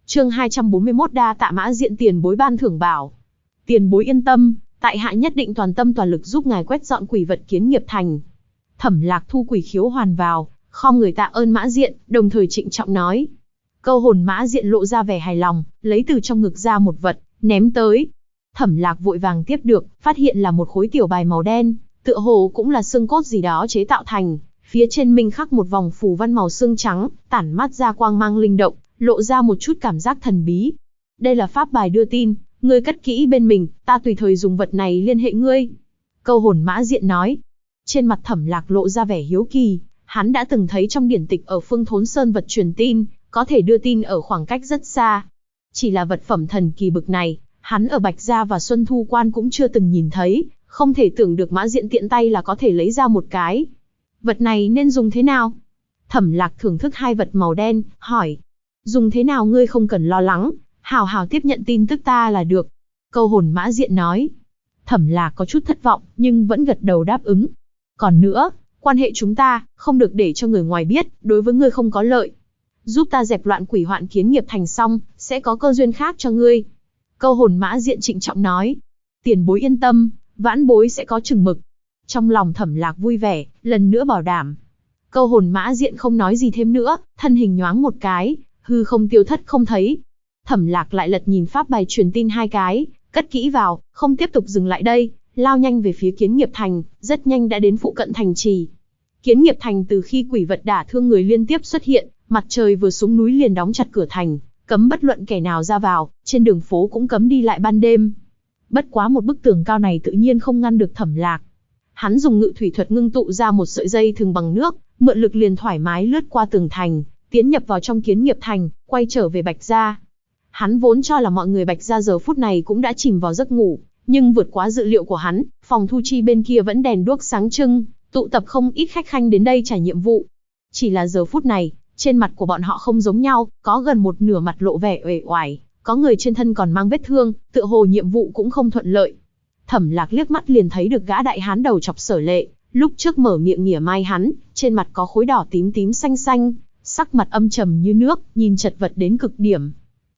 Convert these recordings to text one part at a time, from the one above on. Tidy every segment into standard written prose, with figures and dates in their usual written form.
Chương 241 đa tạ Mã Diện tiền bối ban thưởng bảo. Tiền bối yên tâm, tại hạ nhất định toàn tâm toàn lực giúp ngài quét dọn quỷ vật Kiến Nghiệp Thành. Thẩm Lạc thu quỷ khiếu hoàn vào, khom người tạ ơn Mã Diện, đồng thời trịnh trọng nói. Câu hồn Mã Diện lộ ra vẻ hài lòng, lấy từ trong ngực ra một vật, ném tới. Thẩm Lạc vội vàng tiếp được, phát hiện là một khối tiểu bài màu đen, tựa hồ cũng là xương cốt gì đó chế tạo thành, phía trên minh khắc một vòng phù văn màu xương trắng, tản mát ra quang mang linh động, lộ ra một chút cảm giác thần bí. Đây là pháp bài đưa tin, ngươi cất kỹ bên mình, ta tùy thời dùng vật này liên hệ ngươi. Câu hồn Mã Diện nói. Trên mặt Thẩm Lạc lộ ra vẻ hiếu kỳ, hắn đã từng thấy trong điển tịch ở Phương Thốn Sơn vật truyền tin, có thể đưa tin ở khoảng cách rất xa. Chỉ là vật phẩm thần kỳ bực này, hắn ở Bạch Gia và Xuân Thu Quan cũng chưa từng nhìn thấy, không thể tưởng được Mã Diện tiện tay là có thể lấy ra một cái. Vật này nên dùng thế nào? Thẩm Lạc thưởng thức hai vật màu đen, hỏi. Dùng thế nào ngươi không cần lo lắng, hào hào tiếp nhận tin tức ta là được. Câu hồn Mã Diện nói. Thẩm Lạc có chút thất vọng, nhưng vẫn gật đầu đáp ứng. Còn nữa, quan hệ chúng ta, không được để cho người ngoài biết, đối với ngươi không có lợi. Giúp ta dẹp loạn quỷ hoạn Kiến Nghiệp Thành xong, sẽ có cơ duyên khác cho ngươi. Câu hồn Mã Diện trịnh trọng nói. Tiền bối yên tâm, vãn bối sẽ có chừng mực. Trong lòng Thẩm Lạc vui vẻ, lần nữa bảo đảm. Câu hồn Mã Diện không nói gì thêm nữa, thân hình nhoáng một cái, hư không tiêu thất không thấy. Thẩm Lạc lại lật nhìn pháp bài truyền tin hai cái, cất kỹ vào, không tiếp tục dừng lại đây, lao nhanh về phía Kiến Nghiệp Thành, rất nhanh đã đến phụ cận thành trì. Kiến Nghiệp Thành từ khi quỷ vật đả thương người liên tiếp xuất hiện, mặt trời vừa xuống núi liền đóng chặt cửa thành, cấm bất luận kẻ nào ra vào, trên đường phố cũng cấm đi lại ban đêm. Bất quá một bức tường cao này tự nhiên không ngăn được Thẩm Lạc. Hắn dùng ngự thủy thuật ngưng tụ ra một sợi dây thường bằng nước, mượn lực liền thoải mái lướt qua tường thành, tiến nhập vào trong Kiến Nghiệp Thành, quay trở về Bạch Gia. Hắn vốn cho là mọi người Bạch Gia giờ phút này cũng đã chìm vào giấc ngủ, nhưng vượt quá dự liệu của hắn, phòng thu chi bên kia vẫn đèn đuốc sáng trưng, tụ tập không ít khách khanh đến đây trả nhiệm vụ. Chỉ là giờ phút này, trên mặt của bọn họ không giống nhau, có gần một nửa mặt lộ vẻ uể oải, có người trên thân còn mang vết thương, tựa hồ nhiệm vụ cũng không thuận lợi. Thẩm Lạc liếc mắt liền thấy được gã đại hán đầu chọc Sở Lệ, lúc trước mở miệng mỉa mai hắn, trên mặt có khối đỏ tím tím xanh xanh, sắc mặt âm trầm như nước, nhìn chật vật đến cực điểm.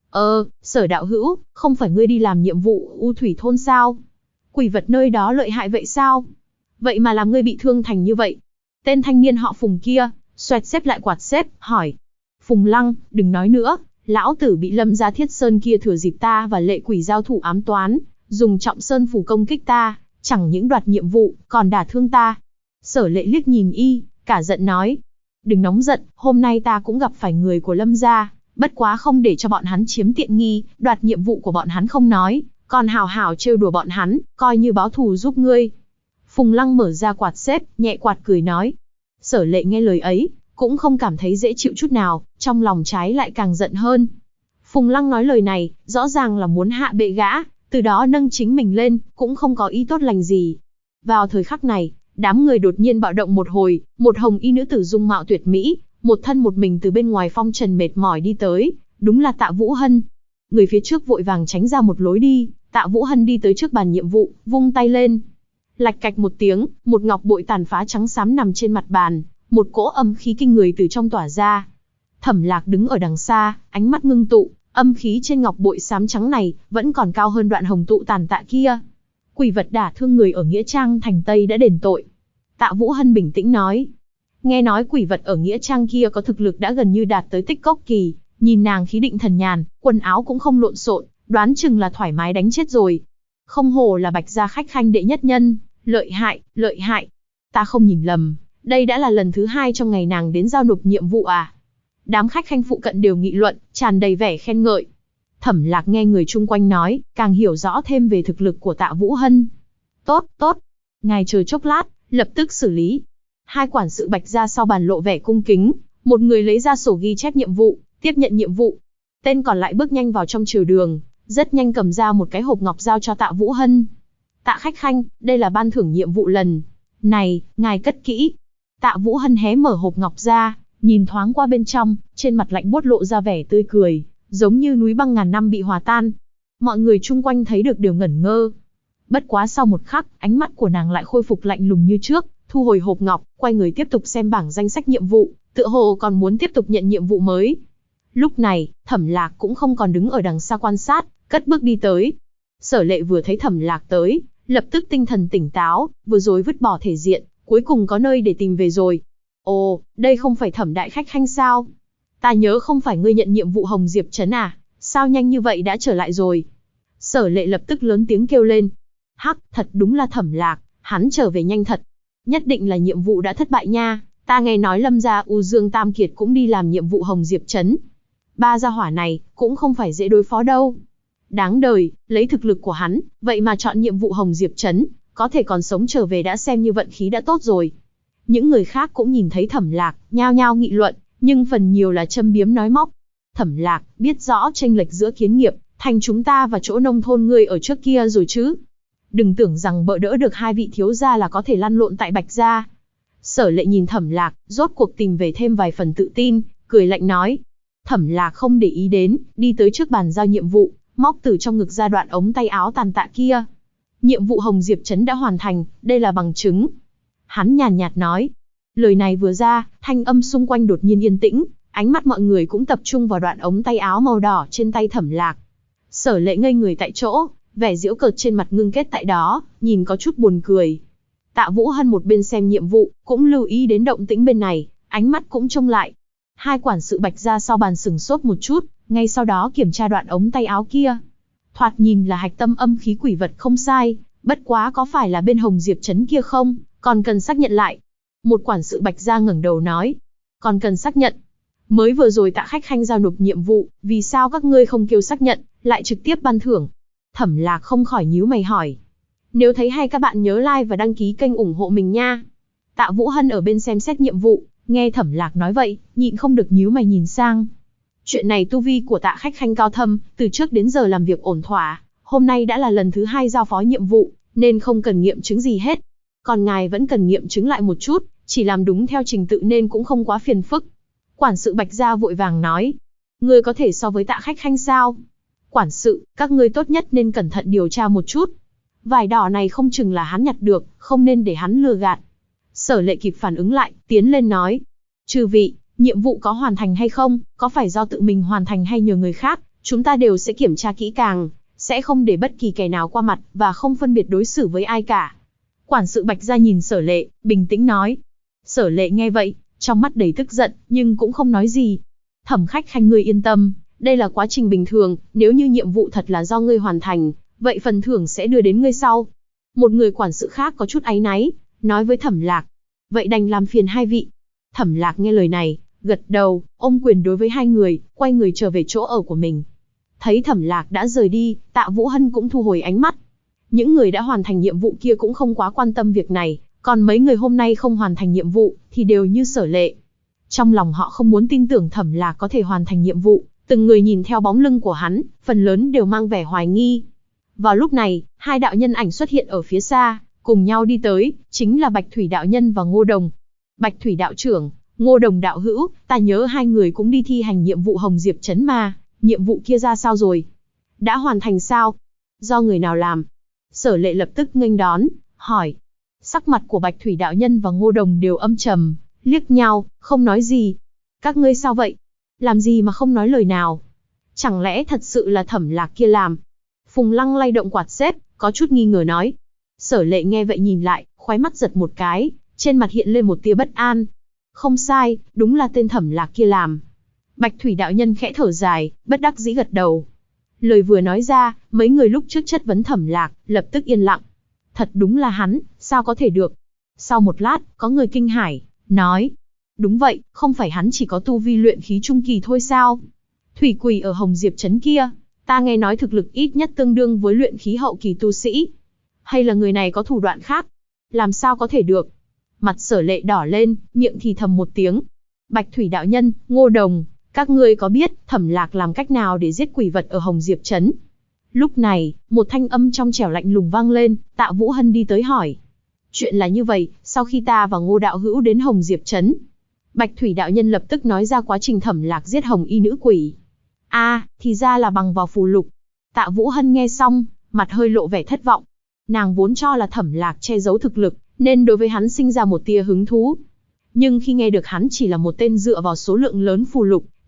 Sở đạo hữu, không phải ngươi đi làm nhiệm vụ U Thủy thôn sao? Quỷ vật nơi đó lợi hại vậy sao? Vậy mà làm ngươi bị thương thành như vậy. Tên thanh niên họ Phùng kia, xoẹt xếp lại quạt xếp, hỏi. Phùng Lăng, đừng nói nữa, lão tử bị Lâm Gia Thiết Sơn kia thừa dịp ta và lệ quỷ giao thủ ám toán, dùng trọng sơn phù công kích ta, chẳng những đoạt nhiệm vụ, còn đả thương ta. Sở Lệ liếc nhìn y, cả giận nói. Đừng nóng giận, hôm nay ta cũng gặp phải người của Lâm Gia, bất quá không để cho bọn hắn chiếm tiện nghi, đoạt nhiệm vụ của bọn hắn không nói, còn hào hào trêu đùa bọn hắn, coi như báo thù giúp ngươi. Phùng Lăng mở ra quạt xếp, nhẹ quạt cười nói. Sở Lệ nghe lời ấy, cũng không cảm thấy dễ chịu chút nào, trong lòng trái lại càng giận hơn. Phùng Lăng nói lời này, rõ ràng là muốn hạ bệ gã, từ đó nâng chính mình lên, cũng không có ý tốt lành gì. Vào thời khắc này, đám người đột nhiên bạo động một hồi, một hồng y nữ tử dung mạo tuyệt mỹ, một thân một mình từ bên ngoài phong trần mệt mỏi đi tới, đúng là Tạ Vũ Hân. Người phía trước vội vàng tránh ra một lối đi, Tạ Vũ Hân đi tới trước bàn nhiệm vụ, vung tay lên. Lạch cạch một tiếng, một ngọc bội tàn phá trắng xám nằm trên mặt bàn, một cỗ âm khí kinh người từ trong tỏa ra. Thẩm Lạc đứng ở đằng xa, ánh mắt ngưng tụ, âm khí trên ngọc bội xám trắng này vẫn còn cao hơn đoạn hồng tụ tàn tạ kia. Quỷ vật đả thương người ở Nghĩa Trang thành Tây đã đền tội. Tạ Vũ Hân bình tĩnh nói. Nghe nói quỷ vật ở Nghĩa Trang kia có thực lực đã gần như đạt tới tích cốc kỳ, nhìn nàng khí định thần nhàn, quần áo cũng không lộn xộn, đoán chừng là thoải mái đánh chết rồi. Không hổ là Bạch Gia khách khanh đệ nhất nhân, lợi hại, lợi hại. Ta không nhìn lầm, đây đã là lần thứ 2 trong ngày nàng đến giao nộp nhiệm vụ à? Đám khách khanh phụ cận đều nghị luận, tràn đầy vẻ khen ngợi. Thẩm Lạc nghe người chung quanh nói, càng hiểu rõ thêm về thực lực của Tạ Vũ Hân. Tốt, tốt. Ngài chờ chốc lát, lập tức xử lý. Hai quản sự Bạch Gia sau bàn lộ vẻ cung kính, một người lấy ra sổ ghi chép nhiệm vụ, tiếp nhận nhiệm vụ. Tên còn lại bước nhanh vào trong triều đường, rất nhanh cầm ra một cái hộp ngọc giao cho Tạ Vũ Hân. Tạ khách khanh, đây là ban thưởng nhiệm vụ lần này, ngài cất kỹ. Tạ Vũ Hân hé mở hộp ngọc ra, nhìn thoáng qua bên trong, trên mặt lạnh buốt lộ ra vẻ tươi cười, giống như núi băng ngàn năm bị hòa tan. Mọi người chung quanh thấy được đều ngẩn ngơ. Bất quá sau một khắc, ánh mắt của nàng lại khôi phục lạnh lùng như trước, thu hồi hộp ngọc, quay người tiếp tục xem bảng danh sách nhiệm vụ, tựa hồ còn muốn tiếp tục nhận nhiệm vụ mới. Lúc này, Thẩm Lạc cũng không còn đứng ở đằng xa quan sát, cất bước đi tới. Sở Lệ vừa thấy Thẩm Lạc tới, lập tức tinh thần tỉnh táo, vừa rồi vứt bỏ thể diện, cuối cùng có nơi để tìm về rồi. Ồ, đây không phải Thẩm đại khách khanh sao? Ta nhớ không phải ngươi nhận nhiệm vụ Hồng Diệp Trấn à, sao nhanh như vậy đã trở lại rồi? Sở Lệ lập tức lớn tiếng kêu lên. Hắc, thật đúng là Thẩm Lạc, hắn trở về nhanh thật. Nhất định là nhiệm vụ đã thất bại nha, ta nghe nói Lâm gia U Dương Tam Kiệt cũng đi làm nhiệm vụ Hồng Diệp Trấn. Ba gia hỏa này, cũng không phải dễ đối phó đâu. Đáng đời, lấy thực lực của hắn, vậy mà chọn nhiệm vụ Hồng Diệp Trấn, có thể còn sống trở về đã xem như vận khí đã tốt rồi. Những người khác cũng nhìn thấy Thẩm Lạc, nhao nhao nghị luận, nhưng phần nhiều là châm biếm nói móc. Thẩm Lạc, biết rõ chênh lệch giữa Kiến Nghiệp, thành chúng ta và chỗ nông thôn ngươi ở trước kia rồi chứ. Đừng tưởng rằng bợ đỡ được hai vị thiếu gia là có thể lăn lộn tại Bạch gia. Sở Lệ nhìn Thẩm Lạc, rốt cuộc tìm về thêm vài phần tự tin, cười lạnh nói. Thẩm Lạc không để ý đến, đi tới trước bàn giao nhiệm vụ, móc từ trong ngực ra đoạn ống tay áo tàn tạ kia. Nhiệm vụ Hồng Diệp Trấn đã hoàn thành, đây là bằng chứng. Hắn nhàn nhạt nói. Lời này vừa ra, thanh âm xung quanh đột nhiên yên tĩnh, ánh mắt mọi người cũng tập trung vào đoạn ống tay áo màu đỏ trên tay Thẩm Lạc. Sở Lệ ngây người tại chỗ, vẻ giễu cợt trên mặt ngưng kết tại đó, nhìn có chút buồn cười. Tạ Vũ Hân một bên xem nhiệm vụ, cũng lưu ý đến động tĩnh bên này, ánh mắt cũng trông lại. Hai quản sự Bạch gia sau bàn sừng sốt một chút, ngay sau đó kiểm tra đoạn ống tay áo kia. Thoạt nhìn là hạch tâm âm khí quỷ vật không sai, bất quá có phải là bên Hồng Diệp Trấn kia không, còn cần xác nhận lại. Một quản sự Bạch gia ngẩng đầu nói, còn cần xác nhận. Mới vừa rồi Tạ khách khanh giao nộp nhiệm vụ, vì sao các ngươi không kêu xác nhận, lại trực tiếp ban thưởng? Thẩm Lạc không khỏi nhíu mày hỏi. Nếu thấy hay các bạn nhớ like và đăng ký kênh ủng hộ mình nha. Tạ Vũ Hân ở bên xem xét nhiệm vụ, nghe Thẩm Lạc nói vậy, nhịn không được nhíu mày nhìn sang. Chuyện này tu vi của Tạ khách khanh cao thâm, từ trước đến giờ làm việc ổn thỏa, hôm nay đã là lần thứ 2 giao phó nhiệm vụ, nên không cần nghiệm chứng gì hết. Còn ngài vẫn cần nghiệm chứng lại một chút, chỉ làm đúng theo trình tự nên cũng không quá phiền phức. Quản sự Bạch gia vội vàng nói. Ngươi có thể so với Tạ khách khanh sao? Quản sự, các ngươi tốt nhất nên cẩn thận điều tra một chút. Vải đỏ này không chừng là hắn nhặt được, không nên để hắn lừa gạt. Sở Lệ kịp phản ứng lại, tiến lên nói. Chư vị, nhiệm vụ có hoàn thành hay không, có phải do tự mình hoàn thành hay nhờ người khác, chúng ta đều sẽ kiểm tra kỹ càng, sẽ không để bất kỳ kẻ nào qua mặt, và không phân biệt đối xử với ai cả. Quản sự Bạch gia nhìn Sở Lệ, bình tĩnh nói. Sở Lệ nghe vậy, trong mắt đầy tức giận, nhưng cũng không nói gì. Thẩm khách khanh ngươi yên tâm, đây là quá trình bình thường, nếu như nhiệm vụ thật là do ngươi hoàn thành, vậy phần thưởng sẽ đưa đến ngươi sau. Một người quản sự khác có chút áy náy, nói với Thẩm Lạc. Vậy đành làm phiền hai vị. Thẩm Lạc nghe lời này, gật đầu, ôm quyền đối với hai người, quay người trở về chỗ ở của mình. Thấy Thẩm Lạc đã rời đi, Tạ Vũ Hân cũng thu hồi ánh mắt. Những người đã hoàn thành nhiệm vụ kia cũng không quá quan tâm việc này, còn mấy người hôm nay không hoàn thành nhiệm vụ, thì đều như Sở Lệ. Trong lòng họ không muốn tin tưởng Thẩm Lạc có thể hoàn thành nhiệm vụ, từng người nhìn theo bóng lưng của hắn, phần lớn đều mang vẻ hoài nghi. Vào lúc này, hai đạo nhân ảnh xuất hiện ở phía xa, cùng nhau đi tới, chính là Bạch Thủy đạo nhân và Ngô Đồng. Bạch Thủy đạo trưởng, Ngô Đồng đạo hữu, ta nhớ hai người cũng đi thi hành nhiệm vụ Hồng Diệp Trấn mà, nhiệm vụ kia ra sao rồi? Đã hoàn thành sao? Do người nào làm? Sở Lệ lập tức nghênh đón, hỏi. Sắc mặt của Bạch Thủy đạo nhân và Ngô Đồng đều âm trầm, liếc nhau, không nói gì. Các ngươi sao vậy? Làm gì mà không nói lời nào? Chẳng lẽ thật sự là Thẩm Lạc kia làm? Phùng Lăng lay động quạt xếp, có chút nghi ngờ nói. Sở Lệ nghe vậy nhìn lại, khóe mắt giật một cái, trên mặt hiện lên một tia bất an. Không sai, đúng là tên Thẩm Lạc kia làm. Bạch Thủy đạo nhân khẽ thở dài, bất đắc dĩ gật đầu. Lời vừa nói ra, mấy người lúc trước chất vấn Thẩm Lạc, lập tức yên lặng. Thật đúng là hắn, sao có thể được? Sau một lát, có người kinh hãi, nói. Đúng vậy, không phải hắn chỉ có tu vi luyện khí trung kỳ thôi sao? Thủy quỷ ở Hồng Diệp Trấn kia, ta nghe nói thực lực ít nhất tương đương với luyện khí hậu kỳ tu sĩ. Hay là người này có thủ đoạn khác? Làm sao có thể được? Mặt Sở Lệ đỏ lên, miệng thì thầm một tiếng. Bạch Thủy đạo nhân, Ngô Đồng, các ngươi có biết Thẩm Lạc làm cách nào để giết quỷ vật ở Hồng Diệp Trấn? Lúc này, một thanh âm trong trẻo lạnh lùng vang lên, Tạ Vũ Hân đi tới hỏi. Chuyện là như vậy, sau khi ta và Ngô đạo hữu đến Hồng Diệp Trấn, Bạch Thủy đạo nhân lập tức nói ra quá trình Thẩm Lạc giết Hồng y nữ quỷ. Thì ra là bằng vào phù lục. Tạ Vũ Hân nghe xong, mặt hơi lộ vẻ thất vọng. Nàng vốn cho là Thẩm Lạc che giấu thực lực, nên đối với hắn sinh ra một tia hứng thú. Nhưng khi nghe được hắn chỉ là một tên dựa vào số lượng lớn phù lục,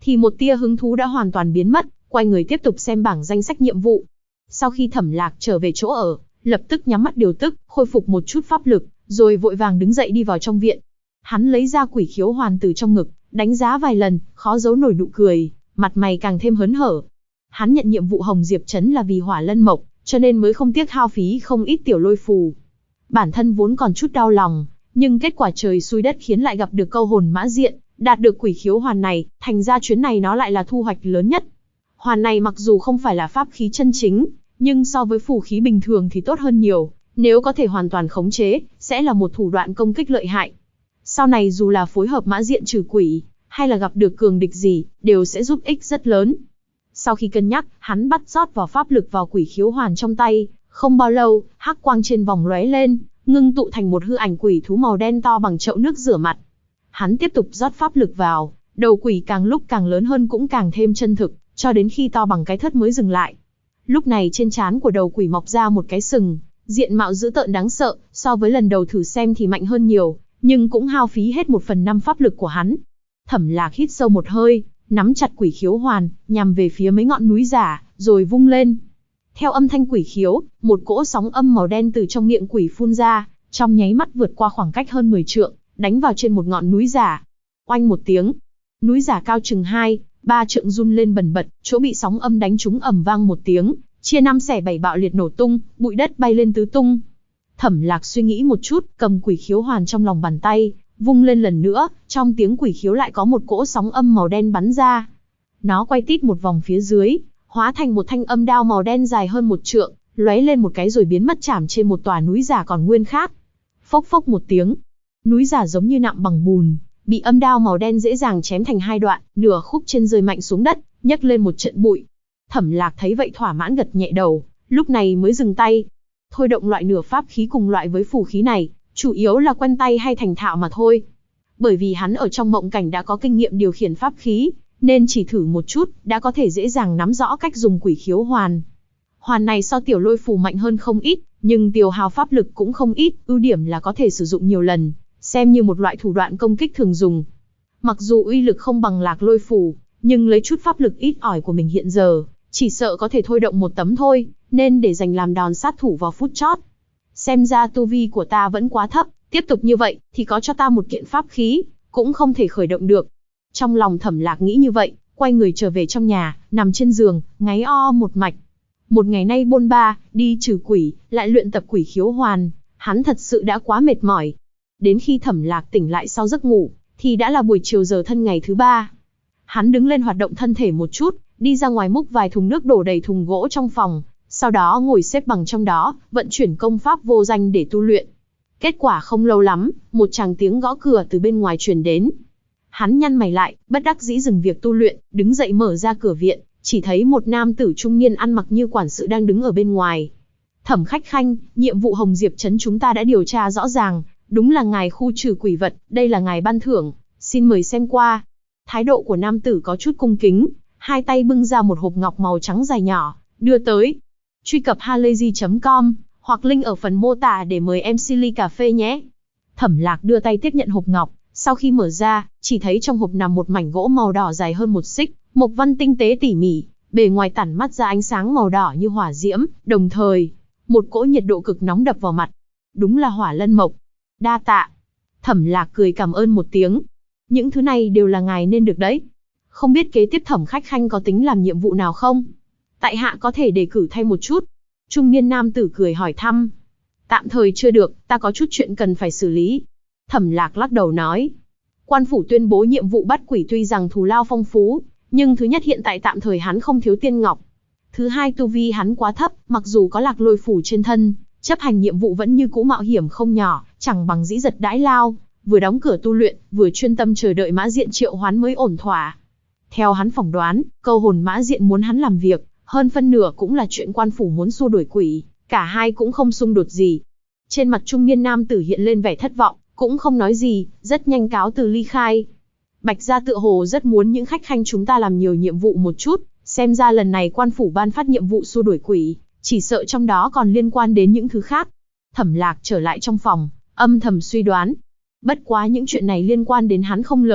thì một tia hứng thú đã hoàn toàn biến mất, quay người tiếp tục xem bảng danh sách nhiệm vụ. Sau khi Thẩm Lạc trở về chỗ ở, lập tức nhắm mắt điều tức, khôi phục một chút pháp lực, rồi vội vàng đứng dậy đi vào trong viện. Hắn lấy ra quỷ khiếu hoàn từ trong ngực, đánh giá vài lần, khó giấu nổi nụ cười, mặt mày càng thêm hớn hở. Hắn nhận nhiệm vụ Hồng Diệp Trấn là vì hỏa lân mộc, cho nên mới không tiếc hao phí không ít tiểu lôi phù. Bản thân vốn còn chút đau lòng, nhưng kết quả trời xui đất khiến lại gặp được câu hồn mã diện, đạt được quỷ khiếu hoàn này, thành ra chuyến này nó lại là thu hoạch lớn nhất. Hoàn này mặc dù không phải là pháp khí chân chính, nhưng so với phù khí bình thường thì tốt hơn nhiều, nếu có thể hoàn toàn khống chế, sẽ là một thủ đoạn công kích lợi hại. Sau này dù là phối hợp mã diện trừ quỷ, hay là gặp được cường địch gì, đều sẽ giúp ích rất lớn. Sau khi cân nhắc, hắn bắt rót vào pháp lực vào quỷ khiếu hoàn trong tay, không bao lâu, hắc quang trên vòng lóe lên, ngưng tụ thành một hư ảnh quỷ thú màu đen to bằng chậu nước rửa mặt. Hắn tiếp tục rót pháp lực vào, đầu quỷ càng lúc càng lớn hơn cũng càng thêm chân thực, cho đến khi to bằng cái thớt mới dừng lại. Lúc này trên trán của đầu quỷ mọc ra một cái sừng, diện mạo dữ tợn đáng sợ, so với lần đầu thử xem thì mạnh hơn nhiều, nhưng cũng hao phí hết 1/5 pháp lực của hắn. Thẩm Lạc hít sâu một hơi, nắm chặt quỷ khiếu hoàn, nhằm về phía mấy ngọn núi giả, rồi vung lên. Theo âm thanh quỷ khiếu, một cỗ sóng âm màu đen từ trong miệng quỷ phun ra, trong nháy mắt vượt qua khoảng cách hơn 10 trượng, đánh vào trên một ngọn núi giả. Oanh một tiếng, núi giả cao chừng 2-3 trượng run lên bần bật, chỗ bị sóng âm đánh trúng ầm vang một tiếng, chia 5 xẻ 7 bạo liệt nổ tung, bụi đất bay lên tứ tung. Thẩm Lạc suy nghĩ một chút, cầm quỷ khiếu hoàn trong lòng bàn tay, vung lên lần nữa, trong tiếng quỷ khiếu lại có một cỗ sóng âm màu đen bắn ra. Nó quay tít một vòng phía dưới, hóa thành một thanh âm đao màu đen dài hơn 1 trượng, lóe lên một cái rồi biến mất chạm trên một tòa núi giả còn nguyên khác. Phốc phốc một tiếng, núi giả giống như nạm bằng bùn, bị âm đao màu đen dễ dàng chém thành 2 đoạn, nửa khúc trên rơi mạnh xuống đất, nhấc lên một trận bụi. Thẩm Lạc thấy vậy thỏa mãn gật nhẹ đầu, lúc này mới dừng tay. Thôi động loại nửa pháp khí cùng loại với phù khí này, chủ yếu là quen tay hay thành thạo mà thôi. Bởi vì hắn ở trong mộng cảnh đã có kinh nghiệm điều khiển pháp khí, nên chỉ thử một chút, đã có thể dễ dàng nắm rõ cách dùng quỷ khiếu hoàn. Hoàn này so tiểu lôi phù mạnh hơn không ít, nhưng tiêu hao pháp lực cũng không ít, ưu điểm là có thể sử dụng nhiều lần, xem như một loại thủ đoạn công kích thường dùng. Mặc dù uy lực không bằng lạc lôi phù, nhưng lấy chút pháp lực ít ỏi của mình hiện giờ, chỉ sợ có thể thôi động một tấm thôi, nên để dành làm đòn sát thủ vào phút chót. Xem ra tu vi của ta vẫn quá thấp, tiếp tục như vậy, thì có cho ta một kiện pháp khí, cũng không thể khởi động được. Trong lòng Thẩm Lạc nghĩ như vậy, quay người trở về trong nhà, nằm trên giường, ngáy o một mạch. Một ngày nay bôn ba, đi trừ quỷ, lại luyện tập quỷ khiếu hoàn, hắn thật sự đã quá mệt mỏi. Đến khi Thẩm Lạc tỉnh lại sau giấc ngủ, thì đã là buổi chiều giờ thân ngày thứ 3. Hắn đứng lên hoạt động thân thể một chút, đi ra ngoài múc vài thùng nước đổ đầy thùng gỗ trong phòng, sau đó ngồi xếp bằng trong đó, vận chuyển công pháp vô danh để tu luyện. Kết quả không lâu lắm, một tràng tiếng gõ cửa từ bên ngoài truyền đến. Hắn nhăn mày lại, bất đắc dĩ dừng việc tu luyện, đứng dậy mở ra cửa viện, chỉ thấy một nam tử trung niên ăn mặc như quản sự đang đứng ở bên ngoài. Thẩm khách khanh, nhiệm vụ Hồng Diệp Trấn chúng ta đã điều tra rõ ràng, đúng là ngài khu trừ quỷ vật, đây là ngài ban thưởng, xin mời xem qua. Thái độ của nam tử có chút cung kính, hai tay bưng ra một hộp ngọc màu trắng dài nhỏ, đưa tới. Truy cập halayzi.com, hoặc link ở phần mô tả để mời MC ly cà phê nhé. Thẩm Lạc đưa tay tiếp nhận hộp ngọc, sau khi mở ra, chỉ thấy trong hộp nằm một mảnh gỗ màu đỏ dài hơn 1 xích, mộc văn tinh tế tỉ mỉ, bề ngoài tản mắt ra ánh sáng màu đỏ như hỏa diễm, đồng thời, một cỗ nhiệt độ cực nóng đập vào mặt. Đúng là hỏa lân mộc. Đa tạ. Thẩm Lạc cười cảm ơn một tiếng. Những thứ này đều là ngài nên được đấy. Không biết kế tiếp Thẩm khách khanh có tính làm nhiệm vụ nào không? Tại hạ có thể đề cử thay một chút. Trung niên nam tử cười hỏi thăm. Tạm thời chưa được, ta có chút chuyện cần phải xử lý. Thẩm Lạc lắc đầu nói. Quan phủ tuyên bố nhiệm vụ bắt quỷ tuy rằng thù lao phong phú, nhưng thứ nhất hiện tại tạm thời hắn không thiếu tiên ngọc. Thứ hai tu vi hắn quá thấp, mặc dù có lạc lôi phủ trên thân, chấp hành nhiệm vụ vẫn như cũ mạo hiểm không nhỏ, chẳng bằng dĩ giật đãi lao, vừa đóng cửa tu luyện, vừa chuyên tâm chờ đợi mã diện triệu hoán mới ổn thỏa. Theo hắn phỏng đoán, câu hồn mã diện muốn hắn làm việc, hơn phân nửa cũng là chuyện quan phủ muốn xua đuổi quỷ, cả hai cũng không xung đột gì. Trên mặt trung niên nam tử hiện lên vẻ thất vọng, cũng không nói gì, rất nhanh cáo từ ly khai. Bạch gia tựa hồ rất muốn những khách khanh chúng ta làm nhiều nhiệm vụ một chút, xem ra lần này quan phủ ban phát nhiệm vụ xua đuổi quỷ, chỉ sợ trong đó còn liên quan đến những thứ khác. Thẩm Lạc trở lại trong phòng, âm thầm suy đoán. Bất quá những chuyện này liên quan đến hắn không lớn,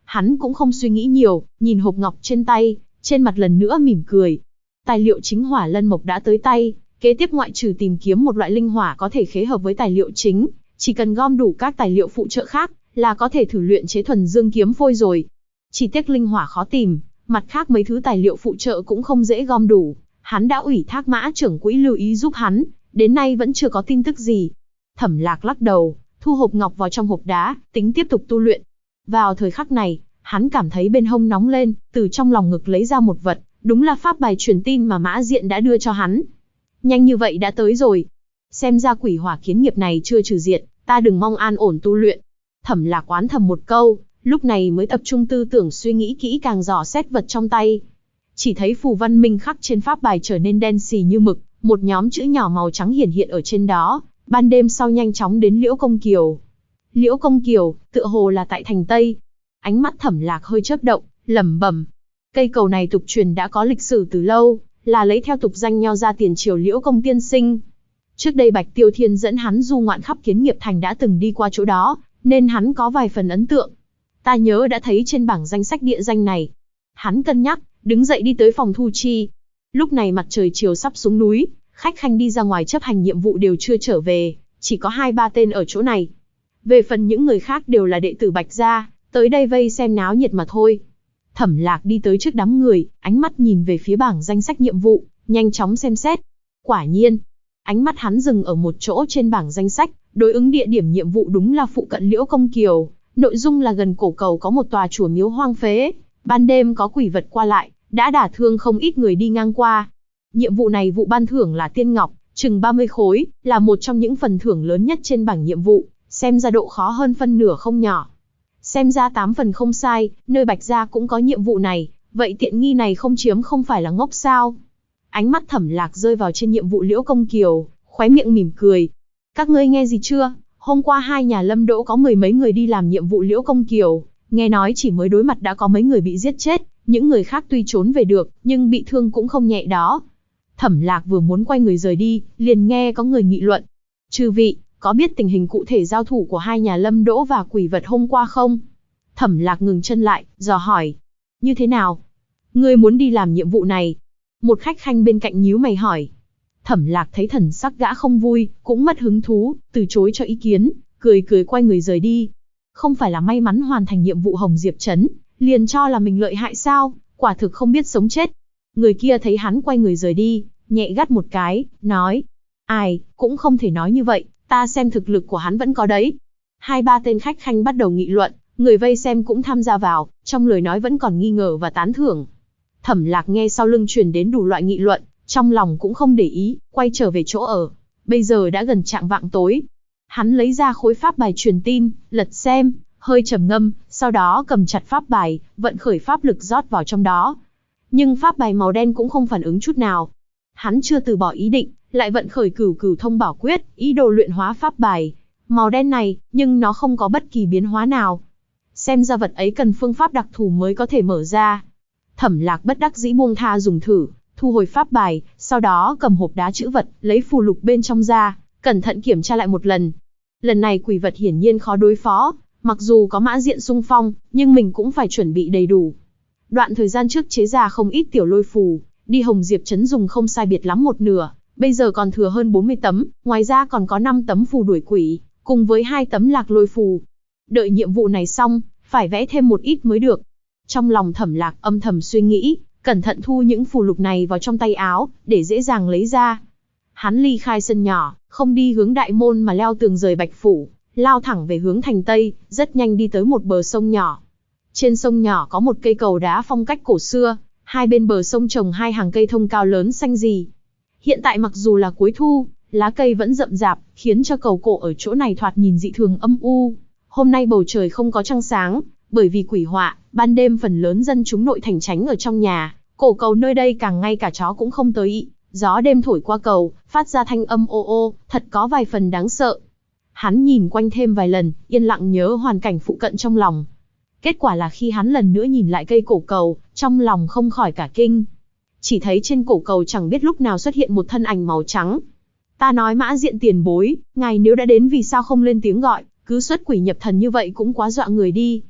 Hắn cũng không suy nghĩ nhiều, nhìn hộp ngọc trên tay, trên mặt lần nữa mỉm cười. Tài liệu chính hỏa lân mộc đã tới tay, kế tiếp ngoại trừ tìm kiếm một loại linh hỏa có thể khế hợp với tài liệu chính, chỉ cần gom đủ các tài liệu phụ trợ khác, là có thể thử luyện chế thuần dương kiếm phôi rồi. Chỉ tiếc linh hỏa khó tìm, mặt khác mấy thứ tài liệu phụ trợ cũng không dễ gom đủ. Hắn đã ủy thác Mã trưởng quỹ lưu ý giúp hắn, đến nay vẫn chưa có tin tức gì. Thẩm Lạc lắc đầu, thu hộp ngọc vào trong hộp đá, tính tiếp tục tu luyện. Vào thời khắc này, hắn cảm thấy bên hông nóng lên, từ trong lòng ngực lấy ra một vật, đúng là pháp bài truyền tin mà Mã Diện đã đưa cho hắn. Nhanh như vậy đã tới rồi. Xem ra quỷ hỏa kiến nghiệp này chưa trừ diệt, ta đừng mong an ổn tu luyện. Thẩm Lạc oán thầm một câu, lúc này mới tập trung tư tưởng suy nghĩ kỹ càng dò xét vật trong tay. Chỉ thấy phù văn minh khắc trên pháp bài trở nên đen xì như mực, một nhóm chữ nhỏ màu trắng hiển hiện ở trên đó. Ban đêm sau nhanh chóng đến Liễu Công Kiều. Liễu Công Kiều, tựa hồ là tại thành Tây. Ánh mắt Thẩm Lạc hơi chớp động, lẩm bẩm. Cây cầu này tục truyền đã có lịch sử từ lâu, là lấy theo tục danh nho ra tiền triều Liễu Công tiên sinh. Trước đây Bạch Tiêu Thiên dẫn hắn du ngoạn khắp Kiến Nghiệp Thành đã từng đi qua chỗ đó, nên hắn có vài phần ấn tượng. Ta nhớ đã thấy trên bảng danh sách địa danh này. Hắn cân nhắc, đứng dậy đi tới phòng thu chi. Lúc này mặt trời chiều sắp xuống núi, khách khanh đi ra ngoài chấp hành nhiệm vụ đều chưa trở về, chỉ có 2-3 tên ở chỗ này. Về phần những người khác đều là đệ tử Bạch gia, tới đây vây xem náo nhiệt mà thôi. Thẩm Lạc đi tới trước đám người, ánh mắt nhìn về phía bảng danh sách nhiệm vụ, nhanh chóng xem xét. Quả nhiên, ánh mắt hắn dừng ở một chỗ trên bảng danh sách, đối ứng địa điểm nhiệm vụ đúng là phụ cận Liễu Công Kiều. Nội dung là gần cổ cầu có một tòa chùa miếu hoang phế, ban đêm có quỷ vật qua lại, đã đả thương không ít người đi ngang qua. Nhiệm vụ này vụ ban thưởng là tiên ngọc, chừng 30 khối, là một trong những phần thưởng lớn nhất trên bảng nhiệm vụ, xem ra độ khó hơn phân nửa không nhỏ. Xem ra 8 phần không sai, nơi Bạch gia cũng có nhiệm vụ này, vậy tiện nghi này không chiếm không phải là ngốc sao? Ánh mắt Thẩm Lạc rơi vào trên nhiệm vụ Liễu Công Kiều, khóe miệng mỉm cười. Các ngươi nghe gì chưa? Hôm qua hai nhà Lâm Đỗ có mười mấy người đi làm nhiệm vụ Liễu Công Kiều, nghe nói chỉ mới đối mặt đã có mấy người bị giết chết, những người khác tuy trốn về được, nhưng bị thương cũng không nhẹ đó. Thẩm Lạc vừa muốn quay người rời đi, liền nghe có người nghị luận. Chư vị, có biết tình hình cụ thể giao thủ của hai nhà Lâm Đỗ và quỷ vật hôm qua không? Thẩm Lạc ngừng chân lại, dò hỏi. Như thế nào? Ngươi muốn đi làm nhiệm vụ này? Một khách khanh bên cạnh nhíu mày hỏi. Thẩm Lạc thấy thần sắc gã không vui, cũng mất hứng thú, từ chối cho ý kiến, cười cười quay người rời đi. Không phải là may mắn hoàn thành nhiệm vụ Hồng Diệp Trấn, liền cho là mình lợi hại sao, quả thực không biết sống chết. Người kia thấy hắn quay người rời đi, nhẹ gắt một cái, nói. Ai, cũng không thể nói như vậy, ta xem thực lực của hắn vẫn có đấy. 2-3 tên khách khanh bắt đầu nghị luận, người vây xem cũng tham gia vào, trong lời nói vẫn còn nghi ngờ và tán thưởng. Thẩm Lạc nghe sau lưng truyền đến đủ loại nghị luận, trong lòng cũng không để ý, quay trở về chỗ ở. Bây giờ đã gần chạng vạng tối. Hắn lấy ra khối pháp bài truyền tin, lật xem, hơi trầm ngâm, sau đó cầm chặt pháp bài, vận khởi pháp lực rót vào trong đó. Nhưng pháp bài màu đen cũng không phản ứng chút nào. Hắn chưa từ bỏ ý định, lại vận khởi Cửu Cửu Thông Bảo Quyết, ý đồ luyện hóa pháp bài màu đen này, nhưng nó không có bất kỳ biến hóa nào. Xem ra vật ấy cần phương pháp đặc thù mới có thể mở ra. Thẩm Lạc bất đắc dĩ buông tha dùng thử, thu hồi pháp bài, sau đó cầm hộp đá chữ vật, lấy phù lục bên trong ra, cẩn thận kiểm tra lại một lần. Lần này quỷ vật hiển nhiên khó đối phó, mặc dù có Mã Diện xung phong, nhưng mình cũng phải chuẩn bị đầy đủ. Đoạn thời gian trước chế ra không ít tiểu lôi phù, đi Hồng Diệp Trấn dùng không sai biệt lắm một nửa, bây giờ còn thừa hơn 40 tấm, ngoài ra còn có 5 tấm phù đuổi quỷ, cùng với 2 tấm lạc lôi phù. Đợi nhiệm vụ này xong, phải vẽ thêm một ít mới được. Trong lòng Thẩm Lạc âm thầm suy nghĩ, cẩn thận thu những phù lục này vào trong tay áo, để dễ dàng lấy ra. Hắn ly khai sân nhỏ, không đi hướng đại môn mà leo tường rời Bạch Phủ, lao thẳng về hướng thành Tây, rất nhanh đi tới một bờ sông nhỏ. Trên sông nhỏ có một cây cầu đá phong cách cổ xưa, hai bên bờ sông trồng hai hàng cây thông cao lớn xanh rì. Hiện tại mặc dù là cuối thu, lá cây vẫn rậm rạp, khiến cho cầu cổ ở chỗ này thoạt nhìn dị thường âm u. Hôm nay bầu trời không có trăng sáng, bởi vì quỷ họa, ban đêm phần lớn dân chúng nội thành tránh ở trong nhà, cổ cầu nơi đây càng ngay cả chó cũng không tới ị. Gió đêm thổi qua cầu, phát ra thanh âm ô ô, thật có vài phần đáng sợ. Hắn nhìn quanh thêm vài lần, yên lặng nhớ hoàn cảnh phụ cận trong lòng. Kết quả là khi hắn lần nữa nhìn lại cây cổ cầu, trong lòng không khỏi cả kinh. Chỉ thấy trên cổ cầu chẳng biết lúc nào xuất hiện một thân ảnh màu trắng. Ta nói Mã Diện tiền bối, ngài nếu đã đến vì sao không lên tiếng gọi, cứ xuất quỷ nhập thần như vậy cũng quá dọa người đi.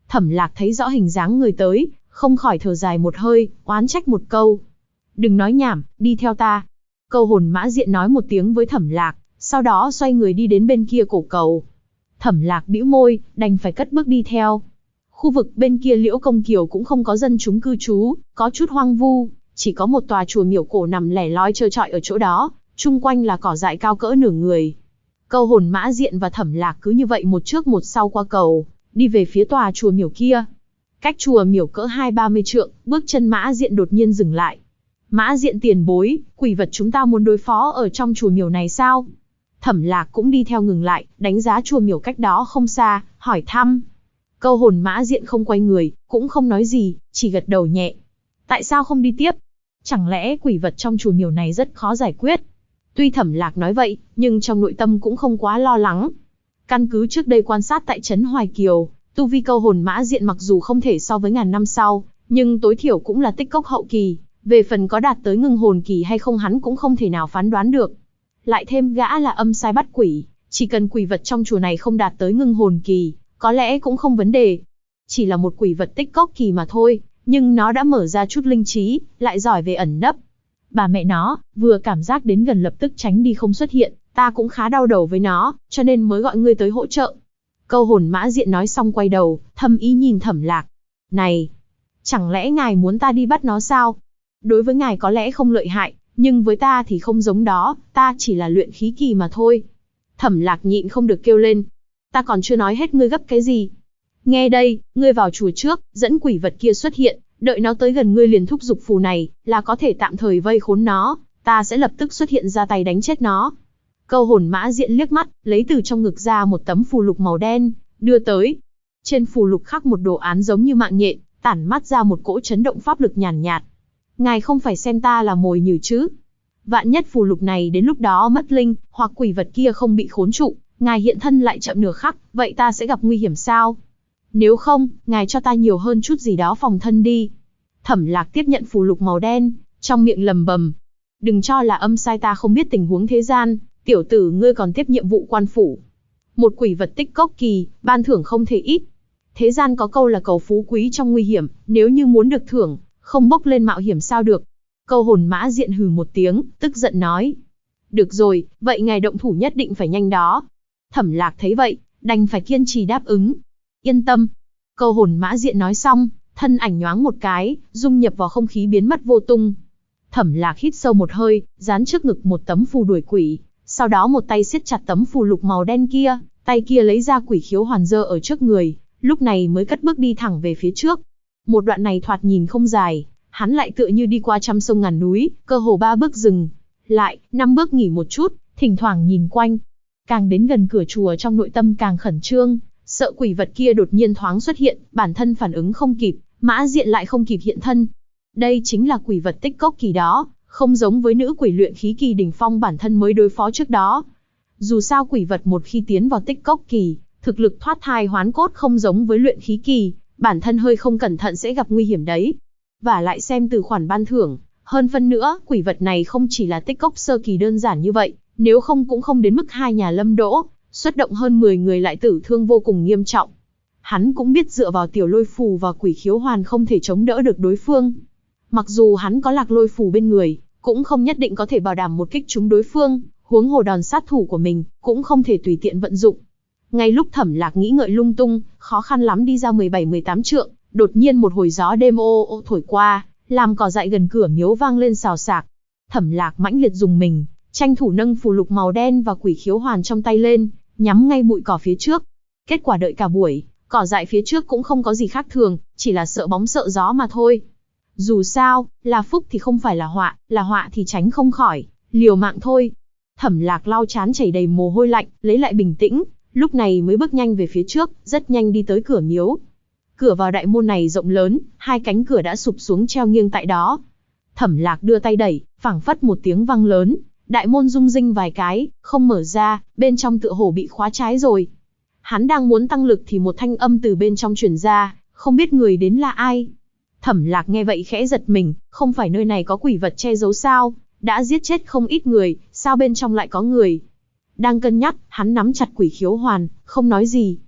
Thẩm Lạc thấy rõ hình dáng người tới, không khỏi thở dài một hơi, oán trách một câu. Đừng nói nhảm, đi theo ta. Câu hồn mã diện nói một tiếng với Thẩm Lạc, sau đó xoay người đi đến bên kia cổ cầu. Thẩm Lạc bĩu môi, đành phải cất bước đi theo. Khu vực bên kia Liễu Công Kiều cũng không có dân chúng cư trú, có chút hoang vu, chỉ có một tòa chùa miểu cổ nằm lẻ loi trơ trọi ở chỗ đó, chung quanh là cỏ dại cao cỡ nửa người. Câu hồn mã diện và Thẩm Lạc cứ như vậy một trước một sau qua cầu, đi về phía tòa chùa miểu kia. Cách chùa miểu cỡ 20-30 trượng, bước chân mã diện đột nhiên dừng lại. Mã diện tiền bối, quỷ vật chúng ta muốn đối phó ở trong chùa miểu này sao? Thẩm Lạc cũng đi theo ngừng lại, đánh giá chùa miểu cách đó không xa, hỏi thăm. Câu hồn mã diện không quay người, cũng không nói gì, chỉ gật đầu nhẹ. Tại sao không đi tiếp? Chẳng lẽ quỷ vật trong chùa miểu này rất khó giải quyết? Tuy Thẩm Lạc nói vậy, nhưng trong nội tâm cũng không quá lo lắng. Căn cứ trước đây quan sát tại trấn Hoài Kiều, tu vi câu hồn mã diện mặc dù không thể so với ngàn năm sau, nhưng tối thiểu cũng là tích cốc hậu kỳ. Về phần có đạt tới ngưng hồn kỳ hay không hắn cũng không thể nào phán đoán được. Lại thêm gã là âm sai bắt quỷ, chỉ cần quỷ vật trong chùa này không đạt tới ngưng hồn kỳ, có lẽ cũng không vấn đề. Chỉ là một quỷ vật tích cốc kỳ mà thôi, nhưng nó đã mở ra chút linh trí, lại giỏi về ẩn nấp. Bà mẹ nó, vừa cảm giác đến gần lập tức tránh đi không xuất hiện, ta cũng khá đau đầu với nó, cho nên mới gọi ngươi tới hỗ trợ. Câu hồn mã diện nói xong quay đầu, thâm ý nhìn Thẩm Lạc. Này, chẳng lẽ ngài muốn ta đi bắt nó sao? Đối với ngài có lẽ không lợi hại, nhưng với ta thì không giống đó, ta chỉ là luyện khí kỳ mà thôi. Thẩm Lạc nhịn không được kêu lên. Ta còn chưa nói hết ngươi gấp cái gì. Nghe đây, ngươi vào chùa trước, dẫn quỷ vật kia xuất hiện, đợi nó tới gần ngươi liền thúc giục phù này, là có thể tạm thời vây khốn nó, ta sẽ lập tức xuất hiện ra tay đánh chết nó. Câu hồn mã diện liếc mắt, lấy từ trong ngực ra một tấm phù lục màu đen, đưa tới. Trên phù lục khắc một đồ án giống như mạng nhện, tản mắt ra một cỗ chấn động pháp lực nhàn nhạt. Ngài không phải xem ta là mồi nhử chứ? Vạn nhất phù lục này đến lúc đó mất linh, hoặc quỷ vật kia không bị khốn trụ, ngài hiện thân lại chậm nửa khắc, vậy ta sẽ gặp nguy hiểm sao? Nếu không, ngài cho ta nhiều hơn chút gì đó phòng thân đi. Thẩm Lạc tiếp nhận phù lục màu đen, trong miệng lầm bầm. Đừng cho là âm sai ta không biết tình huống thế gian, tiểu tử ngươi còn tiếp nhiệm vụ quan phủ. Một quỷ vật tích cốc kỳ, ban thưởng không thể ít. Thế gian có câu là cầu phú quý trong nguy hiểm, nếu như muốn được thưởng, không bốc lên mạo hiểm sao được. Câu hồn mã diện hừ một tiếng, tức giận nói. Được rồi, vậy ngài động thủ nhất định phải nhanh đó. Thẩm Lạc thấy vậy, đành phải kiên trì đáp ứng. Yên tâm. Câu hồn mã diện nói xong, thân ảnh nhoáng một cái, dung nhập vào không khí biến mất vô tung. Thẩm Lạc hít sâu một hơi, dán trước ngực một tấm phù đuổi quỷ, sau đó một tay siết chặt tấm phù lục màu đen kia, tay kia lấy ra quỷ khiếu hoàn giơ ở trước người, lúc này mới cất bước đi thẳng về phía trước. Một đoạn này thoạt nhìn không dài, hắn lại tựa như đi qua trăm sông ngàn núi, cơ hồ 3 bước dừng lại, 5 bước nghỉ một chút, thỉnh thoảng nhìn quanh. Càng đến gần cửa chùa trong nội tâm càng khẩn trương, sợ quỷ vật kia đột nhiên thoáng xuất hiện, bản thân phản ứng không kịp, mã diện lại không kịp hiện thân. Đây chính là quỷ vật tích cốc kỳ đó, không giống với nữ quỷ luyện khí kỳ đỉnh phong bản thân mới đối phó trước đó. Dù sao quỷ vật một khi tiến vào tích cốc kỳ, thực lực thoát thai hoán cốt không giống với luyện khí kỳ, bản thân hơi không cẩn thận sẽ gặp nguy hiểm đấy. Và lại xem từ khoản ban thưởng, hơn phân nữa, quỷ vật này không chỉ là tích cốc sơ kỳ đơn giản như vậy, nếu không cũng không đến mức hai nhà lâm đỗ, xuất động hơn 10 người lại tử thương vô cùng nghiêm trọng. Hắn cũng biết dựa vào tiểu lôi phù và quỷ khiếu hoàn không thể chống đỡ được đối phương. Mặc dù hắn có lạc lôi phù bên người, cũng không nhất định có thể bảo đảm một kích trúng đối phương, huống hồ đòn sát thủ của mình, cũng không thể tùy tiện vận dụng. Ngay lúc Thẩm Lạc nghĩ ngợi lung tung, khó khăn lắm đi ra 17-18 trượng, đột nhiên một hồi gió đêm ô ô thổi qua, làm cỏ dại gần cửa miếu vang lên xào xạc. Thẩm Lạc mãnh liệt dùng mình, tranh thủ nâng phù lục màu đen và quỷ khiếu hoàn trong tay lên, nhắm ngay bụi cỏ phía trước. Kết quả đợi cả buổi, cỏ dại phía trước cũng không có gì khác thường, chỉ là sợ bóng sợ gió mà thôi. Dù sao, là phúc thì không phải là họa thì tránh không khỏi, liều mạng thôi. Thẩm Lạc lau chán chảy đầy mồ hôi lạnh, lấy lại bình tĩnh, lúc này mới bước nhanh về phía trước, rất nhanh đi tới cửa miếu. Cửa vào đại môn này rộng lớn, hai cánh cửa đã sụp xuống treo nghiêng tại đó. Thẩm Lạc đưa tay đẩy, phảng phất một tiếng vang lớn, đại môn rung rinh vài cái, không mở ra, bên trong tựa hồ bị khóa trái rồi. Hắn đang muốn tăng lực thì một thanh âm từ bên trong truyền ra, không biết người đến là ai. Thẩm Lạc nghe vậy khẽ giật mình, không phải nơi này có quỷ vật che giấu sao, đã giết chết không ít người, sao bên trong lại có người. Đang cân nhắc, hắn nắm chặt quỷ khiếu hoàn, không nói gì.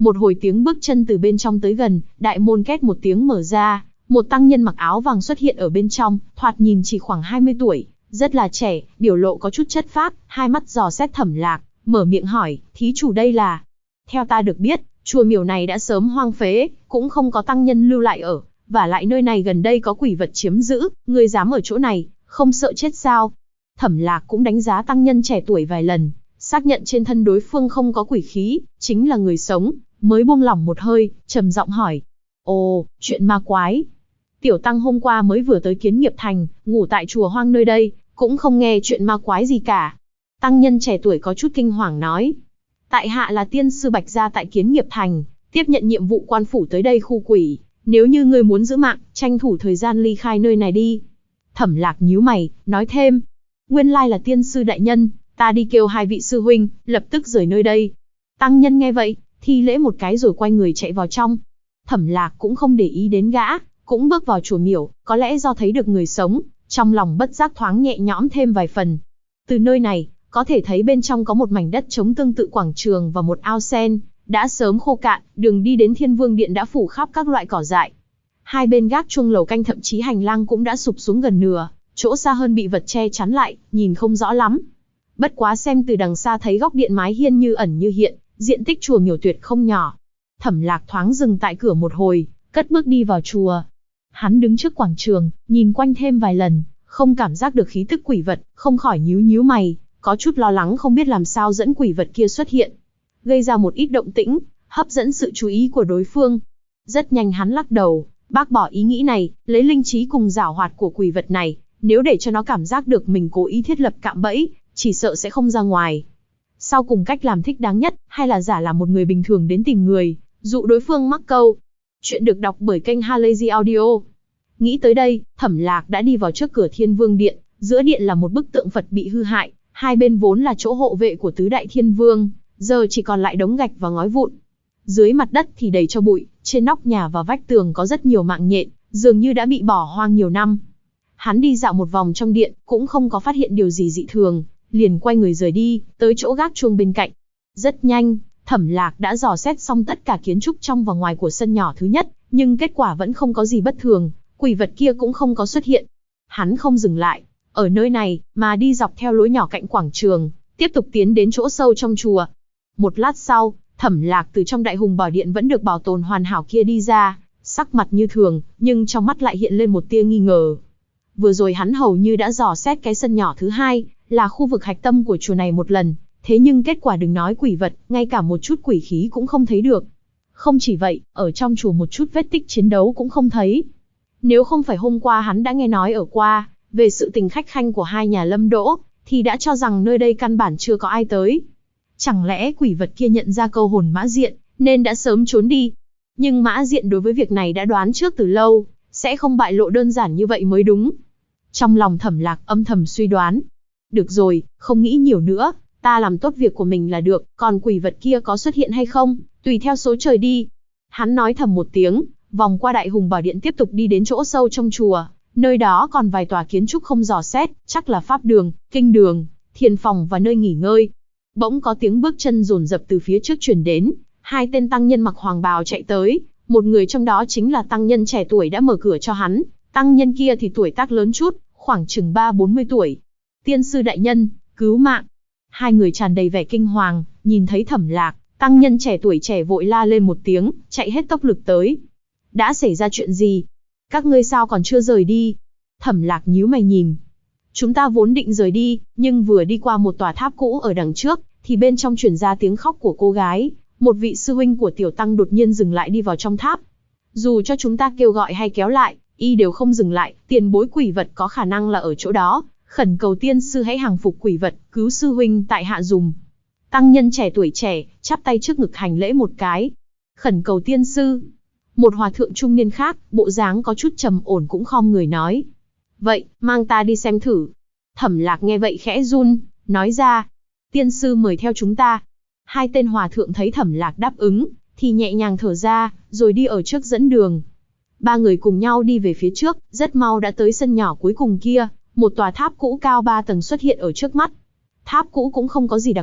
Một hồi tiếng bước chân từ bên trong tới gần, đại môn két một tiếng mở ra, một tăng nhân mặc áo vàng xuất hiện ở bên trong, thoạt nhìn chỉ khoảng 20 tuổi, rất là trẻ, biểu lộ có chút chất phác, hai mắt dò xét Thẩm Lạc, mở miệng hỏi, thí chủ đây là? Theo ta được biết, chùa miểu này đã sớm hoang phế, cũng không có tăng nhân lưu lại ở, và lại nơi này gần đây có quỷ vật chiếm giữ, ngươi dám ở chỗ này, không sợ chết sao? Thẩm Lạc cũng đánh giá tăng nhân trẻ tuổi vài lần, xác nhận trên thân đối phương không có quỷ khí, chính là người sống, mới buông lỏng một hơi, trầm giọng hỏi. Ồ, chuyện ma quái. Tiểu tăng hôm qua mới vừa tới Kiến Nghiệp Thành, ngủ tại chùa hoang nơi đây, cũng không nghe chuyện ma quái gì cả. Tăng nhân trẻ tuổi có chút kinh hoàng nói. Tại hạ là tiên sư Bạch Gia tại Kiến Nghiệp Thành, tiếp nhận nhiệm vụ quan phủ tới đây khu quỷ. Nếu như ngươi muốn giữ mạng, tranh thủ thời gian ly khai nơi này đi. Thẩm Lạc nhíu mày, nói thêm. Nguyên lai là tiên sư đại nhân, ta đi kêu hai vị sư huynh, lập tức rời nơi đây. Tăng nhân nghe vậy, thi lễ một cái rồi quay người chạy vào trong. Thẩm Lạc cũng không để ý đến gã, cũng bước vào chùa miểu, có lẽ do thấy được người sống, trong lòng bất giác thoáng nhẹ nhõm thêm vài phần. Từ nơi này, có thể thấy bên trong có một mảnh đất trống tương tự quảng trường và một ao sen, đã sớm khô cạn, đường đi đến Thiên Vương Điện đã phủ khắp các loại cỏ dại. Hai bên gác chuông lầu canh thậm chí hành lang cũng đã sụp xuống gần nửa, chỗ xa hơn bị vật che chắn lại, nhìn không rõ lắm. Bất quá xem từ đằng xa thấy góc điện mái hiên như ẩn như hiện, diện tích chùa miểu tuyệt không nhỏ. Thẩm Lạc thoáng dừng tại cửa một hồi, cất bước đi vào chùa. Hắn đứng trước quảng trường, nhìn quanh thêm vài lần, không cảm giác được khí tức quỷ vật, không khỏi nhíu nhíu mày, có chút lo lắng không biết làm sao dẫn quỷ vật kia xuất hiện, gây ra một ít động tĩnh, hấp dẫn sự chú ý của đối phương. Rất nhanh hắn lắc đầu, bác bỏ ý nghĩ này, lấy linh trí cùng giảo hoạt của quỷ vật này, nếu để cho nó cảm giác được mình cố ý thiết lập cạm bẫy, chỉ sợ sẽ không ra ngoài. Sau cùng cách làm thích đáng nhất, hay là giả làm một người bình thường đến tìm người, dụ đối phương mắc câu. Chuyện được đọc bởi kênh Halazy Audio. Nghĩ tới đây, Thẩm Lạc đã đi vào trước cửa Thiên Vương Điện, giữa điện là một bức tượng Phật bị hư hại, hai bên vốn là chỗ hộ vệ của tứ đại thiên vương, giờ chỉ còn lại đống gạch và ngói vụn. Dưới mặt đất thì đầy cho bụi, trên nóc nhà và vách tường có rất nhiều mạng nhện, dường như đã bị bỏ hoang nhiều năm. Hắn đi dạo một vòng trong điện, cũng không có phát hiện điều gì dị thường, liền quay người rời đi, tới chỗ gác chuông bên cạnh. Rất nhanh, Thẩm Lạc đã dò xét xong tất cả kiến trúc trong và ngoài của sân nhỏ thứ nhất, nhưng kết quả vẫn không có gì bất thường, quỷ vật kia cũng không có xuất hiện. Hắn không dừng lại ở nơi này, mà đi dọc theo lối nhỏ cạnh quảng trường, tiếp tục tiến đến chỗ sâu trong chùa. Một lát sau, Thẩm Lạc từ trong Đại Hùng Bảo Điện vẫn được bảo tồn hoàn hảo kia đi ra, sắc mặt như thường, nhưng trong mắt lại hiện lên một tia nghi ngờ. Vừa rồi hắn hầu như đã dò xét cái sân nhỏ thứ hai, là khu vực hạch tâm của chùa này một lần, thế nhưng kết quả đừng nói quỷ vật, ngay cả một chút quỷ khí cũng không thấy được. Không chỉ vậy, ở trong chùa một chút vết tích chiến đấu cũng không thấy. Nếu không phải hôm qua hắn đã nghe nói ở qua, về sự tình khách khanh của hai nhà Lâm Đỗ, thì đã cho rằng nơi đây căn bản chưa có ai tới. Chẳng lẽ quỷ vật kia nhận ra câu hồn Mã Diện, nên đã sớm trốn đi. Nhưng Mã Diện đối với việc này đã đoán trước từ lâu, sẽ không bại lộ đơn giản như vậy mới đúng. Trong lòng Thẩm Lạc âm thầm suy đoán. Được rồi, không nghĩ nhiều nữa, ta làm tốt việc của mình là được, còn quỷ vật kia có xuất hiện hay không, tùy theo số trời đi. Hắn nói thầm một tiếng, vòng qua Đại Hùng Bảo Điện tiếp tục đi đến chỗ sâu trong chùa, nơi đó còn vài tòa kiến trúc không dò xét, chắc là pháp đường, kinh đường, thiền phòng và nơi nghỉ ngơi. Bỗng có tiếng bước chân dồn dập từ phía trước truyền đến, hai tên tăng nhân mặc hoàng bào chạy tới, một người trong đó chính là tăng nhân trẻ tuổi đã mở cửa cho hắn, tăng nhân kia thì tuổi tác lớn chút, khoảng chừng 30-40 tuổi. Tiên sư đại nhân, cứu mạng. Hai người tràn đầy vẻ kinh hoàng, nhìn thấy Thẩm Lạc, tăng nhân trẻ tuổi trẻ vội la lên một tiếng, chạy hết tốc lực tới. Đã xảy ra chuyện gì? Các ngươi sao còn chưa rời đi? Thẩm Lạc nhíu mày nhìn. Chúng ta vốn định rời đi, nhưng vừa đi qua một tòa tháp cũ ở đằng trước, thì bên trong truyền ra tiếng khóc của cô gái. Một vị sư huynh của tiểu tăng đột nhiên dừng lại đi vào trong tháp. Dù cho chúng ta kêu gọi hay kéo lại, y đều không dừng lại, tiền bối quỷ vật có khả năng là ở chỗ đó. Khẩn cầu tiên sư hãy hàng phục quỷ vật, cứu sư huynh tại hạ dùm. Tăng nhân trẻ tuổi trẻ, chắp tay trước ngực hành lễ một cái. Khẩn cầu tiên sư. Một hòa thượng trung niên khác, bộ dáng có chút trầm ổn cũng khom người nói. Vậy, mang ta đi xem thử. Thẩm Lạc nghe vậy khẽ run, nói ra. Tiên sư mời theo chúng ta. Hai tên hòa thượng thấy Thẩm Lạc đáp ứng, thì nhẹ nhàng thở ra, rồi đi ở trước dẫn đường. Ba người cùng nhau đi về phía trước, rất mau đã tới sân nhỏ cuối cùng kia. Một tòa tháp cũ cao 3 tầng xuất hiện ở trước mắt. Tháp cũ cũng không có gì đặc biệt,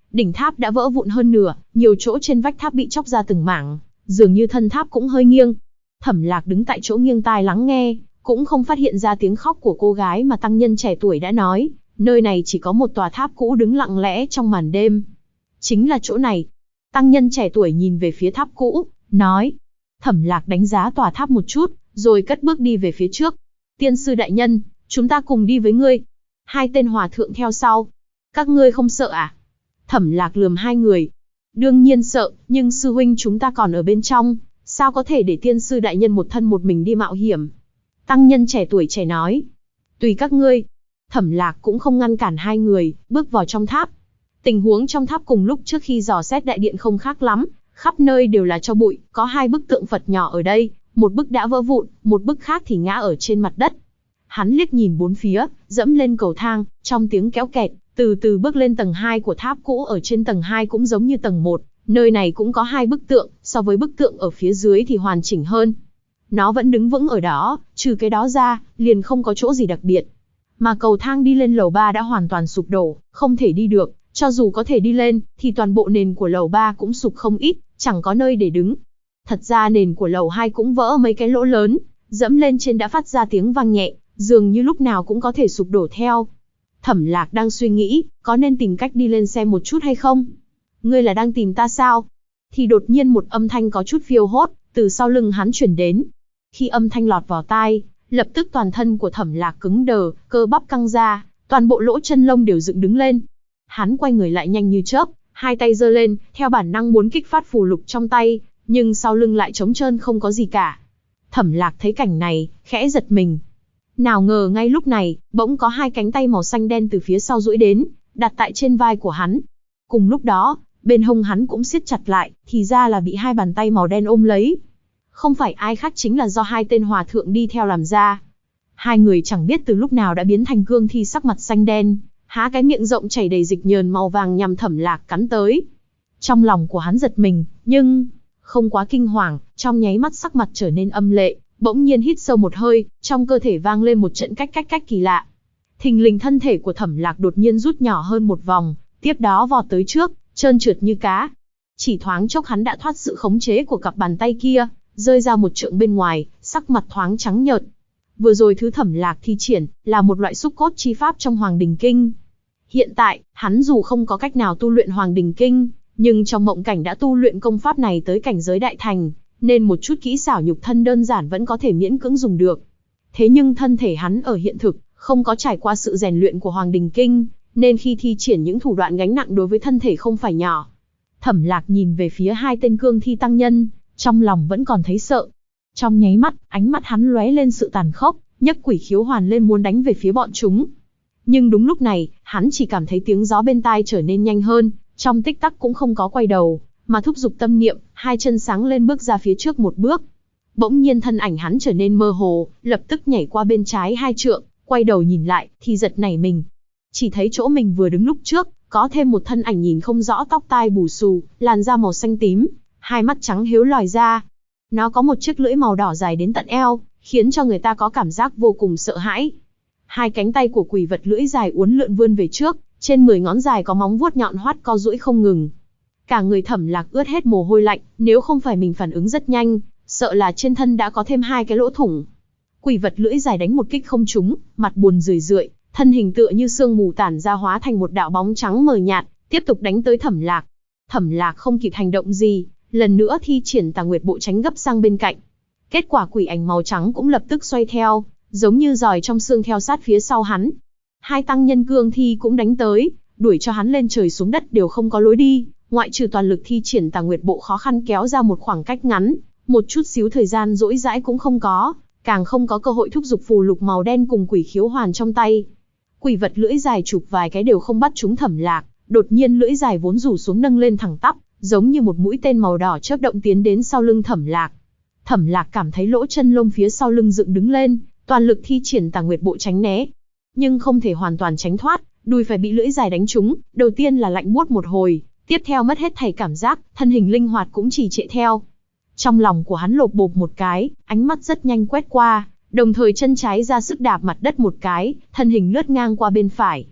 đỉnh tháp đã vỡ vụn hơn nửa, nhiều chỗ trên vách tháp bị chóc ra từng mảng, dường như thân tháp cũng hơi nghiêng. Thẩm Lạc đứng tại chỗ nghiêng tai lắng nghe, cũng không phát hiện ra tiếng khóc của cô gái mà tăng nhân trẻ tuổi đã nói, nơi này chỉ có một tòa tháp cũ đứng lặng lẽ trong màn đêm. Chính là chỗ này. Tăng nhân trẻ tuổi nhìn về phía tháp cũ, nói. Thẩm Lạc đánh giá tòa tháp một chút, rồi cất bước đi về phía trước. Tiên sư đại nhân, chúng ta cùng đi với ngươi. Hai tên hòa thượng theo sau. Các ngươi không sợ à? Thẩm Lạc lườm hai người. Đương nhiên sợ, nhưng sư huynh chúng ta còn ở bên trong, sao có thể để tiên sư đại nhân một thân một mình đi mạo hiểm? Tăng nhân trẻ tuổi trẻ nói. Tùy các ngươi. Thẩm Lạc cũng không ngăn cản hai người, bước vào trong tháp. Tình huống trong tháp cùng lúc trước khi dò xét đại điện không khác lắm, khắp nơi đều là tro bụi, có hai bức tượng Phật nhỏ ở đây, một bức đã vỡ vụn, một bức khác thì ngã ở trên mặt đất. Hắn liếc nhìn bốn phía, dẫm lên cầu thang, trong tiếng kéo kẹt, từ từ bước lên tầng 2 của tháp cũ. Ở trên tầng 2 cũng giống như tầng 1, nơi này cũng có hai bức tượng, so với bức tượng ở phía dưới thì hoàn chỉnh hơn. Nó vẫn đứng vững ở đó, trừ cái đó ra, liền không có chỗ gì đặc biệt. Mà cầu thang đi lên lầu 3 đã hoàn toàn sụp đổ, không thể đi được, cho dù có thể đi lên, thì toàn bộ nền của lầu 3 cũng sụp không ít, chẳng có nơi để đứng. Thật ra nền của lầu 2 cũng vỡ mấy cái lỗ lớn, dẫm lên trên đã phát ra tiếng vang nhẹ, dường như lúc nào cũng có thể sụp đổ theo. Thẩm Lạc đang suy nghĩ, có nên tìm cách đi lên xem một chút hay không? Ngươi là đang tìm ta sao? Thì đột nhiên một âm thanh có chút phiêu hốt, từ sau lưng hắn chuyển đến. Khi âm thanh lọt vào tai, lập tức toàn thân của Thẩm Lạc cứng đờ, cơ bắp căng ra, toàn bộ lỗ chân lông đều dựng đứng lên. Hắn quay người lại nhanh như chớp, hai tay giơ lên, theo bản năng muốn kích phát phù lục trong tay, nhưng sau lưng lại trống trơn không có gì cả. Thẩm Lạc thấy cảnh này, khẽ giật mình. Nào ngờ ngay lúc này, bỗng có hai cánh tay màu xanh đen từ phía sau duỗi đến, đặt tại trên vai của hắn. Cùng lúc đó, bên hông hắn cũng siết chặt lại, thì ra là bị hai bàn tay màu đen ôm lấy. Không phải ai khác chính là do hai tên hòa thượng đi theo làm ra. Hai người chẳng biết từ lúc nào đã biến thành cương thi sắc mặt xanh đen, há cái miệng rộng chảy đầy dịch nhờn màu vàng nhằm Thẩm Lạc cắn tới. Trong lòng của hắn giật mình, nhưng không quá kinh hoàng, trong nháy mắt sắc mặt trở nên âm lệ, bỗng nhiên hít sâu một hơi, trong cơ thể vang lên một trận cách kỳ lạ. Thình lình thân thể của Thẩm Lạc đột nhiên rút nhỏ hơn một vòng, tiếp đó vọt tới trước, trơn trượt như cá. Chỉ thoáng chốc hắn đã thoát sự khống chế của cặp bàn tay kia, rơi ra một trượng bên ngoài, sắc mặt thoáng trắng nhợt. Vừa rồi thứ Thẩm Lạc thi triển là một loại xúc cốt chi pháp trong Hoàng Đình Kinh. Hiện tại, hắn dù không có cách nào tu luyện Hoàng Đình Kinh, nhưng trong mộng cảnh đã tu luyện công pháp này tới cảnh giới đại thành, nên một chút kỹ xảo nhục thân đơn giản vẫn có thể miễn cưỡng dùng được. Thế nhưng thân thể hắn ở hiện thực, không có trải qua sự rèn luyện của Hoàng Đình Kinh, nên khi thi triển những thủ đoạn gánh nặng đối với thân thể không phải nhỏ. Thẩm Lạc nhìn về phía hai tên cương thi tăng nhân, trong lòng vẫn còn thấy sợ. Trong nháy mắt, ánh mắt hắn lóe lên sự tàn khốc, nhấc quỷ khiếu hoàn lên muốn đánh về phía bọn chúng. Nhưng đúng lúc này, hắn chỉ cảm thấy tiếng gió bên tai trở nên nhanh hơn, trong tích tắc cũng không có quay đầu, mà thúc giục tâm niệm, hai chân sáng lên bước ra phía trước một bước. Bỗng nhiên thân ảnh hắn trở nên mơ hồ, lập tức nhảy qua bên trái hai trượng, quay đầu nhìn lại, thì giật nảy mình. Chỉ thấy chỗ mình vừa đứng lúc trước, có thêm một thân ảnh nhìn không rõ, tóc tai bù xù, làn da màu xanh tím, hai mắt trắng hiếu lòi ra. Nó có một chiếc lưỡi màu đỏ dài đến tận eo, khiến cho người ta có cảm giác vô cùng sợ hãi. Hai cánh tay của quỷ vật lưỡi dài uốn lượn vươn về trước, trên 10 ngón dài có móng vuốt nhọn hoắt co duỗi không ngừng. Cả người Thẩm Lạc ướt hết mồ hôi lạnh, nếu không phải mình phản ứng rất nhanh, sợ là trên thân đã có thêm hai cái lỗ thủng. Quỷ vật lưỡi dài đánh một kích không trúng, mặt buồn rười rượi, thân hình tựa như sương mù tản ra hóa thành một đạo bóng trắng mờ nhạt, tiếp tục đánh tới Thẩm Lạc. Thẩm Lạc không kịp hành động gì, lần nữa thi triển Tà Nguyệt Bộ tránh gấp sang bên cạnh. Kết quả quỷ ảnh màu trắng cũng lập tức xoay theo, giống như giòi trong xương theo sát phía sau hắn. Hai tăng nhân cương thi cũng đánh tới, đuổi cho hắn lên trời xuống đất đều không có lối đi, ngoại trừ toàn lực thi triển Tà Nguyệt Bộ khó khăn kéo ra một khoảng cách ngắn, một chút xíu thời gian dỗi dãi cũng không có, càng không có cơ hội thúc giục phù lục màu đen cùng quỷ khiếu hoàn trong tay. Quỷ vật lưỡi dài chụp vài cái đều không bắt trúng Thẩm Lạc, đột nhiên lưỡi dài vốn rủ xuống nâng lên thẳng tắp, giống như một mũi tên màu đỏ chớp động tiến đến sau lưng Thẩm Lạc. Thẩm Lạc cảm thấy lỗ chân lông phía sau lưng dựng đứng lên, toàn lực thi triển Tà Nguyệt Bộ tránh né, nhưng không thể hoàn toàn tránh thoát, đùi phải bị lưỡi dài đánh trúng, đầu tiên là lạnh buốt một hồi, tiếp theo mất hết thảy cảm giác, thân hình linh hoạt cũng trì trệ theo. Trong lòng của hắn lộp bộp một cái, ánh mắt rất nhanh quét qua, đồng thời chân trái ra sức đạp mặt đất một cái, thân hình lướt ngang qua bên phải.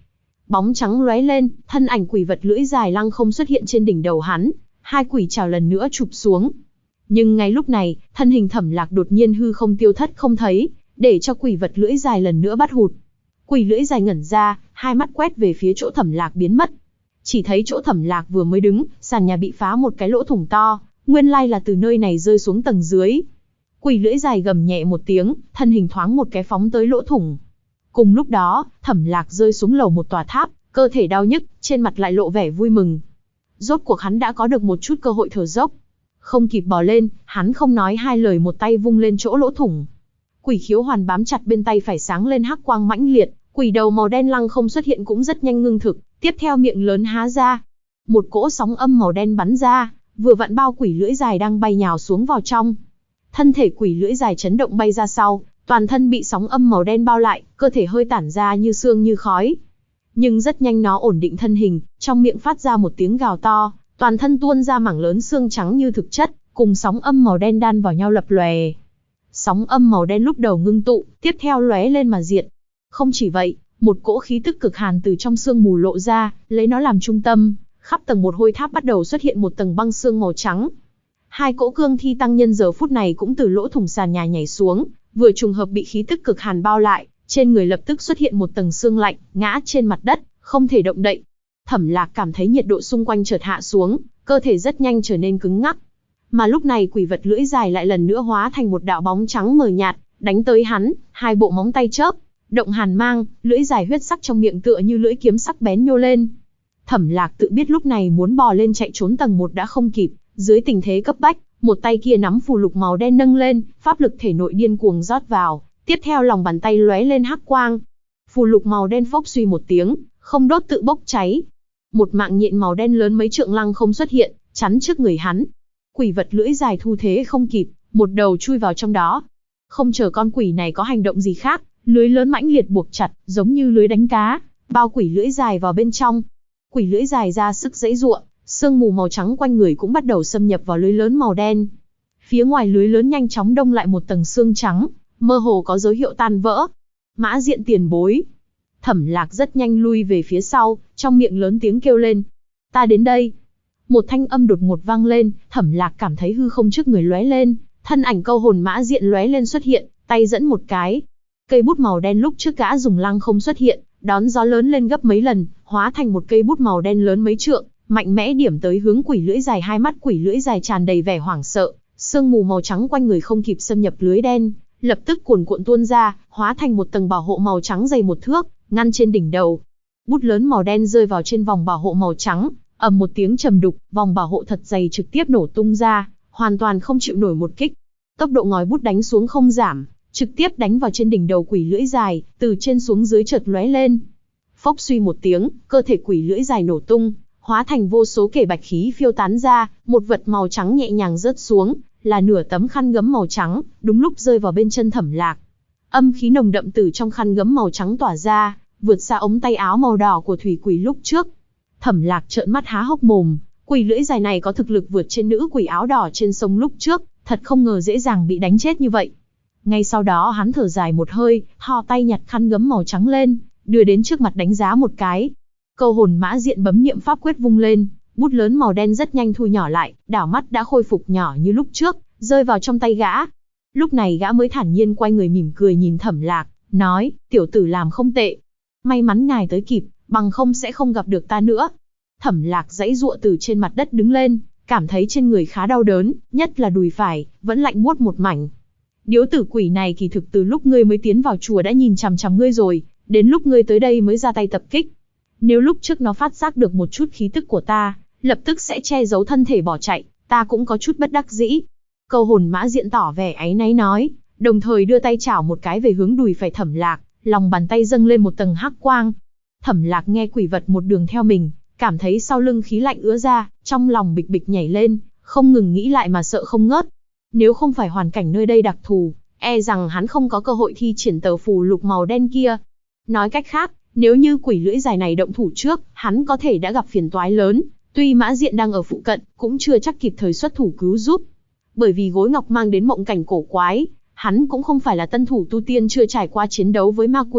bóng trắng lóe lên, thân ảnh quỷ vật lưỡi dài lăng không xuất hiện trên đỉnh đầu hắn, hai quỷ trảo lần nữa chụp xuống. Nhưng ngay lúc này, thân hình Thẩm Lạc đột nhiên hư không tiêu thất không thấy, để cho quỷ vật lưỡi dài lần nữa bắt hụt. Quỷ lưỡi dài ngẩn ra, hai mắt quét về phía chỗ Thẩm Lạc biến mất. Chỉ thấy chỗ Thẩm Lạc vừa mới đứng, sàn nhà bị phá một cái lỗ thủng to, nguyên lai là từ nơi này rơi xuống tầng dưới. Quỷ lưỡi dài gầm nhẹ một tiếng, thân hình thoáng một cái phóng tới lỗ thủng. Cùng lúc đó, Thẩm Lạc rơi xuống lầu một tòa tháp, cơ thể đau nhức, trên mặt lại lộ vẻ vui mừng. Rốt cuộc hắn đã có được một chút cơ hội thở dốc. Không kịp bò lên, hắn không nói hai lời một tay vung lên chỗ lỗ thủng. Quỷ khiếu hoàn bám chặt bên tay phải sáng lên hắc quang mãnh liệt, quỷ đầu màu đen lăng không xuất hiện cũng rất nhanh ngưng thực, tiếp theo miệng lớn há ra. Một cỗ sóng âm màu đen bắn ra, vừa vặn bao quỷ lưỡi dài đang bay nhào xuống vào trong. Thân thể quỷ lưỡi dài chấn động bay ra sau, toàn thân bị sóng âm màu đen bao lại, cơ thể hơi tản ra như sương như khói. Nhưng rất nhanh nó ổn định thân hình, trong miệng phát ra một tiếng gào to, toàn thân tuôn ra mảng lớn xương trắng như thực chất, cùng sóng âm màu đen đan vào nhau lập lòe. Sóng âm màu đen lúc đầu ngưng tụ, tiếp theo lóe lên mà diệt. Không chỉ vậy, một cỗ khí tức cực hàn từ trong sương mù lộ ra, lấy nó làm trung tâm, khắp tầng một hôi tháp bắt đầu xuất hiện một tầng băng sương màu trắng. Hai cỗ cương thi tăng nhân giờ phút này cũng từ lỗ thủng sàn nhà nhảy xuống, vừa trùng hợp bị khí tức cực hàn bao lại, trên người lập tức xuất hiện một tầng sương lạnh, ngã trên mặt đất, không thể động đậy. Thẩm Lạc cảm thấy nhiệt độ xung quanh chợt hạ xuống, cơ thể rất nhanh trở nên cứng ngắc. Mà lúc này quỷ vật lưỡi dài lại lần nữa hóa thành một đạo bóng trắng mờ nhạt, đánh tới hắn, hai bộ móng tay chớp, động hàn mang, lưỡi dài huyết sắc trong miệng tựa như lưỡi kiếm sắc bén nhô lên. Thẩm Lạc tự biết lúc này muốn bò lên chạy trốn tầng 1 đã không kịp, dưới tình thế cấp bách, một tay kia nắm phù lục màu đen nâng lên, pháp lực thể nội điên cuồng rót vào, tiếp theo lòng bàn tay lóe lên hắc quang. Phù lục màu đen phốc suy một tiếng, không đốt tự bốc cháy. Một mạng nhện màu đen lớn mấy trượng lăng không xuất hiện, chắn trước người hắn. Quỷ vật lưỡi dài thu thế không kịp, một đầu chui vào trong đó. Không chờ con quỷ này có hành động gì khác, lưới lớn mãnh liệt buộc chặt, giống như lưới đánh cá, bao quỷ lưỡi dài vào bên trong. Quỷ lưỡi dài ra sức giãy giụa, sương mù màu trắng quanh người cũng bắt đầu xâm nhập vào lưới lớn màu đen. Phía ngoài lưới lớn nhanh chóng đông lại một tầng xương trắng, mơ hồ có dấu hiệu tan vỡ. Mã Diện tiền bối. Thẩm Lạc rất nhanh lui về phía sau, trong miệng lớn tiếng kêu lên. Ta đến đây. Một thanh âm đột ngột vang lên, Thẩm Lạc cảm thấy hư không trước người lóe lên, thân ảnh câu hồn Mã Diện lóe lên xuất hiện, tay dẫn một cái. Cây bút màu đen lúc trước gã dùng lăng không xuất hiện, đón gió lớn lên gấp mấy lần, hóa thành một cây bút màu đen lớn mấy trượng, mạnh mẽ điểm tới hướng quỷ lưỡi dài. Hai mắt quỷ lưỡi dài tràn đầy vẻ hoảng sợ, sương mù màu trắng quanh người không kịp xâm nhập lưới đen, lập tức cuồn cuộn tuôn ra, hóa thành một tầng bảo hộ màu trắng dày 1 thước, ngăn trên đỉnh đầu. Bút lớn màu đen rơi vào trên vòng bảo hộ màu trắng, ầm một tiếng trầm đục, vòng bảo hộ thật dày trực tiếp nổ tung ra, hoàn toàn không chịu nổi một kích. Tốc độ ngòi bút đánh xuống không giảm, trực tiếp đánh vào trên đỉnh đầu quỷ lưỡi dài, từ trên xuống dưới chợt lóe lên. Phốc suy một tiếng, cơ thể quỷ lưỡi dài nổ tung, hóa thành vô số kể bạch khí phiêu tán ra, một vật màu trắng nhẹ nhàng rớt xuống, là nửa tấm khăn gấm màu trắng, đúng lúc rơi vào bên chân Thẩm Lạc. Âm khí nồng đậm từ trong khăn gấm màu trắng tỏa ra, vượt xa ống tay áo màu đỏ của thủy quỷ lúc trước. Thẩm Lạc trợn mắt há hốc mồm, quỷ lưỡi dài này có thực lực vượt trên nữ quỷ áo đỏ trên sông lúc trước, thật không ngờ dễ dàng bị đánh chết như vậy. Ngay sau đó hắn thở dài một hơi, thò tay nhặt khăn gấm màu trắng lên, đưa đến trước mặt đánh giá một cái. Câu hồn Mã Diện bấm niệm pháp quyết vung lên, bút lớn màu đen rất nhanh thu nhỏ lại, đảo mắt đã khôi phục nhỏ như lúc trước, rơi vào trong tay gã. Lúc này gã mới thản nhiên quay người mỉm cười nhìn Thẩm Lạc, nói, tiểu tử làm không tệ. May mắn ngài tới kịp, bằng không sẽ không gặp được ta nữa. Thẩm Lạc giãy giụa từ trên mặt đất đứng lên, cảm thấy trên người khá đau đớn, nhất là đùi phải, vẫn lạnh buốt một mảnh. Điếu tử quỷ này kỳ thực từ lúc ngươi mới tiến vào chùa đã nhìn chằm chằm ngươi rồi, đến lúc ngươi tới đây mới ra tay tập kích. Nếu lúc trước nó phát giác được một chút khí tức của ta, lập tức sẽ che giấu thân thể bỏ chạy, ta cũng có chút bất đắc dĩ. Câu hồn Mã Diện tỏ vẻ áy náy nói, đồng thời đưa tay chảo một cái về hướng đùi phải Thẩm Lạc, lòng bàn tay dâng lên một tầng hắc quang. Thẩm Lạc nghe quỷ vật một đường theo mình, cảm thấy sau lưng khí lạnh ứa ra, trong lòng bịch bịch nhảy lên, không ngừng nghĩ lại mà sợ không ngớt. Nếu không phải hoàn cảnh nơi đây đặc thù, e rằng hắn không có cơ hội thi triển tờ phù lục màu đen kia. Nói cách khác, nếu như quỷ lưỡi dài này động thủ trước, hắn có thể đã gặp phiền toái lớn, tuy Mã Diện đang ở phụ cận, cũng chưa chắc kịp thời xuất thủ cứu giúp. Bởi vì gối ngọc mang đến mộng cảnh cổ quái, hắn cũng không phải là tân thủ tu tiên chưa trải qua chiến đấu với ma quỷ,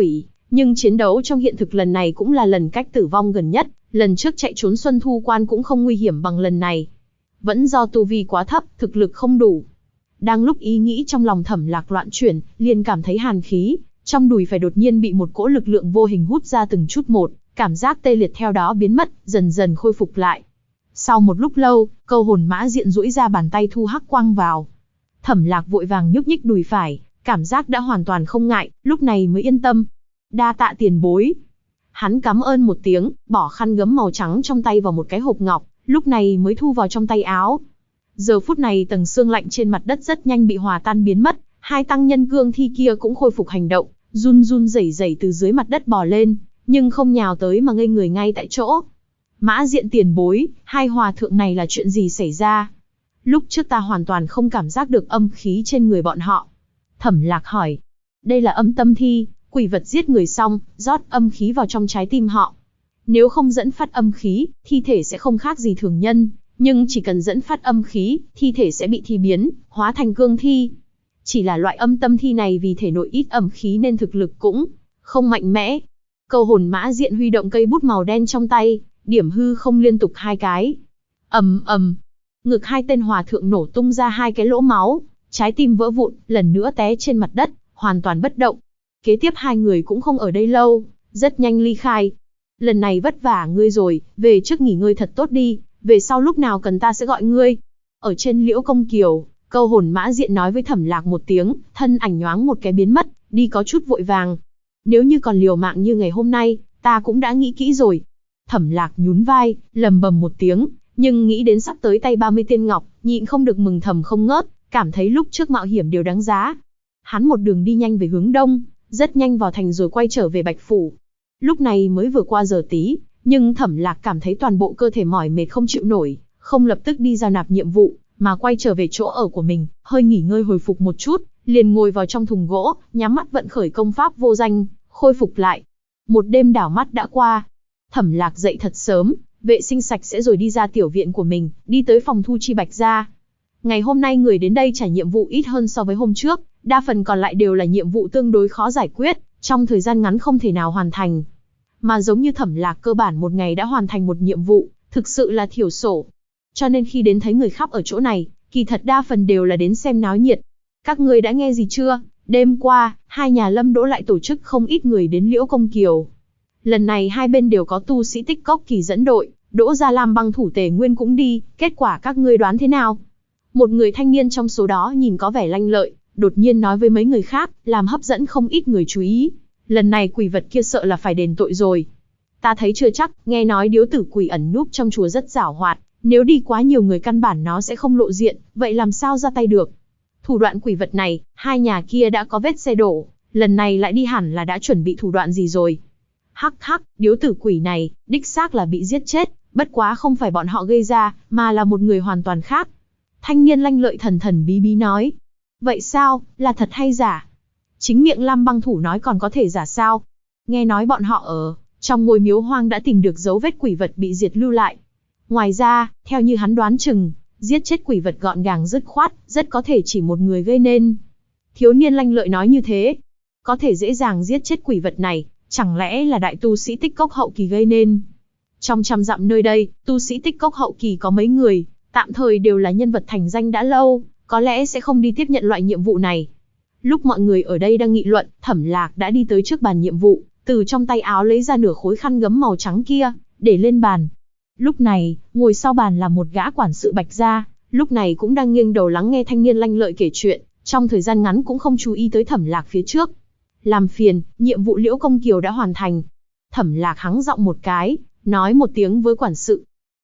nhưng chiến đấu trong hiện thực lần này cũng là lần cách tử vong gần nhất, lần trước chạy trốn Xuân Thu Quan cũng không nguy hiểm bằng lần này. Vẫn do tu vi quá thấp, thực lực không đủ. Đang lúc ý nghĩ trong lòng Thẩm Lạc loạn chuyển, liền cảm thấy hàn khí, trong đùi phải đột nhiên bị một cỗ lực lượng vô hình hút ra từng chút một, cảm giác tê liệt theo đó biến mất, dần dần khôi phục lại. Sau một lúc lâu, Câu Hồn Mã Diện duỗi ra bàn tay thu hắc quang vào. Thẩm Lạc vội vàng nhúc nhích đùi phải, cảm giác đã hoàn toàn không ngại, lúc này mới yên tâm. Đa tạ tiền bối. Hắn cảm ơn một tiếng, bỏ khăn gấm màu trắng trong tay vào một cái hộp ngọc, lúc này mới thu vào trong tay áo. Giờ phút này tầng xương lạnh trên mặt đất rất nhanh bị hòa tan biến mất, hai tăng nhân cương thi kia cũng khôi phục hành động, run run rẩy rẩy từ dưới mặt đất bò lên, nhưng không nhào tới mà ngây người ngay tại chỗ. Mã Diện tiền bối, hai hòa thượng này là chuyện gì xảy ra? Lúc trước ta hoàn toàn không cảm giác được âm khí trên người bọn họ. Thẩm Lạc hỏi. Đây là âm tâm thi, quỷ vật giết người xong, rót âm khí vào trong trái tim họ. Nếu không dẫn phát âm khí, thi thể sẽ không khác gì thường nhân, nhưng chỉ cần dẫn phát âm khí, thi thể sẽ bị thi biến, hóa thành cương thi. Chỉ là loại âm tâm thi này vì thể nội ít âm khí nên thực lực cũng không mạnh mẽ. Câu Hồn Mã Diện huy động cây bút màu đen trong tay, điểm hư không liên tục 2 cái. Ầm ầm, ngực hai tên hòa thượng nổ tung ra 2 cái lỗ máu, trái tim vỡ vụn, lần nữa té trên mặt đất, hoàn toàn bất động. Kế tiếp hai người cũng không ở đây lâu, rất nhanh ly khai. Lần này vất vả ngươi rồi, về trước nghỉ ngơi thật tốt đi, về sau lúc nào cần ta sẽ gọi ngươi. Ở trên Liễu Công Kiều, Câu Hồn Mã Diện nói với Thẩm Lạc một tiếng, thân ảnh nhoáng một cái biến mất, đi có chút vội vàng. Nếu như còn liều mạng như ngày hôm nay, ta cũng đã nghĩ kỹ rồi. Thẩm Lạc nhún vai, lầm bầm một tiếng, nhưng nghĩ đến sắp tới tay 30 tiên ngọc, nhịn không được mừng thầm không ngớt, cảm thấy lúc trước mạo hiểm đều đáng giá. Hắn một đường đi nhanh về hướng đông, rất nhanh vào thành rồi quay trở về Bạch Phủ. Lúc này mới vừa qua giờ tí, nhưng Thẩm Lạc cảm thấy toàn bộ cơ thể mỏi mệt không chịu nổi, không lập tức đi giao nạp nhiệm vụ, mà quay trở về chỗ ở của mình, hơi nghỉ ngơi hồi phục một chút, liền ngồi vào trong thùng gỗ, nhắm mắt vận khởi công pháp vô danh, khôi phục lại. Một đêm đảo mắt đã qua. Thẩm Lạc dậy thật sớm, vệ sinh sạch sẽ rồi đi ra tiểu viện của mình, đi tới phòng thu chi Bạch gia. Ngày hôm nay người đến đây trải nhiệm vụ ít hơn so với hôm trước, đa phần còn lại đều là nhiệm vụ tương đối khó giải quyết, trong thời gian ngắn không thể nào hoàn thành. Mà giống như Thẩm Lạc cơ bản một ngày đã hoàn thành một nhiệm vụ, thực sự là thiểu số. Cho nên khi đến thấy người khắp ở chỗ này, kỳ thật đa phần đều là đến xem náo nhiệt. Các ngươi đã nghe gì chưa? Đêm qua, hai nhà Lâm Đỗ lại tổ chức không ít người đến Liễu Công Kiều. Lần này hai bên đều có tu sĩ Tích Cốc Kỳ dẫn đội, Đỗ Gia Lam Băng thủ Tề Nguyên cũng đi, kết quả các ngươi đoán thế nào? Một người thanh niên trong số đó nhìn có vẻ lanh lợi, đột nhiên nói với mấy người khác, làm hấp dẫn không ít người chú ý. Lần này quỷ vật kia sợ là phải đền tội rồi. Ta thấy chưa chắc, nghe nói điếu tử quỷ ẩn núp trong chùa rất giảo hoạt, nếu đi quá nhiều người căn bản nó sẽ không lộ diện, vậy làm sao ra tay được? Thủ đoạn quỷ vật này, hai nhà kia đã có vết xe đổ, lần này lại đi hẳn là đã chuẩn bị thủ đoạn gì rồi. Hắc hắc, điếu tử quỷ này, đích xác là bị giết chết, bất quá không phải bọn họ gây ra, mà là một người hoàn toàn khác. Thanh niên lanh lợi thần thần bí bí nói. Vậy sao, là thật hay giả? Chính miệng Lam Băng thủ nói còn có thể giả sao? Nghe nói bọn họ ở trong ngôi miếu hoang đã tìm được dấu vết quỷ vật bị diệt lưu lại. Ngoài ra, theo như hắn đoán chừng, giết chết quỷ vật gọn gàng dứt khoát, rất có thể chỉ một người gây nên. Thiếu niên lanh lợi nói như thế. Có thể dễ dàng giết chết quỷ vật này, chẳng lẽ là đại tu sĩ Tích Cốc hậu kỳ gây nên? Trong trăm dặm nơi đây, tu sĩ Tích Cốc hậu kỳ có mấy người, tạm thời đều là nhân vật thành danh đã lâu, có lẽ sẽ không đi tiếp nhận loại nhiệm vụ này. Lúc mọi người ở đây đang nghị luận, Thẩm Lạc đã đi tới trước bàn nhiệm vụ, từ trong tay áo lấy ra nửa khối khăn gấm màu trắng kia, để lên bàn. Lúc này, ngồi sau bàn là một gã quản sự Bạch gia, lúc này cũng đang nghiêng đầu lắng nghe thanh niên lanh lợi kể chuyện, trong thời gian ngắn cũng không chú ý tới Thẩm Lạc phía trước. Làm phiền, nhiệm vụ Liễu Công Kiều đã hoàn thành. Thẩm Lạc hắng giọng một cái, nói một tiếng với quản sự.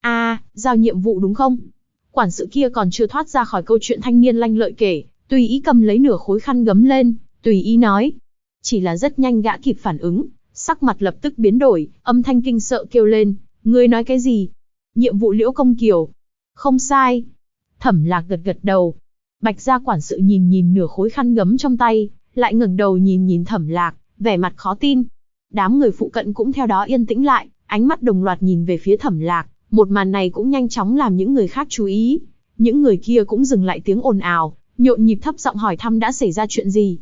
Giao nhiệm vụ đúng không? Quản sự kia còn chưa thoát ra khỏi câu chuyện thanh niên lanh lợi kể, tùy ý cầm lấy nửa khối khăn gấm lên, tùy ý nói. Chỉ là rất nhanh gã kịp phản ứng, sắc mặt lập tức biến đổi, âm thanh kinh sợ kêu lên. Ngươi nói cái gì? Nhiệm vụ Liễu Công Kiều. Không sai. Thẩm Lạc gật gật đầu. Bạch gia quản sự nhìn nhìn nửa khối khăn gấm trong tay, lại ngẩng đầu nhìn nhìn Thẩm Lạc, vẻ mặt khó tin. Đám người phụ cận cũng theo đó yên tĩnh lại, ánh mắt đồng loạt nhìn về phía Thẩm Lạc, một màn này cũng nhanh chóng làm những người khác chú ý. Những người kia cũng dừng lại tiếng ồn ào, nhộn nhịp thấp giọng hỏi thăm đã xảy ra chuyện gì.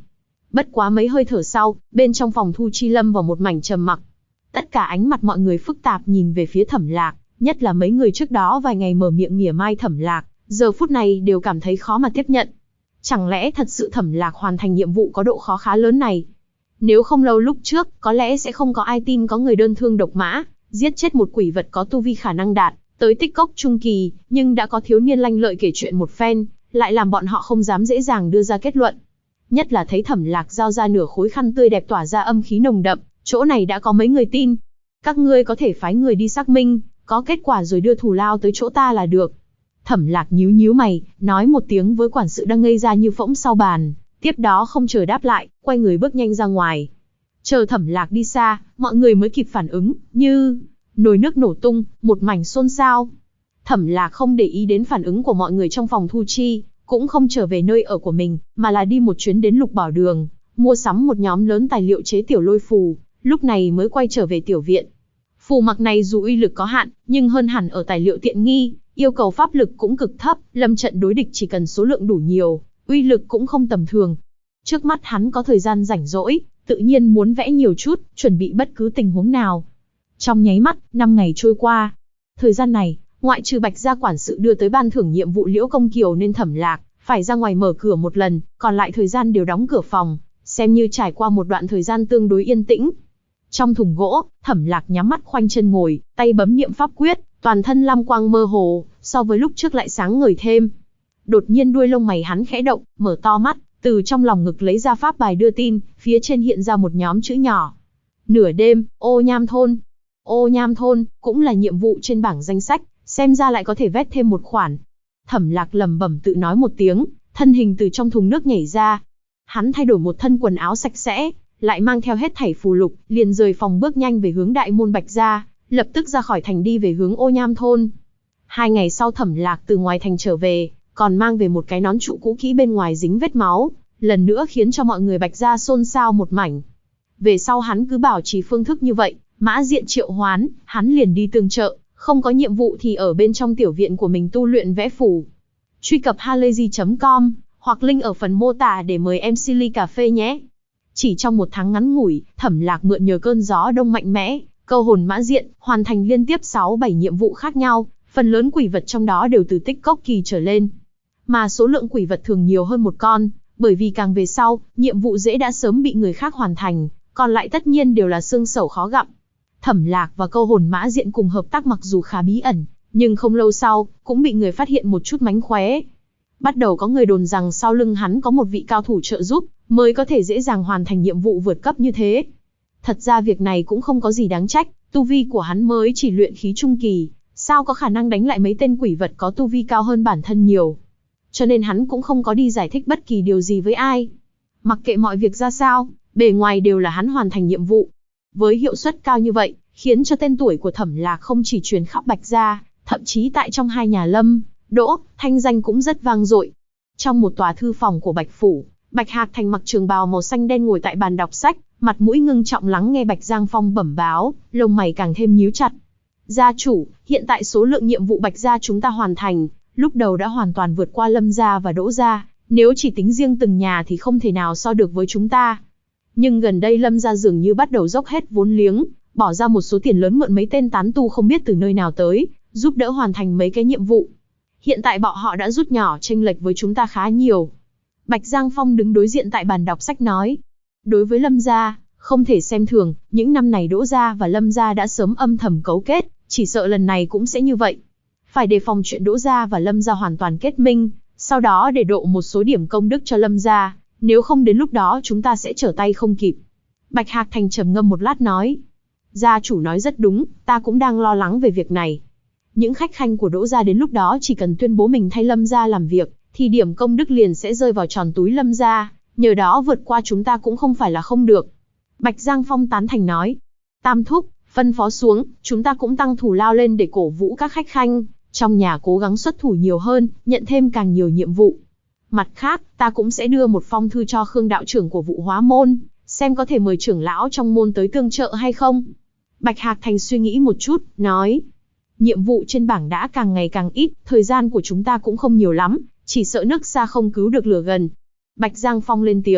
Bất quá mấy hơi thở sau, bên trong phòng thu chi lâm vào một mảnh trầm mặc. Tất cả ánh mặt mọi người phức tạp nhìn về phía Thẩm Lạc, nhất là mấy người trước đó vài ngày mở miệng mỉa mai Thẩm Lạc, giờ phút này đều cảm thấy khó mà tiếp nhận. Chẳng lẽ thật sự Thẩm Lạc hoàn thành nhiệm vụ có độ khó khá lớn này? Nếu không lâu lúc trước, có lẽ sẽ không có ai tin có người đơn thương độc mã, giết chết một quỷ vật có tu vi khả năng đạt tới tích cốc trung kỳ, nhưng đã có thiếu niên lanh lợi kể chuyện một phen, lại làm bọn họ không dám dễ dàng đưa ra kết luận. Nhất là thấy Thẩm Lạc giao ra nửa khối khăn tươi đẹp tỏa ra âm khí nồng đậm, chỗ này đã có mấy người tin. Các ngươi có thể phái người đi xác minh, có kết quả rồi đưa thù lao tới chỗ ta là được. Thẩm Lạc nhíu nhíu mày, nói một tiếng với quản sự đang ngây ra như phỗng sau bàn, tiếp đó không chờ đáp lại, quay người bước nhanh ra ngoài. Chờ Thẩm Lạc đi xa, mọi người mới kịp phản ứng, như nồi nước nổ tung, một mảnh xôn xao. Thẩm Lạc không để ý đến phản ứng của mọi người trong phòng thu chi, cũng không trở về nơi ở của mình, mà là đi một chuyến đến Lục Bảo Đường, mua sắm một nhóm lớn tài liệu chế tiểu lôi phù, lúc này mới quay trở về tiểu viện. Phù mặc này dù uy lực có hạn, nhưng hơn hẳn ở tài liệu tiện nghi, yêu cầu pháp lực cũng cực thấp, lâm trận đối địch chỉ cần số lượng đủ nhiều, uy lực cũng không tầm thường. Trước mắt hắn có thời gian rảnh rỗi, tự nhiên muốn vẽ nhiều chút, chuẩn bị bất cứ tình huống nào. Trong nháy mắt, 5 ngày trôi qua. Thời gian này, ngoại trừ Bạch gia quản sự đưa tới ban thưởng nhiệm vụ Liễu Công Kiều nên Thẩm Lạc phải ra ngoài mở cửa một lần, còn lại thời gian đều đóng cửa phòng, xem như trải qua một đoạn thời gian tương đối yên tĩnh. Trong thùng gỗ, Thẩm Lạc nhắm mắt khoanh chân ngồi, tay bấm niệm pháp quyết, toàn thân lam quang mơ hồ, so với lúc trước lại sáng ngời thêm. Đột nhiên đuôi lông mày hắn khẽ động, mở to mắt, từ trong lòng ngực lấy ra pháp bài đưa tin, phía trên hiện ra một nhóm chữ nhỏ. Nửa đêm, Ô Nham thôn. Ô Nham thôn cũng là nhiệm vụ trên bảng danh sách, xem ra lại có thể vét thêm một khoản. Thẩm Lạc lẩm bẩm tự nói một tiếng, thân hình từ trong thùng nước nhảy ra. Hắn thay đổi một thân quần áo sạch sẽ, lại mang theo hết thảy phù lục, liền rời phòng bước nhanh về hướng đại môn Bạch gia, lập tức ra khỏi thành đi về hướng Ô Nham thôn. 2 ngày sau Thẩm Lạc từ ngoài thành trở về, còn mang về một cái nón trụ cũ kỹ bên ngoài dính vết máu, lần nữa khiến cho mọi người Bạch gia xôn xao một mảnh. Về sau hắn cứ bảo trì phương thức như vậy, mã diện triệu hoán, hắn liền đi tương trợ, không có nhiệm vụ thì ở bên trong tiểu viện của mình tu luyện vẽ phù. Truy cập halayzi.com hoặc link ở phần mô tả để mời em Silly cà phê nhé. Chỉ trong một tháng ngắn ngủi, Thẩm Lạc mượn nhờ cơn gió đông mạnh mẽ, câu hồn mã diện, hoàn thành liên tiếp 6-7 nhiệm vụ khác nhau, phần lớn quỷ vật trong đó đều từ tích cốc kỳ trở lên. Mà số lượng quỷ vật thường nhiều hơn một con, bởi vì càng về sau, nhiệm vụ dễ đã sớm bị người khác hoàn thành, còn lại tất nhiên đều là xương sẩu khó gặm. Thẩm Lạc và câu hồn mã diện cùng hợp tác mặc dù khá bí ẩn, nhưng không lâu sau, cũng bị người phát hiện một chút mánh khóe. Bắt đầu có người đồn rằng sau lưng hắn có một vị cao thủ trợ giúp, mới có thể dễ dàng hoàn thành nhiệm vụ vượt cấp như thế. Thật ra việc này cũng không có gì đáng trách, tu vi của hắn mới chỉ luyện khí trung kỳ, sao có khả năng đánh lại mấy tên quỷ vật có tu vi cao hơn bản thân nhiều. Cho nên hắn cũng không có đi giải thích bất kỳ điều gì với ai. Mặc kệ mọi việc ra sao, bề ngoài đều là hắn hoàn thành nhiệm vụ. Với hiệu suất cao như vậy, khiến cho tên tuổi của Thẩm Lạc không chỉ truyền khắp Bạch gia, thậm chí tại trong hai nhà Lâm, Đỗ, thanh danh cũng rất vang dội. Trong một tòa thư phòng của Bạch phủ, Bạch Hạc Thành mặc trường bào màu xanh đen ngồi tại bàn đọc sách, mặt mũi ngưng trọng lắng nghe Bạch Giang Phong bẩm báo, lông mày càng thêm nhíu chặt. Gia chủ, hiện tại số lượng nhiệm vụ Bạch gia chúng ta hoàn thành, lúc đầu đã hoàn toàn vượt qua Lâm gia và Đỗ gia, nếu chỉ tính riêng từng nhà thì không thể nào so được với chúng ta. Nhưng gần đây Lâm gia dường như bắt đầu dốc hết vốn liếng, bỏ ra một số tiền lớn mượn mấy tên tán tu không biết từ nơi nào tới, giúp đỡ hoàn thành mấy cái nhiệm vụ. Hiện tại bọn họ đã rút nhỏ chênh lệch với chúng ta khá nhiều. Bạch Giang Phong đứng đối diện tại bàn đọc sách nói. Đối với Lâm gia, không thể xem thường, những năm này Đỗ gia và Lâm gia đã sớm âm thầm cấu kết, chỉ sợ lần này cũng sẽ như vậy. Phải đề phòng chuyện Đỗ gia và Lâm gia hoàn toàn kết minh, sau đó để độ một số điểm công đức cho Lâm gia, nếu không đến lúc đó chúng ta sẽ trở tay không kịp. Bạch Hạc Thành trầm ngâm một lát nói. Gia chủ nói rất đúng, ta cũng đang lo lắng về việc này. Những khách khanh của Đỗ gia đến lúc đó chỉ cần tuyên bố mình thay Lâm gia làm việc, thì điểm công đức liền sẽ rơi vào tròn túi Lâm gia, nhờ đó vượt qua chúng ta cũng không phải là không được. Bạch Giang Phong tán thành nói. Tam thúc, phân phó xuống, chúng ta cũng tăng thù lao lên để cổ vũ các khách khanh, trong nhà cố gắng xuất thủ nhiều hơn, nhận thêm càng nhiều nhiệm vụ. Mặt khác, ta cũng sẽ đưa một phong thư cho Khương đạo trưởng của Vũ Hóa môn, xem có thể mời trưởng lão trong môn tới tương trợ hay không. Bạch Hạc Thành suy nghĩ một chút, nói. Nhiệm vụ trên bảng đã càng ngày càng ít, thời gian của chúng ta cũng không nhiều lắm, chỉ sợ nước xa không cứu được lửa gần. Bạch Giang Phong lên tiếng,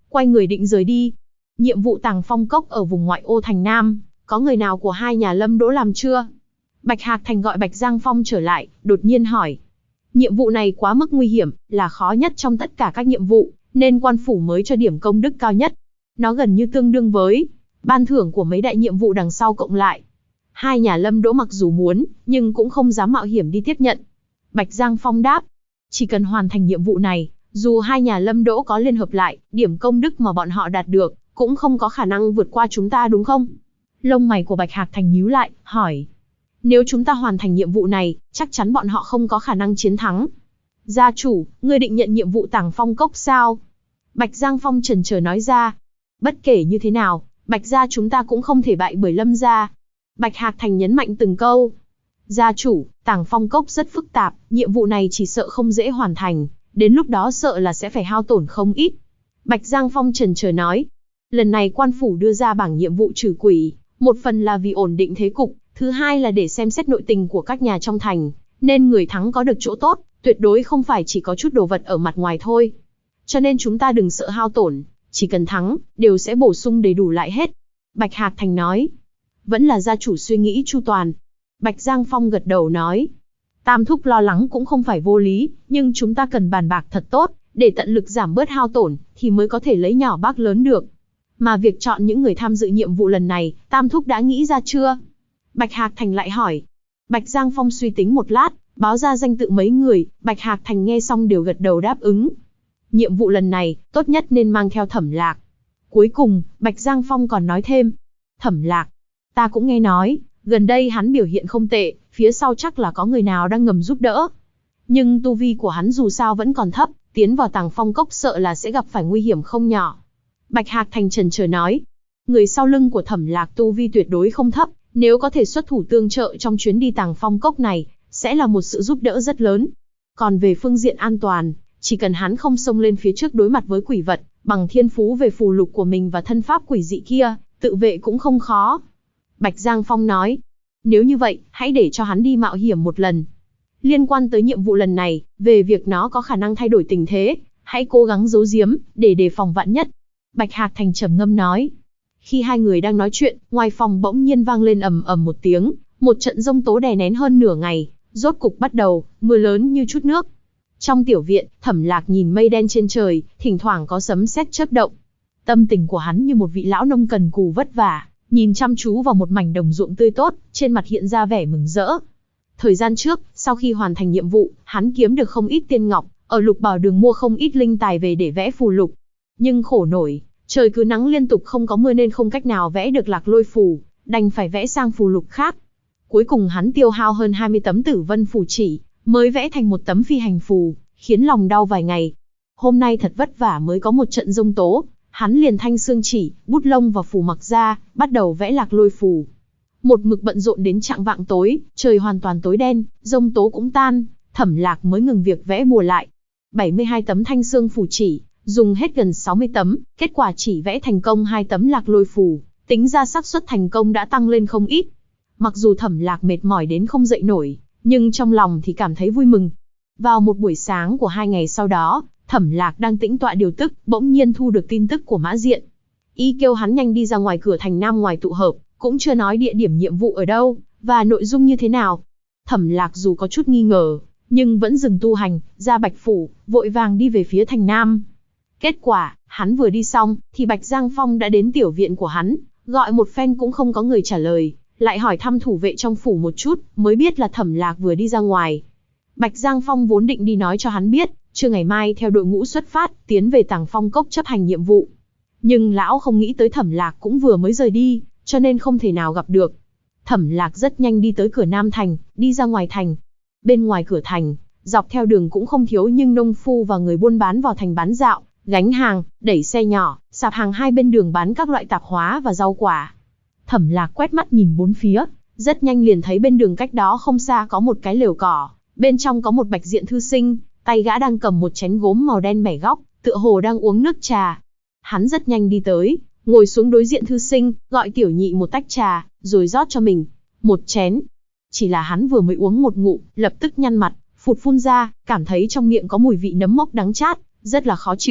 quay người định rời đi. Nhiệm vụ Tàng Phong Cốc ở vùng ngoại ô thành Nam, có người nào của hai nhà Lâm Đỗ làm chưa? Bạch Hạc Thành gọi Bạch Giang Phong trở lại, đột nhiên hỏi. Nhiệm vụ này quá mức nguy hiểm, là khó nhất trong tất cả các nhiệm vụ, nên quan phủ mới cho điểm công đức cao nhất. Nó gần như tương đương với ban thưởng của mấy đại nhiệm vụ đằng sau cộng lại. Hai nhà Lâm Đỗ mặc dù muốn, nhưng cũng không dám mạo hiểm đi tiếp nhận. Bạch Giang Phong đáp, chỉ cần hoàn thành nhiệm vụ này, dù hai nhà Lâm Đỗ có liên hợp lại, điểm công đức mà bọn họ đạt được, cũng không có khả năng vượt qua chúng ta đúng không? Lông mày của Bạch Hạc Thành nhíu lại, hỏi. Nếu chúng ta hoàn thành nhiệm vụ này, chắc chắn bọn họ không có khả năng chiến thắng. Gia chủ, ngươi định nhận nhiệm vụ Tàng Phong Cốc sao? Bạch Giang Phong chần chờ nói ra. Bất kể như thế nào, Bạch gia chúng ta cũng không thể bại bởi Lâm gia. Bạch Hạc Thành nhấn mạnh từng câu. Gia chủ, Tàng Phong Cốc rất phức tạp, nhiệm vụ này chỉ sợ không dễ hoàn thành, đến lúc đó sợ là sẽ phải hao tổn không ít. Bạch Giang Phong chần chờ nói. Lần này quan phủ đưa ra bảng nhiệm vụ trừ quỷ, một phần là vì ổn định thế cục, thứ hai là để xem xét nội tình của các nhà trong thành, nên người thắng có được chỗ tốt, tuyệt đối không phải chỉ có chút đồ vật ở mặt ngoài thôi. Cho nên chúng ta đừng sợ hao tổn, chỉ cần thắng, đều sẽ bổ sung đầy đủ lại hết. Bạch Hạc Thành nói. Vẫn là gia chủ suy nghĩ chu toàn. Bạch Giang Phong gật đầu nói. Tam thúc lo lắng cũng không phải vô lý, nhưng chúng ta cần bàn bạc thật tốt, để tận lực giảm bớt hao tổn, thì mới có thể lấy nhỏ bác lớn được. Mà việc chọn những người tham dự nhiệm vụ lần này, Tam thúc đã nghĩ ra chưa? Bạch Hạc Thành lại hỏi. Bạch Giang Phong suy tính một lát, báo ra danh tự mấy người, Bạch Hạc Thành nghe xong đều gật đầu đáp ứng. Nhiệm vụ lần này, tốt nhất nên mang theo Thẩm Lạc. Cuối cùng, Bạch Giang Phong còn nói thêm. Thẩm Lạc, ta cũng nghe nói, gần đây hắn biểu hiện không tệ, phía sau chắc là có người nào đang ngầm giúp đỡ. Nhưng tu vi của hắn dù sao vẫn còn thấp, tiến vào Tàng Phong Cốc sợ là sẽ gặp phải nguy hiểm không nhỏ. Bạch Hạc Thành chần chờ nói. Người sau lưng của Thẩm Lạc tu vi tuyệt đối không thấp, nếu có thể xuất thủ tương trợ trong chuyến đi Tàng Phong Cốc này, sẽ là một sự giúp đỡ rất lớn. Còn về phương diện an toàn, chỉ cần hắn không xông lên phía trước đối mặt với quỷ vật, bằng thiên phú về phù lục của mình và thân pháp quỷ dị kia, tự vệ cũng không khó. Bạch Giang Phong nói. Nếu như vậy, hãy để cho hắn đi mạo hiểm một lần. Liên quan tới nhiệm vụ lần này, về việc nó có khả năng thay đổi tình thế, hãy cố gắng giấu giếm, để đề phòng vạn nhất. Bạch Hạc Thành trầm ngâm nói. Khi hai người đang nói chuyện, ngoài phòng bỗng nhiên vang lên ầm ầm một tiếng, một trận giông tố đè nén hơn nửa ngày, rốt cục bắt đầu, mưa lớn như chút nước. Trong tiểu viện, Thẩm Lạc nhìn mây đen trên trời, thỉnh thoảng có sấm sét chớp động. Tâm tình của hắn như một vị lão nông cần cù vất vả, nhìn chăm chú vào một mảnh đồng ruộng tươi tốt, trên mặt hiện ra vẻ mừng rỡ. Thời gian trước, sau khi hoàn thành nhiệm vụ, hắn kiếm được không ít tiên ngọc, ở Lục Bảo Đường mua không ít linh tài về để vẽ phù lục. Nhưng khổ nổi, trời cứ nắng liên tục không có mưa nên không cách nào vẽ được Lạc Lôi phù, đành phải vẽ sang phù lục khác. Cuối cùng hắn tiêu hao hơn 20 tấm Tử Vân phù chỉ, mới vẽ thành một tấm phi hành phù, khiến lòng đau vài ngày. Hôm nay thật vất vả mới có một trận giông tố, hắn liền thanh xương chỉ, bút lông và phù mặc ra, bắt đầu vẽ Lạc Lôi phù. Một mực bận rộn đến chạng vạng tối, trời hoàn toàn tối đen, giông tố cũng tan, Thẩm Lạc mới ngừng việc vẽ bùa lại. 72 tấm thanh xương phù chỉ, dùng hết gần 60 tấm, kết quả chỉ vẽ thành công 2 tấm Lạc Lôi phù, tính ra xác suất thành công đã tăng lên không ít. Mặc dù Thẩm Lạc mệt mỏi đến không dậy nổi, nhưng trong lòng thì cảm thấy vui mừng. Vào một buổi sáng của 2 ngày sau đó, Thẩm Lạc đang tĩnh tọa điều tức, bỗng nhiên thu được tin tức của Mã Diện. Y kêu hắn nhanh đi ra ngoài cửa thành Nam ngoài tụ hợp, cũng chưa nói địa điểm nhiệm vụ ở đâu, và nội dung như thế nào. Thẩm Lạc dù có chút nghi ngờ, nhưng vẫn dừng tu hành, ra Bạch Phủ, vội vàng đi về phía thành Nam. Kết quả, hắn vừa đi xong, thì Bạch Giang Phong đã đến tiểu viện của hắn, gọi một phen cũng không có người trả lời, lại hỏi thăm thủ vệ trong phủ một chút, mới biết là Thẩm Lạc vừa đi ra ngoài. Bạch Giang Phong vốn định đi nói cho hắn biết, trưa ngày mai theo đội ngũ xuất phát, tiến về Tàng Phong Cốc chấp hành nhiệm vụ. Nhưng lão không nghĩ tới Thẩm Lạc cũng vừa mới rời đi, cho nên không thể nào gặp được. Thẩm Lạc rất nhanh đi tới cửa Nam Thành, đi ra ngoài thành. Bên ngoài cửa thành, dọc theo đường cũng không thiếu nhưng nông phu và người buôn bán vào thành bán dạo, gánh hàng, đẩy xe nhỏ, sạp hàng hai bên đường bán các loại tạp hóa và rau quả. Thẩm Lạc quét mắt nhìn bốn phía, rất nhanh liền thấy bên đường cách đó không xa có một cái lều cỏ, bên trong có một bạch diện thư sinh, tay gã đang cầm một chén gốm màu đen bẻ góc, tựa hồ đang uống nước trà. Hắn rất nhanh đi tới, ngồi xuống đối diện thư sinh, gọi tiểu nhị một tách trà, rồi rót cho mình một chén. Chỉ là hắn vừa mới uống một ngụm, lập tức nhăn mặt, phụt phun ra, cảm thấy trong miệng có mùi vị nấm mốc đắng chát, rất là khó chịu.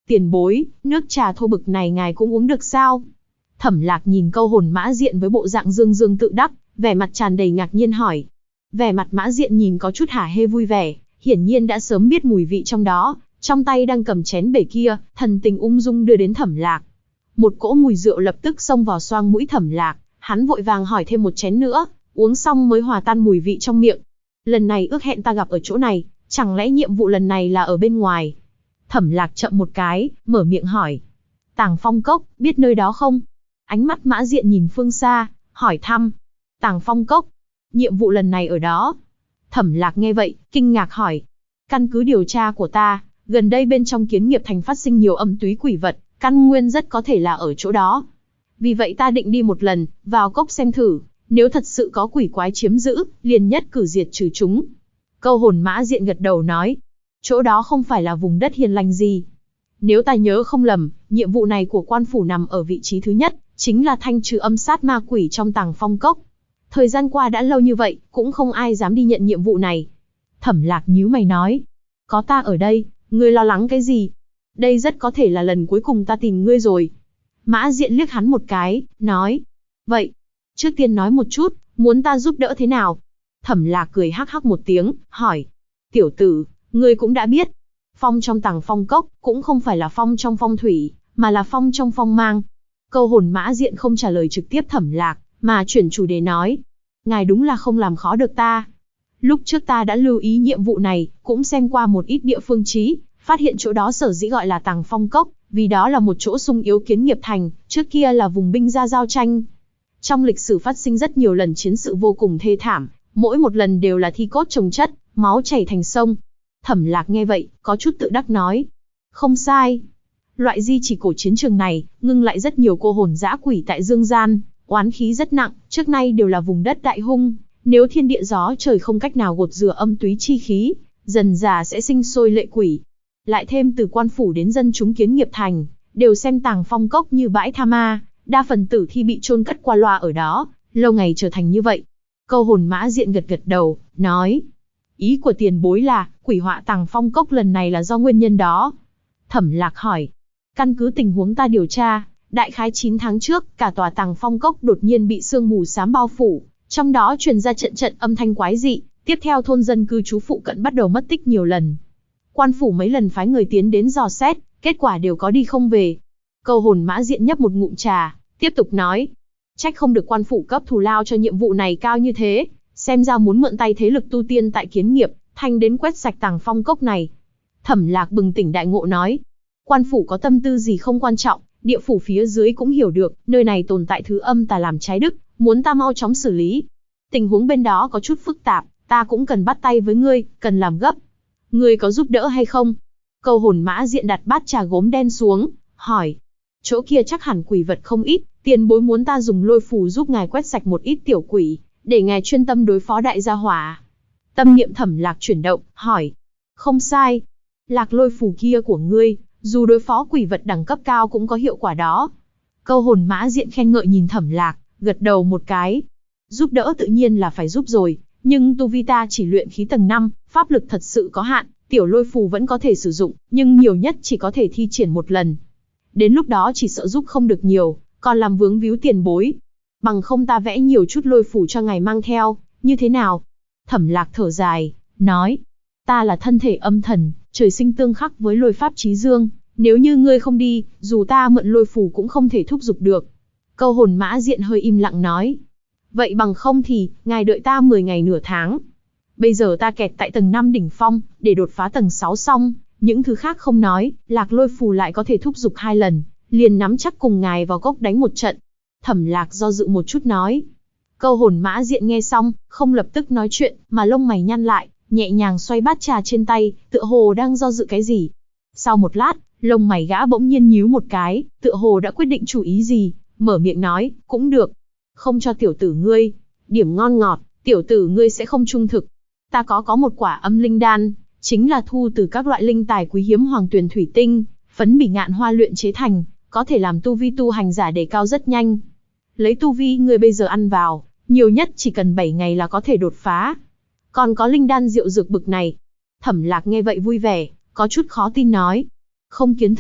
Tiền bối, nước trà thô bực này ngài cũng uống được sao? Thẩm Lạc nhìn Câu Hồn Mã Diện với bộ dạng dương dương tự đắc, vẻ mặt tràn đầy ngạc nhiên hỏi. Vẻ mặt Mã Diện nhìn có chút hả hê vui vẻ, hiển nhiên đã sớm biết mùi vị trong đó, trong tay đang cầm chén bể kia, thần tình ung dung đưa đến Thẩm Lạc. Một cỗ mùi rượu lập tức xông vào xoang mũi Thẩm Lạc, hắn vội vàng hỏi thêm một chén nữa, uống xong mới hòa tan mùi vị trong miệng. Lần này ước hẹn ta gặp ở chỗ này, chẳng lẽ nhiệm vụ lần này là ở bên ngoài? Thẩm Lạc chậm một cái, mở miệng hỏi. Tàng Phong Cốc, biết nơi đó không? Ánh mắt Mã Diện nhìn phương xa, hỏi thăm. Tàng Phong Cốc, nhiệm vụ lần này ở đó. Thẩm Lạc nghe vậy, kinh ngạc hỏi. Căn cứ điều tra của ta, gần đây bên trong Kiến Nghiệp Thành phát sinh nhiều âm túy quỷ vật, căn nguyên rất có thể là ở chỗ đó. Vì vậy ta định đi một lần, vào cốc xem thử, nếu thật sự có quỷ quái chiếm giữ, liền nhất cử diệt trừ chúng. Câu Hồn Mã Diện gật đầu nói. Chỗ đó không phải là vùng đất hiền lành gì. Nếu ta nhớ không lầm, nhiệm vụ này của quan phủ nằm ở vị trí thứ nhất, chính là thanh trừ âm sát ma quỷ trong Tàng Phong Cốc. Thời gian qua đã lâu như vậy, cũng không ai dám đi nhận nhiệm vụ này. Thẩm Lạc nhíu mày nói. Có ta ở đây, ngươi lo lắng cái gì? Đây rất có thể là lần cuối cùng ta tìm ngươi rồi. Mã Diện liếc hắn một cái, nói. Vậy, trước tiên nói một chút, muốn ta giúp đỡ thế nào? Thẩm Lạc cười hắc hắc một tiếng, hỏi. Tiểu tử, ngươi cũng đã biết. Phong trong Tàng Phong Cốc, cũng không phải là phong trong phong thủy, mà là phong trong phong mang. Câu Hồn Mã Diện không trả lời trực tiếp Thẩm Lạc, mà chuyển chủ đề nói. Ngài đúng là không làm khó được ta. Lúc trước ta đã lưu ý nhiệm vụ này, cũng xem qua một ít địa phương chí, phát hiện chỗ đó sở dĩ gọi là Tàng Phong Cốc, vì đó là một chỗ sung yếu Kiến Nghiệp Thành, trước kia là vùng binh gia giao tranh. Trong lịch sử phát sinh rất nhiều lần chiến sự vô cùng thê thảm, mỗi một lần đều là thi cốt chồng chất, máu chảy thành sông. Thẩm Lạc nghe vậy, có chút tự đắc nói. Không sai. Loại di chỉ cổ chiến trường này, ngưng lại rất nhiều cô hồn dã quỷ tại dương gian, oán khí rất nặng, trước nay đều là vùng đất đại hung. Nếu thiên địa gió trời không cách nào gột rửa âm túy chi khí, dần dà sẽ sinh sôi lệ quỷ. Lại thêm từ quan phủ đến dân chúng Kiến Nghiệp Thành, đều xem Tàng Phong Cốc như bãi tha ma, đa phần tử thi bị chôn cất qua loa ở đó, lâu ngày trở thành như vậy. Câu Hồn Mã Diện gật gật đầu, nói. Ý của tiền bối là, quỷ họa Tàng Phong Cốc lần này là do nguyên nhân đó. Thẩm Lạc hỏi. Căn cứ tình huống ta điều tra, đại khái 9 tháng trước, cả tòa Tàng Phong Cốc đột nhiên bị sương mù xám bao phủ, trong đó truyền ra trận trận âm thanh quái dị, tiếp theo thôn dân cư trú phụ cận bắt đầu mất tích nhiều lần. Quan phủ mấy lần phái người tiến đến dò xét, kết quả đều có đi không về. Câu Hồn Mã Diện nhấp một ngụm trà, tiếp tục nói. Trách không được quan phủ cấp thù lao cho nhiệm vụ này cao như thế, xem ra muốn mượn tay thế lực tu tiên tại Kiến Nghiệp Thành đến quét sạch Tàng Phong Cốc này. Thẩm Lạc bừng tỉnh đại ngộ nói. Quan phủ có tâm tư gì không quan trọng, địa phủ phía dưới cũng hiểu được, nơi này tồn tại thứ âm tà làm trái đức, muốn ta mau chóng xử lý. Tình huống bên đó có chút phức tạp, ta cũng cần bắt tay với ngươi, cần làm gấp. Ngươi có giúp đỡ hay không? Câu Hồn Mã Diện đặt bát trà gốm đen xuống, hỏi. Chỗ kia chắc hẳn quỷ vật không ít, tiền bối muốn ta dùng lôi phù giúp ngài quét sạch một ít tiểu quỷ, để ngài chuyên tâm đối phó đại gia hỏa. Tâm niệm Thẩm Lạc chuyển động, hỏi. Không sai. Lạc lôi phù kia của ngươi, dù đối phó quỷ vật đẳng cấp cao cũng có hiệu quả đó. Câu Hồn Mã Diện khen ngợi nhìn Thẩm Lạc, gật đầu một cái. Giúp đỡ tự nhiên là phải giúp rồi, nhưng tu vi ta chỉ luyện khí tầng 5, pháp lực thật sự có hạn, tiểu lôi phù vẫn có thể sử dụng, nhưng nhiều nhất chỉ có thể thi triển một lần. Đến lúc đó chỉ sợ giúp không được nhiều, còn làm vướng víu tiền bối. Bằng không ta vẽ nhiều chút lôi phù cho ngài mang theo, như thế nào? Thẩm Lạc thở dài, nói. Ta là thân thể âm thần, trời sinh tương khắc với lôi pháp chí dương, nếu như ngươi không đi, dù ta mượn lôi phù cũng không thể thúc giục được. Câu Hồn Mã Diện hơi im lặng nói. Vậy bằng không thì, ngài đợi ta 10 ngày nửa tháng. Bây giờ ta kẹt tại tầng 5 đỉnh phong, để đột phá tầng 6 xong, những thứ khác không nói, Lạc lôi phù lại có thể thúc giục 2 lần, liền nắm chắc cùng ngài vào cốc đánh một trận. Thẩm Lạc do dự một chút nói. Câu Hồn Mã Diện nghe xong, không lập tức nói chuyện, mà lông mày nhăn lại, nhẹ nhàng xoay bát trà trên tay, tựa hồ đang do dự cái gì. Sau một lát, lông mày gã bỗng nhiên nhíu một cái, tựa hồ đã quyết định chủ ý gì, mở miệng nói, cũng được. Không cho tiểu tử ngươi điểm ngon ngọt, tiểu tử ngươi sẽ không trung thực. Ta có một quả âm linh đan, chính là thu từ các loại linh tài quý hiếm hoàng tuyền thủy tinh, phấn bỉ ngạn hoa luyện chế thành, có thể làm tu vi tu hành giả đề cao rất nhanh. Lấy tu vi ngươi bây giờ ăn vào, nhiều nhất chỉ cần 7 ngày là có thể đột phá. Còn có linh đan diệu dược bực này. Thẩm Lạc nghe vậy vui vẻ, có chút khó tin nói. Không kiến thức.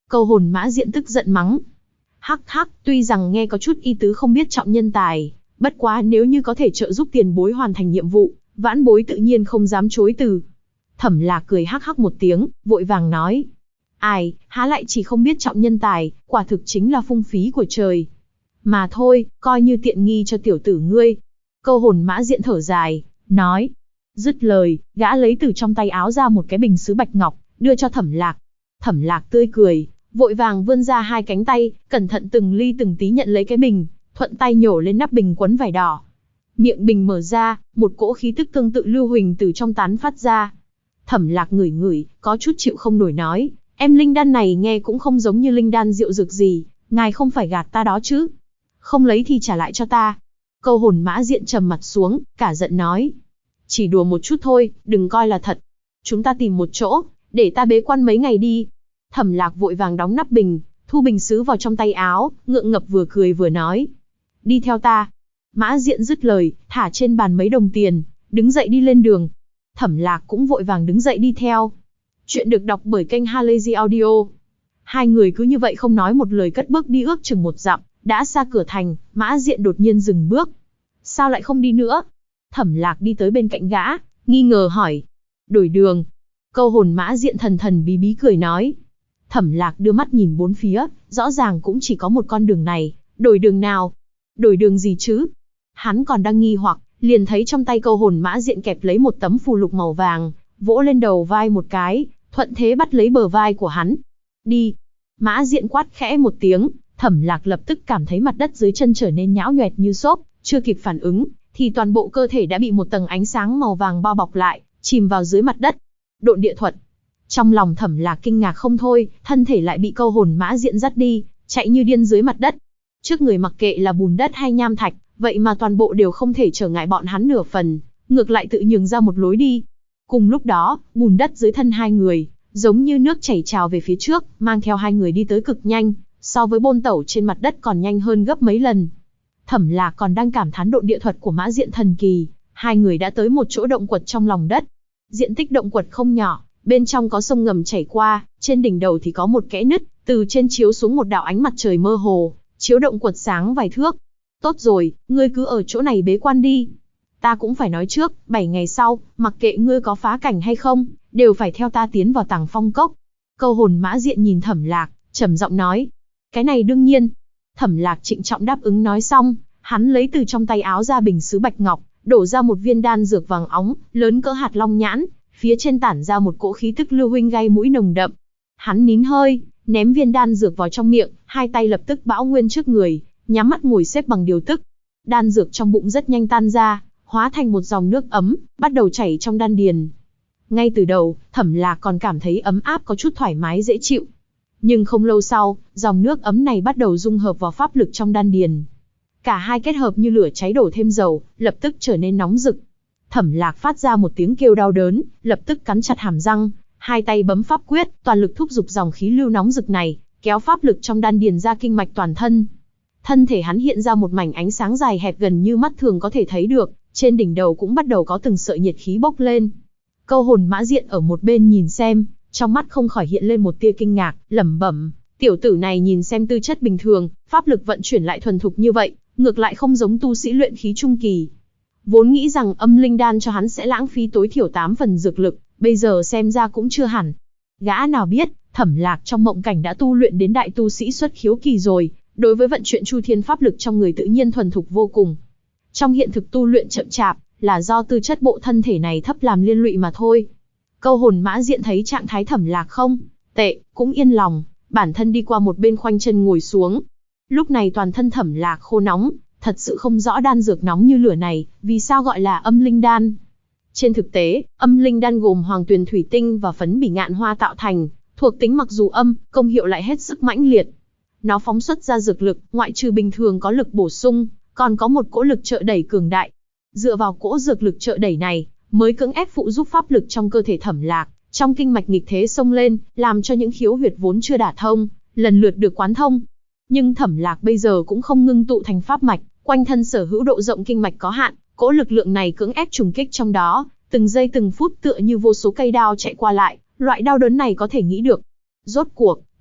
Câu hồn mã diện tức giận mắng. Hắc hắc, tuy rằng nghe có chút ý tứ không biết trọng nhân tài, bất quá nếu như có thể trợ giúp tiền bối hoàn thành nhiệm vụ, vãn bối tự nhiên không dám chối từ. Thẩm Lạc cười hắc hắc một tiếng, vội vàng nói. Ai, há lại chỉ không biết trọng nhân tài, quả thực chính là phung phí của trời. Mà thôi, coi như tiện nghi cho tiểu tử ngươi. Câu hồn mã diện thở dài, nói. Dứt lời, gã lấy từ trong tay áo ra một cái bình sứ bạch ngọc, đưa cho Thẩm Lạc. Thẩm Lạc tươi cười, vội vàng vươn ra hai cánh tay, cẩn thận từng ly từng tí nhận lấy cái bình, thuận tay nhổ lên nắp bình quấn vải đỏ. Miệng bình mở ra, một cỗ khí tức tương tự lưu huỳnh từ trong tán phát ra. Thẩm Lạc ngửi ngửi, có chút chịu không nổi nói, em linh đan này nghe cũng không giống như linh đan rượu dược gì, ngài không phải gạt ta đó chứ? Không lấy thì trả lại cho ta. Câu hồn mã diện trầm mặt xuống, cả giận nói. Chỉ đùa một chút thôi, đừng coi là thật. Chúng ta tìm một chỗ, để ta bế quan mấy ngày đi. Thẩm Lạc vội vàng đóng nắp bình, thu bình sứ vào trong tay áo, ngượng ngập vừa cười vừa nói. Đi theo ta. Mã diện dứt lời, thả trên bàn mấy đồng tiền, đứng dậy đi lên đường. Thẩm Lạc cũng vội vàng đứng dậy đi theo. Chuyện được đọc bởi kênh Halazy Audio. Hai người cứ như vậy không nói một lời cất bước đi ước chừng 1 dặm, đã xa cửa thành, Mã Diện đột nhiên dừng bước. Sao lại không đi nữa? Thẩm Lạc đi tới bên cạnh gã, nghi ngờ hỏi. Đổi đường. Câu hồn Mã Diện thần thần bí bí cười nói. Thẩm Lạc đưa mắt nhìn bốn phía, rõ ràng cũng chỉ có một con đường này, đổi đường nào? Đổi đường gì chứ? Hắn còn đang nghi hoặc, liền thấy trong tay câu hồn Mã Diện kẹp lấy một tấm phù lục màu vàng, vỗ lên đầu vai một cái, thuận thế bắt lấy bờ vai của hắn. Đi. Mã Diện quát khẽ một tiếng, Thẩm Lạc lập tức cảm thấy mặt đất dưới chân trở nên nhão nhoẹt như xốp, chưa kịp phản ứng, thì toàn bộ cơ thể đã bị một tầng ánh sáng màu vàng bao bọc lại, chìm vào dưới mặt đất. Độn địa thuật. Trong lòng Thẩm Lạc kinh ngạc không thôi, thân thể lại bị câu hồn Mã Diện dắt đi, chạy như điên dưới mặt đất. Trước người mặc kệ là bùn đất hay nham thạch, vậy mà toàn bộ đều không thể trở ngại bọn hắn nửa phần, ngược lại tự nhường ra một lối đi. Cùng lúc đó, bùn đất dưới thân hai người, giống như nước chảy trào về phía trước, mang theo hai người đi tới cực nhanh, so với bôn tẩu trên mặt đất còn nhanh hơn gấp mấy lần. Thẩm Lạc còn đang cảm thán độn địa thuật của Mã Diện thần kỳ, hai người đã tới một chỗ động quật trong lòng đất. Diện tích động quật không nhỏ, bên trong có sông ngầm chảy qua, trên đỉnh đầu thì có một kẽ nứt, từ trên chiếu xuống một đạo ánh mặt trời mơ hồ, chiếu động quật sáng vài thước. Tốt rồi, ngươi cứ ở chỗ này bế quan đi. Ta cũng phải nói trước, 7 ngày sau, mặc kệ ngươi có phá cảnh hay không, đều phải theo ta tiến vào Tàng Phong Cốc. Câu hồn Mã Diện nhìn Thẩm Lạc, trầm giọng nói. Cái này đương nhiên. Thẩm Lạc trịnh trọng đáp ứng nói xong, hắn lấy từ trong tay áo ra bình sứ bạch ngọc, đổ ra một viên đan dược vàng óng, lớn cỡ hạt long nhãn, phía trên tản ra một cỗ khí tức lưu huỳnh gai mũi nồng đậm. Hắn nín hơi, ném viên đan dược vào trong miệng, hai tay lập tức bão nguyên trước người, nhắm mắt ngồi xếp bằng điều tức. Đan dược trong bụng rất nhanh tan ra, hóa thành một dòng nước ấm, bắt đầu chảy trong đan điền. Ngay từ đầu, Thẩm Lạc còn cảm thấy ấm áp có chút thoải mái dễ chịu. Nhưng không lâu sau, dòng nước ấm này bắt đầu dung hợp vào pháp lực trong đan điền. Cả hai kết hợp như lửa cháy đổ thêm dầu, lập tức trở nên nóng rực. Thẩm Lạc phát ra một tiếng kêu đau đớn, lập tức cắn chặt hàm răng, hai tay bấm pháp quyết, toàn lực thúc giục dòng khí lưu nóng rực này, kéo pháp lực trong đan điền ra kinh mạch toàn thân. Thân thể hắn hiện ra một mảnh ánh sáng dài hẹp gần như mắt thường có thể thấy được, trên đỉnh đầu cũng bắt đầu có từng sợi nhiệt khí bốc lên. Câu hồn Mã Diện ở một bên nhìn xem, trong mắt không khỏi hiện lên một tia kinh ngạc, lẩm bẩm, tiểu tử này nhìn xem tư chất bình thường, pháp lực vận chuyển lại thuần thục như vậy, ngược lại không giống tu sĩ luyện khí trung kỳ. Vốn nghĩ rằng âm linh đan cho hắn sẽ lãng phí tối thiểu 8 phần dược lực, bây giờ xem ra cũng chưa hẳn. Gã nào biết, Thẩm Lạc trong mộng cảnh đã tu luyện đến đại tu sĩ xuất khiếu kỳ rồi, đối với vận chuyển chu thiên pháp lực trong người tự nhiên thuần thục vô cùng. Trong hiện thực tu luyện chậm chạp, là do tư chất bộ thân thể này thấp làm liên lụy mà thôi. Câu hồn Mã Diện thấy trạng thái Thẩm Lạc không tệ, cũng yên lòng, bản thân đi qua một bên khoanh chân ngồi xuống. Lúc này toàn thân Thẩm Lạc khô nóng, thật sự không rõ đan dược nóng như lửa này, vì sao gọi là âm linh đan. Trên thực tế, âm linh đan gồm hoàng tuyền thủy tinh và phấn bỉ ngạn hoa tạo thành, thuộc tính mặc dù âm, công hiệu lại hết sức mãnh liệt. Nó phóng xuất ra dược lực, ngoại trừ bình thường có lực bổ sung, còn có một cỗ lực trợ đẩy cường đại. Dựa vào cỗ dược lực trợ đẩy này, mới cưỡng ép phụ giúp pháp lực trong cơ thể Thẩm Lạc, trong kinh mạch nghịch thế xông lên, làm cho những khiếu huyệt vốn chưa đả thông, lần lượt được quán thông. Nhưng Thẩm Lạc bây giờ cũng không ngưng tụ thành pháp mạch, quanh thân sở hữu độ rộng kinh mạch có hạn, cỗ lực lượng này cưỡng ép trùng kích trong đó, từng giây từng phút tựa như vô số cây đao chạy qua lại, loại đau đớn này có thể nghĩ được. Rốt cuộc,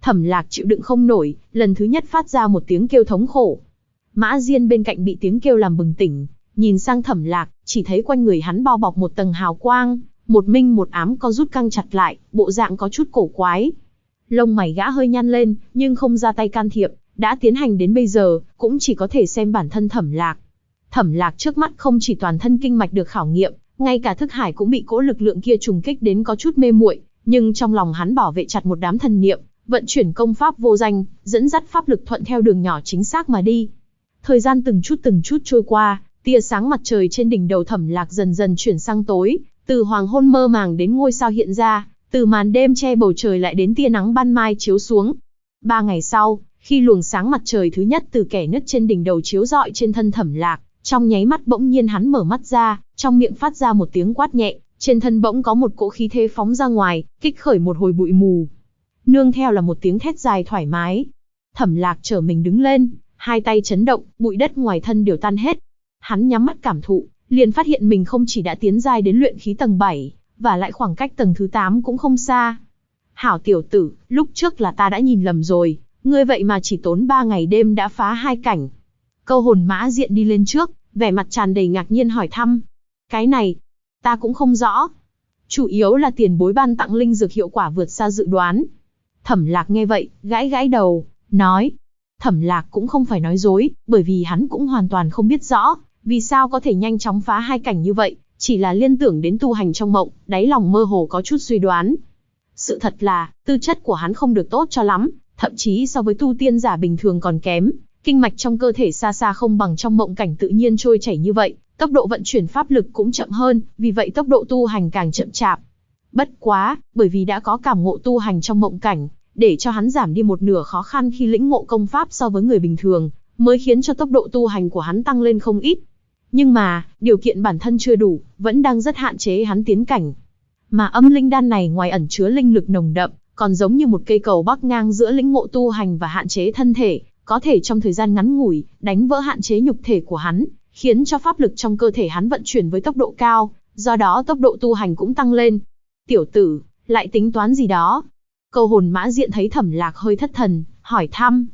Thẩm Lạc chịu đựng không nổi, lần thứ nhất phát ra một tiếng kêu thống khổ. Mã Diên bên cạnh bị tiếng kêu làm bừng tỉnh, nhìn sang Thẩm Lạc, chỉ thấy quanh người hắn bao bọc một tầng hào quang, một minh một ám co rút căng chặt lại, bộ dạng có chút cổ quái. Lông mày gã hơi nhăn lên, nhưng không ra tay can thiệp, đã tiến hành đến bây giờ, cũng chỉ có thể xem bản thân Thẩm Lạc. Thẩm Lạc trước mắt không chỉ toàn thân kinh mạch được khảo nghiệm, ngay cả thức hải cũng bị cỗ lực lượng kia trùng kích đến có chút mê muội, nhưng trong lòng hắn bảo vệ chặt một đám thần niệm, vận chuyển công pháp vô danh, dẫn dắt pháp lực thuận theo đường nhỏ chính xác mà đi. Thời gian từng chút trôi qua, tia sáng mặt trời trên đỉnh đầu Thẩm Lạc dần dần chuyển sang tối, từ hoàng hôn mơ màng đến ngôi sao hiện ra, từ màn đêm che bầu trời lại đến tia nắng ban mai chiếu xuống. 3 ngày sau, khi luồng sáng mặt trời thứ nhất từ kẻ nứt trên đỉnh đầu chiếu rọi trên thân Thẩm Lạc, trong nháy mắt bỗng nhiên hắn mở mắt ra, trong miệng phát ra một tiếng quát nhẹ, trên thân bỗng có một cỗ khí thế phóng ra ngoài, kích khởi một hồi bụi mù. Nương theo là một tiếng thét dài thoải mái. Thẩm Lạc trở mình đứng lên, hai tay chấn động, bụi đất ngoài thân đều tan hết. Hắn nhắm mắt cảm thụ, liền phát hiện mình không chỉ đã tiến giai đến luyện khí tầng 7, và lại khoảng cách tầng thứ 8 cũng không xa. Hảo tiểu tử, lúc trước là ta đã nhìn lầm rồi, ngươi vậy mà chỉ tốn 3 ngày đêm đã phá 2 cảnh. Câu hồn Mã Diện đi lên trước, vẻ mặt tràn đầy ngạc nhiên hỏi thăm. Cái này, ta cũng không rõ. Chủ yếu là tiền bối ban tặng linh dược hiệu quả vượt xa dự đoán. Thẩm Lạc nghe vậy, gãi gãi đầu, nói. Thẩm Lạc cũng không phải nói dối, bởi vì hắn cũng hoàn toàn không biết rõ, vì sao có thể nhanh chóng phá 2 cảnh như vậy, chỉ là liên tưởng đến tu hành trong mộng, đáy lòng mơ hồ có chút suy đoán. Sự thật là, tư chất của hắn không được tốt cho lắm, thậm chí so với tu tiên giả bình thường còn kém, kinh mạch trong cơ thể xa xa không bằng trong mộng cảnh tự nhiên trôi chảy như vậy, tốc độ vận chuyển pháp lực cũng chậm hơn, vì vậy tốc độ tu hành càng chậm chạp. Bất quá, bởi vì đã có cảm ngộ tu hành trong mộng cảnh, để cho hắn giảm đi một nửa khó khăn khi lĩnh ngộ công pháp so với người bình thường, mới khiến cho tốc độ tu hành của hắn tăng lên không ít. Nhưng mà, điều kiện bản thân chưa đủ, vẫn đang rất hạn chế hắn tiến cảnh. Mà âm linh đan này ngoài ẩn chứa linh lực nồng đậm, còn giống như một cây cầu bắc ngang giữa lĩnh ngộ tu hành và hạn chế thân thể, có thể trong thời gian ngắn ngủi, đánh vỡ hạn chế nhục thể của hắn, khiến cho pháp lực trong cơ thể hắn vận chuyển với tốc độ cao, do đó tốc độ tu hành cũng tăng lên. Tiểu tử, lại tính toán gì đó? Câu hồn Mã Diện thấy Thẩm Lạc hơi thất thần, hỏi thăm.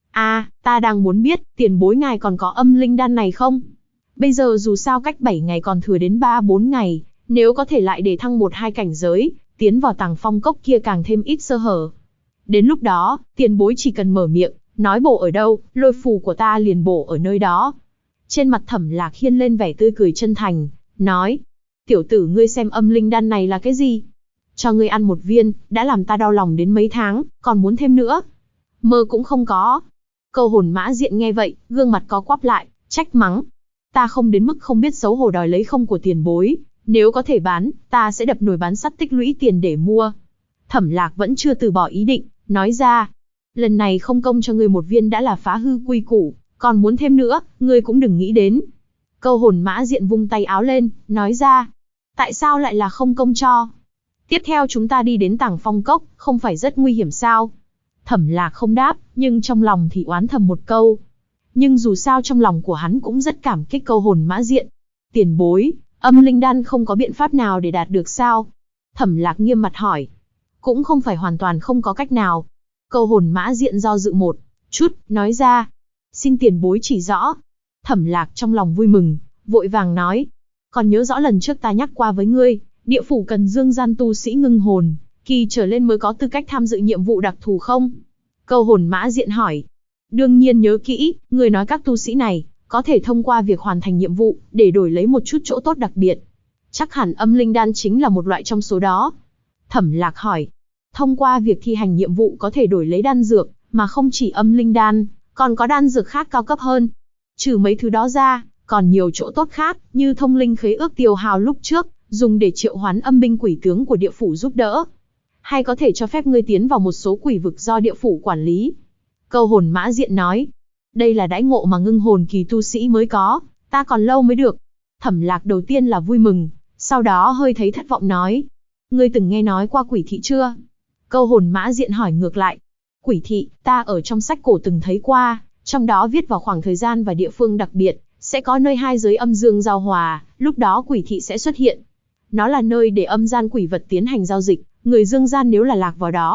Ta đang muốn biết, tiền bối ngài còn có âm linh đan này không? Bây giờ dù sao cách 7 ngày còn thừa đến 3-4 ngày, nếu có thể lại để thăng 1-2 cảnh giới, tiến vào Tàng Phong Cốc kia càng thêm ít sơ hở. Đến lúc đó, tiền bối chỉ cần mở miệng, nói bổ ở đâu, lôi phù của ta liền bổ ở nơi đó. Trên mặt Thẩm Lạc hiên lên vẻ tươi cười chân thành, nói. Tiểu tử ngươi xem âm linh đan này là cái gì? Cho ngươi ăn một viên, đã làm ta đau lòng đến mấy tháng, còn muốn thêm nữa. Mơ cũng không có. Câu hồn Mã Diện nghe vậy, gương mặt có quắp lại, trách mắng. Ta không đến mức không biết xấu hổ đòi lấy không của tiền bối, nếu có thể bán, ta sẽ đập nồi bán sắt tích lũy tiền để mua. Thẩm Lạc vẫn chưa từ bỏ ý định, nói ra. Lần này không công cho ngươi một viên đã là phá hư quy củ, còn muốn thêm nữa, ngươi cũng đừng nghĩ đến. Câu hồn Mã Diện vung tay áo lên, nói ra. Tại sao lại là không công cho? Tiếp theo chúng ta đi đến Tàng Phong Cốc, không phải rất nguy hiểm sao? Thẩm Lạc không đáp, nhưng trong lòng thì oán thầm một câu. Nhưng dù sao trong lòng của hắn cũng rất cảm kích câu hồn Mã Diện. Tiền bối, âm linh đan không có biện pháp nào để đạt được sao? Thẩm Lạc nghiêm mặt hỏi. Cũng không phải hoàn toàn không có cách nào. Câu hồn Mã Diện do dự một chút, nói ra. Xin tiền bối chỉ rõ. Thẩm Lạc trong lòng vui mừng, vội vàng nói. Còn nhớ rõ lần trước ta nhắc qua với ngươi, địa phủ cần dương gian tu sĩ ngưng hồn, kỳ trở lên mới có tư cách tham dự nhiệm vụ đặc thù không? Câu hồn Mã Diện hỏi. Đương nhiên nhớ kỹ, người nói các tu sĩ này, có thể thông qua việc hoàn thành nhiệm vụ, để đổi lấy một chút chỗ tốt đặc biệt. Chắc hẳn âm linh đan chính là một loại trong số đó. Thẩm Lạc hỏi. Thông qua việc thi hành nhiệm vụ có thể đổi lấy đan dược, mà không chỉ âm linh đan, còn có đan dược khác cao cấp hơn. Trừ mấy thứ đó ra, còn nhiều chỗ tốt khác, như thông linh khế ước tiêu hao lúc trước, dùng để triệu hoán âm binh quỷ tướng của địa phủ giúp đỡ. Hay có thể cho phép ngươi tiến vào một số quỷ vực do địa phủ quản lý. Câu hồn Mã Diện nói. Đây là đãi ngộ mà ngưng hồn kỳ tu sĩ mới có, ta còn lâu mới được. Thẩm Lạc đầu tiên là vui mừng, sau đó hơi thấy thất vọng nói. Ngươi từng nghe nói qua quỷ thị chưa? Câu hồn Mã Diện hỏi ngược lại. Quỷ thị, ta ở trong sách cổ từng thấy qua, trong đó viết vào khoảng thời gian và địa phương đặc biệt, sẽ có nơi hai giới âm dương giao hòa, lúc đó quỷ thị sẽ xuất hiện. Nó là nơi để âm gian quỷ vật tiến hành giao dịch, người dương gian nếu là lạc vào đó,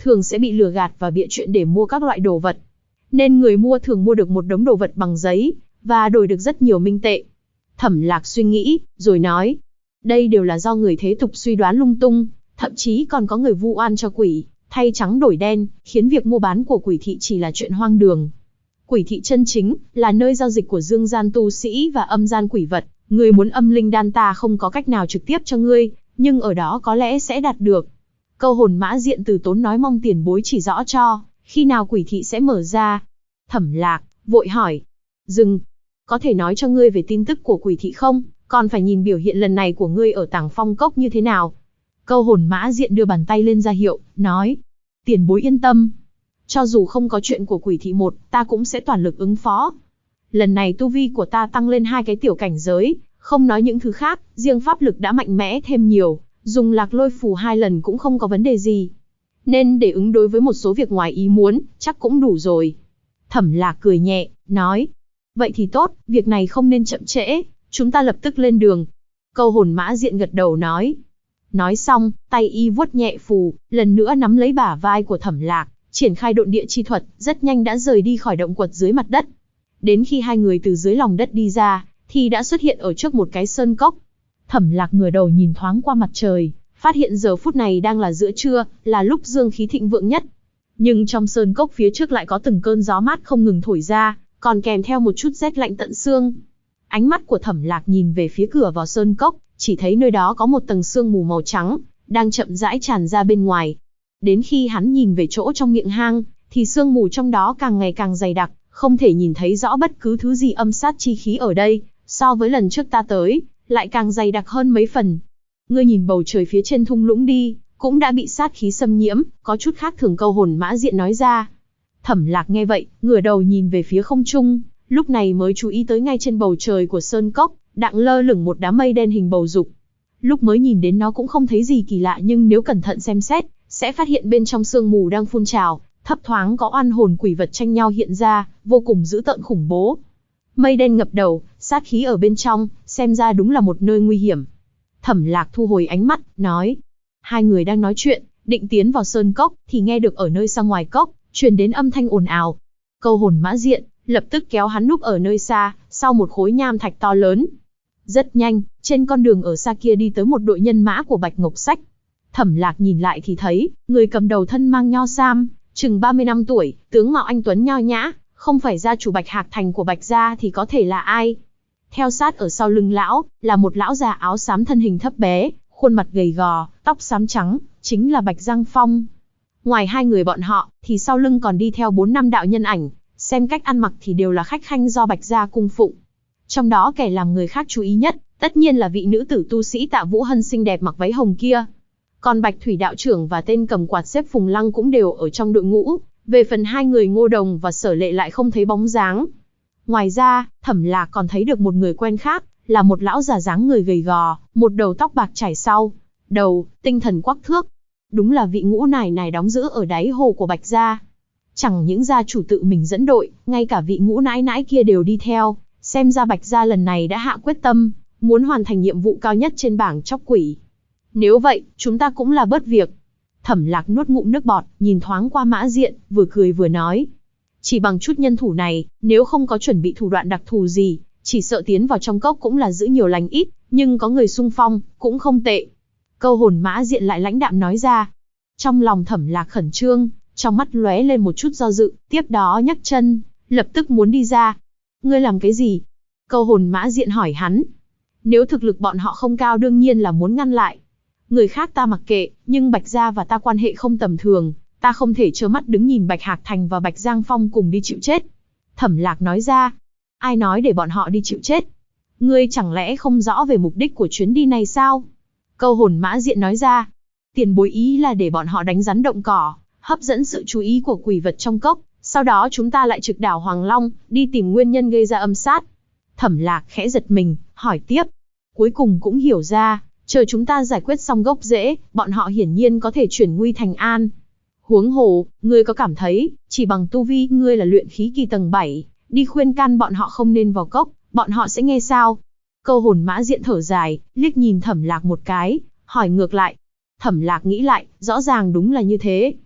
thường sẽ bị lừa gạt và bịa chuyện để mua các loại đồ vật. Nên người mua thường mua được một đống đồ vật bằng giấy, và đổi được rất nhiều minh tệ. Thẩm Lạc suy nghĩ, rồi nói, đây đều là do người thế tục suy đoán lung tung, thậm chí còn có người vu oan cho quỷ, thay trắng đổi đen, khiến việc mua bán của quỷ thị chỉ là chuyện hoang đường. Quỷ thị chân chính là nơi giao dịch của dương gian tu sĩ và âm gian quỷ vật. Ngươi muốn âm linh đan ta không có cách nào trực tiếp cho ngươi, nhưng ở đó có lẽ sẽ đạt được. Câu hồn Mã Diện từ tốn nói mong tiền bối chỉ rõ cho, khi nào quỷ thị sẽ mở ra. Thẩm Lạc vội hỏi, dừng, có thể nói cho ngươi về tin tức của quỷ thị không? Còn phải nhìn biểu hiện lần này của ngươi ở Tàng Phong Cốc như thế nào. Câu hồn Mã Diện đưa bàn tay lên ra hiệu, nói, tiền bối yên tâm. Cho dù không có chuyện của quỷ thị một, ta cũng sẽ toàn lực ứng phó. Lần này tu vi của ta tăng lên 2 cái tiểu cảnh giới, không nói những thứ khác, riêng pháp lực đã mạnh mẽ thêm nhiều, dùng Lạc Lôi Phù 2 lần cũng không có vấn đề gì. Nên để ứng đối với một số việc ngoài ý muốn, chắc cũng đủ rồi. Thẩm Lạc cười nhẹ, nói, vậy thì tốt, việc này không nên chậm trễ, chúng ta lập tức lên đường. Câu hồn Mã Diện gật đầu nói. Nói xong, tay y vuốt nhẹ phù, lần nữa nắm lấy bả vai của Thẩm Lạc, triển khai độn địa chi thuật, rất nhanh đã rời đi khỏi động quật dưới mặt đất. Đến khi hai người từ dưới lòng đất đi ra, thì đã xuất hiện ở trước một cái sơn cốc. Thẩm Lạc ngửa đầu nhìn thoáng qua mặt trời, phát hiện giờ phút này đang là giữa trưa, là lúc dương khí thịnh vượng nhất. Nhưng trong sơn cốc phía trước lại có từng cơn gió mát không ngừng thổi ra, còn kèm theo một chút rét lạnh tận xương. Ánh mắt của Thẩm Lạc nhìn về phía cửa vào sơn cốc, chỉ thấy nơi đó có một tầng sương mù màu trắng, đang chậm rãi tràn ra bên ngoài. Đến khi hắn nhìn về chỗ trong miệng hang, thì sương mù trong đó càng ngày càng dày đặc, không thể nhìn thấy rõ bất cứ thứ gì âm sát chi khí ở đây, so với lần trước ta tới, lại càng dày đặc hơn mấy phần. Ngươi nhìn bầu trời phía trên thung lũng đi, cũng đã bị sát khí xâm nhiễm, có chút khác thường. Câu hồn Mã Diện nói ra. Thẩm Lạc nghe vậy, ngửa đầu nhìn về phía không trung, lúc này mới chú ý tới ngay trên bầu trời của sơn cốc, đặng lơ lửng một đám mây đen hình bầu dục. Lúc mới nhìn đến nó cũng không thấy gì kỳ lạ, nhưng nếu cẩn thận xem xét, sẽ phát hiện bên trong sương mù đang phun trào, thấp thoáng có oan hồn quỷ vật tranh nhau hiện ra, vô cùng dữ tợn khủng bố. Mây đen ngập đầu, sát khí ở bên trong, xem ra đúng là một nơi nguy hiểm. Thẩm Lạc thu hồi ánh mắt, nói. Hai người đang nói chuyện, định tiến vào sơn cốc, thì nghe được ở nơi xa ngoài cốc, truyền đến âm thanh ồn ào. Câu hồn Mã Diện lập tức kéo hắn núp ở nơi xa, sau một khối nham thạch to lớn. Rất nhanh, trên con đường ở xa kia đi tới một đội nhân mã của Bạch Ngọc Sách. Thẩm Lạc nhìn lại thì thấy, người cầm đầu thân mang nho sam, chừng 30 năm tuổi, tướng mạo anh tuấn nho nhã, không phải gia chủ Bạch Hạc Thành của Bạch gia thì có thể là ai. Theo sát ở sau lưng lão, là một lão già áo xám thân hình thấp bé, khuôn mặt gầy gò, tóc xám trắng, chính là Bạch Giang Phong. Ngoài hai người bọn họ, thì sau lưng còn đi theo 4-5 đạo nhân ảnh, xem cách ăn mặc thì đều là khách khanh do Bạch gia cung phụng. Trong đó kẻ làm người khác chú ý nhất, tất nhiên là vị nữ tử tu sĩ Tạ Vũ Hân xinh đẹp mặc váy hồng kia. Còn Bạch Thủy đạo trưởng và tên cầm quạt xếp Phùng Lăng cũng đều ở trong đội ngũ, về phần hai người Ngô Đồng và Sở Lệ lại không thấy bóng dáng. Ngoài ra, Thẩm Lạc còn thấy được một người quen khác, là một lão già dáng người gầy gò, một đầu tóc bạc chải sau đầu, tinh thần quắc thước. Đúng là vị ngũ nải nải đóng giữ ở đáy hồ của Bạch gia. Chẳng những gia chủ tự mình dẫn đội, ngay cả vị ngũ nãi nãi kia đều đi theo, xem ra Bạch gia lần này đã hạ quyết tâm, muốn hoàn thành nhiệm vụ cao nhất trên bảng chóc quỷ. Nếu vậy, chúng ta cũng là bớt việc. Thẩm Lạc nuốt ngụm nước bọt, nhìn thoáng qua Mã Diện, vừa cười vừa nói. Chỉ bằng chút nhân thủ này, nếu không có chuẩn bị thủ đoạn đặc thù gì, chỉ sợ tiến vào trong cốc cũng là giữ nhiều lành ít, nhưng có người xung phong, cũng không tệ. Câu hồn Mã Diện lại lãnh đạm nói ra. Trong lòng Thẩm Lạc khẩn trương, trong mắt lóe lên một chút do dự, tiếp đó nhấc chân, lập tức muốn đi ra. Ngươi làm cái gì? Câu hồn Mã Diện hỏi hắn. Nếu thực lực bọn họ không cao đương nhiên là muốn ngăn lại. Người khác ta mặc kệ, nhưng Bạch gia và ta quan hệ không tầm thường, ta không thể trơ mắt đứng nhìn Bạch Hạc Thành và Bạch Giang Phong cùng đi chịu chết. Thẩm Lạc nói ra. Ai nói để bọn họ đi chịu chết? Ngươi chẳng lẽ không rõ về mục đích của chuyến đi này sao? Câu hồn Mã Diện nói ra. Tiền bối ý là để bọn họ đánh rắn động cỏ, hấp dẫn sự chú ý của quỷ vật trong cốc, sau đó chúng ta lại trực đảo Hoàng Long, đi tìm nguyên nhân gây ra âm sát. Thẩm Lạc khẽ giật mình, hỏi tiếp. Cuối cùng cũng hiểu ra, chờ chúng ta giải quyết xong gốc rễ, bọn họ hiển nhiên có thể chuyển nguy thành an. Huống hồ, ngươi có cảm thấy, chỉ bằng tu vi ngươi là luyện khí kỳ tầng 7, đi khuyên can bọn họ không nên vào cốc, bọn họ sẽ nghe sao? Câu hồn Mã Diện thở dài, liếc nhìn Thẩm Lạc một cái, hỏi ngược lại. Thẩm Lạc nghĩ lại, rõ ràng đúng là như thế.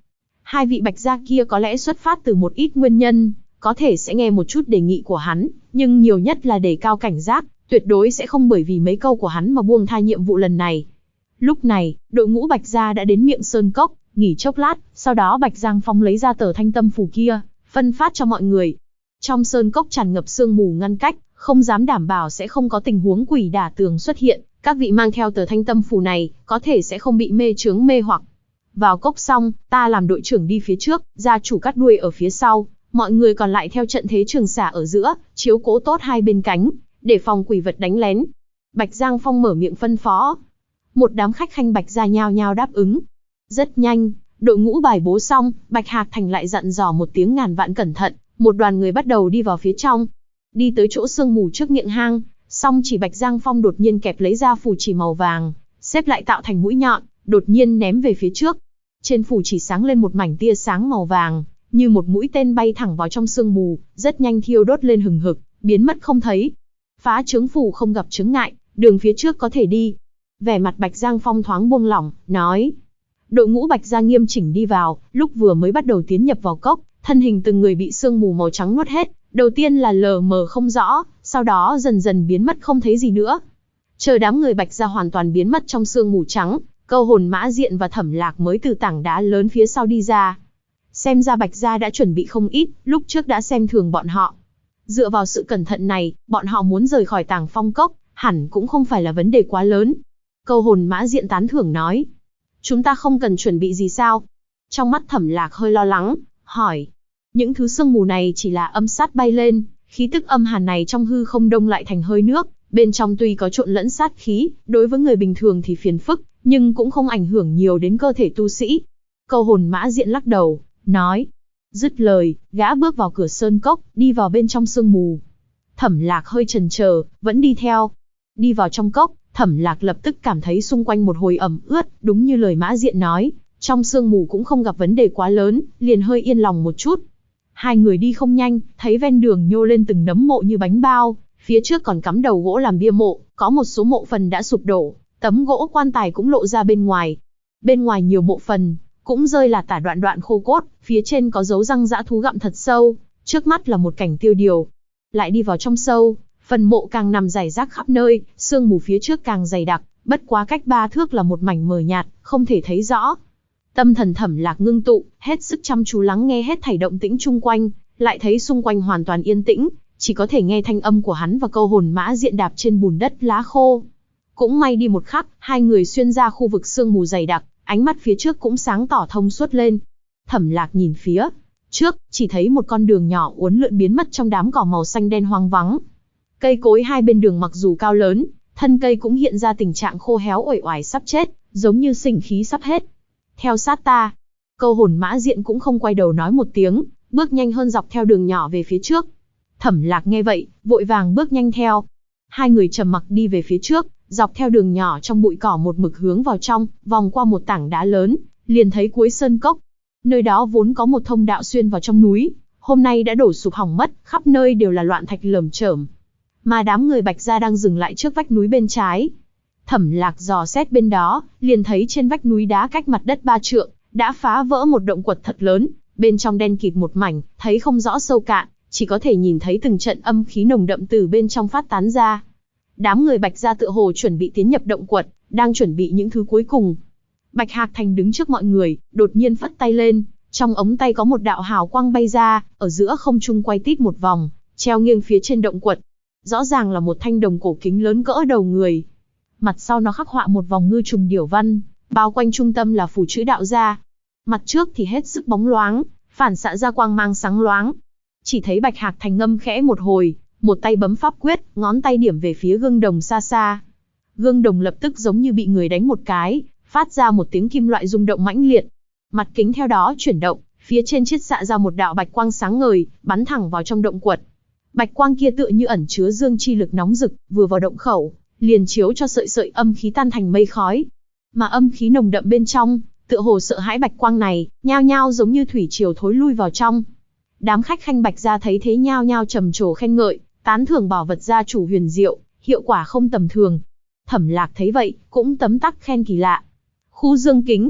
Hai vị Bạch gia kia có lẽ xuất phát từ một ít nguyên nhân, có thể sẽ nghe một chút đề nghị của hắn, nhưng nhiều nhất là đề cao cảnh giác, tuyệt đối sẽ không bởi vì mấy câu của hắn mà buông tha nhiệm vụ lần này. Lúc này, đội ngũ Bạch gia đã đến miệng sơn cốc, nghỉ chốc lát, sau đó Bạch Giang Phong lấy ra tờ thanh tâm phù kia, phân phát cho mọi người. Trong sơn cốc tràn ngập sương mù ngăn cách, không dám đảm bảo sẽ không có tình huống quỷ đả tường xuất hiện, các vị mang theo tờ thanh tâm phù này, có thể sẽ không bị mê chướng mê hoặc. Vào cốc xong, ta làm đội trưởng đi phía trước, gia chủ cắt đuôi ở phía sau, mọi người còn lại theo trận thế trường xả ở giữa, chiếu cố tốt hai bên cánh, để phòng quỷ vật đánh lén. Bạch Giang Phong mở miệng phân phó. Một đám khách khanh Bạch gia nhao nhao đáp ứng. Rất nhanh, đội ngũ bài bố xong, Bạch Hạc Thành lại dặn dò một tiếng ngàn vạn cẩn thận, một đoàn người bắt đầu đi vào phía trong. Đi tới chỗ sương mù trước miệng hang, song chỉ Bạch Giang Phong đột nhiên kẹp lấy ra phù chỉ màu vàng, xếp lại tạo thành mũi nhọn, đột nhiên ném về phía trước. Trên phù chỉ sáng lên một mảnh tia sáng màu vàng, như một mũi tên bay thẳng vào trong sương mù, rất nhanh thiêu đốt lên hừng hực, biến mất không thấy. Phá chướng phù không gặp chướng ngại, đường phía trước có thể đi. Vẻ mặt Bạch Giang Phong thoáng buông lỏng, nói. Đội ngũ Bạch gia nghiêm chỉnh đi vào, lúc vừa mới bắt đầu tiến nhập vào cốc, thân hình từng người bị sương mù màu trắng nuốt hết, đầu tiên là lờ mờ không rõ, sau đó dần dần biến mất không thấy gì nữa. Chờ đám người Bạch gia hoàn toàn biến mất trong sương mù trắng, Câu Hồn Mã Diện và Thẩm Lạc mới từ tảng đá lớn phía sau đi ra. Xem ra Bạch gia đã chuẩn bị không ít, lúc trước đã xem thường bọn họ. Dựa vào sự cẩn thận này, bọn họ muốn rời khỏi Tàng Phong Cốc, hẳn cũng không phải là vấn đề quá lớn. Câu Hồn Mã Diện tán thưởng nói. Chúng ta không cần chuẩn bị gì sao? Trong mắt Thẩm Lạc hơi lo lắng, hỏi. Những thứ sương mù này chỉ là âm sát bay lên, khí tức âm hàn này trong hư không đông lại thành hơi nước, bên trong tuy có trộn lẫn sát khí, đối với người bình thường thì phiền phức, nhưng cũng không ảnh hưởng nhiều đến cơ thể tu sĩ. Câu Hồn Mã Diện lắc đầu, nói. Dứt lời, gã bước vào cửa sơn cốc, đi vào bên trong sương mù. Thẩm Lạc hơi chần chờ, vẫn đi theo. Đi vào trong cốc, Thẩm Lạc lập tức cảm thấy xung quanh một hồi ẩm ướt, đúng như lời Mã Diện nói, trong sương mù cũng không gặp vấn đề quá lớn, liền hơi yên lòng một chút. Hai người đi không nhanh, thấy ven đường nhô lên từng nấm mộ như bánh bao, phía trước còn cắm đầu gỗ làm bia mộ, có một số mộ phần đã sụp đổ, tấm gỗ quan tài cũng lộ ra bên ngoài. Bên ngoài nhiều mộ phần, cũng rơi là tả đoạn đoạn khô cốt, phía trên có dấu răng dã thú gặm thật sâu, trước mắt là một cảnh tiêu điều. Lại đi vào trong sâu, phần mộ càng nằm rải rác khắp nơi, sương mù phía trước càng dày đặc, bất quá cách 3 thước là một mảnh mờ nhạt, không thể thấy rõ. Tâm thần Thẩm Lạc ngưng tụ, hết sức chăm chú lắng nghe hết thảy động tĩnh chung quanh, lại thấy xung quanh hoàn toàn yên tĩnh, chỉ có thể nghe thanh âm của hắn và Câu Hồn Mã Diện đạp trên bùn đất lá khô. Cũng may đi một khắc, hai người xuyên ra khu vực sương mù dày đặc, ánh mắt phía trước cũng sáng tỏ thông suốt lên. Thẩm Lạc nhìn phía trước, chỉ thấy một con đường nhỏ uốn lượn biến mất trong đám cỏ màu xanh đen hoang vắng. Cây cối hai bên đường mặc dù cao lớn, thân cây cũng hiện ra tình trạng khô héo uể oải sắp chết, giống như sinh khí sắp hết. Theo sát ta. Câu Hồn Mã Diện cũng không quay đầu nói một tiếng, bước nhanh hơn dọc theo đường nhỏ về phía trước. Thẩm Lạc nghe vậy, vội vàng bước nhanh theo. Hai người trầm mặc đi về phía trước, dọc theo đường nhỏ trong bụi cỏ một mực hướng vào trong, vòng qua một tảng đá lớn, liền thấy cuối sơn cốc. Nơi đó vốn có một thông đạo xuyên vào trong núi, hôm nay đã đổ sụp hỏng mất, khắp nơi đều là loạn thạch lởm chởm. Mà đám người Bạch gia đang dừng lại trước vách núi bên trái. Thẩm Lạc dò xét bên đó, liền thấy trên vách núi đá cách mặt đất 3 trượng, đã phá vỡ một động quật thật lớn, bên trong đen kịt một mảnh, thấy không rõ sâu cạn, chỉ có thể nhìn thấy từng trận âm khí nồng đậm từ bên trong phát tán ra. Đám người Bạch gia tựa hồ chuẩn bị tiến nhập động quật, đang chuẩn bị những thứ cuối cùng. Bạch Hạc Thành đứng trước mọi người, đột nhiên phất tay lên, trong ống tay có một đạo hào quang bay ra, ở giữa không trung quay tít một vòng, treo nghiêng phía trên động quật. Rõ ràng là một thanh đồng cổ kính lớn cỡ đầu người. Mặt sau nó khắc họa một vòng ngư trùng điểu văn, bao quanh trung tâm là phù chữ đạo gia. Mặt trước thì hết sức bóng loáng, phản xạ ra quang mang sáng loáng. Chỉ thấy Bạch Hạc Thành ngâm khẽ một hồi, một tay bấm pháp quyết, ngón tay điểm về phía gương đồng xa xa. Gương đồng lập tức giống như bị người đánh một cái, phát ra một tiếng kim loại rung động mãnh liệt. Mặt kính theo đó chuyển động, phía trên chiết xạ ra một đạo bạch quang sáng ngời, bắn thẳng vào trong động quật. Bạch quang kia tựa như ẩn chứa dương chi lực nóng rực, vừa vào động khẩu, liền chiếu cho sợi sợi âm khí tan thành mây khói. Mà âm khí nồng đậm bên trong, tựa hồ sợ hãi bạch quang này, nhao nhao giống như thủy triều thối lui vào trong. Đám khách khanh Bạch gia thấy thế nhao nhao trầm trồ khen ngợi, tán thưởng bảo vật gia chủ huyền diệu, hiệu quả không tầm thường. Thẩm Lạc thấy vậy, cũng tấm tắc khen kỳ lạ. Khu dương kính.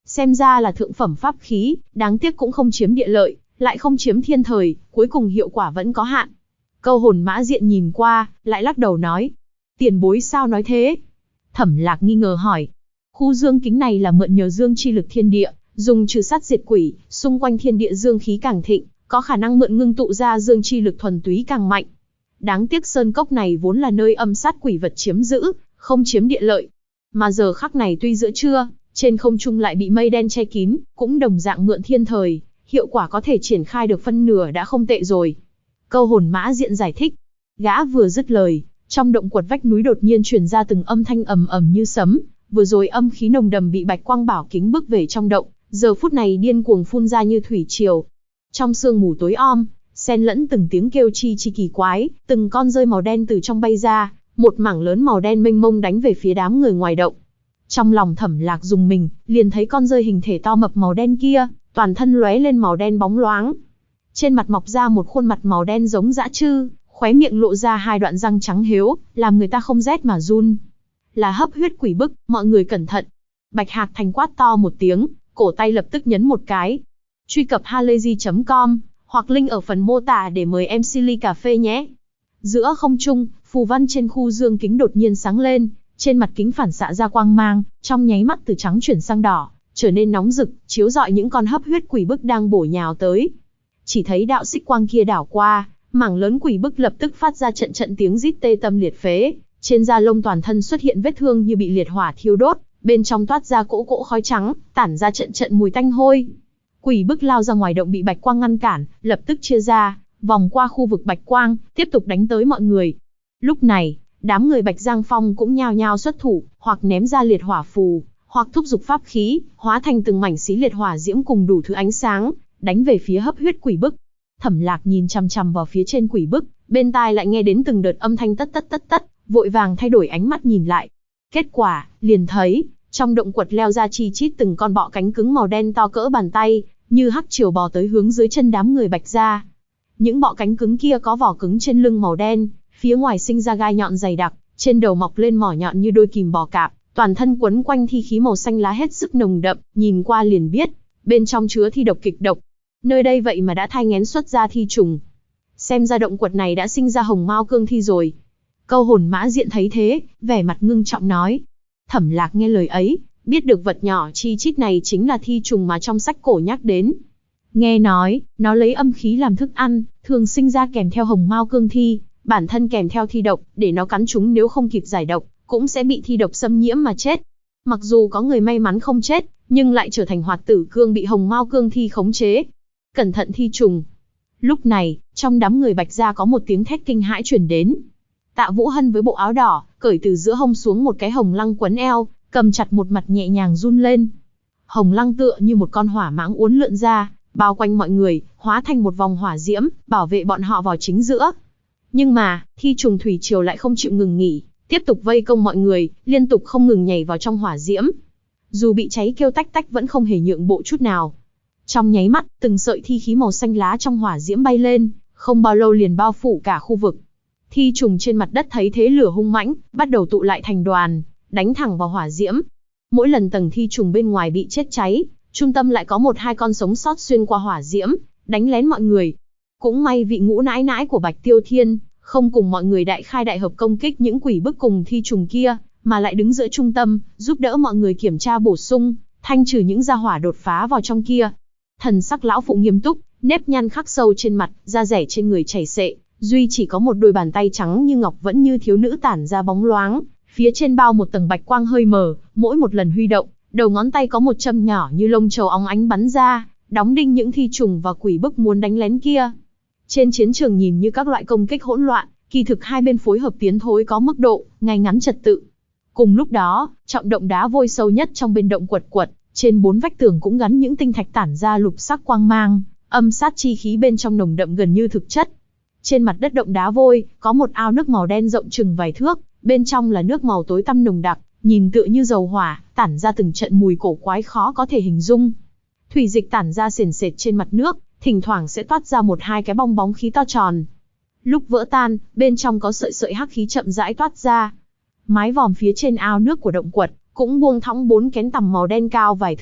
Xem ra là thượng phẩm pháp khí, đáng tiếc cũng không chiếm địa lợi, lại không chiếm thiên thời, cuối cùng hiệu quả vẫn có hạn. Câu Hồn Mã Diện nhìn qua, lại lắc đầu nói. Tiền bối sao nói thế? Thẩm Lạc nghi ngờ hỏi. Khu dương kính này là mượn nhờ dương chi lực thiên địa, dùng trừ sát diệt quỷ, xung quanh thiên địa dương khí càng thịnh, có khả năng mượn ngưng tụ ra dương chi lực thuần túy càng mạnh. Đáng tiếc sơn cốc này vốn là nơi âm sát quỷ vật chiếm giữ, không chiếm địa lợi. Mà giờ khắc này tuy giữa trưa, trên không trung lại bị mây đen che kín, cũng đồng dạng mượn thiên thời, hiệu quả có thể triển khai được phân nửa đã không tệ rồi. Câu Hồn Mã Diện giải thích. Gã vừa dứt lời, trong động quật vách núi đột nhiên truyền ra từng âm thanh ầm ầm như sấm, vừa rồi âm khí nồng đầm bị Bạch Quang Bảo Kính bức về trong động, giờ phút này điên cuồng phun ra như thủy triều. Trong sương mù tối om, xen lẫn từng tiếng kêu chi chi kỳ quái, từng con rơi màu đen từ trong bay ra, một mảng lớn màu đen mênh mông đánh về phía đám người ngoài động. Trong lòng Thẩm Lạc rùng mình, liền thấy con rơi hình thể to mập màu đen kia, toàn thân lóe lên màu đen bóng loáng. Trên mặt mọc ra một khuôn mặt màu đen giống dã trư, khóe miệng lộ ra hai đoạn răng trắng hếu, làm người ta không rét mà run. Là hấp huyết quỷ bức, mọi người cẩn thận. Bạch Hạc Thành quát to một tiếng, cổ tay lập tức nhấn một cái. Truy cập halayzi.com, hoặc link ở phần mô tả để mời em Silly Cà Phê nhé. Giữa không trung, phù văn trên khu dương kính đột nhiên sáng lên, trên mặt kính phản xạ ra quang mang, trong nháy mắt từ trắng chuyển sang đỏ, trở nên nóng rực, chiếu rọi những con hấp huyết quỷ bức đang bổ nhào tới. Chỉ thấy đạo xích quang kia đảo qua, mảng lớn quỷ bức lập tức phát ra trận trận tiếng rít tê tâm liệt phế, trên da lông toàn thân xuất hiện vết thương như bị liệt hỏa thiêu đốt, bên trong toát ra cỗ cỗ khói trắng, tản ra trận trận mùi tanh hôi. Quỷ bức lao ra ngoài động bị Bạch Quang ngăn cản, lập tức chia ra, vòng qua khu vực Bạch Quang, tiếp tục đánh tới mọi người. Lúc này, đám người Bạch Giang Phong cũng nhao nhao xuất thủ, hoặc ném ra liệt hỏa phù, hoặc thúc giục pháp khí, hóa thành từng mảnh xí liệt hỏa diễm cùng đủ thứ ánh sáng, đánh về phía hấp huyết quỷ bức. Thẩm Lạc nhìn chằm chằm vào phía trên quỷ bức, bên tai lại nghe đến từng đợt âm thanh tất tất tất tất, vội vàng thay đổi ánh mắt nhìn lại. Kết quả, liền thấy, trong động quật leo ra chi chít từng con bọ cánh cứng màu đen to cỡ bàn tay, như hắc triều bò tới hướng dưới chân đám người Bạch gia. Những bọ cánh cứng kia có vỏ cứng trên lưng màu đen, phía ngoài sinh ra gai nhọn dày đặc, trên đầu mọc lên mỏ nhọn như đôi kìm bò cạp, toàn thân quấn quanh thi khí màu xanh lá hết sức nồng đậm, nhìn qua liền biết, bên trong chứa thi độc kịch độc. Nơi đây vậy mà đã thai nghén xuất ra thi trùng. Xem ra động quật này đã sinh ra hồng mao cương thi rồi. Câu Hồn Mã Diện thấy thế, vẻ mặt ngưng trọng nói. Thẩm Lạc nghe lời ấy, biết được vật nhỏ chi chít này chính là thi trùng mà trong sách cổ nhắc đến. Nghe nói, nó lấy âm khí làm thức ăn, thường sinh ra kèm theo hồng mao cương thi, bản thân kèm theo thi độc, để nó cắn chúng nếu không kịp giải độc, cũng sẽ bị thi độc xâm nhiễm mà chết. Mặc dù có người may mắn không chết, nhưng lại trở thành hoạt tử cương bị hồng mao cương thi khống chế. Cẩn thận thi trùng. Lúc này, trong đám người Bạch gia có một tiếng thét kinh hãi truyền đến. Tạ Vũ Hân với bộ áo đỏ, cởi từ giữa hông xuống một cái hồng lăng quấn eo, cầm chặt một mặt nhẹ nhàng run lên. Hồng lăng tựa như một con hỏa mãng uốn lượn ra, bao quanh mọi người, hóa thành một vòng hỏa diễm, bảo vệ bọn họ vào chính giữa. Nhưng mà, thi trùng thủy triều lại không chịu ngừng nghỉ, tiếp tục vây công mọi người, liên tục không ngừng nhảy vào trong hỏa diễm. Dù bị cháy kêu tách tách vẫn không hề nhượng bộ chút nào. Trong nháy mắt, từng sợi thi khí màu xanh lá trong hỏa diễm bay lên, không bao lâu liền bao phủ cả khu vực. Thi trùng trên mặt đất thấy thế lửa hung mãnh, bắt đầu tụ lại thành đoàn, đánh thẳng vào hỏa diễm. Mỗi lần tầng thi trùng bên ngoài bị chết cháy, trung tâm lại có một hai con sống sót xuyên qua hỏa diễm, đánh lén mọi người. Cũng may vị ngũ nãi nãi của Bạch Tiêu Thiên, không cùng mọi người đại khai đại hợp công kích những quỷ bức cùng thi trùng kia, mà lại đứng giữa trung tâm, giúp đỡ mọi người kiểm tra bổ sung, thanh trừ những gia hỏa đột phá vào trong kia. Thần sắc lão phụ nghiêm túc, nếp nhăn khắc sâu trên mặt, da rẻ trên người chảy xệ, duy chỉ có một đôi bàn tay trắng như ngọc vẫn như thiếu nữ tản ra bóng loáng, phía trên bao một tầng bạch quang hơi mờ, mỗi một lần huy động, đầu ngón tay có một châm nhỏ như lông trầu óng ánh bắn ra, đóng đinh những thi trùng và quỷ bức muốn đánh lén kia. Trên chiến trường nhìn như các loại công kích hỗn loạn, kỳ thực hai bên phối hợp tiến thối có mức độ, ngay ngắn trật tự. Cùng lúc đó, trọng động đá vôi sâu nhất trong bên động quật quật, trên bốn vách tường cũng gắn những tinh thạch tản ra lục sắc quang mang, âm sát chi khí bên trong nồng đậm gần như thực chất. Trên mặt đất động đá vôi, có một ao nước màu đen rộng chừng vài thước, bên trong là nước màu tối tăm nồng đặc, nhìn tựa như dầu hỏa, tản ra từng trận mùi cổ quái khó có thể hình dung. Thủy dịch tản ra sền sệt trên mặt nước, thỉnh thoảng sẽ toát ra một hai cái bong bóng khí to tròn. Lúc vỡ tan, bên trong có sợi sợi hắc khí chậm rãi toát ra. Mái vòm phía trên ao nước của động quật cũng buông thõng bốn kén tằm màu đen cao vài thước,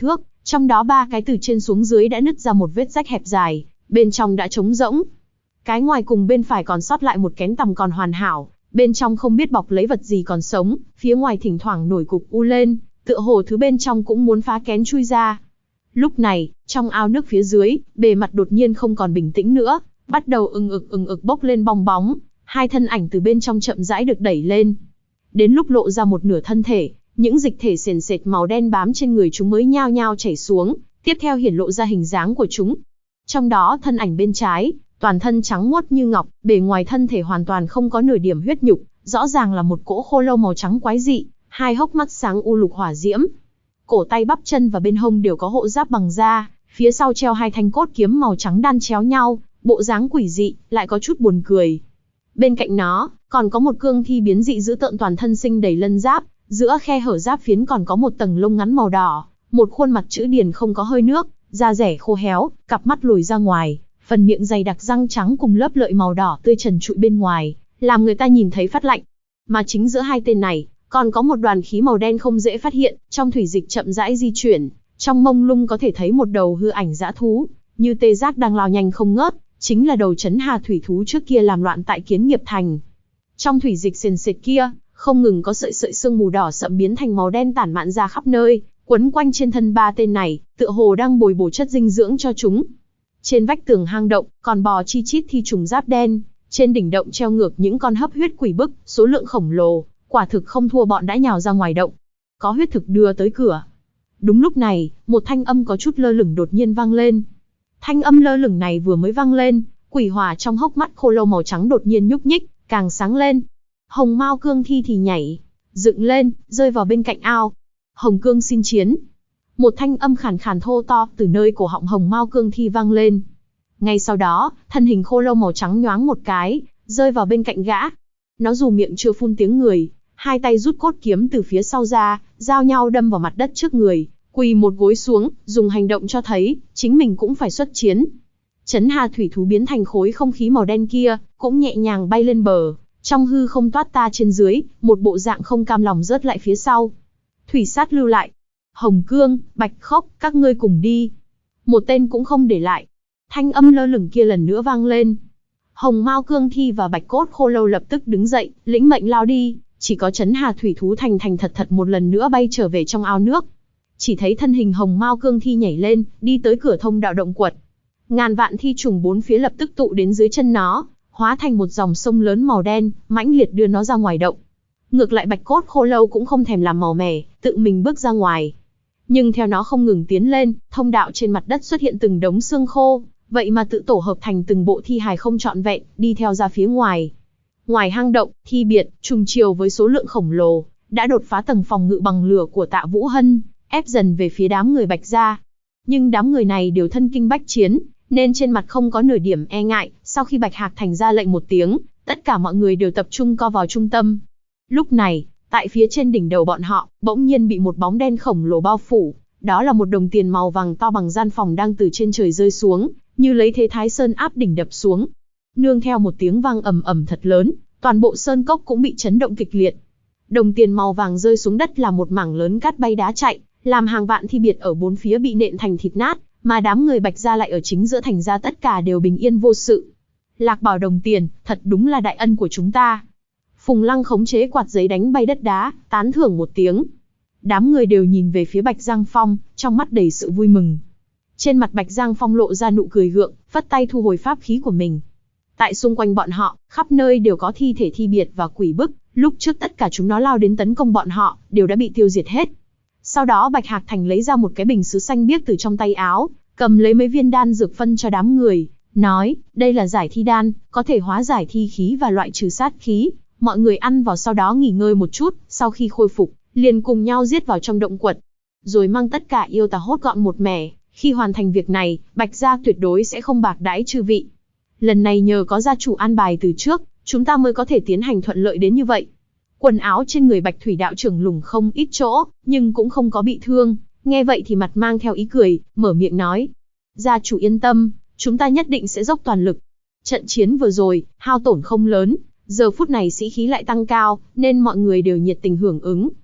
Trong đó 3 cái từ trên xuống dưới đã nứt ra một vết rách hẹp dài, bên trong đã trống rỗng. Cái ngoài cùng bên phải còn sót lại một kén tằm còn hoàn hảo, bên trong không biết bọc lấy vật gì còn sống, phía ngoài thỉnh thoảng nổi cục u lên, tựa hồ thứ bên trong cũng muốn phá kén chui ra. Lúc này, trong ao nước phía dưới, bề mặt đột nhiên không còn bình tĩnh nữa, bắt đầu ừng ực bốc lên bong bóng, 2 thân ảnh từ bên trong chậm rãi được đẩy lên. Đến lúc lộ ra một nửa thân thể, những dịch thể sền sệt màu đen bám trên người chúng mới nhao nhao chảy xuống, tiếp theo hiển lộ ra hình dáng của chúng. Trong đó thân ảnh bên trái, toàn thân trắng muốt như ngọc, bề ngoài thân thể hoàn toàn không có nửa điểm huyết nhục, rõ ràng là một cỗ khô lâu màu trắng quái dị, 2 hốc mắt sáng u lục hỏa diễm. Cổ tay bắp chân và bên hông đều có hộ giáp bằng da, phía sau treo 2 thanh cốt kiếm màu trắng đan chéo nhau, bộ dáng quỷ dị, lại có chút buồn cười. Bên cạnh nó, còn có một cương thi biến dị dữ tợn toàn thân sinh đầy lân giáp, giữa khe hở giáp phiến còn có một tầng lông ngắn màu đỏ, một khuôn mặt chữ điền không có hơi nước, da rẻ khô héo, cặp mắt lồi ra ngoài, phần miệng dày đặc răng trắng cùng lớp lợi màu đỏ tươi trần trụi bên ngoài, làm người ta nhìn thấy phát lạnh. Mà chính giữa 2 tên này, còn có một đoàn khí màu đen không dễ phát hiện, trong thủy dịch chậm rãi di chuyển, trong mông lung có thể thấy một đầu hư ảnh dã thú, như tê giác đang lao nhanh không ngớt, chính là đầu Trấn Hà thủy thú trước kia làm loạn tại Kiến Nghiệp Thành. Trong thủy dịch sền sệt kia, không ngừng có sợi sợi sương mù đỏ sậm biến thành màu đen tản mạn ra khắp nơi, quấn quanh trên thân 3 tên này, tựa hồ đang bồi bổ chất dinh dưỡng cho chúng. Trên vách tường hang động, còn bò chi chít thi trùng giáp đen, trên đỉnh động treo ngược những con hấp huyết quỷ bức, số lượng khổng lồ, quả thực không thua bọn đã nhào ra ngoài động. Có huyết thực đưa tới cửa. Đúng lúc này, một thanh âm có chút lơ lửng đột nhiên vang lên. Thanh âm lơ lửng này vừa mới vang lên, quỷ hỏa trong hốc mắt khô lâu màu trắng đột nhiên nhúc nhích, càng sáng lên. Hồng Mao cương thi thì nhảy dựng lên, rơi vào bên cạnh ao. Hồng cương xin chiến. Một thanh âm khàn khàn thô to từ nơi cổ họng Hồng Mao cương thi vang lên. Ngay sau đó, thân hình khô lâu màu trắng nhoáng một cái, rơi vào bên cạnh gã. Nó dù miệng chưa phun tiếng người, 2 tay rút cốt kiếm từ phía sau ra, giao nhau đâm vào mặt đất trước người, quỳ một gối xuống, dùng hành động cho thấy chính mình cũng phải xuất chiến. Trấn Hà thủy thú biến thành khối không khí màu đen kia, cũng nhẹ nhàng bay lên bờ, trong hư không toát ta trên dưới, một bộ dạng không cam lòng rớt lại phía sau. Thủy sát lưu lại. Hồng Cương, Bạch Khốc, các ngươi cùng đi. Một tên cũng không để lại. Thanh âm lơ lửng kia lần nữa vang lên. Hồng Mao cương thi và Bạch Cốt khô lâu lập tức đứng dậy, lĩnh mệnh lao đi. Chỉ có Trấn Hà thủy thú thành thành thật thật một lần nữa bay trở về trong ao nước. Chỉ thấy thân hình Hồng Mao cương thi nhảy lên, đi tới cửa thông đạo động quật. Ngàn vạn thi trùng 4 phía lập tức tụ đến dưới chân nó, hóa thành một dòng sông lớn màu đen, mãnh liệt đưa nó ra ngoài động. Ngược lại Bạch Cốt khô lâu cũng không thèm làm màu mè, tự mình bước ra ngoài. Nhưng theo nó không ngừng tiến lên, thông đạo trên mặt đất xuất hiện từng đống xương khô, vậy mà tự tổ hợp thành từng bộ thi hài không trọn vẹn, đi theo ra phía ngoài. Ngoài hang động, thi biệt, trùng chiều với số lượng khổng lồ, đã đột phá tầng phòng ngự bằng lửa của Tạ Vũ Hân, ép dần về phía đám người Bạch gia. Nhưng đám người này đều thân kinh bách chiến, nên trên mặt không có nửa điểm e ngại. Sau khi Bạch Hạc Thành ra lệnh một tiếng, tất cả mọi người đều tập trung co vào trung tâm. Lúc này, tại phía trên đỉnh đầu bọn họ, bỗng nhiên bị một bóng đen khổng lồ bao phủ. Đó là một đồng tiền màu vàng to bằng gian phòng đang từ trên trời rơi xuống, như lấy thế Thái Sơn áp đỉnh đập xuống. Nương theo một tiếng vang ầm ầm thật lớn, toàn bộ sơn cốc cũng bị chấn động kịch liệt. Đồng tiền màu vàng rơi xuống đất là một mảng lớn cát bay đá chạy, làm hàng vạn thi biệt ở 4 phía bị nện thành thịt nát, mà đám người Bạch gia lại ở chính giữa thành ra tất cả đều bình yên vô sự. Lạc Bảo đồng tiền, thật đúng là đại ân của chúng ta. Phùng Lăng khống chế quạt giấy đánh bay đất đá, tán thưởng một tiếng. Đám người đều nhìn về phía Bạch Giang Phong, trong mắt đầy sự vui mừng. Trên mặt Bạch Giang Phong lộ ra nụ cười gượng, phất tay thu hồi pháp khí của mình. Tại xung quanh bọn họ, khắp nơi đều có thi thể thi biệt và quỷ bức, lúc trước tất cả chúng nó lao đến tấn công bọn họ, đều đã bị tiêu diệt hết. Sau đó Bạch Hạc Thành lấy ra một cái bình sứ xanh biếc từ trong tay áo, cầm lấy mấy viên đan dược phân cho đám người, nói, đây là giải thi đan, có thể hóa giải thi khí và loại trừ sát khí. Mọi người ăn vào sau đó nghỉ ngơi một chút, sau khi khôi phục, liền cùng nhau giết vào trong động quật. Rồi mang tất cả yêu tà hốt gọn một mẻ, khi hoàn thành việc này, Bạch gia tuyệt đối sẽ không bạc đãi chư vị. Lần này nhờ có gia chủ an bài từ trước, chúng ta mới có thể tiến hành thuận lợi đến như vậy. Quần áo trên người Bạch Thủy đạo trưởng lủng không ít chỗ, nhưng cũng không có bị thương. Nghe vậy thì mặt mang theo ý cười, mở miệng nói. Gia chủ yên tâm, chúng ta nhất định sẽ dốc toàn lực. Trận chiến vừa rồi, hao tổn không lớn, giờ phút này sĩ khí lại tăng cao, nên mọi người đều nhiệt tình hưởng ứng.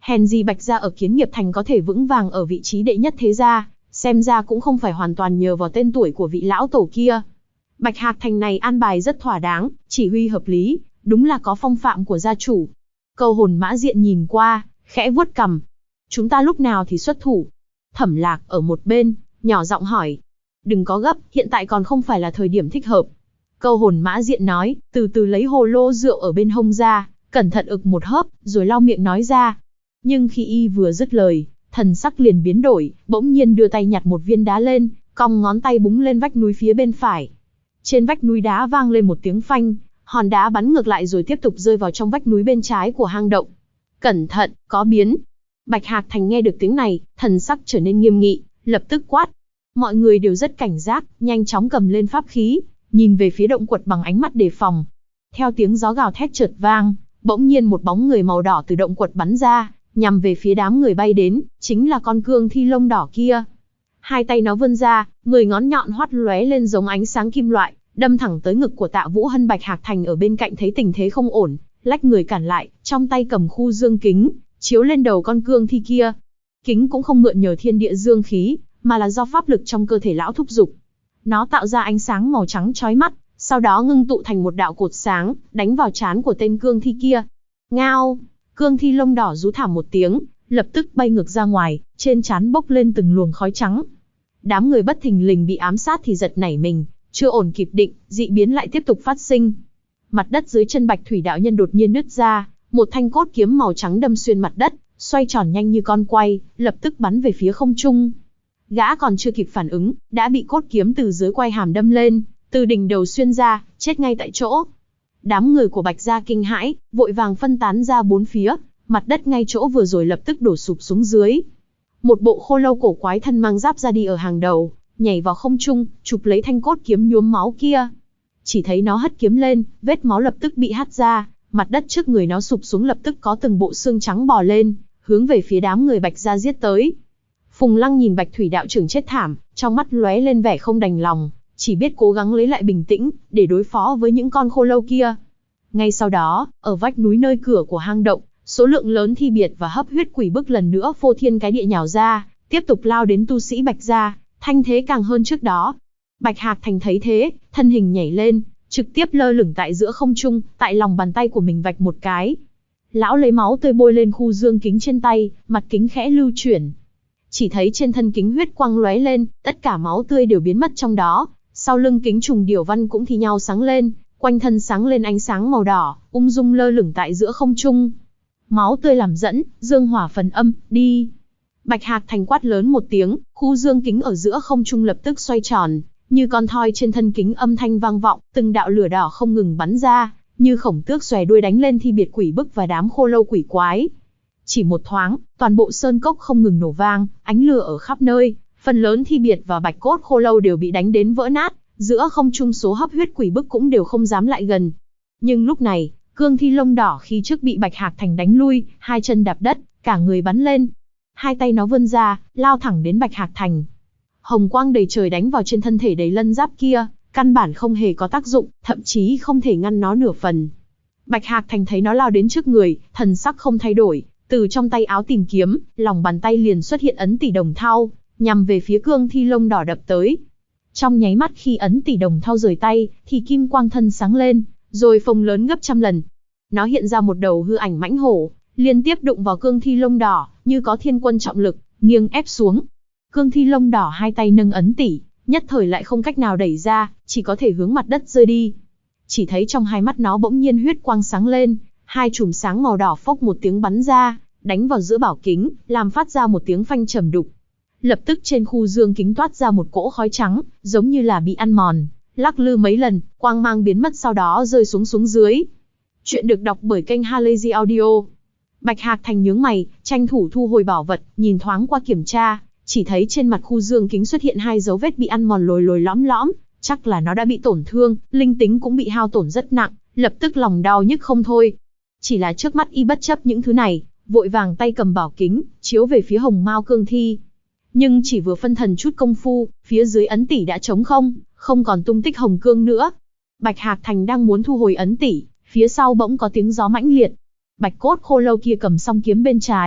Hèn gì Bạch gia ở Kiến Nghiệp Thành có thể vững vàng ở vị trí đệ nhất thế gia, xem ra cũng không phải hoàn toàn nhờ vào tên tuổi của vị lão tổ kia. Bạch Hạc Thành này an bài rất thỏa đáng, chỉ huy hợp lý, đúng là có phong phạm của gia chủ. Câu Hồn Mã Diện nhìn qua, khẽ vuốt cằm. Chúng ta lúc nào thì xuất thủ? Thẩm Lạc ở một bên, nhỏ giọng hỏi. Đừng có gấp, hiện tại còn không phải là thời điểm thích hợp. Câu Hồn Mã Diện nói, từ từ lấy hồ lô rượu ở bên hông ra, cẩn thận ực một hớp, rồi lau miệng nói ra. Nhưng khi y vừa dứt lời, thần sắc liền biến đổi, bỗng nhiên đưa tay nhặt một viên đá lên, cong ngón tay búng lên vách núi phía bên phải. Trên vách núi đá vang lên một tiếng phanh, hòn đá bắn ngược lại rồi tiếp tục rơi vào trong vách núi bên trái của hang động. Cẩn thận, có biến. Bạch Hạc Thành nghe được tiếng này, thần sắc trở nên nghiêm nghị, lập tức quát. Mọi người đều rất cảnh giác, nhanh chóng cầm lên pháp khí, nhìn về phía động quật bằng ánh mắt đề phòng. Theo tiếng gió gào thét chợt vang, bỗng nhiên một bóng người màu đỏ từ động quật bắn ra, nhằm về phía đám người bay đến, chính là con cương thi lông đỏ kia. Hai tay nó vươn ra, người ngón nhọn hoắt lóe lên giống ánh sáng kim loại, đâm thẳng tới ngực của Tạ Vũ Hân. Bạch Hạc Thành ở bên cạnh thấy tình thế không ổn, lách người cản lại, trong tay cầm khu dương kính, chiếu lên đầu con cương thi kia. Kính cũng không mượn nhờ thiên địa dương khí, mà là do pháp lực trong cơ thể lão thúc giục. Nó tạo ra ánh sáng màu trắng chói mắt, sau đó ngưng tụ thành một đạo cột sáng, đánh vào trán của tên cương thi kia. Ngao! Cương thi lông đỏ rú thảm một tiếng, lập tức bay ngược ra ngoài, trên trán bốc lên từng luồng khói trắng. Đám người bất thình lình bị ám sát thì giật nảy mình, chưa ổn kịp định, dị biến lại tiếp tục phát sinh. Mặt đất dưới chân Bạch Thủy đạo nhân đột nhiên nứt ra, một thanh cốt kiếm màu trắng đâm xuyên mặt đất, xoay tròn nhanh như con quay, lập tức bắn về phía không trung. Gã còn chưa kịp phản ứng, đã bị cốt kiếm từ dưới quai hàm đâm lên, từ đỉnh đầu xuyên ra, chết ngay tại chỗ. Đám người của Bạch gia kinh hãi, vội vàng phân tán ra bốn phía, mặt đất ngay chỗ vừa rồi lập tức đổ sụp xuống dưới. Một bộ khô lâu cổ quái thân mang giáp ra đi ở hàng đầu, nhảy vào không trung, chụp lấy thanh cốt kiếm nhuốm máu kia. Chỉ thấy nó hất kiếm lên, vết máu lập tức bị hắt ra, mặt đất trước người nó sụp xuống, lập tức có từng bộ xương trắng bò lên, hướng về phía đám người Bạch gia giết tới. Phùng Lăng nhìn Bạch Thủy đạo trưởng chết thảm, trong mắt lóe lên vẻ không đành lòng, chỉ biết cố gắng lấy lại bình tĩnh, để đối phó với những con khô lâu kia. Ngay sau đó, ở vách núi nơi cửa của hang động, số lượng lớn thi biệt và hấp huyết quỷ bức lần nữa phô thiên cái địa nhào ra, tiếp tục lao đến tu sĩ Bạch gia, thanh thế càng hơn trước đó. Bạch Hạc Thành thấy thế, thân hình nhảy lên, trực tiếp lơ lửng tại giữa không trung, tại lòng bàn tay của mình vạch một cái. Lão lấy máu tươi bôi lên khu dương kính trên tay, mặt kính khẽ lưu chuyển. Chỉ thấy trên thân kính huyết quang lóe lên, tất cả máu tươi đều biến mất trong đó, sau lưng kính trùng điểu văn cũng thi nhau sáng lên, quanh thân sáng lên ánh sáng màu đỏ, ung dung lơ lửng tại giữa không trung. Máu tươi làm dẫn, dương hỏa phần âm, đi. Bạch Hạc Thành quát lớn một tiếng, khu dương kính ở giữa không trung lập tức xoay tròn, như con thoi trên thân kính âm thanh vang vọng, từng đạo lửa đỏ không ngừng bắn ra, như khổng tước xòe đuôi đánh lên thi biệt quỷ bức và đám khô lâu quỷ quái. Chỉ một thoáng, toàn bộ sơn cốc không ngừng nổ vang, ánh lửa ở khắp nơi, phần lớn thi biệt và bạch cốt khô lâu đều bị đánh đến vỡ nát, giữa không trung số hấp huyết quỷ bức cũng đều không dám lại gần. Nhưng lúc này, cương thi lông đỏ khi trước bị Bạch Hạc Thành đánh lui, hai chân đạp đất, cả người bắn lên. Hai tay nó vươn ra, lao thẳng đến Bạch Hạc Thành. Hồng quang đầy trời đánh vào trên thân thể đầy lân giáp kia, căn bản không hề có tác dụng, thậm chí không thể ngăn nó nửa phần. Bạch Hạc Thành thấy nó lao đến trước người, thần sắc không thay đổi, từ trong tay áo tìm kiếm, lòng bàn tay liền xuất hiện ấn tỷ đồng thau, nhằm về phía cương thi lông đỏ đập tới. Trong nháy mắt khi ấn tỷ đồng thau rời tay, thì kim quang thân sáng lên, rồi phồng lớn gấp trăm lần. Nó hiện ra một đầu hư ảnh mãnh hổ, liên tiếp đụng vào cương thi lông đỏ, như có thiên quân trọng lực, nghiêng ép xuống. Cương thi lông đỏ hai tay nâng ấn tỷ, nhất thời lại không cách nào đẩy ra, chỉ có thể hướng mặt đất rơi đi. Chỉ thấy trong hai mắt nó bỗng nhiên huyết quang sáng lên, hai chùm sáng màu đỏ phốc một tiếng bắn ra, đánh vào giữa bảo kính, làm phát ra một tiếng phanh trầm đục. Lập tức trên khu dương kính toát ra một cỗ khói trắng, giống như là bị ăn mòn, lắc lư mấy lần, quang mang biến mất sau đó rơi xuống dưới. Chuyện được đọc bởi kênh Halazy Audio. Bạch Hạc Thành nhướng mày, tranh thủ thu hồi bảo vật, nhìn thoáng qua kiểm tra, chỉ thấy trên mặt khu dương kính xuất hiện hai dấu vết bị ăn mòn lồi lồi lõm lõm, chắc là nó đã bị tổn thương, linh tính cũng bị hao tổn rất nặng, lập tức lòng đau nhức không thôi. Chỉ là trước mắt y bất chấp những thứ này, vội vàng tay cầm bảo kính, chiếu về phía hồng mao cương thi. Nhưng chỉ vừa phân thần chút công phu, phía dưới ấn tỷ đã trống không, không còn tung tích hồng cương nữa. Bạch Hạc Thành đang muốn thu hồi ấn tỷ, phía sau bỗng có tiếng gió mãnh liệt. Bạch cốt khô lâu kia cầm song kiếm bên trái,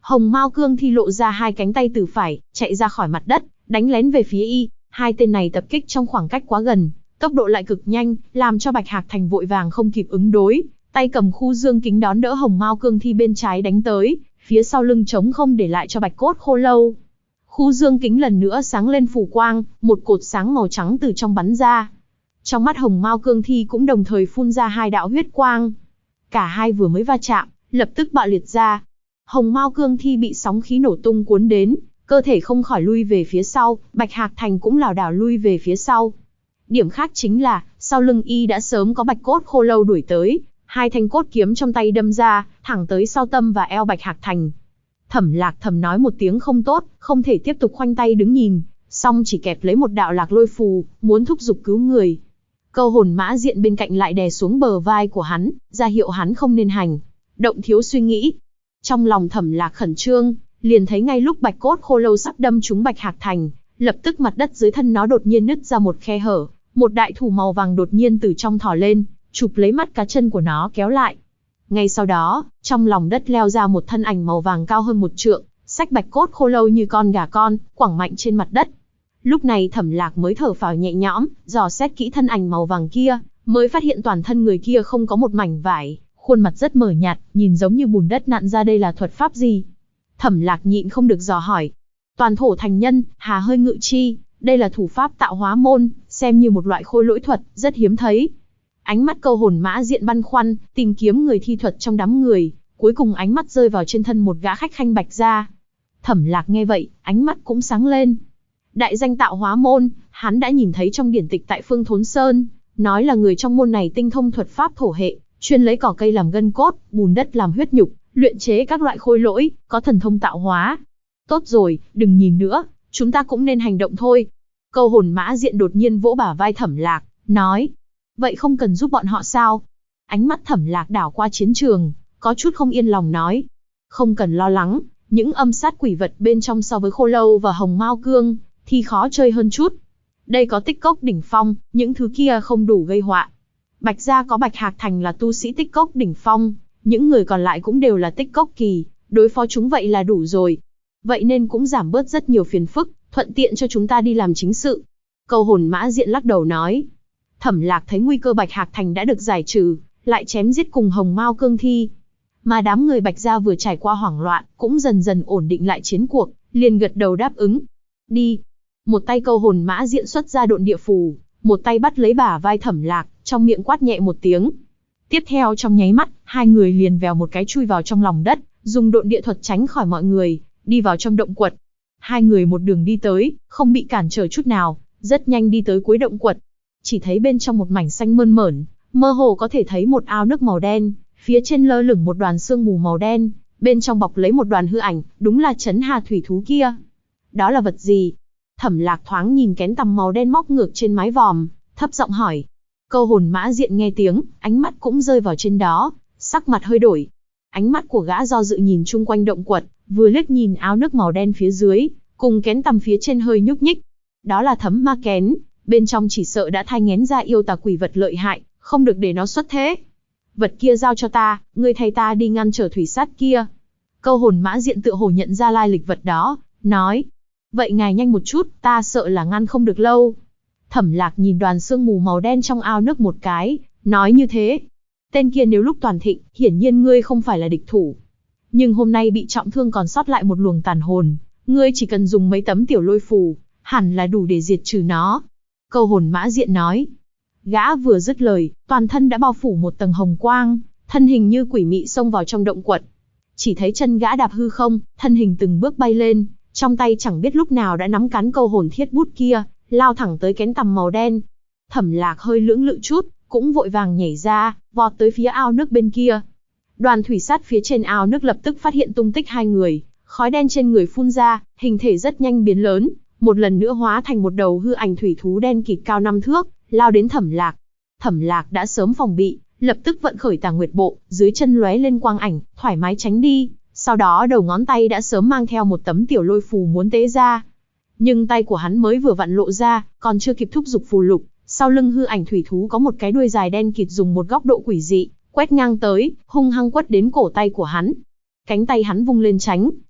Hồng Mao Cương Thi lộ ra hai cánh tay từ phải, chạy ra khỏi mặt đất, đánh lén về phía y. Hai tên này tập kích trong khoảng cách quá gần, tốc độ lại cực nhanh, làm cho Bạch Hạc Thành vội vàng không kịp ứng đối, tay cầm khu dương kính đón đỡ Hồng Mao Cương Thi bên trái đánh tới, phía sau lưng trống không để lại cho Bạch Cốt Khô Lâu. Khu dương kính lần nữa sáng lên phủ quang, một cột sáng màu trắng từ trong bắn ra. Trong mắt Hồng Mao Cương Thi cũng đồng thời phun ra hai đạo huyết quang. Cả hai vừa mới va chạm, lập tức bạo liệt ra. Hồng Mao Cương Thi bị sóng khí nổ tung cuốn đến, cơ thể không khỏi lui về phía sau, Bạch Hạc Thành cũng lảo đảo lui về phía sau. Điểm khác chính là, sau lưng y đã sớm có Bạch Cốt Khô Lâu đuổi tới, hai thanh cốt kiếm trong tay đâm ra, thẳng tới sau tâm và eo Bạch Hạc Thành. Thẩm Lạc thầm nói một tiếng không tốt, không thể tiếp tục khoanh tay đứng nhìn, song chỉ kẹp lấy một đạo lạc lôi phù, muốn thúc giục cứu người. Câu hồn mã diện bên cạnh lại đè xuống bờ vai của hắn, ra hiệu hắn không nên hành động thiếu suy nghĩ. Trong lòng Thẩm Lạc khẩn trương, liền thấy ngay lúc Bạch Cốt Khô Lâu sắp đâm trúng Bạch Hạc Thành, lập tức mặt đất dưới thân nó đột nhiên nứt ra một khe hở, một đại thủ màu vàng đột nhiên từ trong thò lên, chụp lấy mắt cá chân của nó kéo lại. Ngay sau đó, trong lòng đất leo ra một thân ảnh màu vàng cao hơn 1 trượng, xách Bạch Cốt Khô Lâu như con gà con, quẳng mạnh trên mặt đất. Lúc này Thẩm Lạc mới thở phào nhẹ nhõm, dò xét kỹ thân ảnh màu vàng kia, mới phát hiện toàn thân người kia không có một mảnh vải, khuôn mặt rất mờ nhạt, nhìn giống như bùn đất nặn ra. Đây là thuật pháp gì? Thẩm Lạc nhịn không được dò hỏi. Toàn thổ thành nhân, hà hơi ngự chi, đây là thủ pháp tạo hóa môn, xem như một loại khôi lỗi thuật, rất hiếm thấy. Ánh mắt câu hồn mã diện băn khoăn, tìm kiếm người thi thuật trong đám người, cuối cùng ánh mắt rơi vào trên thân một gã khách khanh Bạch gia. Thẩm Lạc nghe vậy, ánh mắt cũng sáng lên. Đại danh tạo hóa môn, hắn đã nhìn thấy trong điển tịch tại Phương Thốn Sơn, nói là người trong môn này tinh thông thuật pháp thổ hệ, chuyên lấy cỏ cây làm gân cốt, bùn đất làm huyết nhục, luyện chế các loại khôi lỗi, có thần thông tạo hóa. Tốt rồi, đừng nhìn nữa, chúng ta cũng nên hành động thôi. Câu hồn mã diện đột nhiên vỗ bả vai Thẩm Lạc, nói. Vậy không cần giúp bọn họ sao? Ánh mắt Thẩm Lạc đảo qua chiến trường, có chút không yên lòng nói. Không cần lo lắng, những âm sát quỷ vật bên trong so với Khô Lâu và Hồng Mao Cương thì khó chơi hơn chút. Đây có tích cốc đỉnh phong, những thứ kia không đủ gây họa. Bạch gia có Bạch Hạc Thành là tu sĩ tích cốc đỉnh phong, những người còn lại cũng đều là tích cốc kỳ, đối phó chúng vậy là đủ rồi. Vậy nên cũng giảm bớt rất nhiều phiền phức, thuận tiện cho chúng ta đi làm chính sự. Câu hồn mã diện lắc đầu nói. Thẩm Lạc thấy nguy cơ Bạch Hạc Thành đã được giải trừ, lại chém giết cùng Hồng Mao Cương Thi. Mà đám người Bạch gia vừa trải qua hoảng loạn, cũng dần dần ổn định lại chiến cuộc, liền gật đầu đáp ứng. Đi. Một tay câu hồn mã diện xuất ra độn địa phù, một tay bắt lấy bả vai Thẩm Lạc, trong miệng quát nhẹ một tiếng. Tiếp theo trong nháy mắt, hai người liền vèo một cái chui vào trong lòng đất, dùng độn địa thuật tránh khỏi mọi người, đi vào trong động quật. Hai người một đường đi tới, không bị cản trở chút nào, rất nhanh đi tới cuối động quật. Chỉ thấy bên trong một mảnh xanh mơn mởn, mơ hồ có thể thấy một ao nước màu đen, phía trên lơ lửng một đoàn sương mù màu đen, bên trong bọc lấy một đoàn hư ảnh, đúng là Trấn Hà thủy thú kia. Đó là vật gì? Thẩm Lạc thoáng nhìn kén tằm màu đen móc ngược trên mái vòm, thấp giọng hỏi. Câu hồn mã diện nghe tiếng, ánh mắt cũng rơi vào trên đó, sắc mặt hơi đổi. Ánh mắt của gã do dự nhìn chung quanh động quật, vừa liếc nhìn áo nước màu đen phía dưới, cùng kén tằm phía trên hơi nhúc nhích. Đó là thấm ma kén, bên trong chỉ sợ đã thai nghén ra yêu tà quỷ vật lợi hại, không được để nó xuất thế. Vật kia giao cho ta, ngươi thay ta đi ngăn trở thủy sát kia. Câu hồn mã diện tựa hồ nhận ra lai lịch vật đó, nói. Vậy ngài nhanh một chút, ta sợ là ngăn không được lâu. Thẩm Lạc nhìn đoàn sương mù màu đen trong ao nước một cái, nói như thế. Tên kia nếu lúc toàn thịnh, hiển nhiên ngươi không phải là địch thủ. Nhưng hôm nay bị trọng thương còn sót lại một luồng tàn hồn, ngươi chỉ cần dùng mấy tấm tiểu lôi phù, hẳn là đủ để diệt trừ nó. Câu hồn mã diện nói. Gã vừa dứt lời, toàn thân đã bao phủ một tầng hồng quang, thân hình như quỷ mị xông vào trong động quật. Chỉ thấy chân gã đạp hư không, thân hình từng bước bay lên, trong tay chẳng biết lúc nào đã nắm cán câu hồn thiết bút kia, lao thẳng tới kén tằm màu đen. Thẩm Lạc hơi lưỡng lự chút, cũng vội vàng nhảy ra, vọt tới phía ao nước bên kia. Đoàn thủy sát phía trên ao nước lập tức phát hiện tung tích hai người, khói đen trên người phun ra, hình thể rất nhanh biến lớn, một lần nữa hóa thành một đầu hư ảnh thủy thú đen kịt cao 5 thước, lao đến Thẩm Lạc. Thẩm Lạc đã sớm phòng bị, lập tức vận khởi Tà Nguyệt Bộ, dưới chân lóe lên quang ảnh, thoải mái tránh đi. Sau đó đầu ngón tay đã sớm mang theo một tấm tiểu lôi phù muốn tế ra. Nhưng tay của hắn mới vừa vặn lộ ra, còn chưa kịp thúc giục phù lục, sau lưng hư ảnh thủy thú có một cái đuôi dài đen kịt dùng một góc độ quỷ dị, quét ngang tới, hung hăng quất đến cổ tay của hắn. Cánh tay hắn vung lên tránh,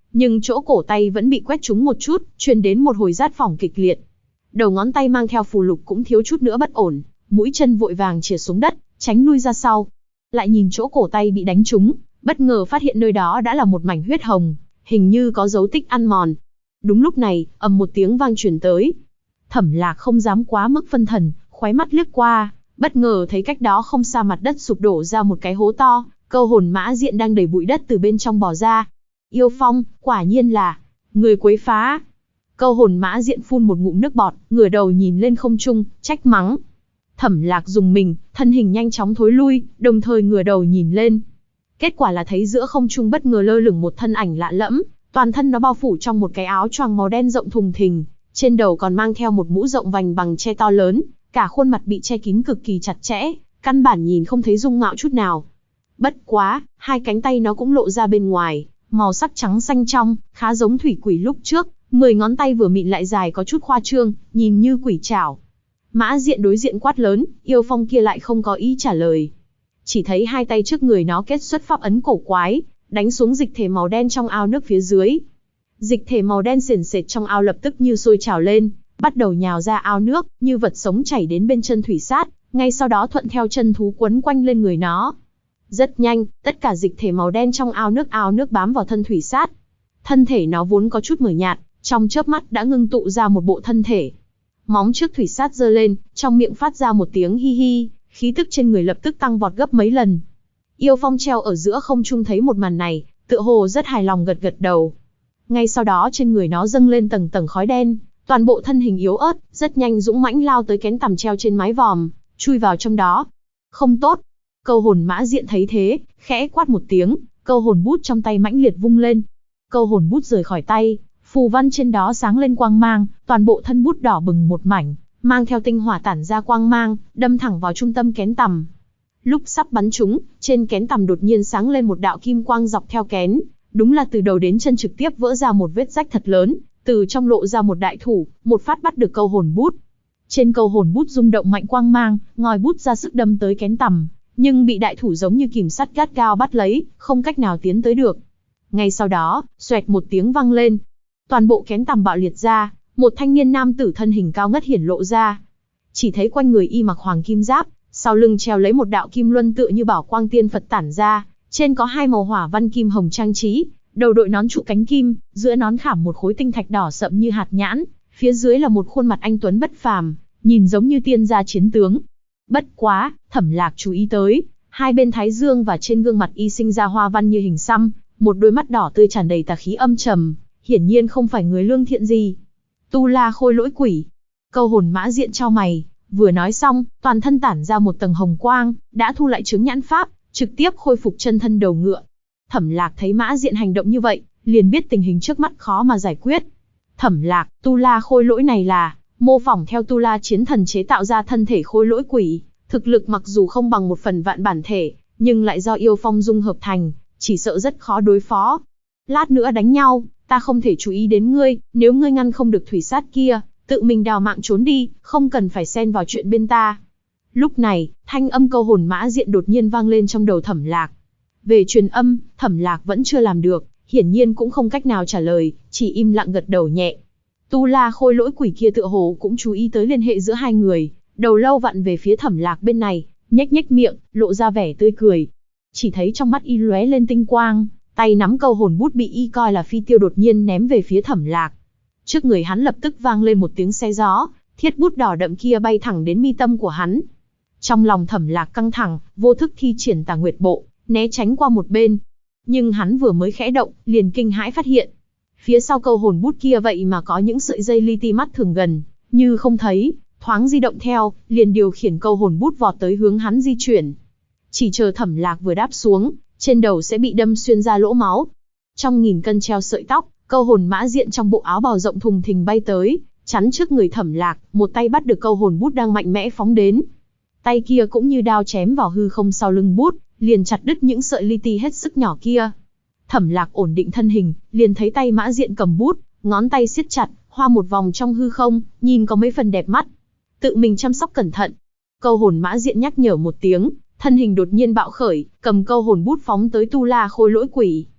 nhưng chỗ cổ tay vẫn bị quét trúng một chút, truyền đến một hồi rát phỏng kịch liệt. Đầu ngón tay mang theo phù lục cũng thiếu chút nữa bất ổn, mũi chân vội vàng chìa xuống đất, tránh lui ra sau. Lại nhìn chỗ cổ tay bị đánh trúng, bất ngờ phát hiện nơi đó đã là một mảnh huyết hồng, hình như có dấu tích ăn mòn. Đúng lúc này, ầm một tiếng vang truyền tới. Thẩm Lạc không dám quá mức phân thần, khóe mắt liếc qua, bất ngờ thấy cách đó không xa mặt đất sụp đổ ra một cái hố to, Câu Hồn Mã Diện đang đẩy bụi đất từ bên trong bò ra. Yêu Phong, quả nhiên là người quấy phá. Câu Hồn Mã Diện phun một ngụm nước bọt, ngửa đầu nhìn lên không trung, trách mắng. Thẩm Lạc dùng mình, thân hình nhanh chóng thối lui, đồng thời ngửa đầu nhìn lên. Kết quả là thấy giữa không trung bất ngờ lơ lửng một thân ảnh lạ lẫm, toàn thân nó bao phủ trong một cái áo choàng màu đen rộng thùng thình, trên đầu còn mang theo một mũ rộng vành bằng tre to lớn, cả khuôn mặt bị che kín cực kỳ chặt chẽ, căn bản nhìn không thấy dung mạo chút nào. Bất quá, hai cánh tay nó cũng lộ ra bên ngoài, màu sắc trắng xanh trong, khá giống thủy quỷ lúc trước, 10 ngón tay vừa mịn lại dài có chút khoa trương, nhìn như quỷ trảo. Mã Diện đối diện quát lớn, Yêu Phong kia lại không có ý trả lời. Chỉ thấy hai tay trước người nó kết xuất pháp ấn cổ quái, đánh xuống dịch thể màu đen trong ao nước phía dưới. Dịch thể màu đen sền sệt trong ao lập tức như sôi trào lên, bắt đầu nhào ra ao nước, như vật sống chảy đến bên chân thủy sát, ngay sau đó thuận theo chân thú quấn quanh lên người nó. Rất nhanh, tất cả dịch thể màu đen trong ao nước bám vào thân thủy sát. Thân thể nó vốn có chút mờ nhạt, trong chớp mắt đã ngưng tụ ra một bộ thân thể. Móng trước thủy sát giơ lên, trong miệng phát ra một tiếng hi hi, khí tức trên người lập tức tăng vọt gấp mấy lần. Yêu Phong treo ở giữa không trung thấy một màn này, tựa hồ rất hài lòng gật gật đầu. Ngay sau đó trên người nó dâng lên tầng tầng khói đen, toàn bộ thân hình yếu ớt, rất nhanh dũng mãnh lao tới kén tằm treo trên mái vòm, chui vào trong đó. Không tốt. Câu Hồn Mã Diện thấy thế, khẽ quát một tiếng, câu hồn bút trong tay mãnh liệt vung lên. Câu hồn bút rời khỏi tay, phù văn trên đó sáng lên quang mang, toàn bộ thân bút đỏ bừng một mảnh, mang theo tinh hỏa tản ra quang mang, đâm thẳng vào trung tâm kén tằm. Lúc sắp bắn trúng, trên kén tằm đột nhiên sáng lên một đạo kim quang dọc theo kén, đúng là từ đầu đến chân trực tiếp vỡ ra một vết rách thật lớn, từ trong lộ ra một đại thủ, một phát bắt được câu hồn bút. Trên câu hồn bút rung động mạnh quang mang, ngòi bút ra sức đâm tới kén tằm, nhưng bị đại thủ giống như kìm sắt gắt gao bắt lấy, không cách nào tiến tới được. Ngay sau đó, xoẹt một tiếng vang lên, toàn bộ kén tằm bạo liệt ra, một thanh niên nam tử thân hình cao ngất hiển lộ ra. Chỉ thấy quanh người y mặc hoàng kim giáp, sau lưng treo lấy một đạo kim luân tựa như bảo quang tiên Phật tản ra, trên có hai màu hỏa văn kim hồng trang trí, đầu đội nón trụ cánh kim, giữa nón khảm một khối tinh thạch đỏ sậm như hạt nhãn, phía dưới là một khuôn mặt anh tuấn bất phàm, nhìn giống như tiên gia chiến tướng. Bất quá, Thẩm Lạc chú ý tới, hai bên thái dương và trên gương mặt y sinh ra hoa văn như hình xăm, một đôi mắt đỏ tươi tràn đầy tà khí âm trầm, hiển nhiên không phải người lương thiện gì. Tu La Khôi Lỗi Quỷ. Câu Hồn Mã Diện chau mày, vừa nói xong, toàn thân tản ra một tầng hồng quang, đã thu lại chướng nhãn pháp, trực tiếp khôi phục chân thân đầu ngựa. Thẩm Lạc thấy Mã Diện hành động như vậy, liền biết tình hình trước mắt khó mà giải quyết. Thẩm Lạc, Tu La Khôi Lỗi này là mô phỏng theo Tu La Chiến Thần chế tạo ra thân thể khôi lỗi quỷ, thực lực mặc dù không bằng 1/10 bản thể, nhưng lại do Yêu Phong dung hợp thành, chỉ sợ rất khó đối phó. Lát nữa đánh nhau, ta không thể chú ý đến ngươi, nếu ngươi ngăn không được thủy sát kia, tự mình đào mạng trốn đi, không cần phải xen vào chuyện bên ta. Lúc này, thanh âm Câu Hồn Mã Diện đột nhiên vang lên trong đầu Thẩm Lạc. Về truyền âm, Thẩm Lạc vẫn chưa làm được, hiển nhiên cũng không cách nào trả lời, chỉ im lặng gật đầu nhẹ. Tu La Khôi Lỗi Quỷ kia tựa hồ cũng chú ý tới liên hệ giữa hai người, đầu lâu vặn về phía Thẩm Lạc bên này, nhếch nhếch miệng, lộ ra vẻ tươi cười. Chỉ thấy trong mắt y lóe lên tinh quang, tay nắm câu hồn bút bị y coi là phi tiêu đột nhiên ném về phía Thẩm Lạc. Trước người hắn lập tức vang lên một tiếng xé gió, thiết bút đỏ đậm kia bay thẳng đến mi tâm của hắn. Trong lòng Thẩm Lạc căng thẳng, vô thức thi triển Tà Nguyệt Bộ, né tránh qua một bên. Nhưng hắn vừa mới khẽ động, liền kinh hãi phát hiện. Phía sau câu hồn bút kia vậy mà có những sợi dây li ti mắt thường gần, như không thấy, thoáng di động theo, liền điều khiển câu hồn bút vọt tới hướng hắn di chuyển. Chỉ chờ Thẩm Lạc vừa đáp xuống, trên đầu sẽ bị đâm xuyên ra lỗ máu. Trong nghìn cân treo sợi tóc, Câu Hồn Mã Diện trong bộ áo bào rộng thùng thình bay tới, chắn trước người Thẩm Lạc, một tay bắt được câu hồn bút đang mạnh mẽ phóng đến. Tay kia cũng như đao chém vào hư không sau lưng bút, liền chặt đứt những sợi li ti hết sức nhỏ kia. Thẩm Lạc ổn định thân hình, liền thấy tay Mã Diện cầm bút, ngón tay siết chặt, hoa một vòng trong hư không, nhìn có mấy phần đẹp mắt. Tự mình chăm sóc cẩn thận. Câu Hồn Mã Diện nhắc nhở một tiếng, thân hình đột nhiên bạo khởi, cầm câu hồn bút phóng tới Tu La Khôi Lỗi Quỷ.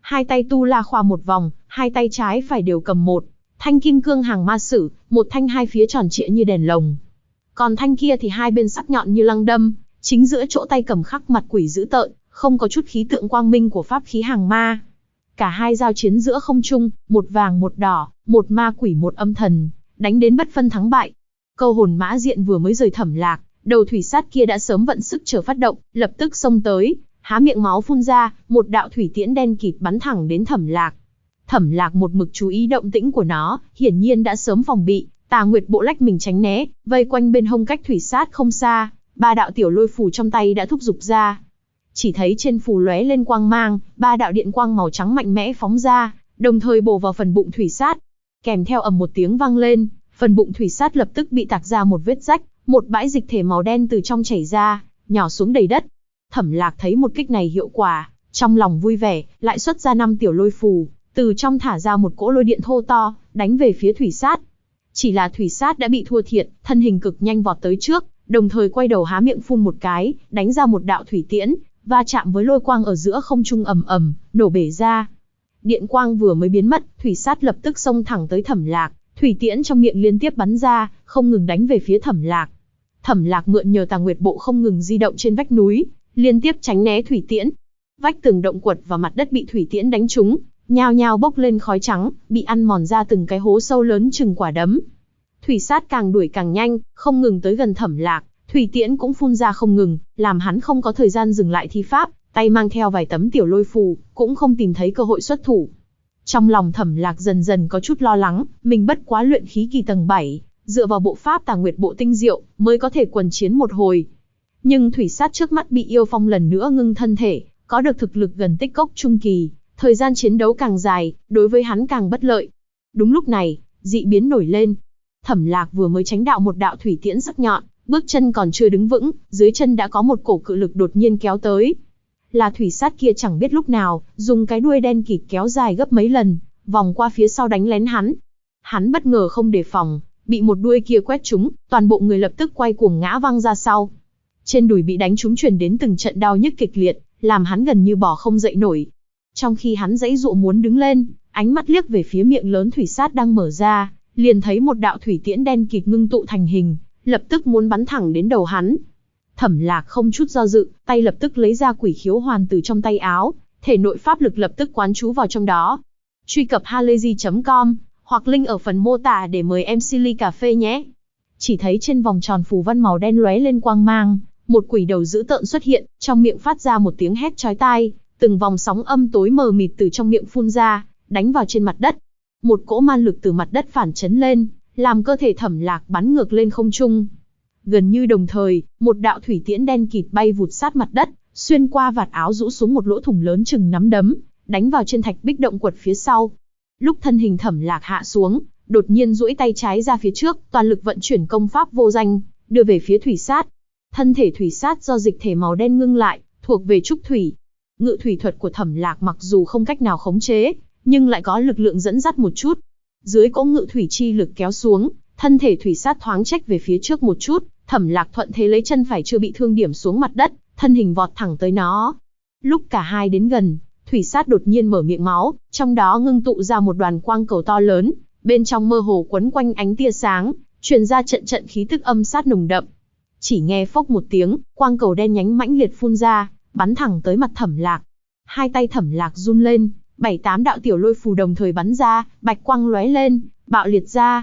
Hai tay tu la khoa một vòng, hai tay trái phải đều cầm một thanh kim cương hàng ma sử, một thanh hai phía tròn trịa như đèn lồng. Còn thanh kia thì hai bên sắc nhọn như lăng đâm, chính giữa chỗ tay cầm khắc mặt quỷ dữ tợn, không có chút khí tượng quang minh của pháp khí hàng ma. Cả hai giao chiến giữa không trung, một vàng một đỏ, một ma quỷ một âm thần, đánh đến bất phân thắng bại. Câu hồn mã diện vừa mới rời Thẩm Lạc, đầu thủy sát kia đã sớm vận sức chờ phát động, lập tức xông tới, há miệng máu phun ra, một đạo thủy tiễn đen kịt bắn thẳng đến Thẩm Lạc. Thẩm Lạc một mực chú ý động tĩnh của nó, hiển nhiên đã sớm phòng bị, Tà Nguyệt Bộ lách mình tránh né, vây quanh bên hông cách thủy sát không xa, ba đạo tiểu lôi phù trong tay đã thúc giục ra. Chỉ thấy trên phù lóe lên quang mang, ba đạo điện quang màu trắng mạnh mẽ phóng ra, đồng thời bổ vào phần bụng thủy sát. Kèm theo ầm một tiếng vang lên, phần bụng thủy sát lập tức bị tạc ra một vết rách, một bãi dịch thể màu đen từ trong chảy ra, nhỏ xuống đầy đất. Thẩm Lạc thấy một kích này hiệu quả, trong lòng vui vẻ, lại xuất ra 5 tiểu lôi phù, từ trong thả ra một cỗ lôi điện thô to, đánh về phía thủy sát. Chỉ là thủy sát đã bị thua thiệt, thân hình cực nhanh vọt tới trước, đồng thời quay đầu há miệng phun một cái, đánh ra một đạo thủy tiễn, va chạm với lôi quang ở giữa không trung ầm ầm, nổ bể ra. Điện quang vừa mới biến mất, thủy sát lập tức xông thẳng tới Thẩm Lạc, thủy tiễn trong miệng liên tiếp bắn ra, không ngừng đánh về phía Thẩm Lạc. Thẩm Lạc mượn nhờ Tà Nguyệt Bộ không ngừng di động trên vách núi, liên tiếp tránh né thủy tiễn. Vách tường động quật và mặt đất bị thủy tiễn đánh trúng, nhao nhao bốc lên khói trắng, bị ăn mòn ra từng cái hố sâu lớn chừng quả đấm. Thủy sát càng đuổi càng nhanh, không ngừng tới gần Thẩm Lạc, thủy tiễn cũng phun ra không ngừng, làm hắn không có thời gian dừng lại thi pháp, tay mang theo vài tấm tiểu lôi phù, cũng không tìm thấy cơ hội xuất thủ. Trong lòng Thẩm Lạc dần dần có chút lo lắng, mình bất quá luyện khí kỳ tầng 7, dựa vào bộ pháp Tà Nguyệt Bộ tinh diệu, mới có thể quần chiến một hồi. Nhưng thủy sát trước mắt bị yêu phong lần nữa ngưng thân thể, có được thực lực gần tích cốc trung kỳ, thời gian chiến đấu càng dài, đối với hắn càng bất lợi. Đúng lúc này, dị biến nổi lên. Thẩm Lạc vừa mới tránh đạo một đạo thủy tiễn sắc nhọn, bước chân còn chưa đứng vững, dưới chân đã có một cổ cự lực đột nhiên kéo tới. Là thủy sát kia chẳng biết lúc nào, dùng cái đuôi đen kịt kéo dài gấp mấy lần, vòng qua phía sau đánh lén hắn. Hắn bất ngờ không đề phòng, bị một đuôi kia quét trúng, toàn bộ người lập tức quay cuồng ngã văng ra sau. Trên đùi bị đánh trúng truyền đến từng trận đau nhức kịch liệt, làm hắn gần như bò không dậy nổi. Trong khi hắn giãy giụa muốn đứng lên, ánh mắt liếc về phía miệng lớn thủy sát đang mở ra, liền thấy một đạo thủy tiễn đen kịt ngưng tụ thành hình, lập tức muốn bắn thẳng đến đầu hắn. Thẩm Lạc không chút do dự, tay lập tức lấy ra quỷ khiếu hoàn từ trong tay áo, thể nội pháp lực lập tức quán trú vào trong đó. Truy cập halayzi.com hoặc link ở phần mô tả để mời MC ly cà phê nhé. Chỉ thấy trên vòng tròn phù văn màu đen lóe lên quang mang, một quỷ đầu dữ tợn xuất hiện, trong miệng phát ra một tiếng hét chói tai, từng vòng sóng âm tối mờ mịt từ trong miệng phun ra, đánh vào trên mặt đất. Một cỗ man lực từ mặt đất phản chấn lên, làm cơ thể Thẩm Lạc bắn ngược lên không trung. Gần như đồng thời, một đạo thủy tiễn đen kịt bay vụt sát mặt đất, xuyên qua vạt áo rũ xuống một lỗ thủng lớn chừng nắm đấm, đánh vào trên thạch bích động quật phía sau. Lúc thân hình Thẩm Lạc hạ xuống, đột nhiên duỗi tay trái ra phía trước, toàn lực vận chuyển công pháp vô danh, đưa về phía thủy sát. Thân thể thủy sát do dịch thể màu đen ngưng lại, thuộc về trúc thủy. Ngự thủy thuật của Thẩm Lạc mặc dù không cách nào khống chế, nhưng lại có lực lượng dẫn dắt một chút. Dưới cỗ ngự thủy chi lực kéo xuống, thân thể thủy sát thoáng chếch về phía trước một chút, Thẩm Lạc thuận thế lấy chân phải chưa bị thương điểm xuống mặt đất, thân hình vọt thẳng tới nó. Lúc cả hai đến gần, thủy sát đột nhiên mở miệng máu, trong đó ngưng tụ ra một đoàn quang cầu to lớn, bên trong mơ hồ quấn quanh ánh tia sáng, truyền ra trận trận khí tức âm sát nồng đậm. Chỉ nghe phốc một tiếng, quang cầu đen nhánh mãnh liệt phun ra, bắn thẳng tới mặt Thẩm Lạc. Hai tay Thẩm Lạc run lên, 7-8 đạo tiểu lôi phù đồng thời bắn ra, bạch quang lóe lên, bạo liệt ra.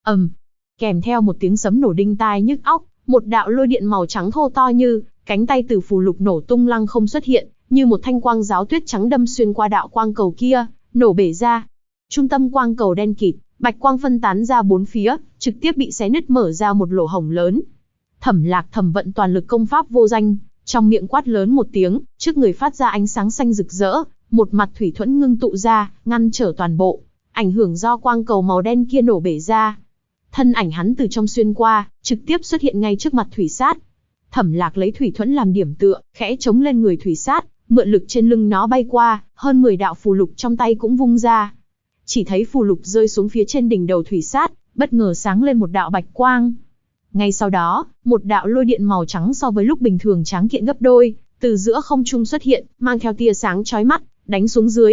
Kèm theo một tiếng sấm nổ đinh tai nhức óc, một đạo lôi điện màu trắng thô to như cánh tay từ phù lục nổ tung lăng không xuất hiện, như một thanh quang giáo tuyết trắng đâm xuyên qua đạo quang cầu kia, nổ bể ra. Trung tâm quang cầu đen kịt, bạch quang phân tán ra bốn phía, trực tiếp bị xé nứt mở ra một lỗ hổng lớn. Thẩm Lạc thầm vận toàn lực công pháp vô danh, trong miệng quát lớn một tiếng, trước người phát ra ánh sáng xanh rực rỡ, một mặt thủy thuẫn ngưng tụ ra, ngăn trở toàn bộ, ảnh hưởng do quang cầu màu đen kia nổ bể ra. Thân ảnh hắn từ trong xuyên qua, trực tiếp xuất hiện ngay trước mặt thủy sát. Thẩm Lạc lấy thủy thuẫn làm điểm tựa, khẽ chống lên người thủy sát, mượn lực trên lưng nó bay qua, hơn 10 đạo phù lục trong tay cũng vung ra. Chỉ thấy phù lục rơi xuống phía trên đỉnh đầu thủy sát, bất ngờ sáng lên một đạo bạch quang. Ngay sau đó, một đạo lôi điện màu trắng so với lúc bình thường tráng kiện gấp đôi, từ giữa không trung xuất hiện, mang theo tia sáng chói mắt, đánh xuống dưới.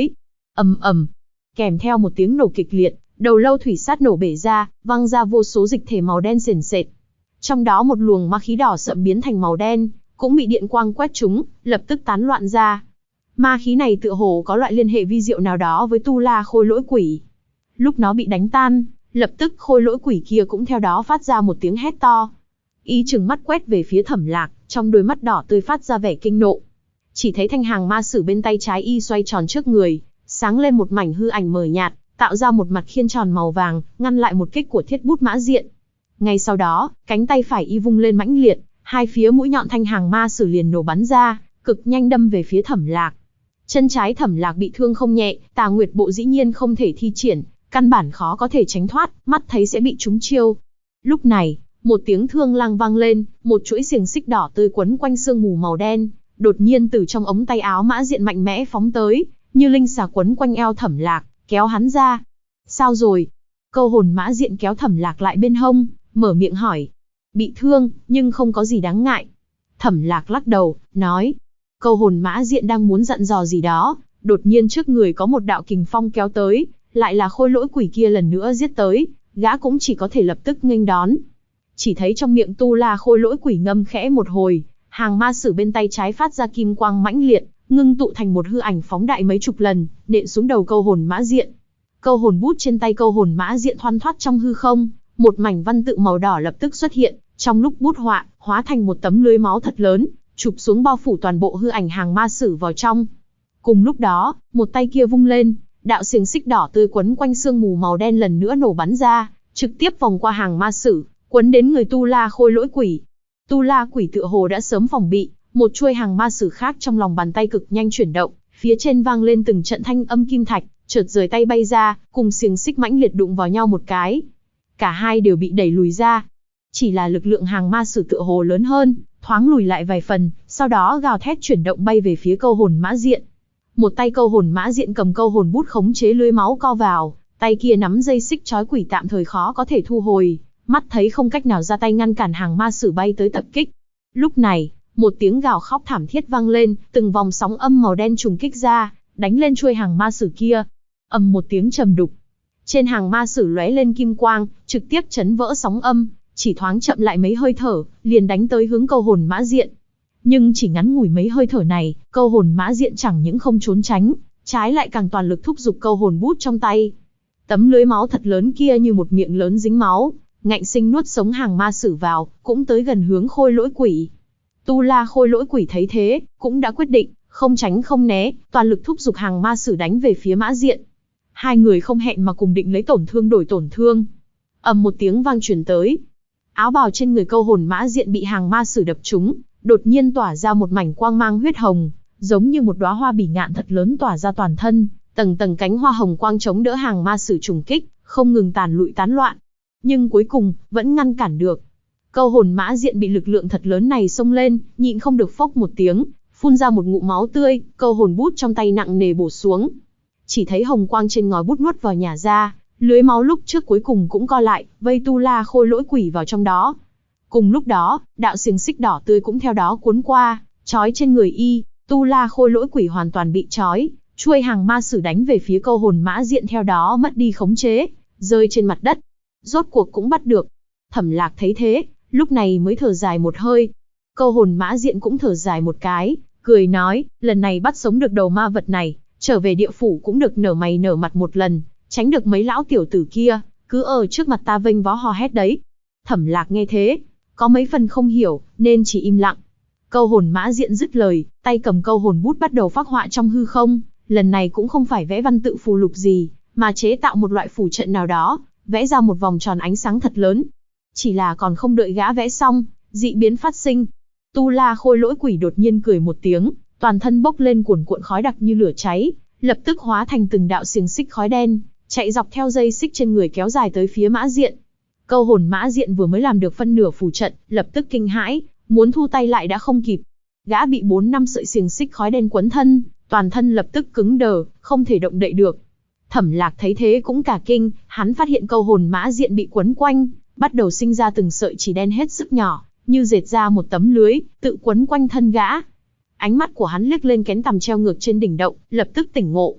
Ầm ầm, kèm theo một tiếng nổ kịch liệt, đầu lâu thủy sát nổ bể ra, văng ra vô số dịch thể màu đen sền sệt. Trong đó một luồng ma khí đỏ sậm biến thành màu đen, cũng bị điện quang quét trúng, lập tức tán loạn ra. Ma khí này tựa hồ có loại liên hệ vi diệu nào đó với Tu La Khôi Lỗi Quỷ. Lúc nó bị đánh tan, lập tức khôi lỗi quỷ kia cũng theo đó phát ra một tiếng hét to. Y trừng mắt quét về phía Thẩm Lạc, trong đôi mắt đỏ tươi phát ra vẻ kinh nộ. Chỉ thấy thanh hàng ma sử bên tay trái y xoay tròn trước người, sáng lên một mảnh hư ảnh mờ nhạt, tạo ra một mặt khiên tròn màu vàng, ngăn lại một kích của Thiết Bút Mã Diện. Ngay sau đó, cánh tay phải y vung lên mãnh liệt, hai phía mũi nhọn thanh hàng ma sử liền nổ bắn ra, cực nhanh đâm về phía Thẩm Lạc. Chân trái Thẩm Lạc bị thương không nhẹ, Tà Nguyệt Bộ dĩ nhiên không thể thi triển, căn bản khó có thể tránh thoát, mắt thấy sẽ bị trúng chiêu. Lúc này, một tiếng thương lang vang lên, một chuỗi xiềng xích đỏ tươi quấn quanh sương mù màu đen, đột nhiên từ trong ống tay áo Mã Diện mạnh mẽ phóng tới, như linh xà quấn quanh eo Thẩm Lạc, kéo hắn ra. Sao rồi? Câu hồn Mã Diện kéo Thẩm Lạc lại bên hông, mở miệng hỏi. Bị thương, nhưng không có gì đáng ngại. Thẩm Lạc lắc đầu, nói. Câu hồn Mã Diện đang muốn dặn dò gì đó, đột nhiên trước người có một đạo kình phong kéo tới, lại là khôi lỗi quỷ kia lần nữa giết tới, gã cũng chỉ có thể lập tức nghênh đón. Chỉ thấy trong miệng Tu La khôi lỗi quỷ ngâm khẽ một hồi, hàng ma sử bên tay trái phát ra kim quang mãnh liệt, ngưng tụ thành một hư ảnh phóng đại mấy chục lần, nện xuống đầu câu hồn Mã Diện. Câu hồn bút trên tay câu hồn Mã Diện thoăn thoắt trong hư không, một mảnh văn tự màu đỏ lập tức xuất hiện, trong lúc bút họa, hóa thành một tấm lưới máu thật lớn, chụp xuống bao phủ toàn bộ hư ảnh hàng ma sử vào trong. Cùng lúc đó, một tay kia vung lên, đạo xiềng xích đỏ tươi quấn quanh sương mù màu đen lần nữa nổ bắn ra, trực tiếp vòng qua hàng ma sử, quấn đến người Tu La khôi lỗi quỷ. Tu La quỷ tựa hồ đã sớm phòng bị, một chuôi hàng ma sử khác trong lòng bàn tay cực nhanh chuyển động, phía trên vang lên từng trận thanh âm kim thạch, chợt rời tay bay ra, cùng xiềng xích mãnh liệt đụng vào nhau một cái. Cả hai đều bị đẩy lùi ra. Chỉ là lực lượng hàng ma sử tựa hồ lớn hơn, thoáng lùi lại vài phần, sau đó gào thét chuyển động bay về phía câu hồn Mã Diện. Một tay câu hồn Mã Diện cầm câu hồn bút khống chế lưới máu co vào, tay kia nắm dây xích trói quỷ tạm thời khó có thể thu hồi, mắt thấy không cách nào ra tay ngăn cản hàng ma sử bay tới tập kích. Lúc này, một tiếng gào khóc thảm thiết vang lên, từng vòng sóng âm màu đen trùng kích ra, đánh lên chuôi hàng ma sử kia. Ầm một tiếng trầm đục. Trên hàng ma sử lóe lên kim quang, trực tiếp chấn vỡ sóng âm, chỉ thoáng chậm lại mấy hơi thở, liền đánh tới hướng câu hồn Mã Diện. Nhưng chỉ ngắn ngủi mấy hơi thở này, câu hồn Mã Diện chẳng những không trốn tránh, trái lại càng toàn lực thúc giục câu hồn bút trong tay. Tấm lưới máu thật lớn kia như một miệng lớn dính máu, ngạnh sinh nuốt sống hàng ma sử vào, cũng tới gần hướng khôi lỗi quỷ. Tu La khôi lỗi quỷ thấy thế, cũng đã quyết định, không tránh không né, toàn lực thúc giục hàng ma sử đánh về phía Mã Diện. Hai người không hẹn mà cùng định lấy tổn thương đổi tổn thương. Ầm một tiếng vang truyền tới. Áo bào trên người câu hồn Mã Diện bị hàng ma sử đập trúng, đột nhiên tỏa ra một mảnh quang mang huyết hồng, giống như một đóa hoa bỉ ngạn thật lớn tỏa ra toàn thân, tầng tầng cánh hoa hồng quang chống đỡ hàng ma sử trùng kích, không ngừng tàn lụi tán loạn. Nhưng cuối cùng, vẫn ngăn cản được. Câu hồn Mã Diện bị lực lượng thật lớn này xông lên, nhịn không được phốc một tiếng, phun ra một ngụm máu tươi, câu hồn bút trong tay nặng nề bổ xuống. Chỉ thấy hồng quang trên ngòi bút nuốt vào nhả ra, lưới máu lúc trước cuối cùng cũng co lại, vây Tu La khôi lỗi quỷ vào trong đó. Cùng lúc đó, đạo xiềng xích đỏ tươi cũng theo đó cuốn qua, trói trên người y, Tu La khôi lỗi quỷ hoàn toàn bị trói, chuôi hàng ma sử đánh về phía câu hồn Mã Diện theo đó mất đi khống chế, rơi trên mặt đất. Rốt cuộc cũng bắt được. Thẩm Lạc thấy thế, lúc này mới thở dài một hơi. Câu hồn Mã Diện cũng thở dài một cái, cười nói, lần này bắt sống được đầu ma vật này, trở về địa phủ cũng được nở mày nở mặt một lần, tránh được mấy lão tiểu tử kia, cứ ở trước mặt ta vênh vó hò hét đấy. Thẩm Lạc nghe thế, có mấy phần không hiểu, nên chỉ im lặng. Câu hồn Mã Diện dứt lời, tay cầm câu hồn bút bắt đầu phác họa trong hư không, lần này cũng không phải vẽ văn tự phù lục gì, mà chế tạo một loại phù trận nào đó, vẽ ra một vòng tròn ánh sáng thật lớn. Chỉ là còn không đợi gã vẽ xong, dị biến phát sinh. Tu La khôi lỗi quỷ đột nhiên cười một tiếng, toàn thân bốc lên cuồn cuộn khói đặc như lửa cháy, lập tức hóa thành từng đạo xiềng xích khói đen, chạy dọc theo dây xích trên người kéo dài tới phía Mã Diện. Câu hồn Mã Diện vừa mới làm được phân nửa phù trận, lập tức kinh hãi, muốn thu tay lại đã không kịp. Gã bị 4-5 sợi xiềng xích khói đen quấn thân, toàn thân lập tức cứng đờ, không thể động đậy được. Thẩm Lạc thấy thế cũng cả kinh, hắn phát hiện câu hồn Mã Diện bị quấn quanh, bắt đầu sinh ra từng sợi chỉ đen hết sức nhỏ, như dệt ra một tấm lưới, tự quấn quanh thân gã. Ánh mắt của hắn liếc lên kén tằm treo ngược trên đỉnh động, lập tức tỉnh ngộ.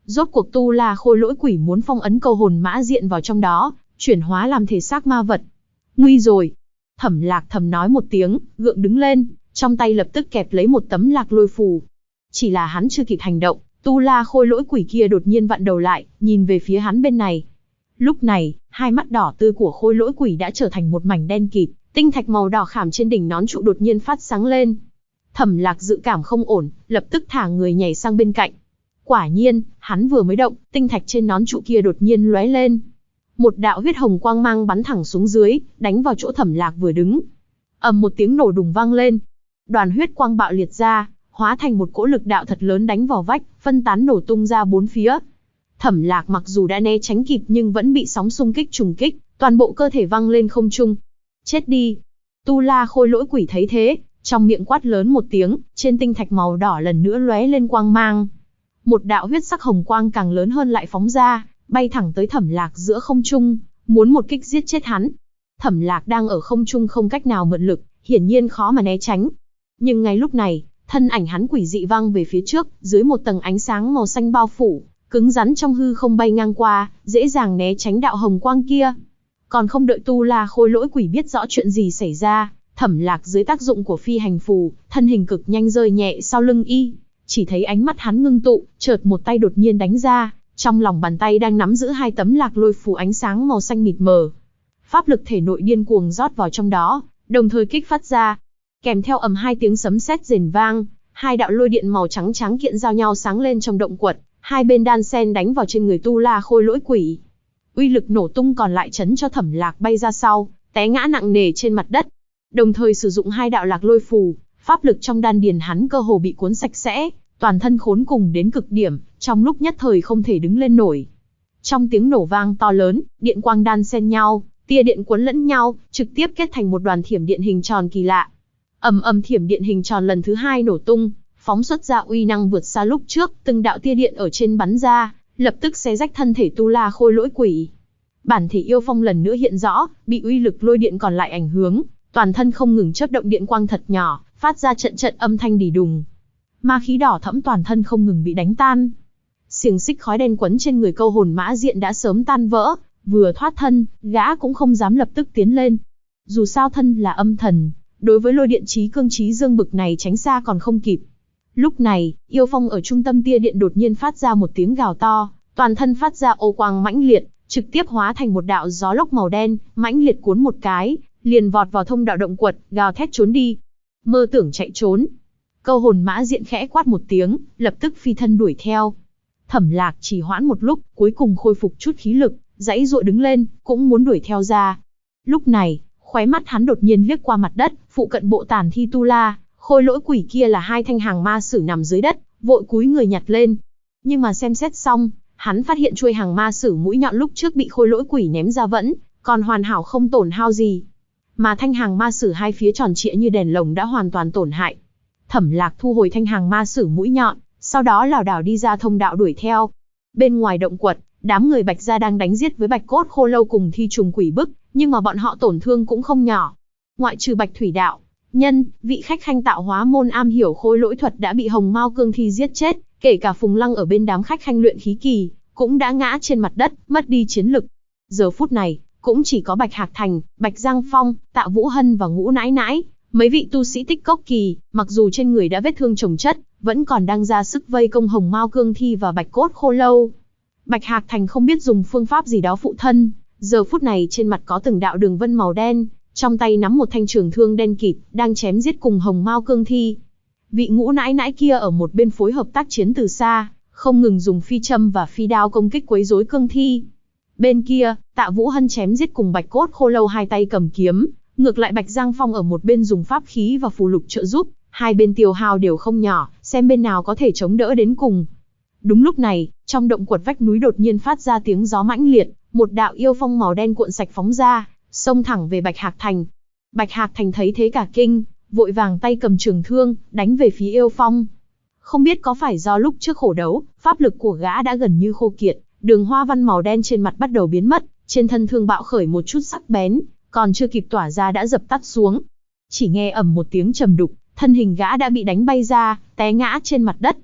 Rốt cuộc Tu La Khôi Lỗi Quỷ muốn phong ấn câu hồn mã diện vào trong đó, chuyển hóa làm thể xác ma vật. Nguy rồi. Thẩm Lạc thầm nói một tiếng, gượng đứng lên, trong tay lập tức kẹp lấy một tấm lạc lôi phù. Chỉ là hắn chưa kịp hành động, Tu La Khôi Lỗi Quỷ kia đột nhiên vặn đầu lại, nhìn về phía hắn bên này. Lúc này, hai mắt đỏ tươi của Khôi Lỗi Quỷ đã trở thành một mảnh đen kịt, tinh thạch màu đỏ khảm trên đỉnh nón trụ đột nhiên phát sáng lên. Thẩm Lạc dự cảm không ổn, lập tức thả người nhảy sang bên cạnh. Quả nhiên, hắn vừa mới động, tinh thạch trên nón trụ kia đột nhiên lóe lên. Một đạo huyết hồng quang mang bắn thẳng xuống dưới, đánh vào chỗ Thẩm Lạc vừa đứng. Ầm một tiếng nổ đùng vang lên. Đoàn huyết quang bạo liệt ra, hóa thành một cỗ lực đạo thật lớn đánh vào vách, phân tán nổ tung ra bốn phía. Thẩm Lạc mặc dù đã né tránh kịp nhưng vẫn bị sóng xung kích trùng kích, toàn bộ cơ thể văng lên không trung. Chết đi! Tu La Khôi Lỗi Quỷ thấy thế, trong miệng quát lớn một tiếng, trên tinh thạch màu đỏ lần nữa lóe lên quang mang. Một đạo huyết sắc hồng quang càng lớn hơn lại phóng ra, bay thẳng tới Thẩm Lạc giữa không trung, muốn một kích giết chết hắn. Thẩm Lạc đang ở không trung không cách nào mượn lực, hiển nhiên khó mà né tránh. Nhưng ngay lúc này, thân ảnh hắn quỷ dị văng về phía trước, dưới một tầng ánh sáng màu xanh bao phủ, cứng rắn trong hư không bay ngang qua, dễ dàng né tránh đạo hồng quang kia. Còn không đợi Tu La Khôi Lỗi Quỷ biết rõ chuyện gì xảy ra, Thẩm Lạc dưới tác dụng của phi hành phù, thân hình cực nhanh rơi nhẹ sau lưng y. Chỉ thấy ánh mắt hắn ngưng tụ, chợt một tay đột nhiên đánh ra, trong lòng bàn tay đang nắm giữ hai tấm lạc lôi phù ánh sáng màu xanh mịt mờ. Pháp lực thể nội điên cuồng rót vào trong đó, đồng thời kích phát ra. Kèm theo ầm hai tiếng sấm sét rền vang, hai đạo lôi điện màu trắng trắng kiện giao nhau sáng lên trong động quật, hai bên đan sen đánh vào trên người Tu La Khôi Lỗi Quỷ. Uy lực nổ tung còn lại chấn cho Thẩm Lạc bay ra sau, té ngã nặng nề trên mặt đất. Đồng thời sử dụng hai đạo lạc lôi phù, pháp lực trong đan điền hắn cơ hồ bị cuốn sạch sẽ, toàn thân khốn cùng đến cực điểm, trong lúc nhất thời không thể đứng lên nổi. Trong tiếng nổ vang to lớn, điện quang đan xen nhau, tia điện cuốn lẫn nhau, trực tiếp kết thành một đoàn thiểm điện hình tròn kỳ lạ. Ầm ầm, thiểm điện hình tròn lần thứ hai nổ tung, phóng xuất ra uy năng vượt xa lúc trước, từng đạo tia điện ở trên bắn ra, lập tức xé rách thân thể Tu La Khôi Lỗi Quỷ. Bản thể yêu phong lần nữa hiện rõ, bị uy lực lôi điện còn lại ảnh hưởng, toàn thân không ngừng chớp động điện quang thật nhỏ, phát ra trận trận âm thanh đì đùng. Ma khí đỏ thẫm toàn thân không ngừng bị đánh tan. Xiềng xích khói đen quấn trên người câu hồn mã diện đã sớm tan vỡ, vừa thoát thân, gã cũng không dám lập tức tiến lên. Dù sao thân là âm thần, đối với lôi điện chí cương chí dương bực này tránh xa còn không kịp. Lúc này, yêu phong ở trung tâm tia điện đột nhiên phát ra một tiếng gào to, toàn thân phát ra ô quang mãnh liệt, trực tiếp hóa thành một đạo gió lốc màu đen, mãnh liệt cuốn một cái, liền vọt vào thông đạo động quật, gào thét trốn đi. Mơ tưởng chạy trốn. Câu hồn mã diện khẽ quát một tiếng, lập tức phi thân đuổi theo. Thẩm Lạc chỉ hoãn một lúc, cuối cùng khôi phục chút khí lực, giãy giụa đứng lên, cũng muốn đuổi theo ra. Lúc này, khóe mắt hắn đột nhiên liếc qua mặt đất, phụ cận bộ tàn thi Tu La Khôi Lỗi Quỷ kia là hai thanh hàng ma sử nằm dưới đất, vội cúi người nhặt lên. Nhưng mà xem xét xong, hắn phát hiện chuôi hàng ma sử mũi nhọn lúc trước bị Khôi Lỗi Quỷ ném ra vẫn còn hoàn hảo không tổn hao gì. Mà thanh hàng ma sử hai phía tròn trịa như đèn lồng đã hoàn toàn tổn hại. Thẩm Lạc thu hồi thanh hàng ma sử mũi nhọn, sau đó lảo đảo đi ra thông đạo đuổi theo. Bên ngoài động quật, đám người Bạch gia đang đánh giết với Bạch Cốt Khô Lâu cùng thi trùng quỷ bức, nhưng mà bọn họ tổn thương cũng không nhỏ. Ngoại trừ Bạch Thủy Đạo Nhân, vị khách khanh tạo hóa môn am hiểu khôi lỗi thuật đã bị Hồng Mao Cương Thi giết chết, kể cả Phùng Lăng ở bên đám khách khanh luyện khí kỳ, cũng đã ngã trên mặt đất, mất đi chiến lực. Giờ phút này, cũng chỉ có Bạch Hạc Thành, Bạch Giang Phong, Tạ Vũ Hân và Ngũ Nãi Nãi, mấy vị tu sĩ tích cốc kỳ, mặc dù trên người đã vết thương chồng chất, vẫn còn đang ra sức vây công Hồng Mao Cương Thi và Bạch Cốt Khô Lâu. Bạch Hạc Thành không biết dùng phương pháp gì đó phụ thân, giờ phút này trên mặt có từng đạo đường vân màu đen, trong tay nắm một thanh trường thương đen kịt, đang chém giết cùng Hồng Mao Cương Thi. Vị Ngũ Nãi Nãi kia ở một bên phối hợp tác chiến từ xa, không ngừng dùng phi châm và phi đao công kích quấy rối Cương Thi. Bên kia, Tạ Vũ Hân chém giết cùng Bạch Cốt Khô Lâu hai tay cầm kiếm, ngược lại Bạch Giang Phong ở một bên dùng pháp khí và phù lục trợ giúp, hai bên tiêu hao đều không nhỏ, xem bên nào có thể chống đỡ đến cùng. Đúng lúc này, trong động quật vách núi đột nhiên phát ra tiếng gió mãnh liệt, một đạo yêu phong màu đen cuộn sạch phóng ra, xông thẳng về Bạch Hạc Thành. Bạch Hạc Thành thấy thế cả kinh, vội vàng tay cầm trường thương, đánh về phía yêu phong. Không biết có phải do lúc trước khổ đấu, pháp lực của gã đã gần như khô kiệt, đường hoa văn màu đen trên mặt bắt đầu biến mất, trên thân thương bạo khởi một chút sắc bén, còn chưa kịp tỏa ra đã dập tắt xuống. Chỉ nghe ầm một tiếng trầm đục, thân hình gã đã bị đánh bay ra, té ngã trên mặt đất.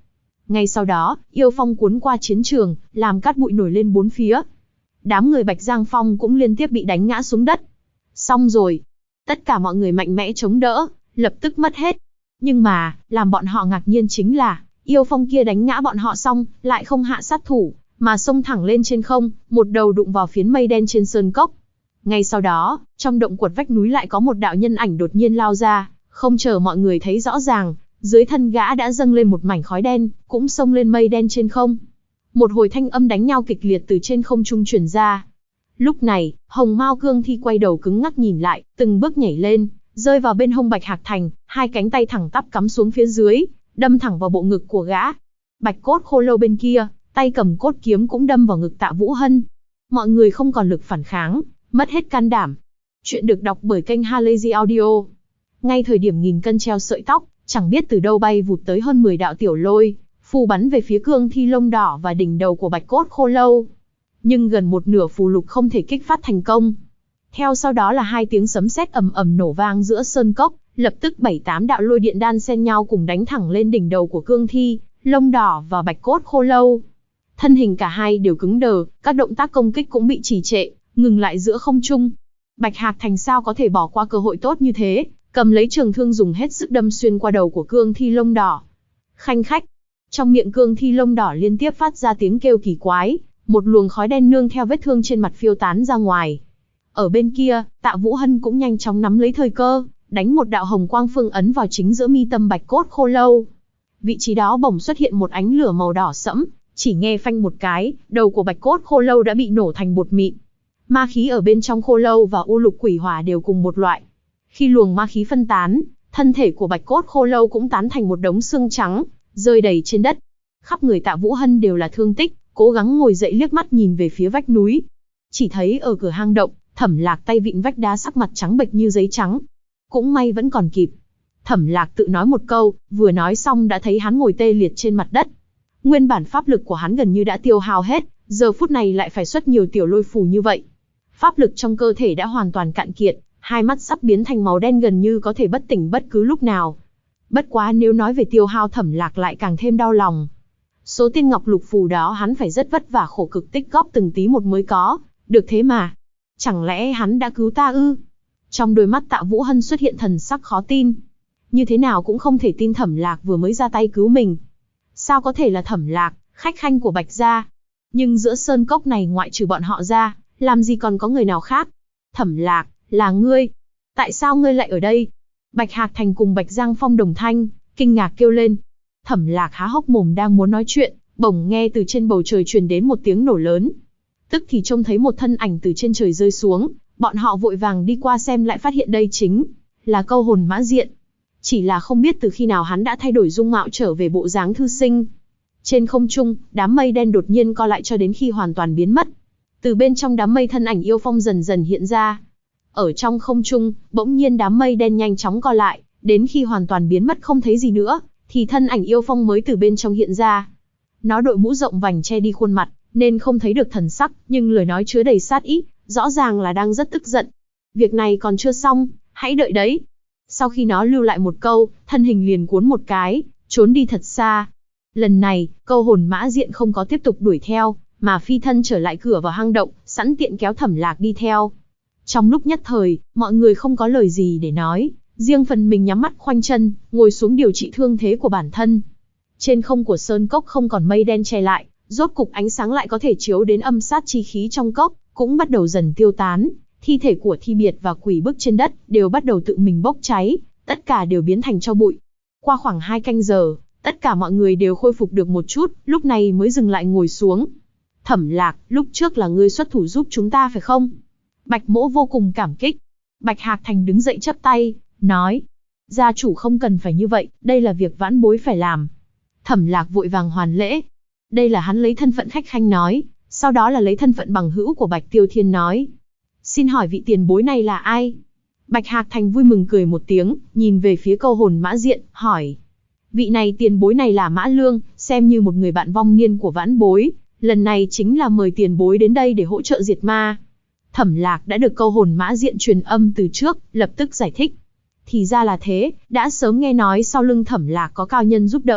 Ngay sau đó, yêu phong cuốn qua chiến trường, làm cát bụi nổi lên bốn phía. Đám người Bạch Giang Phong cũng liên tiếp bị đánh ngã xuống đất. Xong rồi. Tất cả mọi người mạnh mẽ chống đỡ, lập tức mất hết. Nhưng mà, làm bọn họ ngạc nhiên chính là, yêu phong kia đánh ngã bọn họ xong, lại không hạ sát thủ, mà xông thẳng lên trên không, một đầu đụng vào phiến mây đen trên sơn cốc. Ngay sau đó, trong động quật vách núi lại có một đạo nhân ảnh đột nhiên lao ra, không chờ mọi người thấy rõ ràng, dưới thân gã đã dâng lên một mảnh khói đen, cũng xông lên mây đen trên không. Một hồi thanh âm đánh nhau kịch liệt từ trên không trung truyền ra. Lúc này, Hồng Mao Cương Thi quay đầu cứng ngắc nhìn lại, từng bước nhảy lên, rơi vào bên hông Bạch Hạc Thành, hai cánh tay thẳng tắp cắm xuống phía dưới, đâm thẳng vào bộ ngực của gã. Bạch Cốt Khô Lâu bên kia, tay cầm cốt kiếm cũng đâm vào ngực Tạ Vũ Hân. Mọi người không còn lực phản kháng, mất hết can đảm. Chuyện được đọc bởi kênh Halazy Audio. Ngay thời điểm nghìn cân treo sợi tóc, chẳng biết từ đâu bay vụt tới hơn 10 đạo tiểu lôi, phù bắn về phía cương thi lông đỏ và đỉnh đầu của Bạch Cốt Khô Lâu. Nhưng gần một nửa phù lục không thể kích phát thành công. Theo sau đó là hai tiếng sấm sét ầm ầm nổ vang giữa sơn cốc, lập tức 7-8 đạo lôi điện đan xen nhau cùng đánh thẳng lên đỉnh đầu của cương thi lông đỏ và Bạch Cốt Khô Lâu. Thân hình cả hai đều cứng đờ, các động tác công kích cũng bị trì trệ, ngừng lại giữa không trung. Bạch Hạc Thành sao có thể bỏ qua cơ hội tốt như thế, cầm lấy trường thương dùng hết sức đâm xuyên qua đầu của cương thi lông đỏ. Khanh khách, trong miệng cương thi lông đỏ liên tiếp phát ra tiếng kêu kỳ quái, một luồng khói đen nương theo vết thương trên mặt phiêu tán ra ngoài. Ở bên kia, Tạ Vũ Hân cũng nhanh chóng nắm lấy thời cơ, đánh một đạo hồng quang phương ấn vào chính giữa mi tâm Bạch Cốt Khô Lâu. Vị trí đó bỗng xuất hiện một ánh lửa màu đỏ sẫm, chỉ nghe phanh một cái, đầu của Bạch Cốt Khô Lâu đã bị nổ thành bột mịn. Ma khí ở bên trong khô lâu và u lục quỷ hỏa đều cùng một loại. Khi luồng ma khí phân tán, thân thể của Bạch Cốt Khô Lâu cũng tán thành một đống xương trắng, rơi đầy trên đất. Khắp người Tạ Vũ Hân đều là thương tích, cố gắng ngồi dậy liếc mắt nhìn về phía vách núi. Chỉ thấy ở cửa hang động, Thẩm Lạc tay vịn vách đá sắc mặt trắng bệch như giấy trắng. Cũng may vẫn còn kịp. Thẩm Lạc tự nói một câu, vừa nói xong đã thấy hắn ngồi tê liệt trên mặt đất. Nguyên bản pháp lực của hắn gần như đã tiêu hao hết, giờ phút này lại phải xuất nhiều tiểu lôi phù như vậy. Pháp lực trong cơ thể đã hoàn toàn cạn kiệt, hai mắt sắp biến thành màu đen gần như có thể bất tỉnh bất cứ lúc nào. Bất quá nếu nói về tiêu hao Thẩm Lạc lại càng thêm đau lòng. Số tiên ngọc lục phù đó hắn phải rất vất vả khổ cực tích góp từng tí một mới có, được thế mà. Chẳng lẽ hắn đã cứu ta ư? Trong đôi mắt Tạ Vũ Hân xuất hiện thần sắc khó tin. Như thế nào cũng không thể tin Thẩm Lạc vừa mới ra tay cứu mình. Sao có thể là Thẩm Lạc, khách khanh của Bạch gia? Nhưng giữa sơn cốc này ngoại trừ bọn họ ra, làm gì còn có người nào khác? Thẩm Lạc, là ngươi? Tại sao ngươi lại ở đây? Bạch Hạc Thành cùng Bạch Giang Phong đồng thanh, kinh ngạc kêu lên. Thẩm Lạc há hốc mồm đang muốn nói chuyện, bỗng nghe từ trên bầu trời truyền đến một tiếng nổ lớn. Tức thì trông thấy một thân ảnh từ trên trời rơi xuống, bọn họ vội vàng đi qua xem lại phát hiện đây chính là Câu Hồn Mã Diện. Chỉ là không biết từ khi nào hắn đã thay đổi dung mạo trở về bộ dáng thư sinh. Trên không trung, đám mây đen đột nhiên co lại cho đến khi hoàn toàn biến mất. Từ bên trong đám mây thân ảnh yêu phong dần dần hiện ra. Ở trong không trung, bỗng nhiên đám mây đen nhanh chóng co lại, đến khi hoàn toàn biến mất không thấy gì nữa, thì thân ảnh yêu phong mới từ bên trong hiện ra. Nó đội mũ rộng vành che đi khuôn mặt, nên không thấy được thần sắc, nhưng lời nói chứa đầy sát ý, rõ ràng là đang rất tức giận. Việc này còn chưa xong, hãy đợi đấy. Sau khi nó lưu lại một câu, thân hình liền cuốn một cái, trốn đi thật xa. Lần này, Câu Hồn Mã Diện không có tiếp tục đuổi theo, mà phi thân trở lại cửa vào hang động, sẵn tiện kéo Thẩm Lạc đi theo. Trong lúc nhất thời, mọi người không có lời gì để nói, riêng phần mình nhắm mắt khoanh chân, ngồi xuống điều trị thương thế của bản thân. Trên không của sơn cốc không còn mây đen che lại, rốt cục ánh sáng lại có thể chiếu đến âm sát chi khí trong cốc, cũng bắt đầu dần tiêu tán. Thi thể của Thi Biệt và quỷ bức trên đất đều bắt đầu tự mình bốc cháy, tất cả đều biến thành tro bụi. Qua khoảng 2 canh giờ, tất cả mọi người đều khôi phục được một chút, lúc này mới dừng lại ngồi xuống. Thẩm Lạc, lúc trước là ngươi xuất thủ giúp chúng ta phải không? Bạch Mỗ vô cùng cảm kích. Bạch Hạc Thành đứng dậy chắp tay, nói. Gia chủ không cần phải như vậy, đây là việc vãn bối phải làm. Thẩm Lạc vội vàng hoàn lễ. Đây là hắn lấy thân phận khách khanh nói, sau đó là lấy thân phận bằng hữu của Bạch Tiêu Thiên nói. Xin hỏi vị tiền bối này là ai? Bạch Hạc Thành vui mừng cười một tiếng, nhìn về phía Câu Hồn Mã Diện, hỏi. Vị này tiền bối này là Mã Lương, xem như một người bạn vong niên của vãn bối. Lần này chính là mời tiền bối đến đây để hỗ trợ diệt ma. Thẩm Lạc đã được Câu Hồn Mã Diện truyền âm từ trước, lập tức giải thích. Thì ra là thế, đã sớm nghe nói sau lưng Thẩm Lạc có cao nhân giúp đỡ,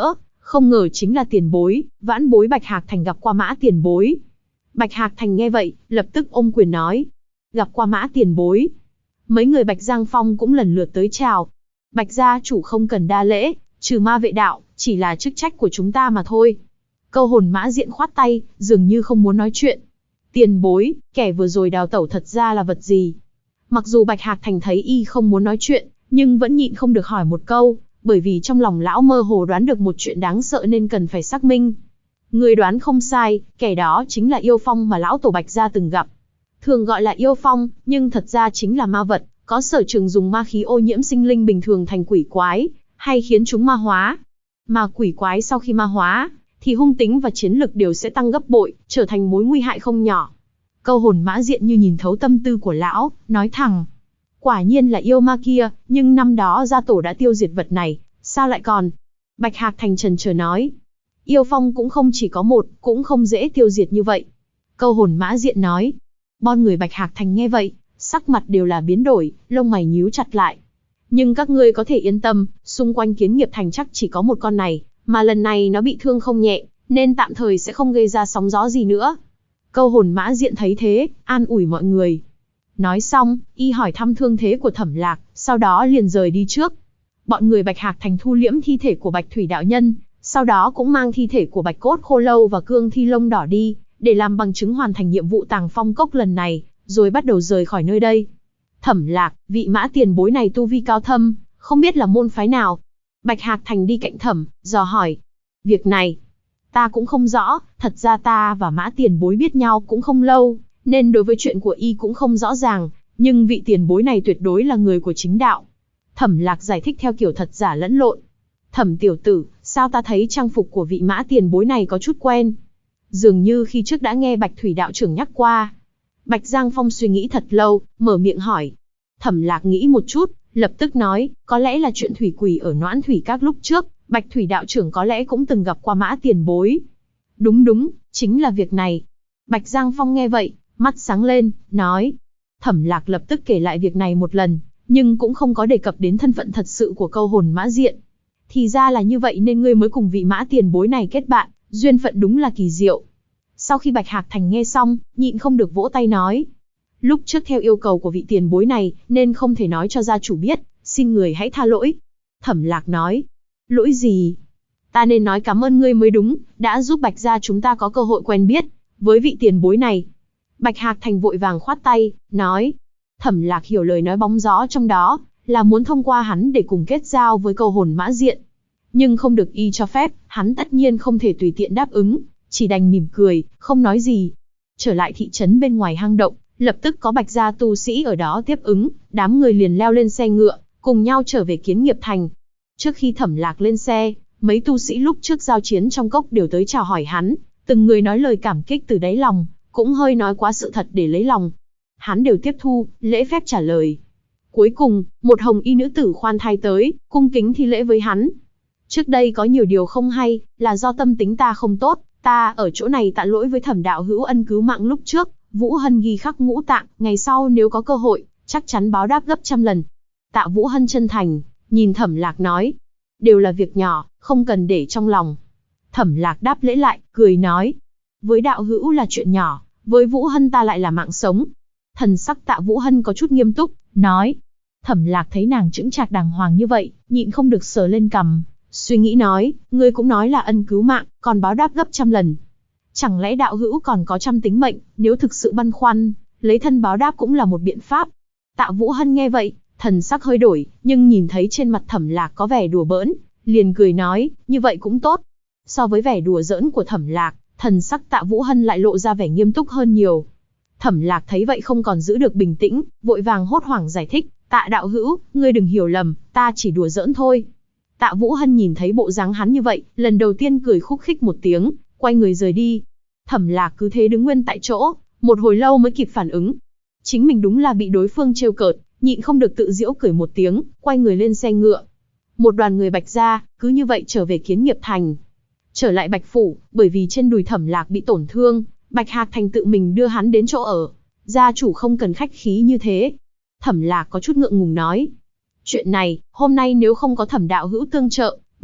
Không ngờ chính là tiền bối, vãn bối Bạch Hạc Thành gặp qua Mã tiền bối. Bạch Hạc Thành nghe vậy, lập tức ôm quyền nói. Gặp qua Mã tiền bối. Mấy người Bạch Giang Phong cũng lần lượt tới chào. Bạch gia chủ không cần đa lễ, trừ ma vệ đạo, chỉ là chức trách của chúng ta mà thôi. Câu hồn Mã Diện khoát tay, dường như không muốn nói chuyện. Tiền bối, kẻ vừa rồi đào tẩu thật ra là vật gì? Mặc dù Bạch Hạc Thành thấy y không muốn nói chuyện, nhưng vẫn nhịn không được hỏi một câu, bởi vì trong lòng lão mơ hồ đoán được một chuyện đáng sợ nên cần phải xác minh. Người đoán không sai, kẻ đó chính là yêu phong mà lão tổ Bạch gia từng gặp. Thường gọi là yêu phong, nhưng thật ra chính là ma vật, có sở trường dùng ma khí ô nhiễm sinh linh bình thường thành quỷ quái, hay khiến chúng ma hóa. Mà quỷ quái sau khi ma hóa, thì hung tính và chiến lực đều sẽ tăng gấp bội, trở thành mối nguy hại không nhỏ. Câu hồn Mã Diện như nhìn thấu tâm tư của lão, nói thẳng. Quả nhiên là yêu ma kia, nhưng năm đó gia tổ đã tiêu diệt vật này, sao lại còn? Bạch Hạc Thành trần chờ nói. Yêu phong cũng không chỉ có một, cũng không dễ tiêu diệt như vậy. Câu hồn Mã Diện nói. Bon người Bạch Hạc Thành nghe vậy, sắc mặt đều là biến đổi, lông mày nhíu chặt lại. Nhưng các ngươi có thể yên tâm, xung quanh Kiến Nghiệp Thành chắc chỉ có một con này, mà lần này nó bị thương không nhẹ, nên tạm thời sẽ không gây ra sóng gió gì nữa. Câu hồn Mã Diện thấy thế, an ủi mọi người. Nói xong, y hỏi thăm thương thế của Thẩm Lạc, sau đó liền rời đi trước. Bọn người Bạch Hạc Thành thu liễm thi thể của Bạch Thủy đạo nhân, sau đó cũng mang thi thể của Bạch Cốt Khô Lâu và Cương Thi Lông Đỏ đi, để làm bằng chứng hoàn thành nhiệm vụ Tàng Phong Cốc lần này, rồi bắt đầu rời khỏi nơi đây. Thẩm Lạc, vị Mã tiền bối này tu vi cao thâm, không biết là môn phái nào. Bạch Hạc Thành đi cạnh Thẩm, dò hỏi. Việc này, ta cũng không rõ, thật ra ta và Mã tiền bối biết nhau cũng không lâu, nên đối với chuyện của y cũng không rõ ràng, nhưng vị tiền bối này tuyệt đối là người của chính đạo. Thẩm Lạc giải thích theo kiểu thật giả lẫn lộn. Thẩm tiểu tử, sao ta thấy trang phục của vị Mã tiền bối này có chút quen? Dường như khi trước đã nghe Bạch Thủy đạo trưởng nhắc qua. Bạch Giang Phong suy nghĩ thật lâu, mở miệng hỏi. Thẩm Lạc nghĩ một chút, lập tức nói, có lẽ là chuyện thủy quỷ ở Noãn Thủy Các lúc trước, Bạch Thủy đạo trưởng có lẽ cũng từng gặp qua Mã tiền bối. Đúng, chính là việc này. Bạch Giang Phong nghe vậy, mắt sáng lên, nói. Thẩm Lạc lập tức kể lại việc này một lần, nhưng cũng không có đề cập đến thân phận thật sự của câu hồn Mã Diện. Thì ra là như vậy nên ngươi mới cùng vị Mã tiền bối này kết bạn, duyên phận đúng là kỳ diệu. Sau khi Bạch Hạc Thành nghe xong, nhịn không được vỗ tay nói. Lúc trước theo yêu cầu của vị tiền bối này, nên không thể nói cho gia chủ biết, xin người hãy tha lỗi. Thẩm Lạc nói. Lỗi gì? Ta nên nói cảm ơn ngươi mới đúng, đã giúp Bạch gia chúng ta có cơ hội quen biết với vị tiền bối này. Bạch Hạc Thành vội vàng khoát tay, nói. Thẩm Lạc hiểu lời nói bóng gió trong đó, là muốn thông qua hắn để cùng kết giao với câu hồn Mã Diện. Nhưng không được y cho phép, hắn tất nhiên không thể tùy tiện đáp ứng, chỉ đành mỉm cười, không nói gì. Trở lại thị trấn bên ngoài hang động, lập tức có Bạch gia tu sĩ ở đó tiếp ứng, đám người liền leo lên xe ngựa, cùng nhau trở về Kiến Nghiệp Thành. Trước khi Thẩm Lạc lên xe, mấy tu sĩ lúc trước giao chiến trong cốc đều tới chào hỏi hắn, từng người nói lời cảm kích từ đáy lòng, cũng hơi nói quá sự thật để lấy lòng. Hắn đều tiếp thu, lễ phép trả lời. Cuối cùng, một hồng y nữ tử khoan thai tới, cung kính thi lễ với hắn. Trước đây có nhiều điều không hay, là do tâm tính ta không tốt, ta ở chỗ này tạ lỗi với Thẩm đạo hữu ân cứu mạng lúc trước, Vũ Hân ghi khắc ngũ tạng, ngày sau nếu có cơ hội, chắc chắn báo đáp gấp trăm lần. Tạ Vũ Hân chân thành, nhìn Thẩm Lạc nói, đều là việc nhỏ, không cần để trong lòng. Thẩm Lạc đáp lễ lại, cười nói, với đạo hữu là chuyện nhỏ, với Vũ Hân ta lại là mạng sống. Thần sắc Tạ Vũ Hân có chút nghiêm túc, nói. Thẩm Lạc thấy nàng chững chạc đàng hoàng như vậy, nhịn không được sờ lên cằm, suy nghĩ nói, ngươi cũng nói là ân cứu mạng, còn báo đáp gấp trăm lần. Chẳng lẽ đạo hữu còn có trăm tính mệnh, nếu thực sự băn khoăn, lấy thân báo đáp cũng là một biện pháp. Tạ Vũ Hân nghe vậy, thần sắc hơi đổi, nhưng nhìn thấy trên mặt Thẩm Lạc có vẻ đùa bỡn, liền cười nói, như vậy cũng tốt. So với vẻ đùa giỡn của Thẩm Lạc, thần sắc Tạ Vũ Hân lại lộ ra vẻ nghiêm túc hơn nhiều. Thẩm Lạc thấy vậy không còn giữ được bình tĩnh, vội vàng hốt hoảng giải thích, Tạ đạo hữu, ngươi đừng hiểu lầm, ta chỉ đùa giỡn thôi. Tạ Vũ Hân nhìn thấy bộ dáng hắn như vậy, lần đầu tiên cười khúc khích một tiếng, quay người rời đi. Thẩm Lạc cứ thế đứng nguyên tại chỗ, một hồi lâu mới kịp phản ứng. Chính mình đúng là bị đối phương trêu cợt, nhịn không được tự giễu cười một tiếng, quay người lên xe ngựa. Một đoàn người Bạch gia, cứ như vậy trở về Kiến Nghiệp Thành. Trở lại Bạch Phủ, bởi vì trên đùi Thẩm Lạc bị tổn thương, Bạch Hạc Thành tự mình đưa hắn đến chỗ ở. Gia chủ không cần khách khí như thế. Thẩm Lạc có chút ngượng ngùng nói. Chuyện này, hôm nay nếu không có Thẩm đạo hữu tương trợ,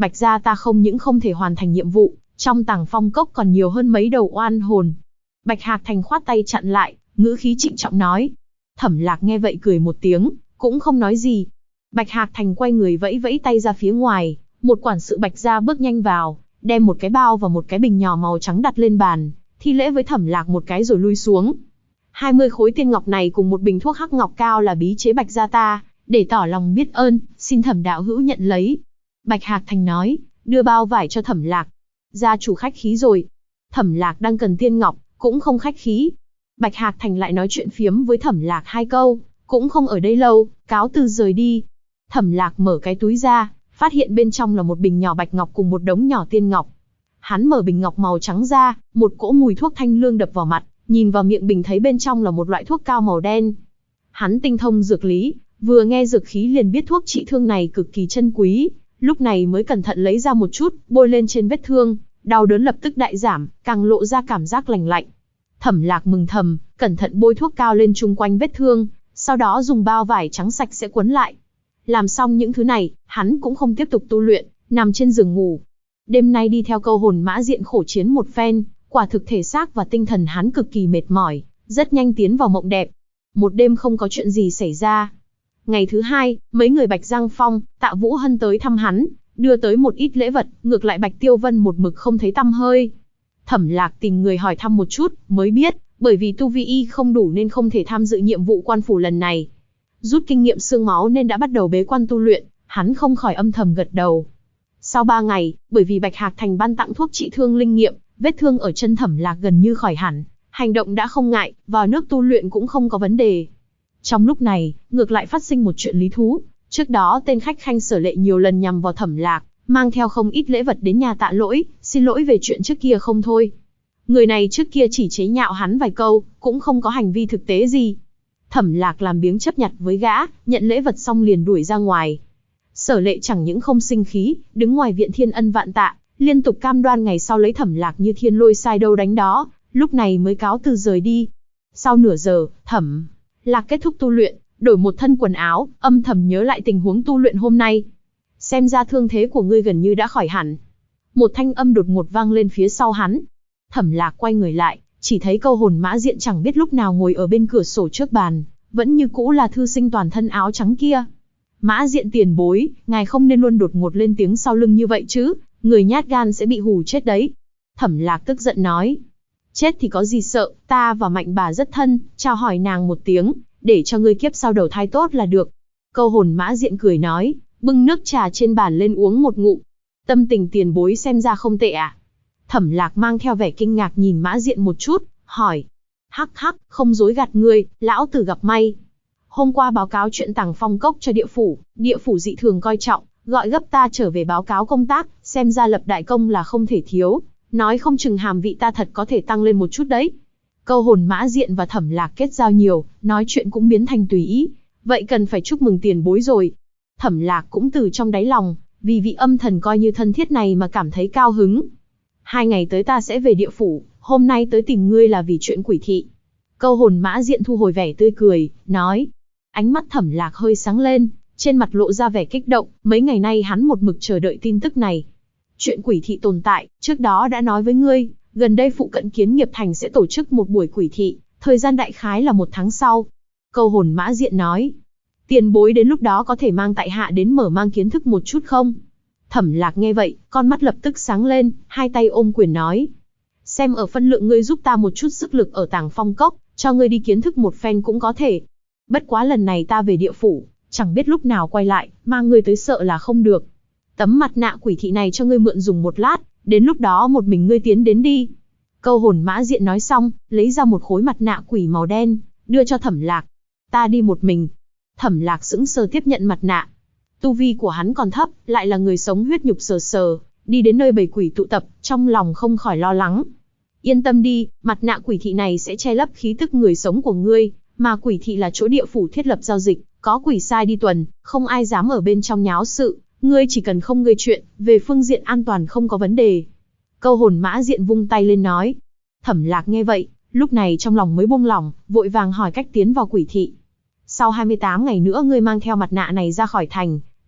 Bạch gia ta không những không thể hoàn thành nhiệm vụ, trong Tàng Phong Cốc còn nhiều hơn mấy đầu oan hồn. Bạch Hạc Thành khoát tay chặn lại, ngữ khí trịnh trọng nói. Thẩm Lạc nghe vậy cười một tiếng, cũng không nói gì. Bạch Hạc Thành quay người vẫy vẫy tay ra phía ngoài, một quản sự Bạch gia bước nhanh vào, đem một cái bao và một cái bình nhỏ màu trắng đặt lên bàn, thi lễ với Thẩm Lạc một cái rồi lui xuống. 20 khối tiên ngọc này cùng một bình thuốc hắc ngọc cao là bí chế Bạch gia ta, để tỏ lòng biết ơn, xin Thẩm đạo hữu nhận lấy. Bạch Hạc Thành nói, đưa bao vải cho Thẩm Lạc. Gia chủ khách khí rồi. Thẩm Lạc đang cần tiên ngọc, cũng không khách khí. Bạch Hạc Thành lại nói chuyện phiếm với Thẩm Lạc 2 câu, cũng không ở đây lâu, cáo từ rời đi. Thẩm Lạc mở cái túi ra, phát hiện bên trong là một bình nhỏ bạch ngọc cùng một đống nhỏ tiên ngọc. Hắn mở bình ngọc màu trắng ra, một cỗ mùi thuốc thanh lương đập vào mặt, nhìn vào miệng bình thấy bên trong là một loại thuốc cao màu đen. Hắn tinh thông dược lý, vừa nghe dược khí liền biết thuốc trị thương này cực kỳ chân quý, lúc này mới cẩn thận lấy ra một chút, bôi lên trên vết thương, đau đớn lập tức đại giảm, càng lộ ra cảm giác lành lạnh. Thẩm Lạc mừng thầm, cẩn thận bôi thuốc cao lên chung quanh vết thương, sau đó dùng bao vải trắng sạch sẽ quấn lại. Làm xong những thứ này, hắn cũng không tiếp tục tu luyện, nằm trên giường ngủ. Đêm nay đi theo Câu Hồn Mã Diện khổ chiến một phen, quả thực thể xác và tinh thần hắn cực kỳ mệt mỏi, rất nhanh tiến vào mộng đẹp. Một đêm không có chuyện gì xảy ra. Ngày thứ 2, mấy người Bạch Giang Phong, Tạ Vũ Hân tới thăm hắn, đưa tới một ít lễ vật, ngược lại Bạch Tiêu Vân một mực không thấy tăm hơi. Thẩm Lạc tìm người hỏi thăm một chút, mới biết, bởi vì tu vi y không đủ nên không thể tham dự nhiệm vụ quan phủ lần này. Rút kinh nghiệm xương máu nên đã bắt đầu bế quan tu luyện, hắn không khỏi âm thầm gật đầu. Sau 3 ngày, bởi vì Bạch Hạc Thành ban tặng thuốc trị thương linh nghiệm, vết thương ở chân Thẩm Lạc gần như khỏi hẳn, hành động đã không ngại, vào nước tu luyện cũng không có vấn đề. Trong lúc này, ngược lại phát sinh một chuyện lý thú. Trước đó tên khách khanh Sở Lệ nhiều lần nhằm vào Thẩm Lạc, mang theo không ít lễ vật đến nhà tạ lỗi, xin lỗi về chuyện trước kia không thôi. Người này trước kia chỉ chế nhạo hắn vài câu, cũng không có hành vi thực tế gì. Thẩm Lạc làm biếng chấp nhặt với gã, nhận lễ vật xong liền đuổi ra ngoài. Sở Lệ chẳng những không sinh khí, đứng ngoài viện thiên ân vạn tạ, liên tục cam đoan ngày sau lấy Thẩm Lạc như thiên lôi sai đâu đánh đó, lúc này mới cáo từ rời đi. Sau nửa giờ, Thẩm Lạc kết thúc tu luyện, đổi một thân quần áo, âm thầm nhớ lại tình huống tu luyện hôm nay. Xem ra thương thế của ngươi gần như đã khỏi hẳn. Một thanh âm đột ngột vang lên phía sau hắn. Thẩm Lạc quay người lại, chỉ thấy Câu Hồn Mã Diện chẳng biết lúc nào ngồi ở bên cửa sổ trước bàn, vẫn như cũ là thư sinh toàn thân áo trắng kia. Mã Diện tiền bối, ngài không nên luôn đột ngột lên tiếng sau lưng như vậy chứ, người nhát gan sẽ bị hù chết đấy. Thẩm Lạc tức giận nói. Chết thì có gì sợ, ta và Mạnh bà rất thân, chào hỏi nàng một tiếng, để cho ngươi kiếp sau đầu thai tốt là được. Câu Hồn Mã Diện cười nói, bưng nước trà trên bàn lên uống một ngụm. Tâm tình tiền bối xem ra không tệ à? Thẩm Lạc mang theo vẻ kinh ngạc nhìn Mã Diện một chút, hỏi. Hắc hắc, không dối gạt ngươi, lão tử gặp may. Hôm qua báo cáo chuyện Tàng Phong Cốc cho địa phủ dị thường coi trọng, gọi gấp ta trở về báo cáo công tác, xem ra lập đại công là không thể thiếu, nói không chừng hàm vị ta thật có thể tăng lên một chút đấy. Câu Hồn Mã Diện và Thẩm Lạc kết giao nhiều, nói chuyện cũng biến thành tùy ý, vậy cần phải chúc mừng tiền bối rồi. Thẩm Lạc cũng từ trong đáy lòng, vì vị âm thần coi như thân thiết này mà cảm thấy cao hứng. 2 ngày tới ta sẽ về địa phủ, hôm nay tới tìm ngươi là vì chuyện quỷ thị. Câu Hồn Mã Diện thu hồi vẻ tươi cười, nói. Ánh mắt Thẩm Lạc hơi sáng lên, trên mặt lộ ra vẻ kích động, mấy ngày nay hắn một mực chờ đợi tin tức này. Chuyện quỷ thị tồn tại, trước đó đã nói với ngươi, gần đây phụ cận Kiến Nghiệp Thành sẽ tổ chức một buổi quỷ thị, thời gian đại khái là 1 tháng sau. Câu Hồn Mã Diện nói. Tiền bối đến lúc đó có thể mang tại hạ đến mở mang kiến thức một chút không? Thẩm Lạc nghe vậy, con mắt lập tức sáng lên, hai tay ôm quyền nói. Xem ở phân lượng ngươi giúp ta một chút sức lực ở Tàng Phong Cốc, cho ngươi đi kiến thức một phen cũng có thể. Bất quá lần này ta về địa phủ, chẳng biết lúc nào quay lại, mang ngươi tới sợ là không được. Tấm mặt nạ quỷ thị này cho ngươi mượn dùng một lát, đến lúc đó một mình ngươi tiến đến đi. Câu Hồn Mã Diện nói xong, lấy ra một khối mặt nạ quỷ màu đen, đưa cho Thẩm Lạc. Ta đi một mình. Thẩm Lạc sững sờ tiếp nhận mặt nạ. Tu vi của hắn còn thấp, lại là người sống huyết nhục sờ sờ, đi đến nơi bầy quỷ tụ tập, trong lòng không khỏi lo lắng. Yên tâm đi, mặt nạ quỷ thị này sẽ che lấp khí tức người sống của ngươi, mà quỷ thị là chỗ địa phủ thiết lập giao dịch, có quỷ sai đi tuần, không ai dám ở bên trong nháo sự, ngươi chỉ cần không gây chuyện, về phương diện an toàn không có vấn đề. Câu Hồn Mã Diện vung tay lên nói. Thẩm Lạc nghe vậy, lúc này trong lòng mới buông lỏng, vội vàng hỏi cách tiến vào quỷ thị. Sau 28 ngày nữa ngươi mang theo mặt nạ này ra khỏi thành,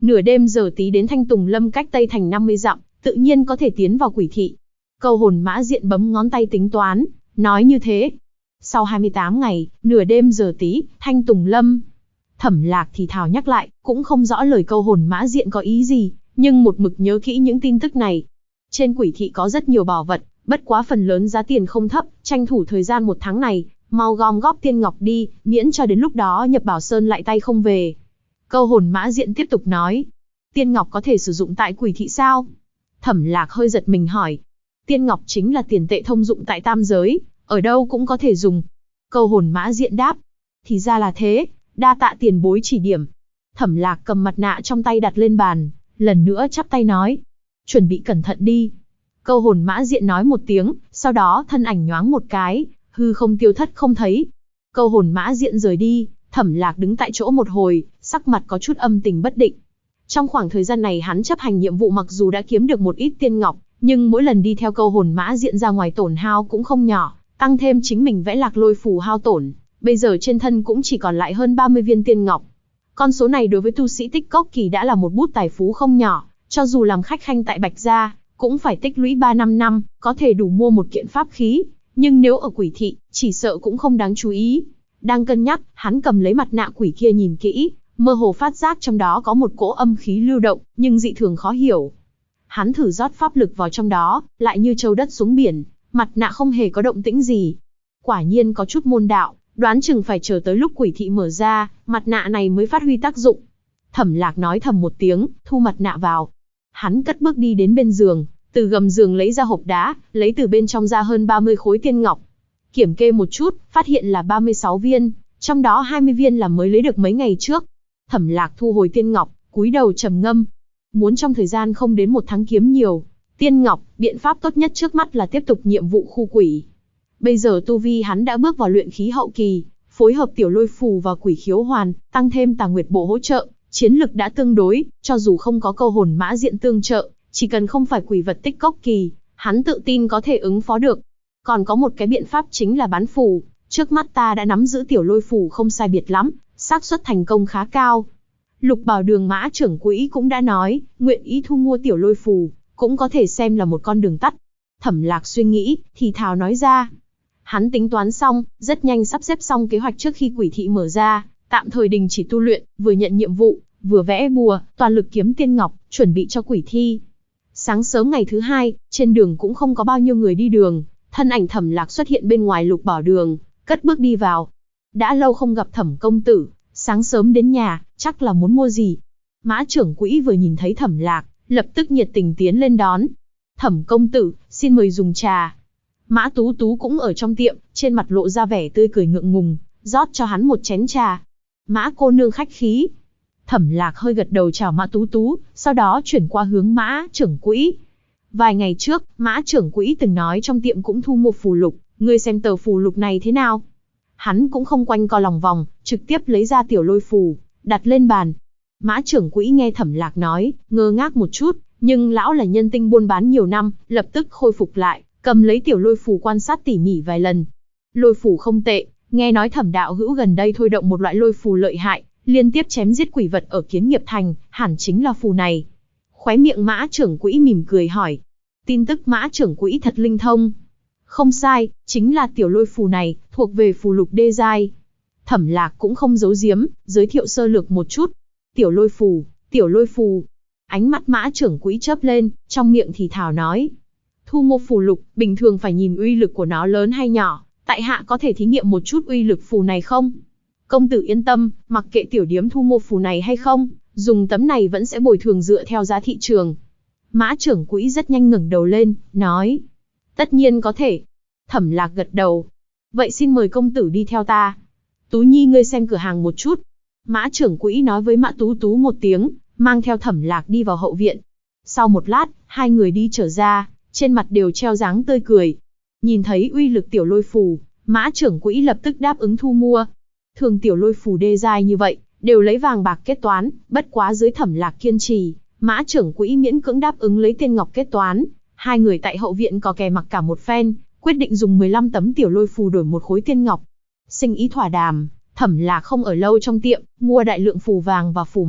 Nửa đêm giờ tí đến Thanh Tùng Lâm cách Tây Thành 50 dặm, tự nhiên có thể tiến vào Quỷ thị. Câu hồn Mã Diện bấm ngón tay tính toán, nói như thế. Sau 28 ngày, nửa đêm giờ tí, Thanh Tùng Lâm. Thẩm Lạc thì thào nhắc lại, cũng không rõ lời câu hồn Mã Diện có ý gì, nhưng một mực nhớ kỹ những tin tức này. Trên Quỷ thị có rất nhiều bảo vật, bất quá phần lớn giá tiền không thấp, tranh thủ thời gian 1 tháng này, mau gom góp tiên ngọc đi, miễn cho đến lúc đó nhập Bảo Sơn lại tay không về. Câu hồn Mã Diện tiếp tục nói, tiên ngọc có thể sử dụng tại Quỷ thị sao? Thẩm Lạc hơi giật mình hỏi. Tiên ngọc chính là tiền tệ thông dụng tại tam giới, ở đâu cũng có thể dùng. Câu hồn Mã Diện đáp. Thì ra là thế, đa tạ tiền bối chỉ điểm. Thẩm Lạc cầm mặt nạ trong tay đặt lên bàn, lần nữa chắp tay nói. Chuẩn bị cẩn thận đi. Câu hồn Mã Diện nói một tiếng, sau đó thân ảnh nhoáng một cái, hư không tiêu thất không thấy. Câu hồn Mã Diện rời đi, Thẩm Lạc đứng tại chỗ một hồi, sắc mặt có chút âm tình bất định. Trong khoảng thời gian này hắn chấp hành nhiệm vụ mặc dù đã kiếm được một ít tiên ngọc, nhưng mỗi lần đi theo câu hồn Mã Diện ra ngoài tổn hao cũng không nhỏ, tăng thêm chính mình vẽ lạc lôi phù hao tổn, bây giờ trên thân cũng chỉ còn lại hơn 30 viên tiên ngọc. Con số này đối với tu sĩ tích cốc kỳ đã là một bút tài phú không nhỏ, cho dù làm khách khanh tại Bạch Gia, cũng phải tích lũy 3-5 năm, có thể đủ mua một kiện pháp khí, nhưng nếu ở Quỷ thị, chỉ sợ cũng không đáng chú ý. Đang cân nhắc, hắn cầm lấy mặt nạ quỷ kia nhìn kỹ, mơ hồ phát giác trong đó có một cỗ âm khí lưu động, nhưng dị thường khó hiểu. Hắn thử rót pháp lực vào trong đó, lại như châu đất xuống biển, mặt nạ không hề có động tĩnh gì. Quả nhiên có chút môn đạo, đoán chừng phải chờ tới lúc Quỷ thị mở ra, mặt nạ này mới phát huy tác dụng. Thẩm Lạc nói thầm một tiếng, thu mặt nạ vào. Hắn cất bước đi đến bên giường, từ gầm giường lấy ra hộp đá, lấy từ bên trong ra hơn 30 khối tiên ngọc. Kiểm kê một chút, phát hiện là 36 viên, trong đó 20 viên là mới lấy được mấy ngày trước. Thẩm Lạc thu hồi tiên ngọc, cúi đầu trầm ngâm. Muốn trong thời gian không đến 1 tháng kiếm nhiều tiên ngọc, biện pháp tốt nhất trước mắt là tiếp tục nhiệm vụ khu quỷ. Bây giờ tu vi hắn đã bước vào luyện khí hậu kỳ, phối hợp tiểu lôi phù và quỷ khiếu hoàn, tăng thêm tà nguyệt bộ hỗ trợ, chiến lực đã tương đối, cho dù không có câu hồn Mã Diện tương trợ, chỉ cần không phải quỷ vật tích cốc kỳ, hắn tự tin có thể ứng phó được. Còn có một cái biện pháp chính là bán phù, trước mắt ta đã nắm giữ tiểu lôi phù không sai biệt lắm, xác suất thành công khá cao. Lục Bảo Đường Mã trưởng quỹ cũng đã nói, nguyện ý thu mua tiểu lôi phù, cũng có thể xem là một con đường tắt. Thẩm Lạc suy nghĩ, thì thào nói ra. Hắn tính toán xong, rất nhanh sắp xếp xong kế hoạch trước khi Quỷ thị mở ra, tạm thời đình chỉ tu luyện, vừa nhận nhiệm vụ, vừa vẽ bùa, toàn lực kiếm tiên ngọc, chuẩn bị cho Quỷ thi. Sáng sớm ngày thứ 2, trên đường cũng không có bao nhiêu người đi đường, thân ảnh Thẩm Lạc xuất hiện bên ngoài Lục Bảo Đường, cất bước đi vào. Đã lâu không gặp Thẩm công tử, sáng sớm đến nhà, chắc là muốn mua gì? Mã trưởng quỹ vừa nhìn thấy Thẩm Lạc, lập tức nhiệt tình tiến lên đón. Thẩm công tử, xin mời dùng trà. Mã Tú Tú cũng ở trong tiệm, trên mặt lộ ra vẻ tươi cười ngượng ngùng, rót cho hắn một chén trà. Mã cô nương khách khí. Thẩm Lạc hơi gật đầu chào Mã Tú Tú, sau đó chuyển qua hướng Mã trưởng quỹ. Vài ngày trước, Mã trưởng quỹ từng nói trong tiệm cũng thu mua phù lục, ngươi xem tờ phù lục này thế nào? Hắn cũng không quanh co lòng vòng, trực tiếp lấy ra tiểu lôi phù, đặt lên bàn. Mã trưởng quỹ nghe Thẩm Lạc nói, ngơ ngác một chút, nhưng lão là nhân tinh buôn bán nhiều năm, lập tức khôi phục lại, cầm lấy tiểu lôi phù quan sát tỉ mỉ vài lần. Lôi phù không tệ, nghe nói Thẩm đạo hữu gần đây thôi động một loại lôi phù lợi hại, liên tiếp chém giết quỷ vật ở Kiến Nghiệp Thành, hẳn chính là phù này. Khóe miệng Mã trưởng quỹ mỉm cười hỏi. Tin tức Mã trưởng quỹ thật linh thông. Không sai, chính là tiểu lôi phù này, thuộc về phù lục đê giai. Thẩm Lạc cũng không giấu giếm, giới thiệu sơ lược một chút. Tiểu lôi phù, tiểu lôi phù. Ánh mắt Mã trưởng quỹ chớp lên, trong miệng thì thào nói. Thu mua phù lục, bình thường phải nhìn uy lực của nó lớn hay nhỏ, tại hạ có thể thí nghiệm một chút uy lực phù này không? Công tử yên tâm, mặc kệ tiểu điếm thu mua phù này hay không, dùng tấm này vẫn sẽ bồi thường dựa theo giá thị trường. Mã trưởng quỹ rất nhanh ngẩng đầu lên, nói. Tất nhiên có thể. Thẩm Lạc gật đầu. Vậy xin mời công tử đi theo ta. Tú Nhi ngươi xem cửa hàng một chút. Mã trưởng quỹ nói với Mã Tú Tú một tiếng, mang theo Thẩm Lạc đi vào hậu viện. Sau một lát, hai người đi trở ra, trên mặt đều treo dáng tươi cười. Nhìn thấy uy lực tiểu lôi phù, Mã trưởng quỹ lập tức đáp ứng thu mua. Thường tiểu lôi phù đê giai như vậy, đều lấy vàng bạc kết toán, bất quá dưới Thẩm Lạc kiên trì, Mã trưởng quỹ miễn cưỡng đáp ứng lấy tiên ngọc kết toán. Hai người tại hậu viện có kè mặc cả một phen, quyết định dùng 15 tấm tiểu lôi phù đổi một khối tiên ngọc. Sinh ý thỏa đàm, Thẩm Lạc không ở lâu trong tiệm, mua đại lượng phù vàng và phù mặc,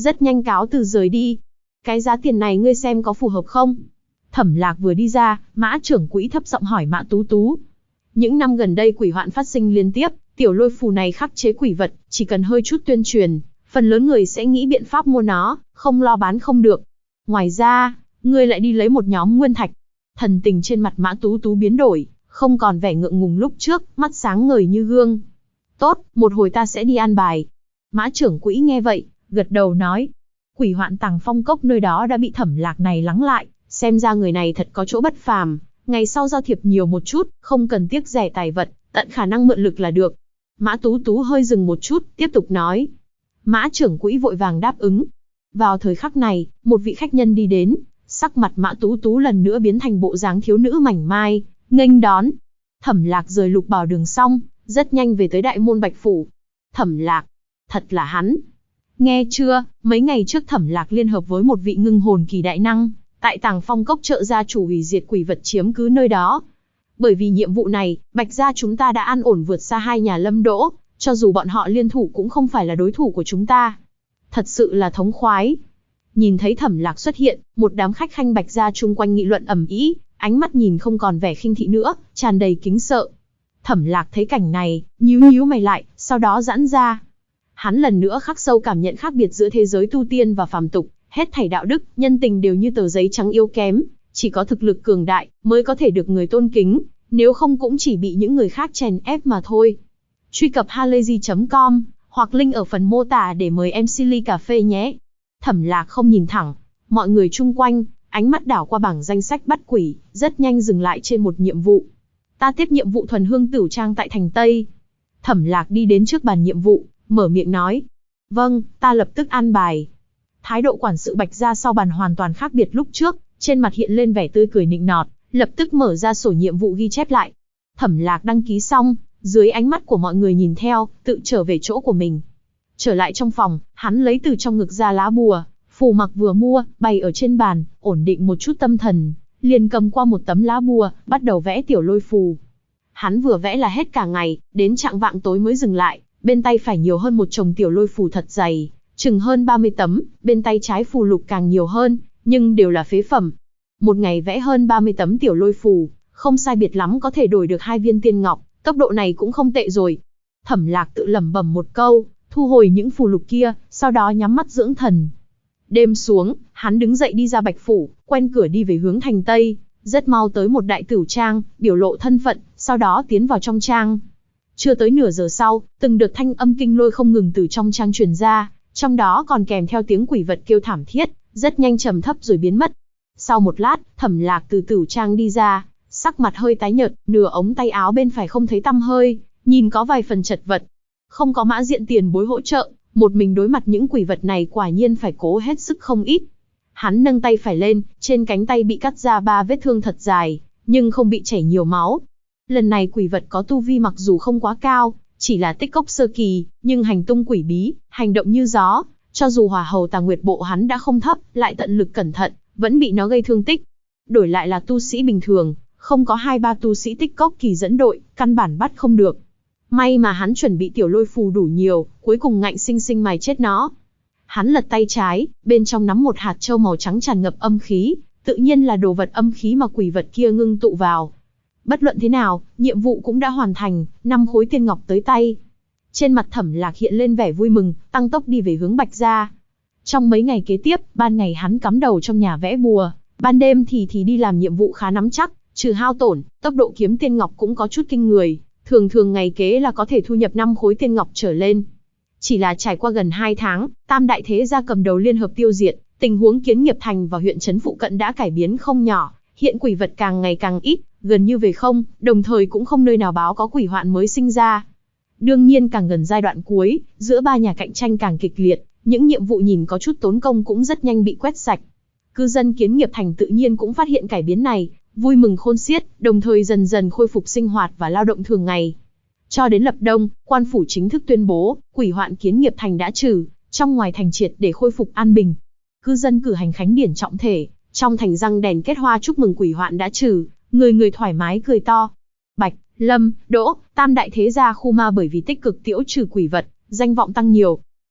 rất nhanh cáo từ rời đi. Cái giá tiền này ngươi xem có phù hợp không? Thẩm Lạc vừa đi ra, Mã trưởng quỹ thấp giọng hỏi Mã Tú Tú. Những năm gần đây quỷ hoạn phát sinh liên tiếp, tiểu lôi phù này khắc chế quỷ vật, chỉ cần hơi chút tuyên truyền, phần lớn người sẽ nghĩ biện pháp mua nó, không lo bán không được. Ngoài ra, ngươi lại đi lấy một nhóm nguyên thạch. Thần tình trên mặt Mã Tú Tú biến đổi, không còn vẻ ngượng ngùng lúc trước, mắt sáng ngời như gương. Tốt, một hồi ta sẽ đi an bài. Mã trưởng quỹ nghe vậy, gật đầu nói. Quỷ hoạn Tàng Phong Cốc nơi đó đã bị Thẩm Lạc này lắng lại, xem ra người này thật có chỗ bất phàm. Ngày sau giao thiệp nhiều một chút, không cần tiếc rẻ tài vật, tận khả năng mượn lực là được. Mã Tú Tú hơi dừng một chút, tiếp tục nói. Mã trưởng quỹ vội vàng đáp ứng. Vào thời khắc này, một vị khách nhân đi đến, sắc mặt Mã Tú Tú lần nữa biến thành bộ dáng thiếu nữ mảnh mai, nghênh đón. Thẩm Lạc rời Lục Bảo Đường xong, rất nhanh về tới Đại Môn Bạch Phủ. Thẩm Lạc, thật là hắn. Nghe chưa, mấy ngày trước Thẩm Lạc liên hợp với một vị ngưng hồn kỳ đại năng, tại Tàng Phong Cốc trợ gia chủ hủy diệt quỷ vật chiếm cứ nơi đó. Bởi vì nhiệm vụ này, Bạch gia chúng ta đã an ổn vượt xa hai nhà Lâm Đỗ, cho dù bọn họ liên thủ cũng không phải là đối thủ của chúng ta. Thật sự là thống khoái. Nhìn thấy Thẩm Lạc xuất hiện, một đám khách khanh Bạch gia chung quanh nghị luận ầm ĩ, ánh mắt nhìn không còn vẻ khinh thị nữa, tràn đầy kính sợ. Thẩm Lạc thấy cảnh này, nhíu nhíu mày lại, sau đó giãn ra. Hắn lần nữa khắc sâu cảm nhận khác biệt giữa thế giới tu tiên và phàm tục, hết thảy đạo đức, nhân tình đều như tờ giấy trắng yếu kém, chỉ có thực lực cường đại mới có thể được người tôn kính, nếu không cũng chỉ bị những người khác chèn ép mà thôi. Truy cập halayzi.com hoặc link ở phần mô tả để mời em ly cà phê nhé. Thẩm Lạc không nhìn thẳng, mọi người chung quanh, ánh mắt đảo qua bảng danh sách bắt quỷ, rất nhanh dừng lại trên một nhiệm vụ. Ta tiếp nhiệm vụ thuần hương tửu trang tại thành Tây. Thẩm Lạc đi đến trước bàn nhiệm vụ, mở miệng nói. Vâng, ta lập tức an bài. Thái độ quản sự Bạch gia sau bàn hoàn toàn khác biệt lúc trước, trên mặt hiện lên vẻ tươi cười nịnh nọt, lập tức mở ra sổ nhiệm vụ ghi chép lại. Thẩm Lạc đăng ký xong, dưới ánh mắt của mọi người nhìn theo, tự trở về chỗ của mình. Trở lại trong phòng, hắn lấy từ trong ngực ra lá bùa, phù mặc vừa mua, bày ở trên bàn, ổn định một chút tâm thần, liền cầm qua một tấm lá bùa, bắt đầu vẽ tiểu lôi phù. Hắn vừa vẽ là hết cả ngày, đến chạng vạng tối mới dừng lại, bên tay phải nhiều hơn một chồng tiểu lôi phù thật dày, chừng hơn 30 tấm, bên tay trái phù lục càng nhiều hơn, nhưng đều là phế phẩm. Một ngày vẽ hơn 30 tấm tiểu lôi phù, không sai biệt lắm có thể đổi được 2 viên tiên ngọc, tốc độ này cũng không tệ rồi. Thẩm Lạc tự lẩm bẩm một câu, thu hồi những phù lục kia, sau đó nhắm mắt dưỡng thần. Đêm xuống, hắn đứng dậy đi ra Bạch Phủ, quen cửa đi về hướng thành Tây, rất mau tới một đại tửu trang, biểu lộ thân phận, sau đó tiến vào trong trang. Chưa tới nửa giờ sau, từng đợt thanh âm kinh lôi không ngừng từ trong trang truyền ra, trong đó còn kèm theo tiếng quỷ vật kêu thảm thiết, rất nhanh trầm thấp rồi biến mất. Sau một lát, Thẩm Lạc từ tửu trang đi ra, sắc mặt hơi tái nhợt, nửa ống tay áo bên phải không thấy tăm hơi, nhìn có vài phần chật vật. Không có Mã Diện tiền bối hỗ trợ, một mình đối mặt những quỷ vật này quả nhiên phải cố hết sức không ít. Hắn nâng tay phải lên, trên cánh tay bị cắt ra 3 vết thương thật dài, nhưng không bị chảy nhiều máu. Lần này quỷ vật có tu vi mặc dù không quá cao, chỉ là tích cốc sơ kỳ, nhưng hành tung quỷ bí, hành động như gió, cho dù hỏa hầu Tà Nguyệt bộ hắn đã không thấp, lại tận lực cẩn thận, vẫn bị nó gây thương tích. Đổi lại là tu sĩ bình thường, không có 2-3 tu sĩ tích cốc kỳ dẫn đội, căn bản bắt không được. May mà hắn chuẩn bị tiểu lôi phù đủ nhiều, cuối cùng ngạnh sinh sinh mài chết nó. Hắn lật tay trái, bên trong nắm một hạt châu màu trắng tràn ngập âm khí, tự nhiên là đồ vật âm khí mà quỷ vật kia ngưng tụ vào. Bất luận thế nào, nhiệm vụ cũng đã hoàn thành, 5 khối tiên ngọc tới tay. Trên mặt Thẩm Lạc hiện lên vẻ vui mừng, tăng tốc đi về hướng Bạch gia. Trong mấy ngày kế tiếp, ban ngày hắn cắm đầu trong nhà vẽ bùa, ban đêm thì đi làm nhiệm vụ khá nắm chắc, trừ hao tổn, tốc độ kiếm tiên ngọc cũng có chút kinh người, thường ngày kế là có thể thu nhập 5 khối tiên ngọc trở lên. Chỉ là trải qua gần 2 tháng, tam đại thế gia cầm đầu liên hợp tiêu diệt, tình huống Kiến Nghiệp Thành và huyện trấn phụ cận đã cải biến không nhỏ, hiện quỷ vật càng ngày càng ít, gần như về không, đồng thời cũng không nơi nào báo có quỷ hoạn mới sinh ra. Đương nhiên càng gần giai đoạn cuối, giữa 3 nhà cạnh tranh càng kịch liệt, những nhiệm vụ nhìn có chút tốn công cũng rất nhanh bị quét sạch. Cư dân Kiến Nghiệp Thành tự nhiên cũng phát hiện cải biến này, vui mừng khôn xiết, đồng thời dần dần khôi phục sinh hoạt và lao động thường ngày. Cho đến lập đông, quan phủ chính thức tuyên bố, quỷ hoạn Kiến Nghiệp Thành đã trừ, trong ngoài thành triệt để khôi phục an bình. Cư dân cử hành khánh điển trọng thể, trong thành răng đèn kết hoa chúc mừng quỷ hoạn đã trừ, người người thoải mái cười to. Bạch, Lâm, Đỗ, tam đại thế gia khu ma bởi vì tích cực tiễu trừ quỷ vật, danh vọng tăng nhiều.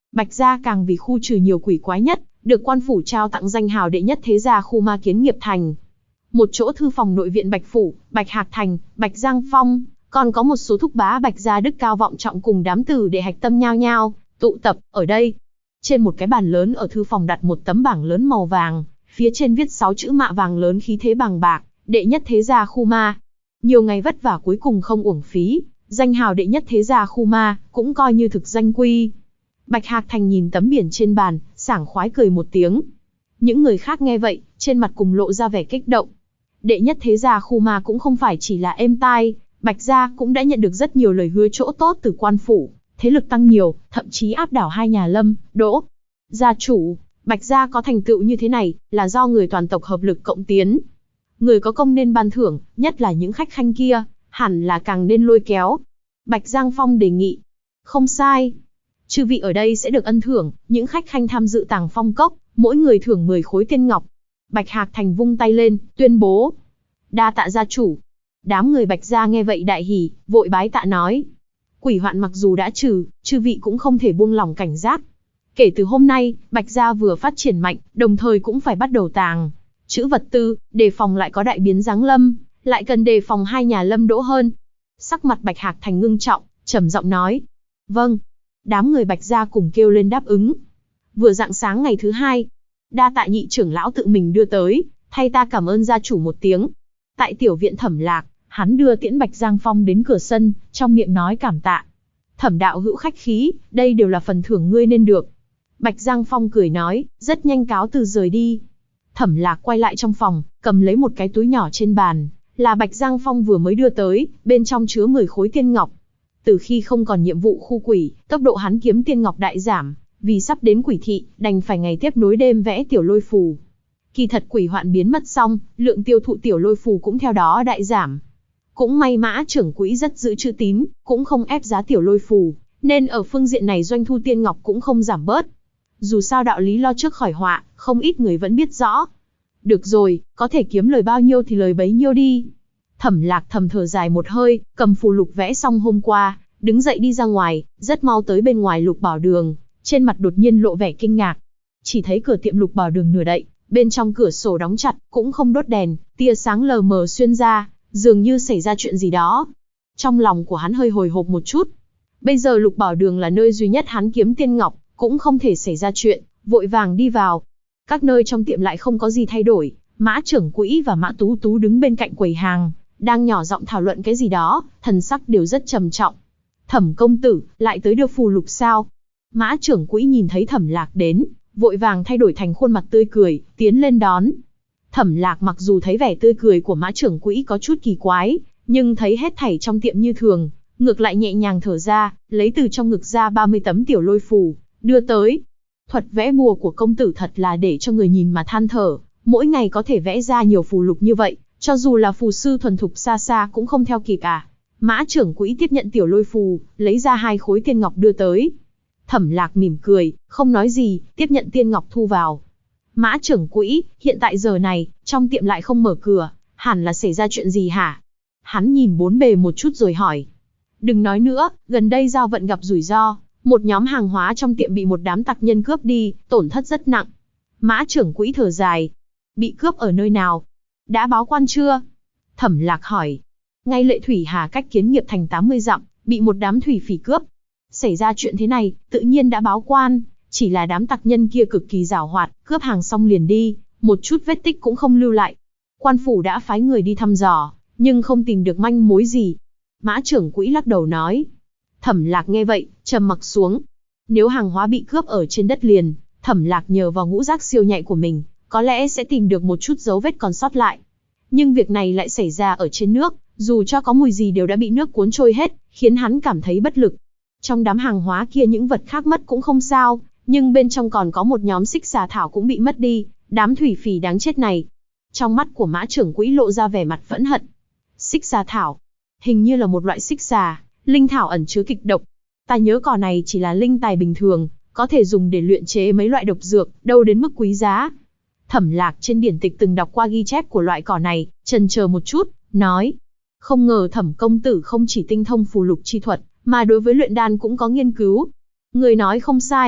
Bạch gia càng vì khu trừ nhiều quỷ quái nhất, được quan phủ trao tặng danh hào đệ nhất thế gia khu ma kiến nghiệp thành. Một chỗ thư phòng nội viện Bạch phủ, Bạch Hạc Thành, Bạch Giang Phong, còn có một số thúc bá Bạch gia đức cao vọng trọng cùng đám tử đệ hạch tâm nhao nhao tụ tập ở đây. Trên một cái bàn lớn ở thư phòng đặt một tấm bảng lớn màu vàng, phía trên viết 6 chữ mạ vàng lớn khí thế bàng bạc, đệ nhất thế gia khu ma. Nhiều ngày vất vả cuối cùng không uổng phí, danh hào đệ nhất thế gia khu ma cũng coi như thực danh quy. Bạch Hạc Thành nhìn tấm biển trên bàn, sảng khoái cười một tiếng. Những người khác nghe vậy, trên mặt cùng lộ ra vẻ kích động. Đệ nhất thế gia khu ma cũng không phải chỉ là êm tai, Bạch gia cũng đã nhận được rất nhiều lời hứa chỗ tốt từ quan phủ, thế lực tăng nhiều, thậm chí áp đảo hai nhà Lâm, Đỗ gia chủ. Bạch gia có thành tựu như thế này, là do người toàn tộc hợp lực cộng tiến. Người có công nên ban thưởng, nhất là những khách khanh kia, hẳn là càng nên lôi kéo. Bạch Giang Phong đề nghị. Không sai. Chư vị ở đây sẽ được ân thưởng, những khách khanh tham dự Tàng Phong Cốc, mỗi người thưởng 10 khối tiên ngọc. Bạch Hạc Thành vung tay lên, tuyên bố. Đa tạ gia chủ. Đám người Bạch gia nghe vậy đại hỉ, vội bái tạ nói. Quỷ hoạn mặc dù đã trừ, chư vị cũng không thể buông lỏng cảnh giác. Kể từ hôm nay, Bạch gia vừa phát triển mạnh, đồng thời cũng phải bắt đầu tàng trữ vật tư, đề phòng lại có đại biến giáng lâm, lại cần đề phòng hai nhà Lâm Đỗ hơn. Sắc mặt Bạch Hạc Thành ngưng trọng, trầm giọng nói. Vâng. Đám người Bạch gia cùng kêu lên đáp ứng. Vừa rạng sáng ngày thứ hai, đa tạ nhị trưởng lão tự mình đưa tới, thay ta cảm ơn gia chủ một tiếng. Tại tiểu viện Thẩm Lạc, hắn đưa tiễn Bạch Giang Phong đến cửa sân, trong miệng nói cảm tạ. Thẩm đạo hữu khách khí, đây đều là phần thưởng ngươi nên được. Bạch Giang Phong cười nói, rất nhanh cáo từ rời đi. Thẩm Lạc quay lại trong phòng, cầm lấy một cái túi nhỏ trên bàn, là Bạch Giang Phong vừa mới đưa tới, bên trong chứa 10 khối tiên ngọc. Từ khi không còn nhiệm vụ khu quỷ, tốc độ hắn kiếm tiên ngọc đại giảm, vì sắp đến quỷ thị, đành phải ngày tiếp nối đêm vẽ tiểu lôi phù. Kỳ thật quỷ hoạn biến mất xong, lượng tiêu thụ tiểu lôi phù cũng theo đó đại giảm. Cũng may Mã trưởng quỹ rất giữ chữ tín, cũng không ép giá tiểu lôi phù, nên ở phương diện này doanh thu tiên ngọc cũng không giảm bớt. Dù sao đạo lý lo trước khỏi họa, không ít người vẫn biết rõ. Được rồi, có thể kiếm lời bao nhiêu thì lời bấy nhiêu đi. Thẩm Lạc thầm thở dài một hơi, cầm phù lục vẽ xong hôm qua, đứng dậy đi ra ngoài, rất mau tới bên ngoài Lục Bảo Đường, trên mặt đột nhiên lộ vẻ kinh ngạc. Chỉ thấy cửa tiệm Lục Bảo Đường nửa đậy, bên trong cửa sổ đóng chặt, cũng không đốt đèn, tia sáng lờ mờ xuyên ra, dường như xảy ra chuyện gì đó. Trong lòng của hắn hơi hồi hộp một chút. Bây giờ Lục Bảo Đường là nơi duy nhất hắn kiếm tiên ngọc, cũng không thể xảy ra chuyện, vội vàng đi vào. Các nơi trong tiệm lại không có gì thay đổi, Mã trưởng quỹ và Mã Tú Tú đứng bên cạnh quầy hàng, đang nhỏ giọng thảo luận cái gì đó, thần sắc đều rất trầm trọng. Thẩm công tử, lại tới đưa phù lục sao? Mã trưởng quỹ nhìn thấy Thẩm Lạc đến, vội vàng thay đổi thành khuôn mặt tươi cười, tiến lên đón. Thẩm Lạc mặc dù thấy vẻ tươi cười của Mã trưởng quỹ có chút kỳ quái, nhưng thấy hết thảy trong tiệm như thường, ngược lại nhẹ nhàng thở ra, lấy từ trong ngực ra 30 tấm tiểu lôi phù, đưa tới. Thuật vẽ bùa của công tử thật là để cho người nhìn mà than thở, mỗi ngày có thể vẽ ra nhiều phù lục như vậy, cho dù là phù sư thuần thục xa xa cũng không theo kịp à. Mã trưởng quỹ tiếp nhận tiểu lôi phù, lấy ra 2 khối tiên ngọc đưa tới. Thẩm Lạc mỉm cười, không nói gì, tiếp nhận tiên ngọc thu vào. Mã trưởng quỹ, hiện tại giờ này, trong tiệm lại không mở cửa, hẳn là xảy ra chuyện gì hả? Hắn nhìn bốn bề một chút rồi hỏi. Đừng nói nữa, gần đây giao vận gặp rủi ro, một nhóm hàng hóa trong tiệm bị một đám tặc nhân cướp đi, tổn thất rất nặng. Mã trưởng quỹ thở dài. Bị cướp ở nơi nào? Đã báo quan chưa? Thẩm Lạc hỏi. Ngay Lệ Thủy Hà cách Kiến Nghiệp Thành 80 dặm, bị một đám thủy phỉ cướp. Xảy ra chuyện thế này, tự nhiên đã báo quan, chỉ là đám tặc nhân kia cực kỳ giảo hoạt, cướp hàng xong liền đi, một chút vết tích cũng không lưu lại. Quan phủ đã phái người đi thăm dò, nhưng không tìm được manh mối gì. Mã trưởng quỹ lắc đầu nói. Thẩm Lạc nghe vậy, trầm mặc xuống. Nếu hàng hóa bị cướp ở trên đất liền, Thẩm Lạc nhờ vào ngũ giác siêu nhạy của mình, có lẽ sẽ tìm được một chút dấu vết còn sót lại. Nhưng việc này lại xảy ra ở trên nước, dù cho có mùi gì đều đã bị nước cuốn trôi hết, khiến hắn cảm thấy bất lực. Trong đám hàng hóa kia những vật khác mất cũng không sao, nhưng bên trong còn có một nhóm xích xà thảo cũng bị mất đi, đám thủy phỉ đáng chết này. Trong mắt của Mã trưởng quỹ lộ ra vẻ mặt phẫn hận. Xích xà thảo, hình như là một loại xích xà, linh thảo ẩn chứa kịch độc. Ta nhớ cỏ này chỉ là linh tài bình thường, có thể dùng để luyện chế mấy loại độc dược, đâu đến mức quý giá. Thẩm Lạc trên điển tịch từng đọc qua ghi chép của loại cỏ này, chần chờ một chút, nói. Không ngờ Thẩm công tử không chỉ tinh thông phù lục chi thuật, mà đối với luyện đan cũng có nghiên cứu. Người nói không sai,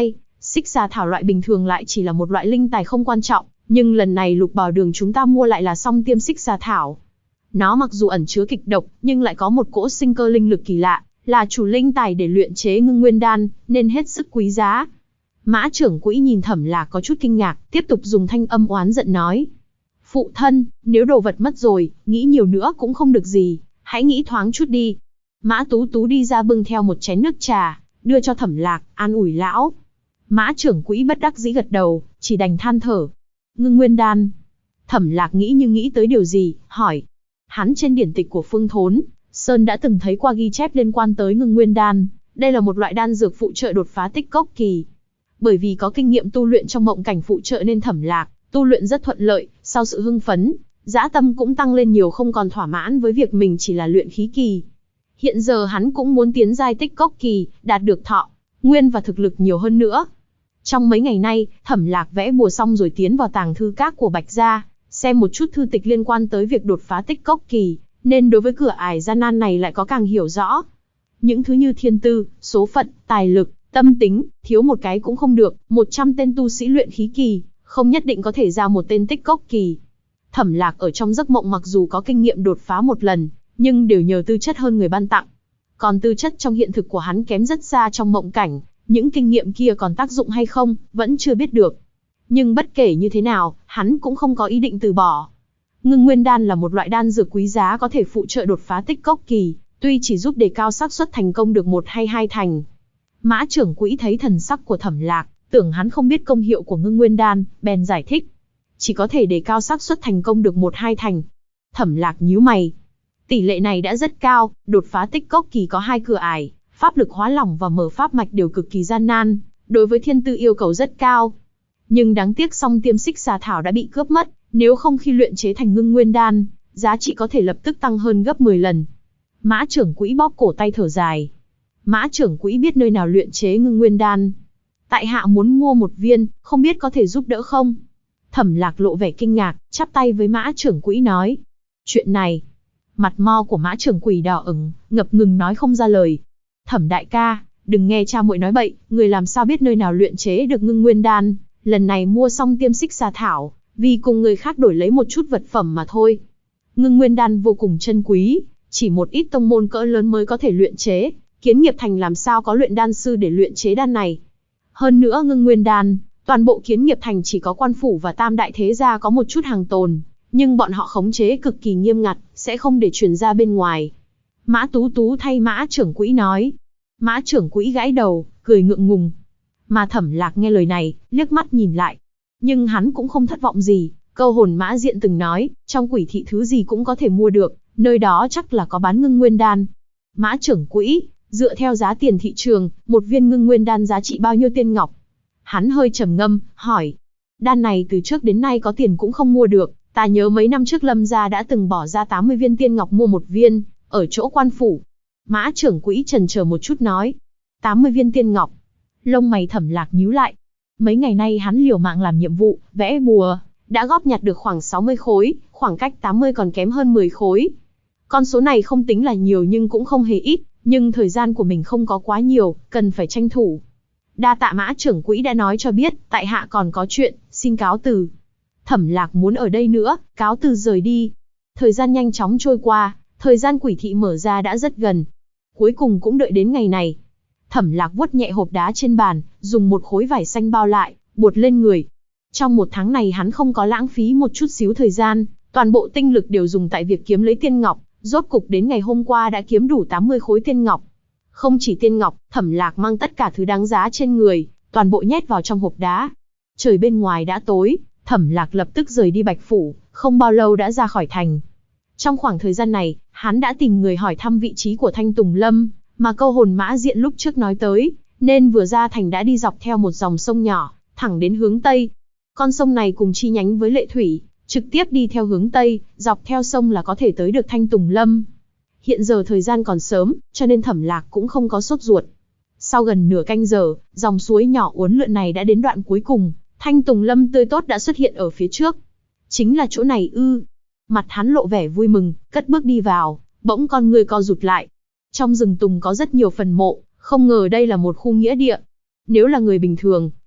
Xích xà thảo loại bình thường lại chỉ là một loại linh tài không quan trọng, nhưng lần này Lục Bảo Đường chúng ta mua lại là song tiêm xích xà thảo. Nó mặc dù ẩn chứa kịch độc, nhưng lại có một cỗ sinh cơ linh lực kỳ lạ, là chủ linh tài để luyện chế ngưng nguyên đan, nên hết sức quý giá. Mã trưởng quỹ nhìn Thẩm Lạc có chút kinh ngạc, tiếp tục dùng thanh âm oán giận nói. Phụ thân, nếu đồ vật mất rồi, nghĩ nhiều nữa cũng không được gì, hãy nghĩ thoáng chút đi. Mã Tú Tú đi ra bưng theo một chén nước trà, đưa cho Thẩm Lạc, an ủi lão. Mã trưởng quỹ bất đắc dĩ gật đầu, chỉ đành than thở. Ngưng nguyên đan. Thẩm Lạc nghĩ như nghĩ tới điều gì, hỏi. Hắn trên điển tịch của Phương Thốn, Sơn đã từng thấy qua ghi chép liên quan tới ngưng nguyên đan. Đây là một loại đan dược phụ trợ đột phá tích cốc kỳ. Bởi vì có kinh nghiệm tu luyện trong mộng cảnh phụ trợ nên Thẩm Lạc tu luyện rất thuận lợi, sau sự hưng phấn, dã tâm cũng tăng lên nhiều, không còn thỏa mãn với việc mình chỉ là luyện khí kỳ. Hiện giờ hắn cũng muốn tiến giai tích cốc kỳ, đạt được thọ, nguyên và thực lực nhiều hơn nữa. Trong mấy ngày nay, Thẩm Lạc vẽ bùa xong rồi tiến vào tàng thư các của Bạch Gia, xem một chút thư tịch liên quan tới việc đột phá tích cốc kỳ, nên đối với cửa ải gian nan này lại có càng hiểu rõ. Những thứ như thiên tư, số phận, tài lực, tâm tính, thiếu một cái cũng không được, 100 tên tu sĩ luyện khí kỳ, không nhất định có thể ra một tên tích cốc kỳ. Thẩm Lạc ở trong giấc mộng mặc dù có kinh nghiệm đột phá một lần, nhưng đều nhờ tư chất hơn người ban tặng. Còn tư chất trong hiện thực của hắn kém rất xa trong mộng cảnh, những kinh nghiệm kia còn tác dụng hay không, vẫn chưa biết được. Nhưng bất kể như thế nào, hắn cũng không có ý định từ bỏ. Ngưng nguyên đan là một loại đan dược quý giá có thể phụ trợ đột phá tích cốc kỳ, tuy chỉ giúp đề cao xác suất thành công được 1 hay 2 thành. Mã trưởng quỹ thấy thần sắc của Thẩm Lạc, tưởng hắn không biết công hiệu của ngưng nguyên đan, bèn giải thích. Chỉ có thể đề cao xác suất thành công được 1-2 thành. Thẩm Lạc nhíu mày. Tỷ lệ này đã rất cao, đột phá tích cốc kỳ có 2 cửa ải, pháp lực hóa lỏng và mở pháp mạch đều cực kỳ gian nan, đối với thiên tư yêu cầu rất cao. Nhưng đáng tiếc song tiêm xích xà thảo đã bị cướp mất, nếu không khi luyện chế thành ngưng nguyên đan, giá trị có thể lập tức tăng hơn gấp 10 lần. Mã trưởng quỹ bóp cổ tay thở dài. Mã trưởng quỹ biết nơi nào luyện chế ngưng nguyên đan. Tại hạ muốn mua 1 viên, không biết có thể giúp đỡ không? Thẩm Lạc lộ vẻ kinh ngạc, chắp tay với Mã trưởng quỹ nói. Chuyện này. Mặt mo của Mã trưởng quỹ đỏ ửng, ngập ngừng nói không ra lời. Thẩm đại ca, đừng nghe cha muội nói bậy, người làm sao biết nơi nào luyện chế được ngưng nguyên đan, lần này mua xong tiêm xích xà thảo, vì cùng người khác đổi lấy một chút vật phẩm mà thôi. Ngưng nguyên đan vô cùng chân quý, chỉ một ít tông môn cỡ lớn mới có thể luyện chế, Kiến Nghiệp Thành làm sao có luyện đan sư để luyện chế đan này. Hơn nữa ngưng nguyên đan, toàn bộ Kiến Nghiệp Thành chỉ có quan phủ và tam đại thế gia có một chút hàng tồn, nhưng bọn họ khống chế cực kỳ nghiêm ngặt, sẽ không để truyền ra bên ngoài. Mã Tú Tú thay Mã trưởng quỹ nói. Mã trưởng quỹ gãi đầu, cười ngượng ngùng. Mà Thẩm Lạc nghe lời này, liếc mắt nhìn lại. Nhưng hắn cũng không thất vọng gì, câu hồn Mã Diện từng nói, trong quỷ thị thứ gì cũng có thể mua được, nơi đó chắc là có bán ngưng nguyên đan. Mã trưởng quỹ, dựa theo giá tiền thị trường, 1 viên ngưng nguyên đan giá trị bao nhiêu tiên ngọc? Hắn hơi trầm ngâm, hỏi. Đan này từ trước đến nay có tiền cũng không mua được, ta nhớ mấy năm trước Lâm gia đã từng bỏ ra 80 viên tiên ngọc mua 1 viên, ở chỗ quan phủ. Mã trưởng quỹ chần chờ một chút nói. 80 viên tiên ngọc. Lông mày Thẩm Lạc nhíu lại. Mấy ngày nay hắn liều mạng làm nhiệm vụ, vẽ bùa, đã góp nhặt được khoảng 60 khối, khoảng cách 80 còn kém hơn 10 khối. Con số này không tính là nhiều nhưng cũng không hề ít, nhưng thời gian của mình không có quá nhiều, cần phải tranh thủ. Đa tạ Mã trưởng quỹ đã nói cho biết, tại hạ còn có chuyện, xin cáo từ. Thẩm Lạc muốn ở đây nữa, cáo từ rời đi. Thời gian nhanh chóng trôi qua, thời gian quỷ thị mở ra đã rất gần. Cuối cùng cũng đợi đến ngày này. Thẩm Lạc vuốt nhẹ hộp đá trên bàn, dùng một khối vải xanh bao lại, buột lên người. Trong 1 tháng này hắn không có lãng phí một chút xíu thời gian, toàn bộ tinh lực đều dùng tại việc kiếm lấy tiên ngọc, rốt cục đến ngày hôm qua đã kiếm đủ 80 khối tiên ngọc. Không chỉ tiên ngọc, Thẩm Lạc mang tất cả thứ đáng giá trên người, toàn bộ nhét vào trong hộp đá. Trời bên ngoài đã tối, Thẩm Lạc lập tức rời đi Bạch Phủ, không bao lâu đã ra khỏi thành. Trong khoảng thời gian này, hắn đã tìm người hỏi thăm vị trí của Thanh Tùng Lâm, mà câu hồn Mã Diện lúc trước nói tới, nên vừa ra thành đã đi dọc theo một dòng sông nhỏ, thẳng đến hướng Tây. Con sông này cùng chi nhánh với Lệ Thủy, trực tiếp đi theo hướng Tây, dọc theo sông là có thể tới được Thanh Tùng Lâm. Hiện giờ thời gian còn sớm, cho nên Thẩm Lạc cũng không có sốt ruột. Sau gần nửa canh giờ, dòng suối nhỏ uốn lượn này đã đến đoạn cuối cùng, Thanh Tùng Lâm tươi tốt đã xuất hiện ở phía trước. Chính là chỗ này ư? Mặt hắn lộ vẻ vui mừng, cất bước đi vào, bỗng con người co rụt lại. Trong rừng tùng có rất nhiều phần mộ, không ngờ đây là một khu nghĩa địa. Nếu là người bình thường,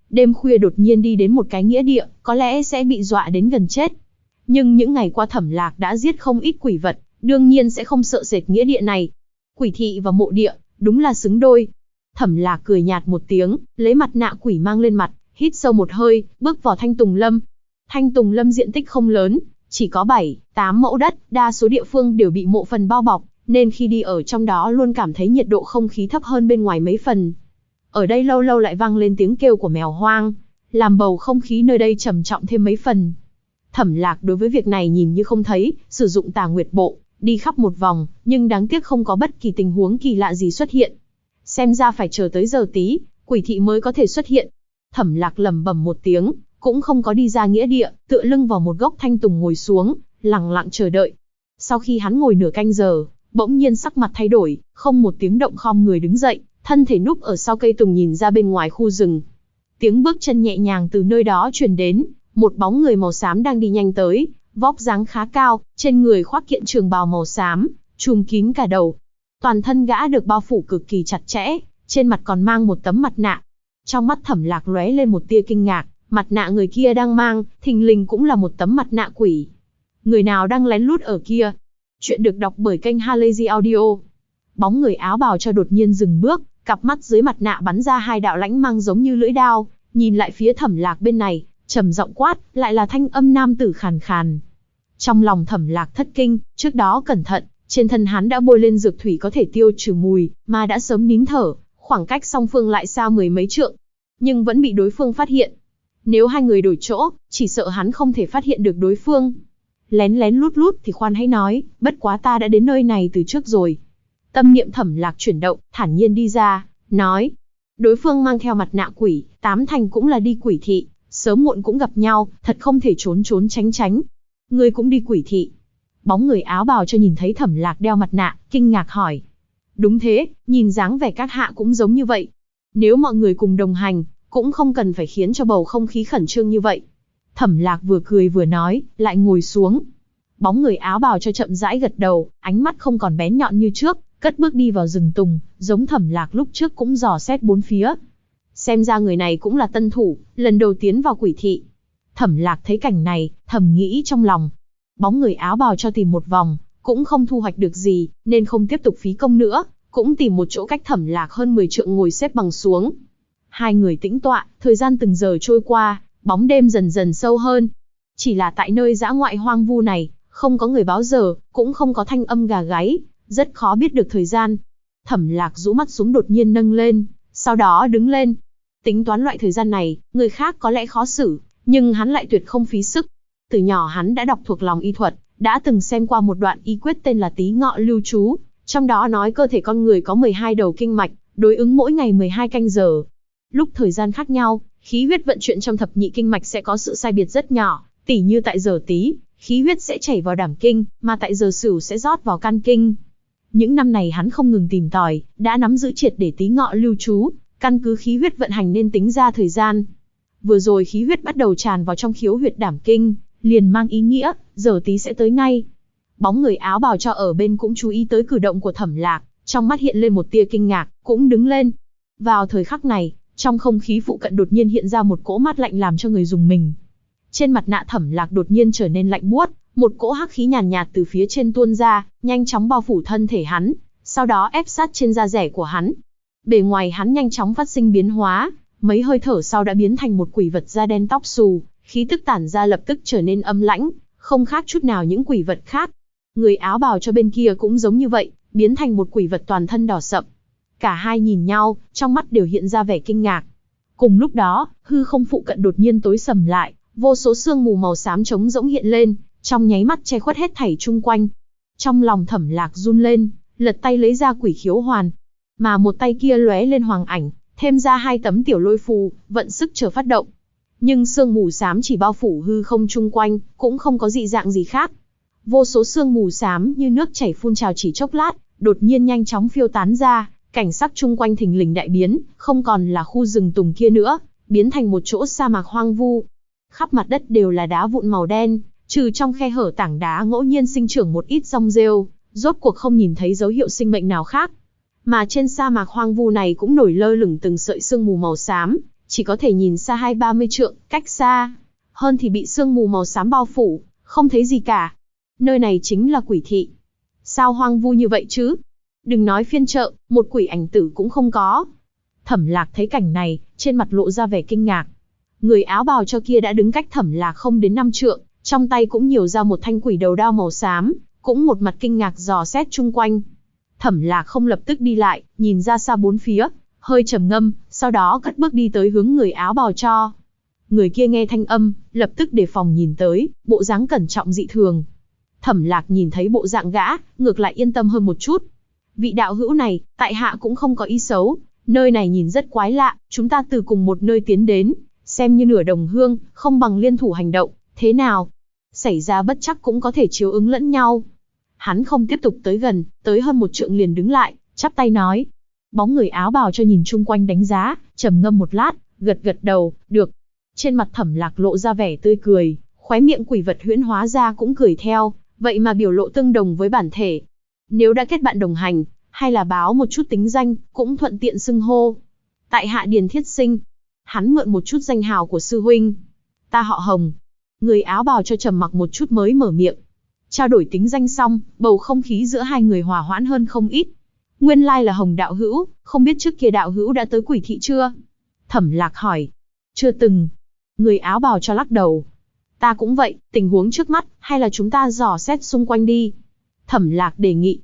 đêm khuya đột nhiên đi đến một cái nghĩa địa, có lẽ sẽ bị dọa đến gần chết. Nhưng những ngày qua Thẩm Lạc đã giết không ít quỷ vật, đương nhiên sẽ không sợ sệt nghĩa địa này. Quỷ thị và mộ địa, đúng là xứng đôi. Thẩm Lạc cười nhạt một tiếng, lấy mặt nạ quỷ mang lên mặt, hít sâu một hơi, bước vào Thanh Tùng Lâm. Thanh Tùng Lâm diện tích không lớn, chỉ có 7-8 mẫu đất, đa số địa phương đều bị mộ phần bao bọc, nên khi đi ở trong đó luôn cảm thấy nhiệt độ không khí thấp hơn bên ngoài mấy phần. Ở đây lâu lâu lại vang lên tiếng kêu của mèo hoang, làm bầu không khí nơi đây trầm trọng thêm mấy phần. Thẩm Lạc đối với việc này nhìn như không thấy, sử dụng Tà Nguyệt Bộ, đi khắp một vòng, nhưng đáng tiếc không có bất kỳ tình huống kỳ lạ gì xuất hiện. Xem ra phải chờ tới giờ tí, quỷ thị mới có thể xuất hiện. Thẩm Lạc lẩm bẩm một tiếng, cũng không có đi ra nghĩa địa, tựa lưng vào một gốc thanh tùng ngồi xuống, lặng lặng chờ đợi. Sau khi hắn ngồi nửa canh giờ, bỗng nhiên sắc mặt thay đổi, không một tiếng động khom người đứng dậy, thân thể núp ở sau cây tùng nhìn ra bên ngoài khu rừng. Tiếng bước chân nhẹ nhàng từ nơi đó truyền đến, một bóng người màu xám đang đi nhanh tới, vóc dáng khá cao, trên người khoác kiện trường bào màu xám, trùm kín cả đầu. Toàn thân gã được bao phủ cực kỳ chặt chẽ, trên mặt còn mang một tấm mặt nạ. Trong mắt Thẩm Lạc lóe lên một tia kinh ngạc, mặt nạ người kia đang mang, thình lình cũng là một tấm mặt nạ quỷ. Người nào đang lén lút ở kia? Chuyện được đọc bởi kênh Halazy Audio. Bóng người áo bào cho đột nhiên dừng bước, cặp mắt dưới mặt nạ bắn ra hai đạo lãnh mang giống như lưỡi đao, nhìn lại phía Thẩm Lạc bên này, trầm giọng quát, lại là thanh âm nam tử khàn khàn. Trong lòng Thẩm Lạc thất kinh, trước đó cẩn thận, trên thân hắn đã bôi lên dược thủy có thể tiêu trừ mùi, mà đã sớm nín thở, khoảng cách song phương lại xa mười mấy trượng, nhưng vẫn bị đối phương phát hiện. Nếu hai người đổi chỗ, chỉ sợ hắn không thể phát hiện được đối phương. Lén lén lút lút thì khoan hãy nói, bất quá ta đã đến nơi này từ trước rồi. Tâm niệm Thẩm Lạc chuyển động, thản nhiên đi ra, nói. Đối phương mang theo mặt nạ quỷ, tám thành cũng là đi quỷ thị, sớm muộn cũng gặp nhau, thật không thể trốn trốn tránh tránh. Ngươi cũng đi quỷ thị. Bóng người áo bào cho nhìn thấy Thẩm Lạc đeo mặt nạ, kinh ngạc hỏi. Đúng thế, nhìn dáng vẻ các hạ cũng giống như vậy. Nếu mọi người cùng đồng hành, cũng không cần phải khiến cho bầu không khí khẩn trương như vậy. Thẩm Lạc vừa cười vừa nói, lại ngồi xuống. Bóng người áo bào cho chậm rãi gật đầu, ánh mắt không còn bén nhọn như trước, cất bước đi vào rừng tùng, giống Thẩm Lạc lúc trước cũng dò xét bốn phía. Xem ra người này cũng là tân thủ, lần đầu tiến vào quỷ thị. Thẩm Lạc thấy cảnh này, thầm nghĩ trong lòng. Bóng người áo bào cho tìm một vòng, cũng không thu hoạch được gì, nên không tiếp tục phí công nữa, cũng tìm một chỗ cách Thẩm Lạc hơn 10 trượng ngồi xếp bằng xuống. Hai người tĩnh tọa, thời gian từng giờ trôi qua, bóng đêm dần dần sâu hơn. Chỉ là tại nơi dã ngoại hoang vu này, không có người báo giờ, cũng không có thanh âm gà gáy, rất khó biết được thời gian. Thẩm Lạc rũ mắt xuống đột nhiên nâng lên, sau đó đứng lên. Tính toán loại thời gian này, người khác có lẽ khó xử, nhưng hắn lại tuyệt không phí sức. Từ nhỏ hắn đã đọc thuộc lòng y thuật, đã từng xem qua một đoạn y quyết tên là Tý Ngọ Lưu Chú, trong đó nói cơ thể con người có 12 đầu kinh mạch, đối ứng mỗi ngày 12 canh giờ. Lúc thời gian khác nhau, khí huyết vận chuyển trong thập nhị kinh mạch sẽ có sự sai biệt rất nhỏ, tỉ như tại giờ Tý, khí huyết sẽ chảy vào đảm kinh, mà tại giờ Sửu sẽ rót vào can kinh. Những năm này hắn không ngừng tìm tòi, đã nắm giữ triệt để Tý Ngọ Lưu Chú, căn cứ khí huyết vận hành nên tính ra thời gian. Vừa rồi khí huyết bắt đầu tràn vào trong khiếu huyệt đảm kinh, liền mang ý nghĩa, giờ Tý sẽ tới ngay. Bóng người áo bào cho ở bên cũng chú ý tới cử động của Thẩm Lạc, trong mắt hiện lên một tia kinh ngạc, cũng đứng lên. Vào thời khắc này, trong không khí phụ cận đột nhiên hiện ra một cỗ mát lạnh làm cho người rùng mình. Trên mặt nạ Thẩm Lạc đột nhiên trở nên lạnh buốt, một cỗ hắc khí nhàn nhạt từ phía trên tuôn ra, nhanh chóng bao phủ thân thể hắn, sau đó ép sát trên da rẻ của hắn. Bề ngoài hắn nhanh chóng phát sinh biến hóa, mấy hơi thở sau đã biến thành một quỷ vật da đen tóc xù, khí tức tản ra lập tức trở nên âm lãnh, không khác chút nào những quỷ vật khác. Người áo bào cho bên kia cũng giống như vậy, biến thành một quỷ vật toàn thân đỏ sậm. Cả hai nhìn nhau, trong mắt đều hiện ra vẻ kinh ngạc. Cùng lúc đó, hư không phụ cận đột nhiên tối sầm lại, vô số sương mù màu xám trống rỗng hiện lên, trong nháy mắt che khuất hết thảy chung quanh. Trong lòng Thẩm Lạc run lên, lật tay lấy ra quỷ khiếu hoàn, mà một tay kia lóe lên hoàng ảnh, thêm ra hai tấm tiểu lôi phù, vận sức chờ phát động. Nhưng sương mù xám chỉ bao phủ hư không chung quanh, cũng không có dị dạng gì khác. Vô số sương mù xám như nước chảy phun trào chỉ chốc lát, đột nhiên nhanh chóng phiêu tán ra, cảnh sắc chung quanh thình lình đại biến, không còn là khu rừng tùng kia nữa, biến thành một chỗ sa mạc hoang vu. Khắp mặt đất đều là đá vụn màu đen, trừ trong khe hở tảng đá ngẫu nhiên sinh trưởng một ít rong rêu, rốt cuộc không nhìn thấy dấu hiệu sinh mệnh nào khác. Mà trên sa mạc hoang vu này cũng nổi lơ lửng từng sợi sương mù màu xám, chỉ có thể nhìn xa 20-30 trượng, cách xa hơn thì bị sương mù màu xám bao phủ, không thấy gì cả. Nơi này chính là quỷ thị. Sao hoang vu như vậy chứ? Đừng nói phiên chợ, một quỷ ảnh tử cũng không có. Thẩm Lạc thấy cảnh này, trên mặt lộ ra vẻ kinh ngạc. Người áo bào cho kia đã đứng cách Thẩm Lạc không đến 5 trượng, trong tay cũng nhiều ra một thanh quỷ đầu đao màu xám, cũng một mặt kinh ngạc dò xét chung quanh. Thẩm Lạc không lập tức đi lại, nhìn ra xa bốn phía, hơi trầm ngâm, sau đó cất bước đi tới hướng người áo bào cho. Người kia nghe thanh âm, lập tức đề phòng nhìn tới, bộ dáng cẩn trọng dị thường. Thẩm Lạc nhìn thấy bộ dạng gã, ngược lại yên tâm hơn một chút. Vị đạo hữu này, tại hạ cũng không có ý xấu, nơi này nhìn rất quái lạ, chúng ta từ cùng một nơi tiến đến, xem như nửa đồng hương, không bằng liên thủ hành động, thế nào? Xảy ra bất trắc cũng có thể chiếu ứng lẫn nhau. Hắn không tiếp tục tới gần, tới hơn một trượng liền đứng lại, chắp tay nói. Bóng người áo bào cho nhìn chung quanh đánh giá, trầm ngâm một lát, gật gật đầu, được. Trên mặt Thẩm Lạc lộ ra vẻ tươi cười, khóe miệng quỷ vật huyễn hóa ra cũng cười theo, vậy mà biểu lộ tương đồng với bản thể. Nếu đã kết bạn đồng hành, hay là báo một chút tính danh, cũng thuận tiện xưng hô. Tại hạ Điền Thiết Sinh. Hắn mượn một chút danh hào của sư huynh. Ta họ Hồng. Người áo bào cho trầm mặc một chút mới mở miệng. Trao đổi tính danh xong, bầu không khí giữa hai người hòa hoãn hơn không ít. Nguyên lai là Hồng đạo hữu, không biết trước kia đạo hữu đã tới quỷ thị chưa? Thẩm Lạc hỏi. Chưa từng. Người áo bào cho lắc đầu. Ta cũng vậy, tình huống trước mắt, hay là chúng ta dò xét xung quanh đi. Thẩm Lạc đề nghị.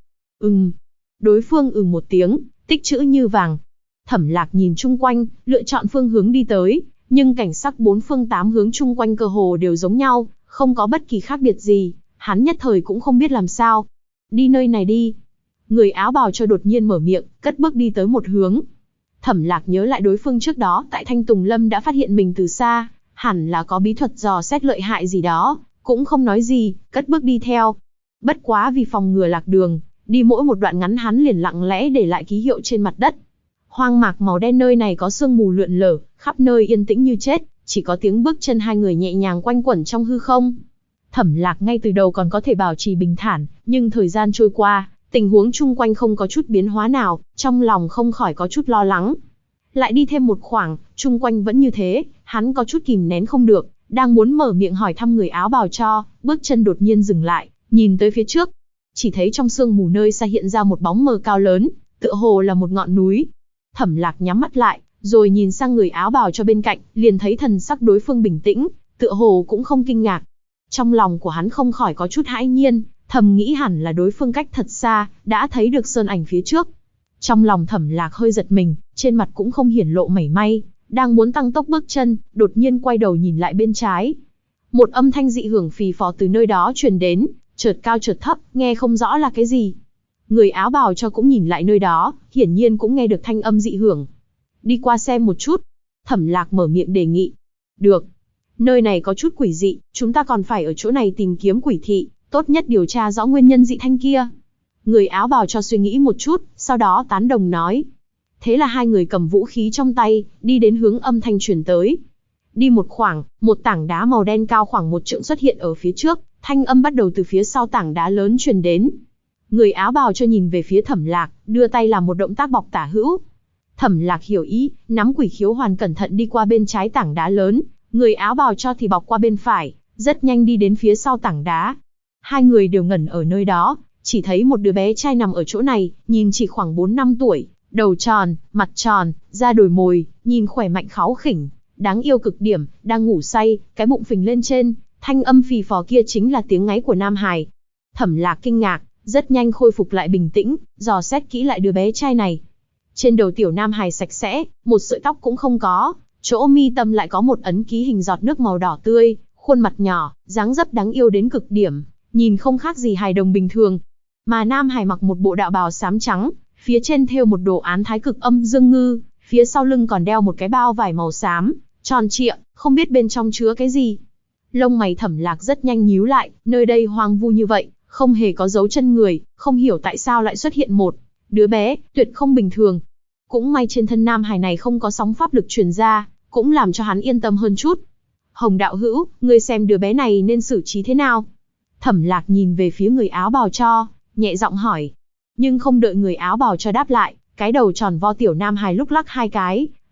Đối phương một tiếng, tích chữ như vàng. Thẩm Lạc nhìn chung quanh, lựa chọn phương hướng đi tới, nhưng cảnh sắc bốn phương tám hướng chung quanh cơ hồ đều giống nhau, không có bất kỳ khác biệt gì, hắn nhất thời cũng không biết làm sao. Đi nơi này đi. Người áo bào cho đột nhiên mở miệng, cất bước đi tới một hướng. Thẩm Lạc nhớ lại đối phương trước đó tại Thanh Tùng Lâm đã phát hiện mình từ xa, hẳn là có bí thuật dò xét lợi hại gì đó, cũng không nói gì, cất bước đi theo. Bất quá vì phòng ngừa lạc đường, đi mỗi một đoạn ngắn hắn liền lặng lẽ để lại ký hiệu trên mặt đất. Hoang mạc màu đen nơi này có sương mù lượn lờ, khắp nơi yên tĩnh như chết, chỉ có tiếng bước chân hai người nhẹ nhàng quanh quẩn trong hư không. Thẩm Lạc ngay từ đầu còn có thể bảo trì bình thản, nhưng thời gian trôi qua, tình huống chung quanh không có chút biến hóa nào, trong lòng không khỏi có chút lo lắng. Lại đi thêm một khoảng, chung quanh vẫn như thế, hắn có chút kìm nén không được, đang muốn mở miệng hỏi thăm người áo bào cho, bước chân đột nhiên dừng lại, nhìn tới phía trước. Chỉ thấy trong sương mù nơi xa hiện ra một bóng mờ cao lớn, tựa hồ là một ngọn núi. Thẩm Lạc nhắm mắt lại, rồi nhìn sang người áo bào cho bên cạnh, liền thấy thần sắc đối phương bình tĩnh, tựa hồ cũng không kinh ngạc. Trong lòng của hắn không khỏi có chút hãi nhiên, thầm nghĩ hẳn là đối phương cách thật xa, đã thấy được sơn ảnh phía trước. Trong lòng Thẩm Lạc hơi giật mình, trên mặt cũng không hiển lộ mảy may, đang muốn tăng tốc bước chân, đột nhiên quay đầu nhìn lại bên trái. Một âm thanh dị hưởng phì phò từ nơi đó truyền đến, chợt cao chợt thấp, nghe không rõ là cái gì. Người áo bào cho cũng nhìn lại nơi đó, hiển nhiên cũng nghe được thanh âm dị hưởng. Đi qua xem một chút. Thẩm Lạc mở miệng đề nghị. Được. Nơi này có chút quỷ dị, chúng ta còn phải ở chỗ này tìm kiếm quỷ thị, tốt nhất điều tra rõ nguyên nhân dị thanh kia. Người áo bào cho suy nghĩ một chút, sau đó tán đồng nói. Thế là hai người cầm vũ khí trong tay, đi đến hướng âm thanh truyền tới. Đi một khoảng, một tảng đá màu đen cao khoảng 1 trượng xuất hiện ở phía trước, thanh âm bắt đầu từ phía sau tảng đá lớn truyền đến. Người áo bào cho nhìn về phía Thẩm Lạc, đưa tay làm một động tác bọc tả hữu. Thẩm Lạc hiểu ý, nắm quỷ khiếu hoàn cẩn thận đi qua bên trái tảng đá lớn, người áo bào cho thì bọc qua bên phải, rất nhanh đi đến phía sau tảng đá. Hai người đều ngẩn ở nơi đó, chỉ thấy một đứa bé trai nằm ở chỗ này, nhìn chỉ khoảng 4-5 tuổi, đầu tròn, mặt tròn, da đồi mồi, nhìn khỏe mạnh kháu khỉnh, đáng yêu cực điểm, đang ngủ say, cái bụng phình lên trên, thanh âm phì phò kia chính là tiếng ngáy của Nam Hải. Thẩm Lạc kinh ngạc, rất nhanh khôi phục lại bình tĩnh, dò xét kỹ lại đứa bé trai này. Trên đầu tiểu Nam Hải sạch sẽ, một sợi tóc cũng không có, chỗ mi tâm lại có một ấn ký hình giọt nước màu đỏ tươi, khuôn mặt nhỏ, dáng dấp đáng yêu đến cực điểm, nhìn không khác gì hài đồng bình thường. Mà Nam Hải mặc một bộ đạo bào xám trắng, phía trên thêu một đồ án thái cực âm dương ngư, phía sau lưng còn đeo một cái bao vải màu xám, tròn trịa, không biết bên trong chứa cái gì. Lông mày Thẩm Lạc rất nhanh nhíu lại, nơi đây hoang vu như vậy, không hề có dấu chân người, không hiểu tại sao lại xuất hiện một đứa bé, tuyệt không bình thường. Cũng may trên thân Nam Hải này không có sóng pháp lực truyền ra, cũng làm cho hắn yên tâm hơn chút. Hồng đạo hữu, ngươi xem đứa bé này nên xử trí thế nào? Thẩm Lạc nhìn về phía người áo bào cho, nhẹ giọng hỏi. Nhưng không đợi người áo bào cho đáp lại, cái đầu tròn vo tiểu Nam Hải lúc lắc hai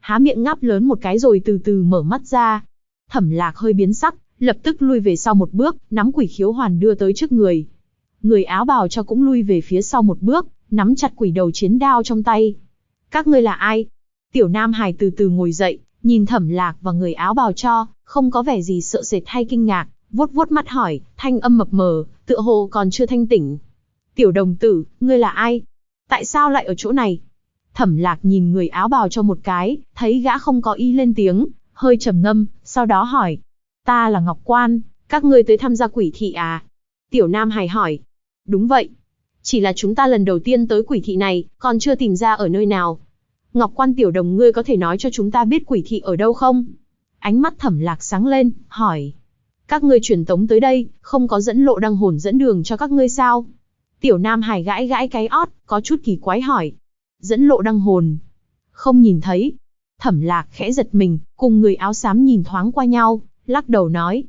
há miệng ngáp lớn một cái rồi từ từ mở mắt ra. Thẩm Lạc hơi biến sắc, lập tức lui về sau một bước, nắm quỷ khiếu hoàn đưa tới trước người. Người áo bào cho cũng lui về phía sau một bước, nắm chặt quỷ đầu chiến đao trong tay. Các ngươi là ai? Tiểu Nam Hải từ từ ngồi dậy, nhìn Thẩm Lạc và người áo bào cho, không có vẻ gì sợ sệt hay kinh ngạc, vuốt vuốt mắt hỏi, thanh âm mập mờ, tựa hồ còn chưa thanh tỉnh. Tiểu đồng tử, ngươi là ai? Tại sao lại ở chỗ này? Thẩm Lạc nhìn người áo bào cho một cái, thấy gã không có ý lên tiếng, hơi trầm ngâm, sau đó hỏi. Ta là Ngọc Quan, các ngươi tới tham gia quỷ thị à? Tiểu Nam Hải hỏi. Đúng vậy. Chỉ là chúng ta lần đầu tiên tới quỷ thị này, còn chưa tìm ra ở nơi nào. Ngọc Quan tiểu đồng, ngươi có thể nói cho chúng ta biết quỷ thị ở đâu không? Ánh mắt Thẩm Lạc sáng lên, hỏi. Các ngươi truyền tống tới đây, không có dẫn lộ đăng hồn dẫn đường cho các ngươi sao? Tiểu Nam Hải gãi gãi cái ót, có chút kỳ quái hỏi. Dẫn lộ đăng hồn? Không nhìn thấy. Thẩm Lạc khẽ giật mình, cùng người áo xám nhìn thoáng qua nhau, lắc đầu nói.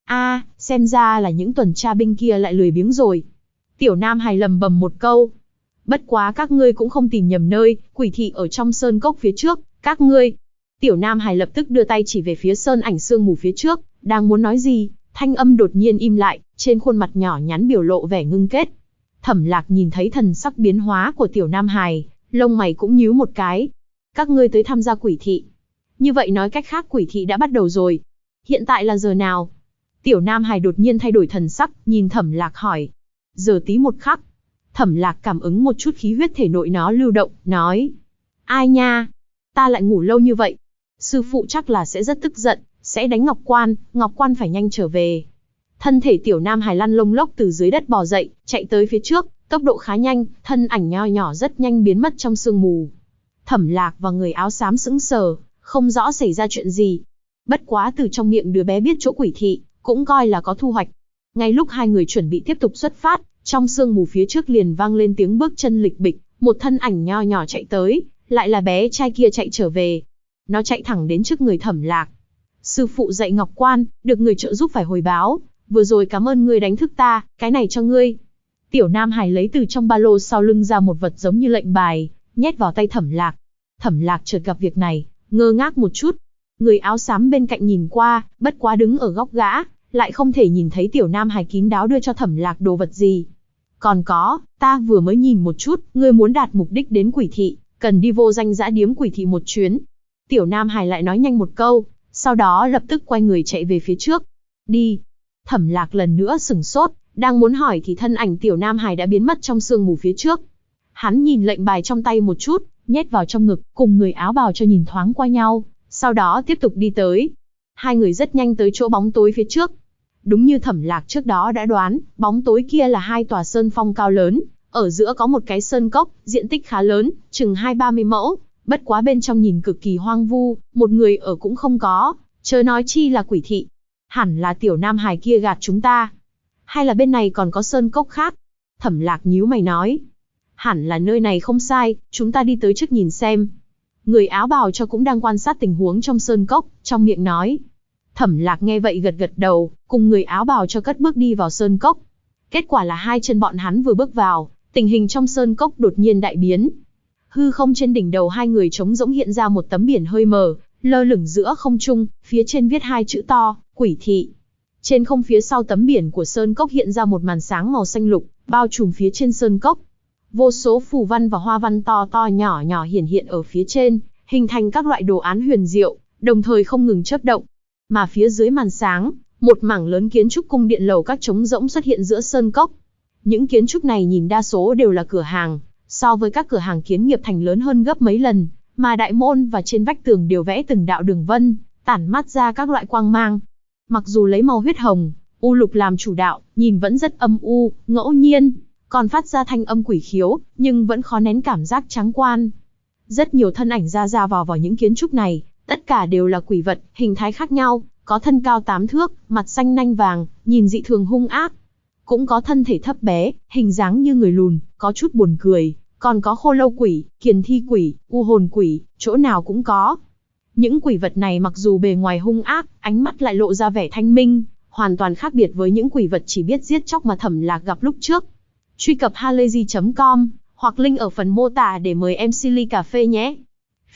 Xem ra là những tuần tra binh kia lại lười biếng rồi. Tiểu Nam Hải lầm bầm một câu. Bất quá các ngươi cũng không tìm nhầm nơi, quỷ thị ở trong sơn cốc phía trước, các ngươi. Tiểu Nam Hải lập tức đưa tay chỉ về phía sơn ảnh sương mù phía trước, đang muốn nói gì, thanh âm đột nhiên im lại, trên khuôn mặt nhỏ nhắn biểu lộ vẻ ngưng kết. Thẩm Lạc nhìn thấy thần sắc biến hóa của Tiểu Nam Hải, lông mày cũng nhíu một cái. Các ngươi tới tham gia quỷ thị. Như vậy nói cách khác quỷ thị đã bắt đầu rồi. Hiện tại là giờ nào? Tiểu Nam Hải đột nhiên thay đổi thần sắc, nhìn Thẩm Lạc hỏi. Giờ tí một khắc. Thẩm Lạc cảm ứng một chút khí huyết thể nội nó lưu động, nói. Ai nha? Ta lại ngủ lâu như vậy. Sư phụ chắc là sẽ rất tức giận, sẽ đánh Ngọc Quan phải nhanh trở về. Thân thể Tiểu Nam Hải lăn lông lốc từ dưới đất bò dậy, chạy tới phía trước, tốc độ khá nhanh, thân ảnh nho nhỏ rất nhanh biến mất trong sương mù. Thẩm Lạc và người áo xám sững sờ, không rõ xảy ra chuyện gì. Bất quá từ trong miệng đứa bé biết chỗ quỷ thị, cũng coi là có thu hoạch. Ngay lúc hai người chuẩn bị tiếp tục xuất phát, trong sương mù phía trước liền vang lên tiếng bước chân lịch bịch, một thân ảnh nho nhỏ chạy tới, lại là bé trai kia chạy trở về. Nó chạy thẳng đến trước người Thẩm Lạc. Sư phụ dạy Ngọc Quan, được người trợ giúp phải hồi báo, vừa rồi cảm ơn ngươi đánh thức ta, cái này cho ngươi. Tiểu Nam Hải lấy từ trong ba lô sau lưng ra một vật giống như lệnh bài, nhét vào tay Thẩm Lạc. Thẩm Lạc chợt gặp việc này, ngơ ngác một chút. Người áo xám bên cạnh nhìn qua, bất quá đứng ở góc gã, lại không thể nhìn thấy Tiểu Nam Hải kín đáo đưa cho Thẩm Lạc đồ vật gì. Còn có, ta vừa mới nhìn một chút, ngươi muốn đạt mục đích đến quỷ thị, cần đi vô danh dã điếm quỷ thị một chuyến. Tiểu Nam Hải lại nói nhanh một câu, sau đó lập tức quay người chạy về phía trước. Đi. Thẩm Lạc lần nữa sửng sốt, đang muốn hỏi thì thân ảnh Tiểu Nam Hải đã biến mất trong sương mù phía trước. Hắn nhìn lệnh bài trong tay một chút, nhét vào trong ngực, cùng người áo bào cho nhìn thoáng qua nhau, sau đó tiếp tục đi tới. Hai người rất nhanh tới chỗ bóng tối phía trước. Đúng như Thẩm Lạc trước đó đã đoán, bóng tối kia là hai tòa sơn phong cao lớn, ở giữa có một cái sơn cốc, diện tích khá lớn, chừng 20-30 mẫu, bất quá bên trong nhìn cực kỳ hoang vu, một người ở cũng không có, chớ nói chi là quỷ thị. Hẳn là Tiểu Nam Hải kia gạt chúng ta. Hay là bên này còn có sơn cốc khác? Thẩm Lạc nhíu mày nói. Hẳn là nơi này không sai, chúng ta đi tới trước nhìn xem. Người áo bào cho cũng đang quan sát tình huống trong sơn cốc, trong miệng nói. Thẩm Lạc nghe vậy gật gật đầu, cùng người áo bào cho cất bước đi vào sơn cốc. Kết quả là hai chân bọn hắn vừa bước vào, tình hình trong sơn cốc đột nhiên đại biến. Hư không trên đỉnh đầu hai người trống rỗng hiện ra một tấm biển hơi mờ, lơ lửng giữa không trung, phía trên viết hai chữ to, quỷ thị. Trên không phía sau tấm biển của sơn cốc hiện ra một màn sáng màu xanh lục, bao trùm phía trên sơn cốc. Vô số phù văn và hoa văn to to nhỏ nhỏ hiển hiện ở phía trên, hình thành các loại đồ án huyền diệu, đồng thời không ngừng chớp động. Mà phía dưới màn sáng, một mảng lớn kiến trúc cung điện lầu các trống rỗng xuất hiện giữa sơn cốc. Những kiến trúc này nhìn đa số đều là cửa hàng, so với các cửa hàng kiến nghiệp thành lớn hơn gấp mấy lần, mà đại môn và trên vách tường đều vẽ từng đạo đường vân, tản mát ra các loại quang mang. Mặc dù lấy màu huyết hồng, u lục làm chủ đạo, nhìn vẫn rất âm u, ngẫu nhiên còn phát ra thanh âm quỷ khiếu, nhưng vẫn khó nén cảm giác tráng quan. Rất nhiều thân ảnh ra vào những kiến trúc này, tất cả đều là quỷ vật, hình thái khác nhau, có thân cao 8 thước, mặt xanh nanh vàng, nhìn dị thường hung ác. Cũng có thân thể thấp bé, hình dáng như người lùn, có chút buồn cười, còn có khô lâu quỷ, kiền thi quỷ, u hồn quỷ, chỗ nào cũng có. Những quỷ vật này mặc dù bề ngoài hung ác, ánh mắt lại lộ ra vẻ thanh minh, hoàn toàn khác biệt với những quỷ vật chỉ biết giết chóc mà Thẩm Lạc gặp lúc trước. Truy cập halayzi.com hoặc link ở phần mô tả để mời em Silly Cà Phê nhé.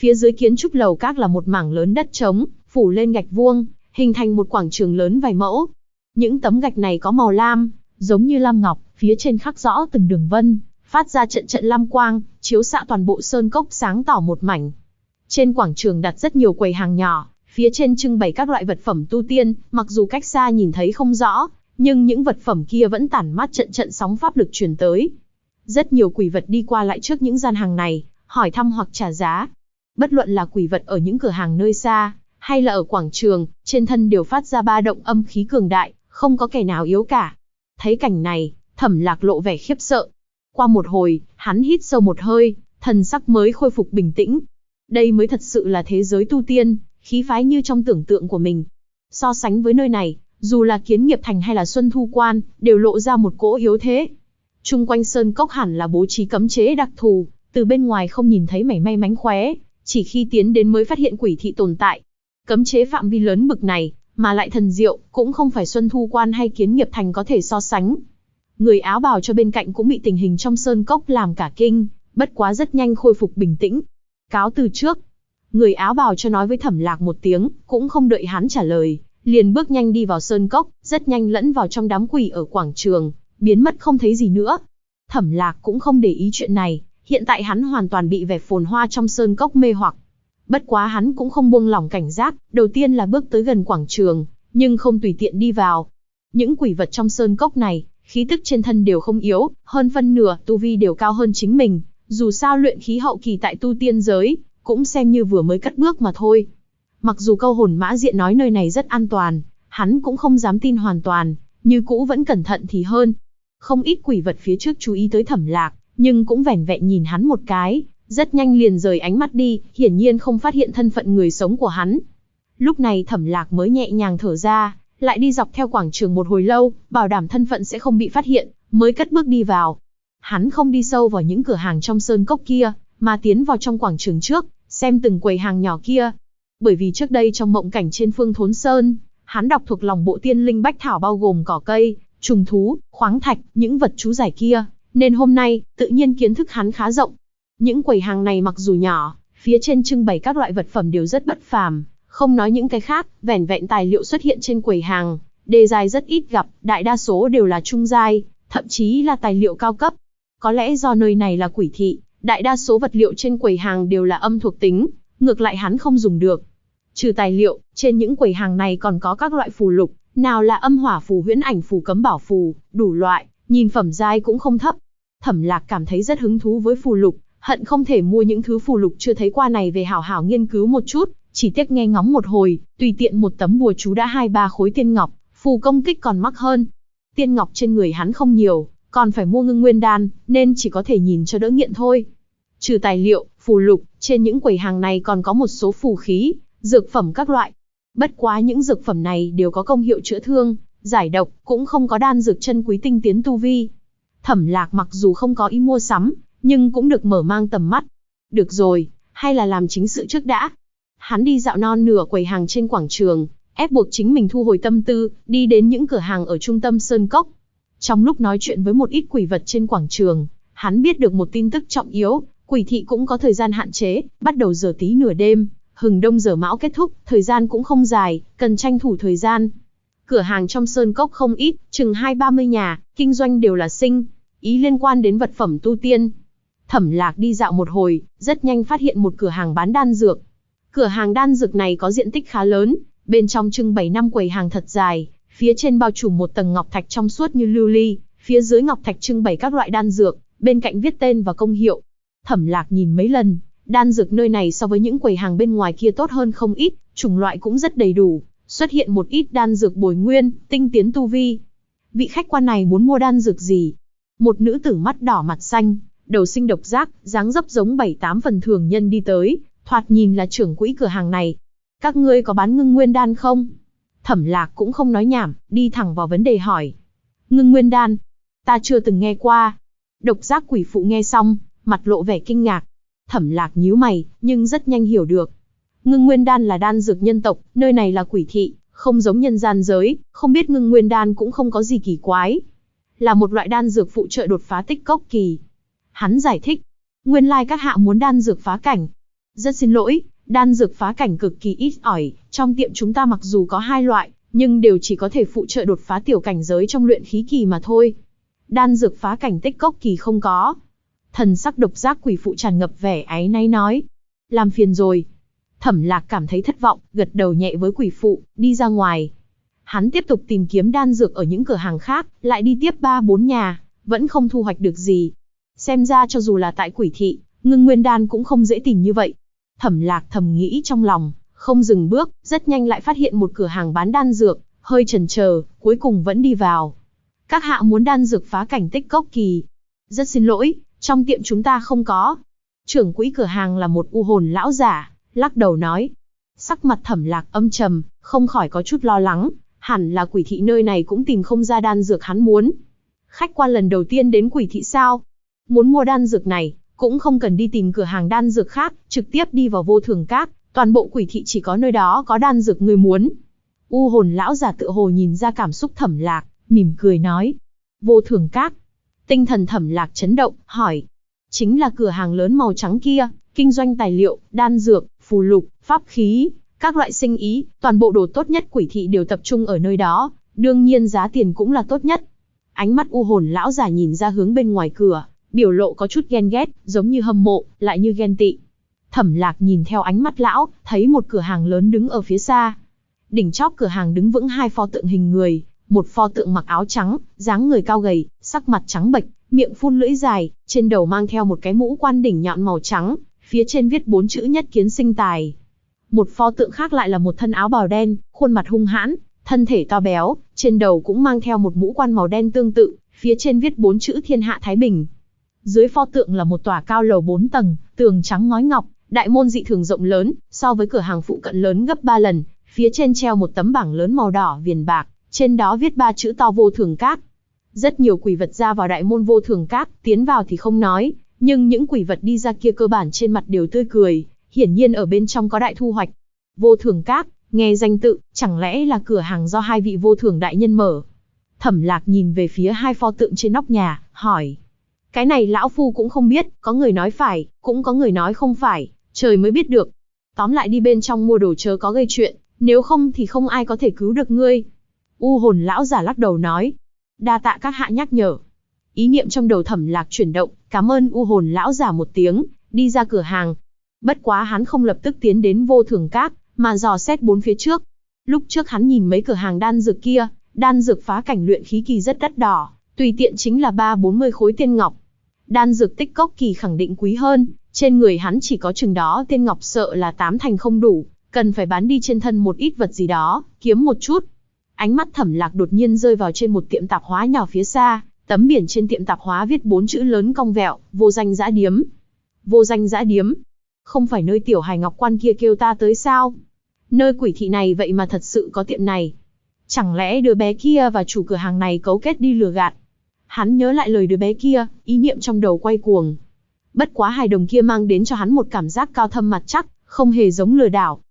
Phía dưới kiến trúc lầu các là một mảng lớn đất trống, phủ lên gạch vuông, hình thành một quảng trường lớn vài mẫu. Những tấm gạch này có màu lam, giống như lam ngọc, phía trên khắc rõ từng đường vân, phát ra trận trận lam quang, chiếu xạ toàn bộ sơn cốc sáng tỏ một mảnh. Trên quảng trường đặt rất nhiều quầy hàng nhỏ, phía trên trưng bày các loại vật phẩm tu tiên, mặc dù cách xa nhìn thấy không rõ, nhưng những vật phẩm kia vẫn tản mát trận trận sóng pháp lực truyền tới. Rất nhiều quỷ vật đi qua lại trước những gian hàng này, hỏi thăm hoặc trả giá. Bất luận là quỷ vật ở những cửa hàng nơi xa, hay là ở quảng trường, trên thân đều phát ra ba động âm khí cường đại, không có kẻ nào yếu cả. Thấy cảnh này, Thẩm Lạc lộ vẻ khiếp sợ. Qua một hồi, hắn hít sâu một hơi, thần sắc mới khôi phục bình tĩnh. Đây mới thật sự là thế giới tu tiên, khí phái như trong tưởng tượng của mình. So sánh với nơi này, dù là Kiến Nghiệp Thành hay là Xuân Thu Quan, đều lộ ra một cỗ yếu thế. Chung quanh sơn cốc hẳn là bố trí cấm chế đặc thù, từ bên ngoài không nhìn thấy mảy may mánh khóe, chỉ khi tiến đến mới phát hiện quỷ thị tồn tại. Cấm chế phạm vi lớn bực này, mà lại thần diệu, cũng không phải Xuân Thu Quan hay Kiến Nghiệp Thành có thể so sánh. Người áo bào cho bên cạnh cũng bị tình hình trong sơn cốc làm cả kinh, bất quá rất nhanh khôi phục bình tĩnh. Cáo từ trước. Người áo bào cho nói với Thẩm Lạc một tiếng, cũng không đợi hắn trả lời, liền bước nhanh đi vào sơn cốc, rất nhanh lẫn vào trong đám quỷ ở quảng trường, biến mất không thấy gì nữa. Thẩm Lạc cũng không để ý chuyện này, hiện tại hắn hoàn toàn bị vẻ phồn hoa trong sơn cốc mê hoặc. Bất quá hắn cũng không buông lỏng cảnh giác, đầu tiên là bước tới gần quảng trường, nhưng không tùy tiện đi vào. Những quỷ vật trong sơn cốc này, khí tức trên thân đều không yếu, hơn phân nửa tu vi đều cao hơn chính mình, dù sao luyện khí hậu kỳ tại tu tiên giới, cũng xem như vừa mới cất bước mà thôi. Mặc dù câu hồn mã diện nói nơi này rất an toàn, hắn cũng không dám tin hoàn toàn, như cũ vẫn cẩn thận thì hơn. Không ít quỷ vật phía trước chú ý tới Thẩm Lạc, nhưng cũng vẻn vẹn nhìn hắn một cái, rất nhanh liền rời ánh mắt đi, hiển nhiên không phát hiện thân phận người sống của hắn. Lúc này Thẩm Lạc mới nhẹ nhàng thở ra, lại đi dọc theo quảng trường một hồi lâu, bảo đảm thân phận sẽ không bị phát hiện, mới cất bước đi vào. Hắn không đi sâu vào những cửa hàng trong sơn cốc kia, mà tiến vào trong quảng trường trước, xem từng quầy hàng nhỏ kia. Bởi vì trước đây trong mộng cảnh trên Phương Thốn Sơn, hắn đọc thuộc lòng bộ tiên linh bách thảo bao gồm cỏ cây, trùng thú, khoáng thạch, những vật chú giải kia, nên hôm nay, tự nhiên kiến thức hắn khá rộng. Những quầy hàng này mặc dù nhỏ, phía trên trưng bày các loại vật phẩm đều rất bất phàm, không nói những cái khác, vẻn vẹn tài liệu xuất hiện trên quầy hàng, đề giai rất ít gặp, đại đa số đều là trung giai, thậm chí là tài liệu cao cấp. Có lẽ do nơi này là quỷ thị, đại đa số vật liệu trên quầy hàng đều là âm thuộc tính, ngược lại hắn không dùng được. Trừ tài liệu, trên những quầy hàng này còn có các loại phù lục, nào là âm hỏa phù, huyễn ảnh phù, cấm bảo phù, đủ loại, nhìn phẩm giai cũng không thấp. Thẩm Lạc cảm thấy rất hứng thú với phù lục, hận không thể mua những thứ phù lục chưa thấy qua này về hảo hảo nghiên cứu một chút, chỉ tiếc nghe ngóng một hồi, tùy tiện một tấm bùa chú đã 2-3 khối tiên ngọc, phù công kích còn mắc hơn. Tiên ngọc trên người hắn không nhiều, còn phải mua ngưng nguyên đan, nên chỉ có thể nhìn cho đỡ nghiện thôi. Trừ tài liệu, phù lục, trên những quầy hàng này còn có một số phù khí, dược phẩm các loại. Bất quá những dược phẩm này đều có công hiệu chữa thương, giải độc, cũng không có đan dược chân quý tinh tiến tu vi. Thẩm Lạc mặc dù không có ý mua sắm, nhưng cũng được mở mang tầm mắt. Được rồi, hay là làm chính sự trước đã. Hắn đi dạo non nửa quầy hàng trên quảng trường, ép buộc chính mình thu hồi tâm tư, đi đến những cửa hàng ở trung tâm sơn cốc. Trong lúc nói chuyện với một ít quỷ vật trên quảng trường, hắn biết được một tin tức trọng yếu, quỷ thị cũng có thời gian hạn chế, bắt đầu giờ tí nửa đêm, hừng đông giờ mão kết thúc, thời gian cũng không dài, cần tranh thủ thời gian. Cửa hàng trong sơn cốc không ít, chừng 20-30 nhà, kinh doanh đều là sinh ý liên quan đến vật phẩm tu tiên. Thẩm Lạc đi dạo một hồi, rất nhanh phát hiện một cửa hàng bán đan dược. Cửa hàng đan dược này có diện tích khá lớn, bên trong trưng bày 5 quầy hàng thật dài, phía trên bao trùm một tầng ngọc thạch trong suốt như lưu ly, phía dưới ngọc thạch trưng bày các loại đan dược, bên cạnh viết tên và công hiệu. Thẩm Lạc nhìn mấy lần, đan dược nơi này so với những quầy hàng bên ngoài kia tốt hơn không ít, chủng loại cũng rất đầy đủ, xuất hiện một ít đan dược bồi nguyên, tinh tiến tu vi. Vị khách quan này muốn mua đan dược gì? Một nữ tử mắt đỏ mặt xanh, đầu sinh độc giác, dáng dấp giống 7-8 phần thường nhân đi tới, thoạt nhìn là trưởng quỹ cửa hàng này. Các ngươi có bán ngưng nguyên đan không? Thẩm Lạc cũng không nói nhảm, đi thẳng vào vấn đề hỏi. Ngưng nguyên đan? Ta chưa từng nghe qua. Độc giác quỷ phụ nghe xong, mặt lộ vẻ kinh ngạc. Thẩm Lạc nhíu mày, nhưng rất nhanh hiểu được. Ngưng nguyên đan là đan dược nhân tộc, nơi này là quỷ thị, không giống nhân gian giới, không biết ngưng nguyên đan cũng không có gì kỳ quái. Là một loại đan dược phụ trợ đột phá tích cốc kỳ. Hắn giải thích, nguyên lai các hạ muốn đan dược phá cảnh. Rất xin lỗi, đan dược phá cảnh cực kỳ ít ỏi, trong tiệm chúng ta mặc dù có 2 loại, nhưng đều chỉ có thể phụ trợ đột phá tiểu cảnh giới trong luyện khí kỳ mà thôi. Đan dược phá cảnh tích cốc kỳ không có. Thần sắc Độc Giác Quỷ phụ tràn ngập vẻ áy náy nói. Làm phiền rồi. Thẩm Lạc cảm thấy thất vọng, gật đầu nhẹ với quỷ phụ, đi ra ngoài. Hắn tiếp tục tìm kiếm đan dược ở những cửa hàng khác, lại đi tiếp 3-4 nhà, vẫn không thu hoạch được gì. Xem ra cho dù là tại Quỷ thị, ngưng nguyên đan cũng không dễ tìm như vậy. Thẩm Lạc thầm nghĩ trong lòng, không dừng bước, rất nhanh lại phát hiện một cửa hàng bán đan dược, hơi chần chờ, cuối cùng vẫn đi vào. Các hạ muốn đan dược phá cảnh tích cốc kỳ. Rất xin lỗi, trong tiệm chúng ta không có. Trưởng quỹ cửa hàng là một u hồn lão giả, lắc đầu nói. Sắc mặt Thẩm Lạc âm trầm, không khỏi có chút lo lắng, hẳn là Quỷ thị nơi này cũng tìm không ra đan dược hắn muốn. Khách quan lần đầu tiên đến Quỷ thị sao? Muốn mua đan dược này, cũng không cần đi tìm cửa hàng đan dược khác, trực tiếp đi vào Vô Thường Các, toàn bộ Quỷ thị chỉ có nơi đó có đan dược người muốn. U hồn lão giả tựa hồ nhìn ra cảm xúc Thẩm Lạc, mỉm cười nói. Vô Thường Các. Tinh thần Thẩm Lạc chấn động, hỏi. Chính là cửa hàng lớn màu trắng kia, kinh doanh tài liệu, đan dược, phù lục, pháp khí, các loại sinh ý, toàn bộ đồ tốt nhất Quỷ thị đều tập trung ở nơi đó, đương nhiên giá tiền cũng là tốt nhất. Ánh mắt u hồn lão giả nhìn ra hướng bên ngoài cửa, biểu lộ có chút ghen ghét, giống như hâm mộ, lại như ghen tị. Thẩm Lạc nhìn theo ánh mắt lão, thấy một cửa hàng lớn đứng ở phía xa. Đỉnh chóp cửa hàng đứng vững 2 pho tượng hình người, một pho tượng mặc áo trắng, dáng người cao gầy, sắc mặt trắng bệch, miệng phun lưỡi dài, trên đầu mang theo một cái mũ quan đỉnh nhọn màu trắng, phía trên viết 4 chữ nhất kiến sinh tài. Một pho tượng khác lại là một thân áo bào đen, khuôn mặt hung hãn, thân thể to béo, trên đầu cũng mang theo một mũ quan màu đen tương tự, phía trên viết 4 chữ thiên hạ thái bình. Dưới pho tượng là một tòa cao lầu 4 tầng, tường trắng ngói ngọc, đại môn dị thường rộng lớn, so với cửa hàng phụ cận lớn gấp 3 lần, phía trên treo một tấm bảng lớn màu đỏ viền bạc, trên đó viết 3 chữ to Vô Thường Các. Rất nhiều quỷ vật ra vào đại môn Vô Thường Các, tiến vào thì không nói, nhưng những quỷ vật đi ra kia cơ bản trên mặt đều tươi cười, hiển nhiên ở bên trong có đại thu hoạch. Vô Thường Các, nghe danh tự, chẳng lẽ là cửa hàng do 2 vị vô thường đại nhân mở? Thẩm Lạc nhìn về phía 2 pho tượng trên nóc nhà, hỏi. Cái này lão phu cũng không biết, có người nói phải, cũng có người nói không phải, trời mới biết được. Tóm lại đi bên trong mua đồ chớ có gây chuyện, nếu không thì không ai có thể cứu được ngươi. U hồn lão giả lắc đầu nói. Đa tạ các hạ nhắc nhở. Ý niệm trong đầu Thẩm Lạc chuyển động, cảm ơn u hồn lão giả một tiếng, đi ra cửa hàng. Bất quá hắn không lập tức tiến đến Vô Thường Các, mà dò xét 4 phía trước. Lúc trước hắn nhìn mấy cửa hàng đan dược kia, đan dược phá cảnh luyện khí kỳ rất đắt đỏ, tùy tiện chính là 30-40 khối tiên ngọc. Đan dược tích cốc kỳ khẳng định quý hơn, trên người hắn chỉ có chừng đó tiên ngọc sợ là 8 thành không đủ, cần phải bán đi trên thân một ít vật gì đó, kiếm một chút. Ánh mắt Thẩm Lạc đột nhiên rơi vào trên một tiệm tạp hóa nhỏ phía xa, tấm biển trên tiệm tạp hóa viết 4 chữ lớn cong vẹo, Vô Danh Dã Điếm. Vô Danh Dã Điếm? Không phải nơi tiểu hài ngọc quan kia kêu ta tới sao? Nơi Quỷ thị này vậy mà thật sự có tiệm này. Chẳng lẽ đứa bé kia và chủ cửa hàng này cấu kết đi lừa gạt? Hắn nhớ lại lời đứa bé kia, ý niệm trong đầu quay cuồng. Bất quá hài đồng kia mang đến cho hắn một cảm giác cao thâm mặt chắc, không hề giống lừa đảo.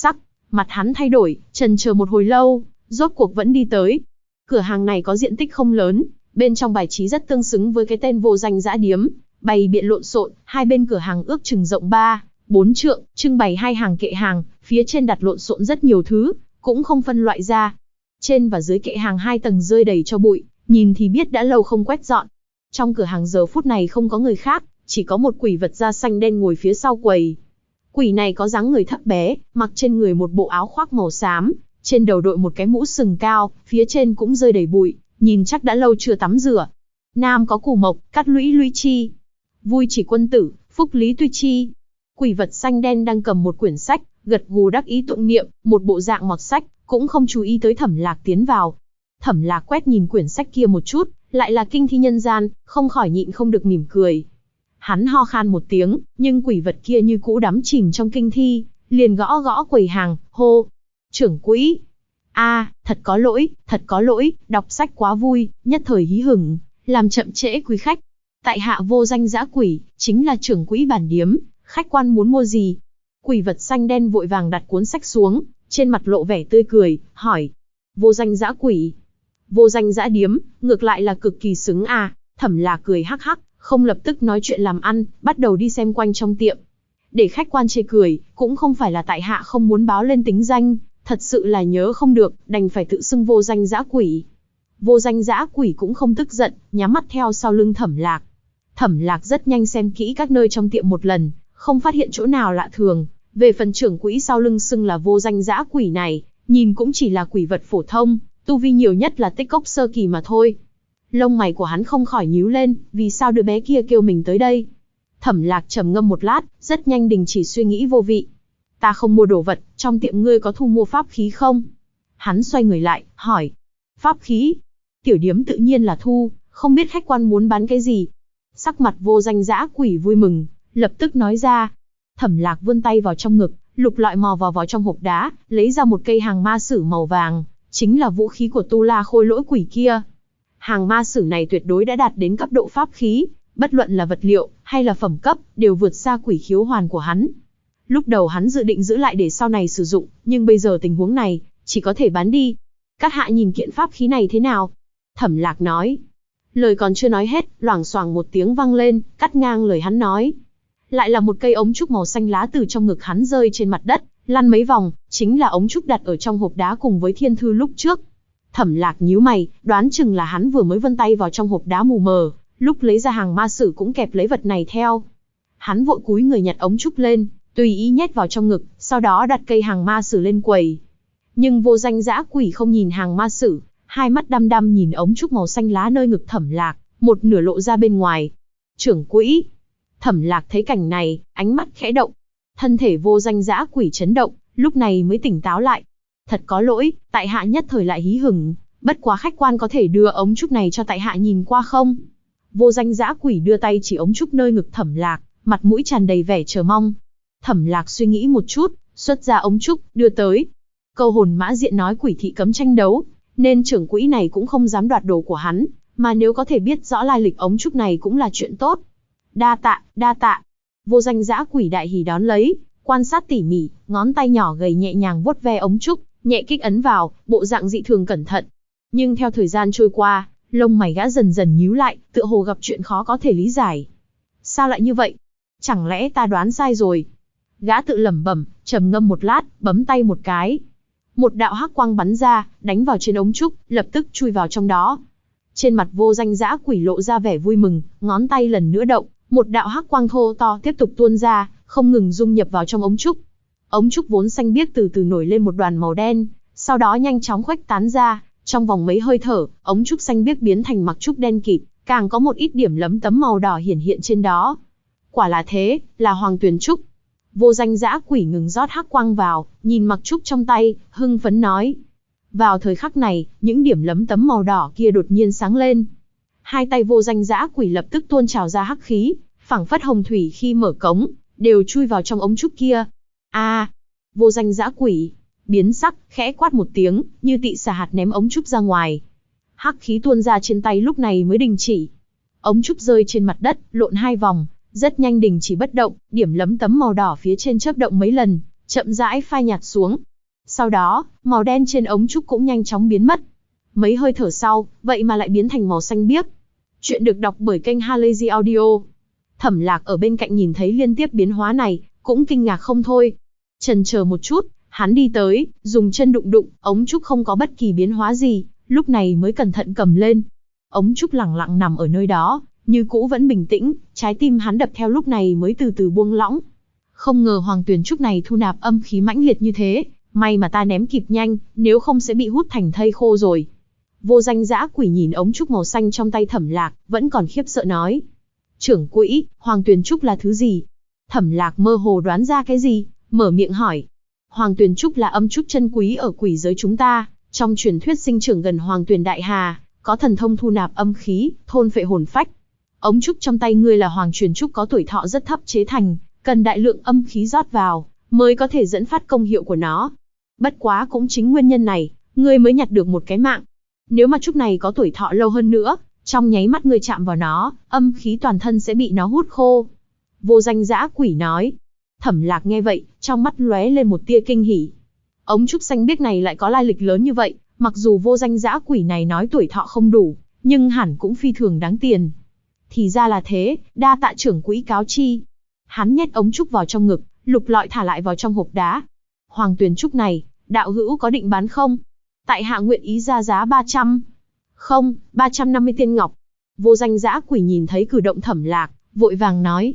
Mặt hắn thay đổi, chần chờ một hồi lâu, rốt cuộc vẫn đi tới. Cửa hàng này có diện tích không lớn, bên trong bài trí rất tương xứng với cái tên Vô Danh Dã Điếm, bày biện lộn xộn, hai bên cửa hàng ước chừng rộng 3-4 trượng, trưng bày 2 hàng kệ hàng, phía trên đặt lộn xộn rất nhiều thứ, cũng không phân loại ra. Trên và dưới kệ hàng 2 tầng rơi đầy cho bụi, nhìn thì biết đã lâu không quét dọn. Trong cửa hàng giờ phút này không có người khác, chỉ có một quỷ vật da xanh đen ngồi phía sau quầy. Quỷ này có dáng người thấp bé, mặc trên người một bộ áo khoác màu xám, trên đầu đội một cái mũ sừng cao, phía trên cũng rơi đầy bụi, nhìn chắc đã lâu chưa tắm rửa. Nam có củ mộc, cát lũy lũy chi. Vui chỉ quân tử, phúc lý tuy chi. Quỷ vật xanh đen đang cầm một quyển sách, gật gù đắc ý tụng niệm, một bộ dạng mọt sách, cũng không chú ý tới Thẩm Lạc tiến vào. Thẩm Lạc quét nhìn quyển sách kia một chút, lại là kinh thi nhân gian, không khỏi nhịn không được mỉm cười. Hắn ho khan một tiếng, nhưng quỷ vật kia như cũ đắm chìm trong kinh thi, liền gõ gõ quầy hàng, hô. Trưởng quỹ. Thật có lỗi, đọc sách quá vui, nhất thời hí hửng, làm chậm trễ quý khách. Tại hạ Vô Danh Dã Quỷ, chính là trưởng quỹ bản điếm, khách quan muốn mua gì? Quỷ vật xanh đen vội vàng đặt cuốn sách xuống, trên mặt lộ vẻ tươi cười, hỏi. Vô Danh Dã Quỷ. Vô Danh Dã Điếm, ngược lại là cực kỳ xứng à. Thẩm Lạc cười hắc hắc, không lập tức nói chuyện làm ăn, bắt đầu đi xem quanh trong tiệm. để khách quan chê cười, cũng không phải là tại hạ không muốn báo lên tính danh, thật sự là nhớ không được, đành phải tự xưng vô danh dã quỷ. Vô danh dã quỷ cũng không tức giận, nhắm mắt theo sau lưng Thẩm Lạc. Thẩm Lạc rất nhanh xem kỹ các nơi trong tiệm một lần, không phát hiện chỗ nào lạ thường. Về phần trưởng quỹ sau lưng xưng là vô danh dã quỷ này, nhìn cũng chỉ là quỷ vật phổ thông, tu vi nhiều nhất là tích cốc sơ kỳ mà thôi. Lông mày của hắn không khỏi nhíu lên, vì sao đứa bé kia kêu mình tới đây? Thẩm Lạc trầm ngâm một lát, rất nhanh đình chỉ suy nghĩ vô vị. Ta không mua đồ vật, trong tiệm ngươi có thu mua pháp khí không? Hắn xoay người lại, hỏi. Pháp khí? Tiểu điếm tự nhiên là thu, không biết khách quan muốn bán cái gì? Sắc mặt vô danh dã quỷ vui mừng, lập tức nói ra. Thẩm Lạc vươn tay vào trong ngực, lục lọi mò vào trong hộp đá, lấy ra một cây hàng ma sử màu vàng, chính là vũ khí của Tu La Khôi Lỗi quỷ kia. Hàng ma sử này tuyệt đối đã đạt đến cấp độ pháp khí, bất luận là vật liệu hay là phẩm cấp, đều vượt xa quỷ khiếu hoàn của hắn. Lúc đầu hắn dự định giữ lại để sau này sử dụng, nhưng bây giờ tình huống này, chỉ có thể bán đi. Các hạ nhìn kiện pháp khí này thế nào? Thẩm Lạc nói. Lời còn chưa nói hết, loảng xoảng một tiếng vang lên, cắt ngang lời hắn nói. Lại là một cây ống trúc màu xanh lá từ trong ngực hắn rơi trên mặt đất, lăn mấy vòng, chính là ống trúc đặt ở trong hộp đá cùng với thiên thư lúc trước. Thẩm Lạc nhíu mày, đoán chừng là hắn vừa mới vươn tay vào trong hộp đá mù mờ, lúc lấy ra hàng ma sử cũng kẹp lấy vật này theo. Hắn vội cúi người nhặt ống trúc lên, tùy ý nhét vào trong ngực, sau đó đặt cây hàng ma sử lên quầy. Nhưng vô danh dã quỷ không nhìn hàng ma sử, hai mắt đăm đăm nhìn ống trúc màu xanh lá nơi ngực Thẩm Lạc, một nửa lộ ra bên ngoài. Trưởng quỹ. Thẩm Lạc thấy cảnh này, ánh mắt khẽ động. Thân thể vô danh dã quỷ chấn động, lúc này mới tỉnh táo lại. Thật có lỗi, tại hạ nhất thời lại hí hửng, bất quá khách quan có thể đưa ống trúc này cho tại hạ nhìn qua không? Vô danh dã quỷ đưa tay chỉ ống trúc nơi ngực Thẩm Lạc, mặt mũi tràn đầy vẻ chờ mong. Thẩm Lạc suy nghĩ một chút, xuất ra ống trúc, đưa tới. Câu hồn mã diện nói quỷ thị cấm tranh đấu, nên trưởng quỹ này cũng không dám đoạt đồ của hắn, mà nếu có thể biết rõ lai lịch ống trúc này cũng là chuyện tốt. Đa tạ, đa tạ. Vô danh dã quỷ đại hỉ đón lấy, quan sát tỉ mỉ, ngón tay nhỏ gầy nhẹ nhàng vuốt ve ống trúc, nhẹ kích ấn vào, bộ dạng dị thường cẩn thận. Nhưng theo thời gian trôi qua, lông mày gã dần dần nhíu lại, tựa hồ gặp chuyện khó có thể lý giải. Sao lại như vậy? Chẳng lẽ ta đoán sai rồi? Gã tự lẩm bẩm, trầm ngâm một lát, bấm tay một cái. Một đạo hắc quang bắn ra, đánh vào trên ống trúc, lập tức chui vào trong đó. Trên mặt vô danh dã quỷ lộ ra vẻ vui mừng, ngón tay lần nữa động, một đạo hắc quang thô to tiếp tục tuôn ra, không ngừng dung nhập vào trong ống trúc. Ống trúc vốn xanh biếc từ từ nổi lên một đoàn màu đen, sau đó nhanh chóng khuếch tán ra, trong vòng mấy hơi thở, ống trúc xanh biếc biến thành mặc trúc đen kịt, càng có một ít điểm lấm tấm màu đỏ hiển hiện trên đó. Quả là thế, là Hoàng Tuyền Trúc. Vô danh dã quỷ ngừng rót hắc quang vào, nhìn mặc trúc trong tay, hưng phấn nói. Vào thời khắc này, những điểm lấm tấm màu đỏ kia đột nhiên sáng lên. Hai tay vô danh dã quỷ lập tức tuôn trào ra hắc khí, phảng phất hồng thủy khi mở cống, đều chui vào trong ống trúc kia. Vô danh dã quỷ biến sắc, khẽ quát một tiếng, như tị xà hạt ném ống trúc ra ngoài. Hắc khí tuôn ra trên tay lúc này mới đình chỉ. Ống trúc rơi trên mặt đất, lộn hai vòng, rất nhanh đình chỉ bất động, điểm lấm tấm màu đỏ phía trên chớp động mấy lần, chậm rãi phai nhạt xuống. Sau đó, màu đen trên ống trúc cũng nhanh chóng biến mất. Mấy hơi thở sau, vậy mà lại biến thành màu xanh biếc. Chuyện được đọc bởi kênh Halazy Audio. Thẩm Lạc ở bên cạnh nhìn thấy liên tiếp biến hóa này, cũng kinh ngạc không thôi. Chần chờ một chút, hắn đi tới, dùng chân đụng đụng, ống trúc không có bất kỳ biến hóa gì, lúc này mới cẩn thận cầm lên. Ống trúc lẳng lặng nằm ở nơi đó, như cũ vẫn bình tĩnh, trái tim hắn đập theo lúc này mới từ từ buông lỏng. Không ngờ Hoàng Tuyền Trúc này thu nạp âm khí mãnh liệt như thế, may mà ta ném kịp nhanh, nếu không sẽ bị hút thành thây khô rồi. Vô danh dã quỷ nhìn ống trúc màu xanh trong tay Thẩm Lạc, vẫn còn khiếp sợ nói. Trưởng quỹ, Hoàng Tuyền Trúc là thứ gì? Thẩm Lạc mơ hồ đoán ra cái gì, mở miệng hỏi. Hoàng Tuyền Trúc là âm trúc chân quý ở quỷ giới chúng ta, trong truyền thuyết sinh trưởng gần Hoàng Tuyền Đại Hà, có thần thông thu nạp âm khí, thôn phệ hồn phách. Ống trúc trong tay ngươi là Hoàng Truyền Trúc có tuổi thọ rất thấp chế thành, cần đại lượng âm khí rót vào, mới có thể dẫn phát công hiệu của nó. Bất quá cũng chính nguyên nhân này, ngươi mới nhặt được một cái mạng. Nếu mà trúc này có tuổi thọ lâu hơn nữa, trong nháy mắt ngươi chạm vào nó, âm khí toàn thân sẽ bị nó hút khô. Vô danh dã quỷ nói. Thẩm Lạc nghe vậy, trong mắt lóe lên một tia kinh hỉ. Ống trúc xanh biếc này lại có lai lịch lớn như vậy, mặc dù vô danh dã quỷ này nói tuổi thọ không đủ, nhưng hẳn cũng phi thường đáng tiền. Thì ra là thế, đa tạ trưởng quỹ cáo chi. Hắn nhét ống trúc vào trong ngực, lục lọi thả lại vào trong hộp đá. Hoàng tuyền trúc này, đạo hữu có định bán không? Tại hạ nguyện ý ra giá 300. Không, 350 tiên ngọc. Vô Danh Dã Quỷ nhìn thấy cử động Thẩm Lạc, vội vàng nói.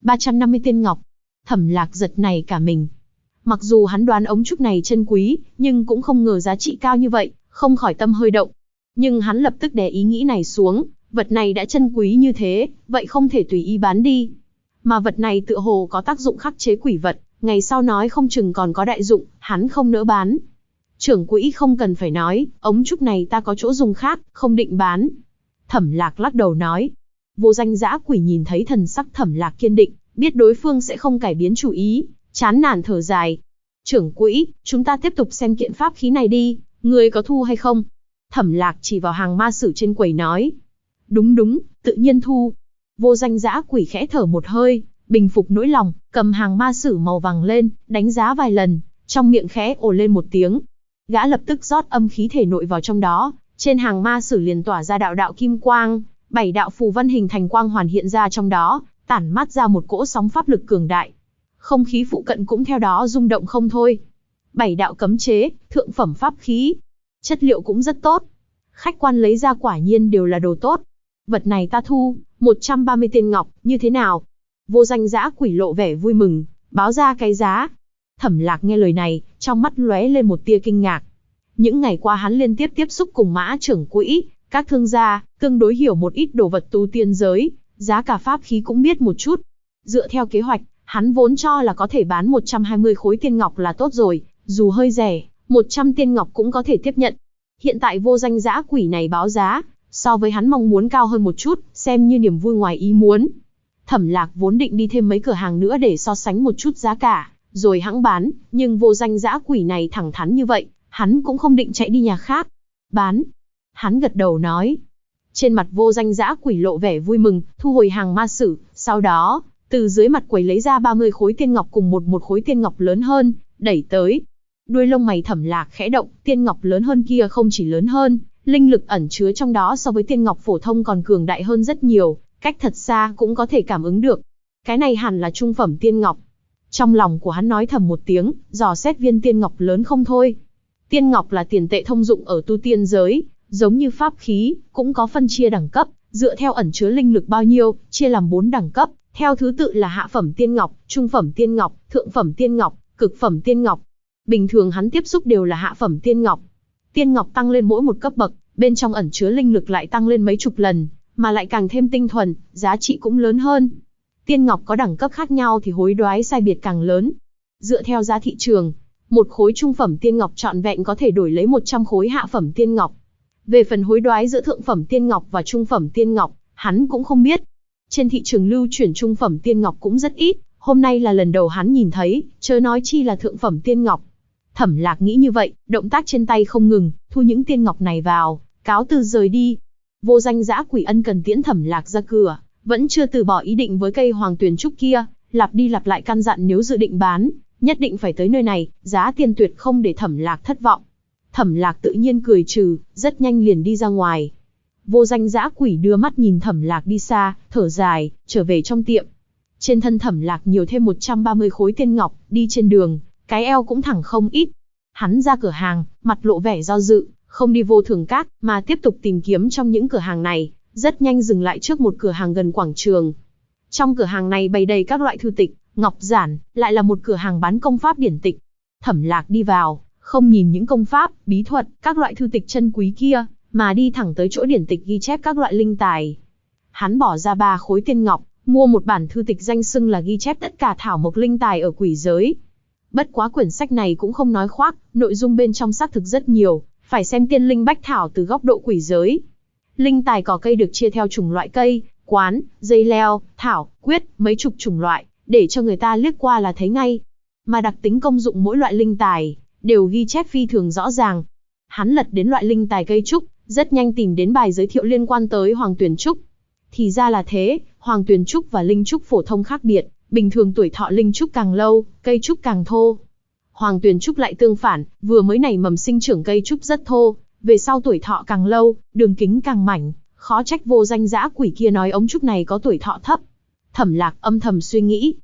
350 tiên ngọc. Thẩm Lạc giật nảy cả mình. Mặc dù hắn đoán ống trúc này chân quý, nhưng cũng không ngờ giá trị cao như vậy, không khỏi tâm hơi động. Nhưng hắn lập tức đè ý nghĩ này xuống, vật này đã chân quý như thế, vậy không thể tùy ý bán đi. Mà vật này tựa hồ có tác dụng khắc chế quỷ vật, ngày sau nói không chừng còn có đại dụng, hắn không nỡ bán. Trưởng quỹ không cần phải nói, ống trúc này ta có chỗ dùng khác, không định bán. Thẩm Lạc lắc đầu nói. Vô Danh Dã Quỷ nhìn thấy thần sắc Thẩm Lạc kiên định, biết đối phương sẽ không cải biến chủ ý, chán nản thở dài. Trưởng quỹ, chúng ta tiếp tục xem kiện pháp khí này đi, người có thu hay không? Thẩm Lạc chỉ vào hàng ma sử trên quầy nói. Đúng, tự nhiên thu. Vô Danh Dã Quỷ khẽ thở một hơi, bình phục nỗi lòng, cầm hàng ma sử màu vàng lên, đánh giá vài lần, trong miệng khẽ ồ lên một tiếng. Gã lập tức rót âm khí thể nội vào trong đó, trên hàng ma sử liền tỏa ra đạo đạo kim quang, 7 đạo phù văn hình thành quang hoàn hiện ra trong đó, tản mát ra một cỗ sóng pháp lực cường đại. Không khí phụ cận cũng theo đó rung động không thôi. 7 đạo cấm chế, thượng phẩm pháp khí. Chất liệu cũng rất tốt. Khách quan lấy ra quả nhiên đều là đồ tốt. Vật này ta thu, 130 tiên ngọc, như thế nào? Vô Danh Dã Quỷ lộ vẻ vui mừng, báo ra cái giá. Thẩm Lạc nghe lời này, trong mắt lóe lên một tia kinh ngạc. Những ngày qua hắn liên tiếp tiếp xúc cùng Mã trưởng quỹ, các thương gia, tương đối hiểu một ít đồ vật tu tiên giới, giá cả pháp khí cũng biết một chút. Dựa theo kế hoạch, hắn vốn cho là có thể bán 120 khối tiên ngọc là tốt rồi, dù hơi rẻ, 100 tiên ngọc cũng có thể tiếp nhận. Hiện tại Vô Danh Dã Quỷ này báo giá, so với hắn mong muốn cao hơn một chút, xem như niềm vui ngoài ý muốn. Thẩm Lạc vốn định đi thêm mấy cửa hàng nữa để so sánh một chút giá cả, rồi hãng bán, nhưng Vô Danh Dã Quỷ này thẳng thắn như vậy, hắn cũng không định chạy đi nhà khác. Bán. Hắn gật đầu nói. Trên mặt Vô Danh Dã Quỷ lộ vẻ vui mừng, thu hồi hàng ma sử, sau đó, từ dưới mặt quầy lấy ra 30 khối tiên ngọc cùng một khối tiên ngọc lớn hơn, đẩy tới. Đuôi lông mày Thẩm Lạc khẽ động, tiên ngọc lớn hơn kia không chỉ lớn hơn, linh lực ẩn chứa trong đó so với tiên ngọc phổ thông còn cường đại hơn rất nhiều, cách thật xa cũng có thể cảm ứng được. Cái này hẳn là trung phẩm tiên ngọc. Trong lòng của hắn nói thầm một tiếng, dò xét viên tiên ngọc lớn không thôi. Tiên ngọc là tiền tệ thông dụng ở tu tiên giới, giống như pháp khí, cũng có phân chia đẳng cấp, dựa theo ẩn chứa linh lực bao nhiêu, chia làm 4 đẳng cấp, theo thứ tự là hạ phẩm tiên ngọc, trung phẩm tiên ngọc, thượng phẩm tiên ngọc, cực phẩm tiên ngọc. Bình thường hắn tiếp xúc đều là hạ phẩm tiên ngọc. Tiên ngọc tăng lên mỗi một cấp bậc, bên trong ẩn chứa linh lực lại tăng lên mấy chục lần, mà lại càng thêm tinh thuần, giá trị cũng lớn hơn. Tiên ngọc có đẳng cấp khác nhau thì hối đoái sai biệt càng lớn. Dựa theo giá thị trường, một khối trung phẩm tiên ngọc trọn vẹn có thể đổi lấy 100 khối hạ phẩm tiên ngọc. Về phần hối đoái giữa thượng phẩm tiên ngọc và trung phẩm tiên ngọc, hắn cũng không biết. Trên thị trường lưu chuyển trung phẩm tiên ngọc cũng rất ít, hôm nay là lần đầu hắn nhìn thấy, chớ nói chi là thượng phẩm tiên ngọc. Thẩm Lạc nghĩ như vậy, động tác trên tay không ngừng, thu những tiên ngọc này vào, cáo từ rời đi. Vô Danh Dã Quỷ ân cần tiễn Thẩm Lạc ra cửa, vẫn chưa từ bỏ ý định với cây hoàng tuyền trúc kia, lặp đi lặp lại căn dặn nếu dự định bán, nhất định phải tới nơi này, giá tiền tuyệt không để Thẩm Lạc thất vọng. Thẩm Lạc tự nhiên cười trừ, rất nhanh liền đi ra ngoài. Vô Danh Dã Quỷ đưa mắt nhìn Thẩm Lạc đi xa, thở dài, trở về trong tiệm. Trên thân Thẩm Lạc nhiều thêm 130 khối tiên ngọc, đi trên đường, cái eo cũng thẳng không ít. Hắn ra cửa hàng, mặt lộ vẻ do dự, không đi Vô Thường Các, mà tiếp tục tìm kiếm trong những cửa hàng này, rất nhanh dừng lại trước một cửa hàng gần quảng trường. Trong cửa hàng này bày đầy các loại thư tịch, ngọc giản, lại là một cửa hàng bán công pháp điển tịch. Thẩm Lạc đi vào, không nhìn những công pháp, bí thuật, các loại thư tịch chân quý kia, mà đi thẳng tới chỗ điển tịch ghi chép các loại linh tài. Hắn bỏ ra 3 khối tiên ngọc, mua một bản thư tịch danh xưng là ghi chép tất cả thảo mộc linh tài ở quỷ giới. Bất quá quyển sách này cũng không nói khoác, nội dung bên trong xác thực rất nhiều, phải xem tiên linh bách thảo từ góc độ quỷ giới. Linh tài cỏ cây được chia theo chủng loại cây, quán, dây leo, thảo, quyết, mấy chục chủng loại, để cho người ta liếc qua là thấy ngay. Mà đặc tính công dụng mỗi loại linh tài, đều ghi chép phi thường rõ ràng. Hắn lật đến loại linh tài cây trúc, rất nhanh tìm đến bài giới thiệu liên quan tới hoàng tuyền trúc. Thì ra là thế, hoàng tuyền trúc và linh trúc phổ thông khác biệt, bình thường tuổi thọ linh trúc càng lâu, cây trúc càng thô. Hoàng tuyền trúc lại tương phản, vừa mới nảy mầm sinh trưởng cây trúc rất thô, về sau tuổi thọ càng lâu, đường kính càng mảnh, khó trách Vô Danh Dã Quỷ kia nói ống trúc này có tuổi thọ thấp. Thẩm Lạc âm thầm suy nghĩ,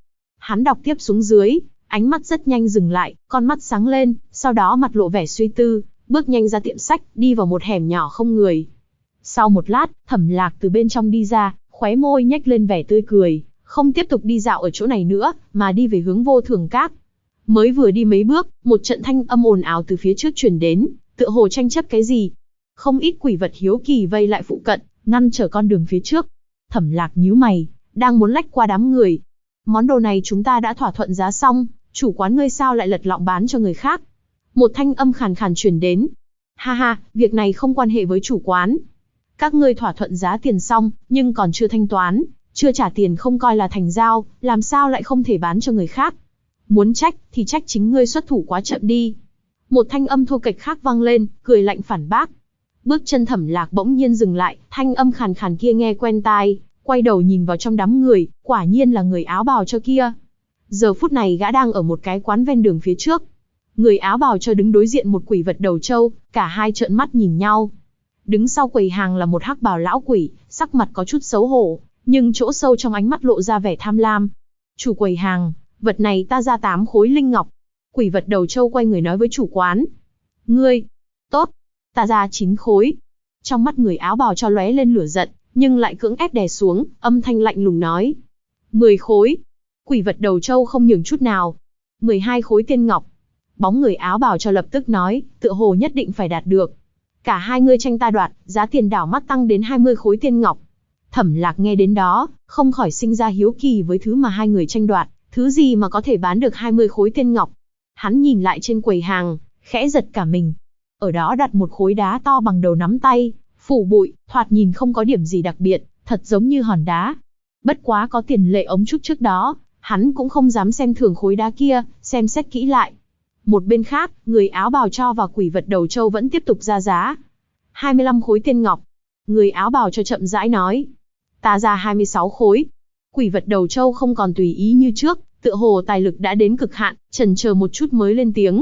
Hắn đọc tiếp xuống dưới, ánh mắt rất nhanh dừng lại, con mắt sáng lên, sau đó mặt lộ vẻ suy tư, bước nhanh ra tiệm sách, đi vào một hẻm nhỏ không người. Sau một lát, Thẩm Lạc từ bên trong đi ra, khóe môi nhếch lên vẻ tươi cười, không tiếp tục đi dạo ở chỗ này nữa, mà đi về hướng Vô Thường Các. Mới vừa đi mấy bước, một trận thanh âm ồn ào từ phía trước truyền đến, tựa hồ tranh chấp cái gì. Không ít quỷ vật hiếu kỳ vây lại phụ cận, ngăn trở con đường phía trước. Thẩm Lạc nhíu mày, đang muốn lách qua đám người. Món đồ này chúng ta đã thỏa thuận giá xong, chủ quán ngươi sao lại lật lọng bán cho người khác? Một thanh âm khàn khàn truyền đến. Ha ha, việc này không quan hệ với chủ quán. Các ngươi thỏa thuận giá tiền xong, nhưng còn chưa thanh toán, chưa trả tiền không coi là thành giao, làm sao lại không thể bán cho người khác? Muốn trách, thì trách chính ngươi xuất thủ quá chậm đi. Một thanh âm thô kệch khác vang lên, cười lạnh phản bác. Bước chân Thẩm Lạc bỗng nhiên dừng lại, thanh âm khàn khàn kia nghe quen tai, quay đầu nhìn vào trong đám người, quả nhiên là người áo bào cho kia. Giờ phút này gã đang ở một cái quán ven đường phía trước. Người áo bào cho đứng đối diện một quỷ vật đầu trâu, cả hai trợn mắt nhìn nhau. Đứng sau quầy hàng là một hắc bào lão quỷ, sắc mặt có chút xấu hổ, nhưng chỗ sâu trong ánh mắt lộ ra vẻ tham lam. Chủ quầy hàng, vật này ta ra 8 khối linh ngọc. Quỷ vật đầu trâu quay người nói với chủ quán. Ngươi, tốt, ta ra 9 khối. Trong mắt người áo bào cho lóe lên lửa giận, nhưng lại cưỡng ép đè xuống, âm thanh lạnh lùng nói. 10 khối. Quỷ vật đầu trâu không nhường chút nào. 12 khối tiên ngọc. Bóng người áo bào cho lập tức nói, tựa hồ nhất định phải đạt được. Cả hai ngươi tranh ta đoạt, giá tiền đảo mắt tăng đến 20 khối tiên ngọc. Thẩm Lạc nghe đến đó, không khỏi sinh ra hiếu kỳ với thứ mà hai người tranh đoạt, thứ gì mà có thể bán được 20 khối tiên ngọc. Hắn nhìn lại trên quầy hàng, khẽ giật cả mình. Ở đó đặt một khối đá to bằng đầu nắm tay, phủ bụi, thoạt nhìn không có điểm gì đặc biệt, thật giống như hòn đá. Bất quá có tiền lệ ống trúc trước đó, hắn cũng không dám xem thường khối đá kia, xem xét kỹ lại. Một bên khác, người áo bào cho và quỷ vật đầu trâu vẫn tiếp tục ra giá. 25 khối tiên ngọc. Người áo bào cho chậm rãi nói. Ta ra 26 khối. Quỷ vật đầu trâu không còn tùy ý như trước, tựa hồ tài lực đã đến cực hạn, chần chờ một chút mới lên tiếng.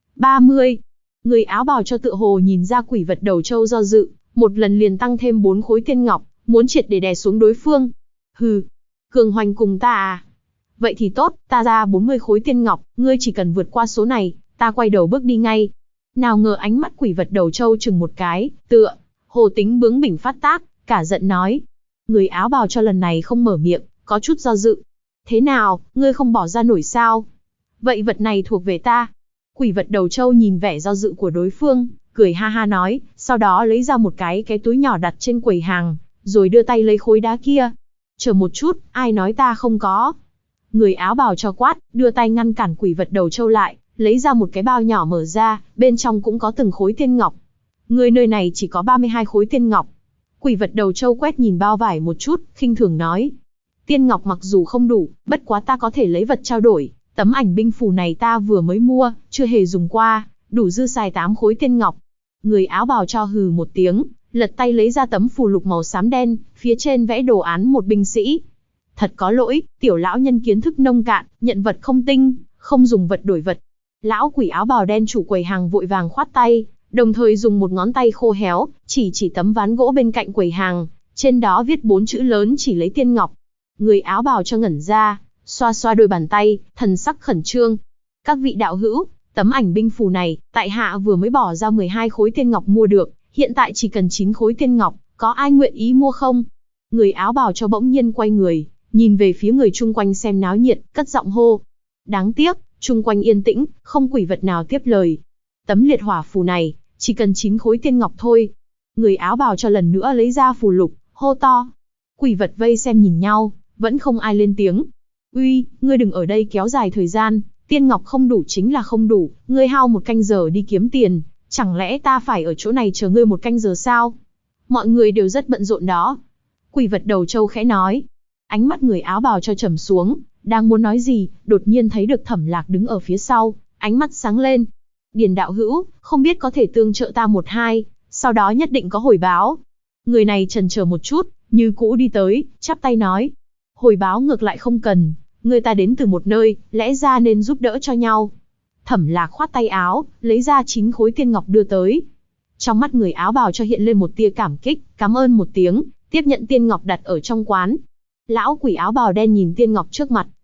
30. Người áo bào cho tựa hồ nhìn ra quỷ vật đầu trâu do dự, một lần liền tăng thêm 4 khối tiên ngọc, muốn triệt để đè xuống đối phương. Hừ, cường hoành cùng ta à? Vậy thì tốt, ta ra 40 khối tiên ngọc, ngươi chỉ cần vượt qua số này, ta quay đầu bước đi ngay. Nào ngờ ánh mắt quỷ vật đầu trâu chừng một cái, tựa hồ tính bướng bỉnh phát tác, cả giận nói. Người áo bào cho lần này không mở miệng, có chút do dự. Thế nào, ngươi không bỏ ra nổi sao? Vậy vật này thuộc về ta. Quỷ vật đầu trâu nhìn vẻ do dự của đối phương, cười ha ha nói, sau đó lấy ra một cái túi nhỏ đặt trên quầy hàng, rồi đưa tay lấy khối đá kia. Chờ một chút, ai nói ta không có? Người áo bào cho quát, đưa tay ngăn cản quỷ vật đầu trâu lại, lấy ra một cái bao nhỏ mở ra, bên trong cũng có từng khối tiên ngọc. Người nơi này chỉ có 32 khối tiên ngọc. Quỷ vật đầu trâu quét nhìn bao vải một chút, khinh thường nói. Tiên ngọc mặc dù không đủ, bất quá ta có thể lấy vật trao đổi. Tấm ảnh binh phù này ta vừa mới mua, chưa hề dùng qua, đủ dư xài 8 khối tiên ngọc. Người áo bào cho hừ một tiếng, lật tay lấy ra tấm phù lục màu xám đen, phía trên vẽ đồ án một binh sĩ. Thật có lỗi, tiểu lão nhân kiến thức nông cạn, nhận vật không tinh, không dùng vật đổi vật. Lão quỷ áo bào đen chủ quầy hàng vội vàng khoát tay, đồng thời dùng một ngón tay khô héo, chỉ tấm ván gỗ bên cạnh quầy hàng, trên đó viết 4 chữ lớn chỉ lấy tiên ngọc. Người áo bào cho ngẩn ra, xoa xoa đôi bàn tay, thần sắc khẩn trương. Các vị đạo hữu, tấm ảnh binh phù này, tại hạ vừa mới bỏ ra 12 khối tiên ngọc mua được, hiện tại chỉ cần 9 khối tiên ngọc, có ai nguyện ý mua không? Người áo bào cho bỗng nhiên quay người, nhìn về phía người chung quanh xem náo nhiệt, cất giọng hô. Đáng tiếc, chung quanh yên tĩnh, không quỷ vật nào tiếp lời. Tấm liệt hỏa phù này, chỉ cần 9 khối tiên ngọc thôi. Người áo bào cho lần nữa lấy ra phù lục, hô to. Quỷ vật vây xem nhìn nhau, vẫn không ai lên tiếng. Uy, ngươi đừng ở đây kéo dài thời gian, tiên ngọc không đủ chính là không đủ, ngươi hao 1 canh giờ đi kiếm tiền, chẳng lẽ ta phải ở chỗ này chờ ngươi 1 canh giờ sao? Mọi người đều rất bận rộn đó. Quỷ vật đầu trâu khẽ nói. Ánh mắt người áo bào cho trầm xuống, đang muốn nói gì, đột nhiên thấy được Thẩm Lạc đứng ở phía sau, ánh mắt sáng lên. Điền đạo hữu, không biết có thể tương trợ ta 1-2, sau đó nhất định có hồi báo. Người này chần chờ một chút, như cũ đi tới, chắp tay nói. Hồi báo ngược lại không cần, người ta đến từ một nơi, lẽ ra nên giúp đỡ cho nhau. Thẩm Lạc khoát tay áo, lấy ra 9 khối tiên ngọc đưa tới. Trong mắt người áo bào cho hiện lên một tia cảm kích, cảm ơn một tiếng, tiếp nhận tiên ngọc đặt ở trong quán. Lão quỷ áo bào đen nhìn tiên ngọc trước mặt,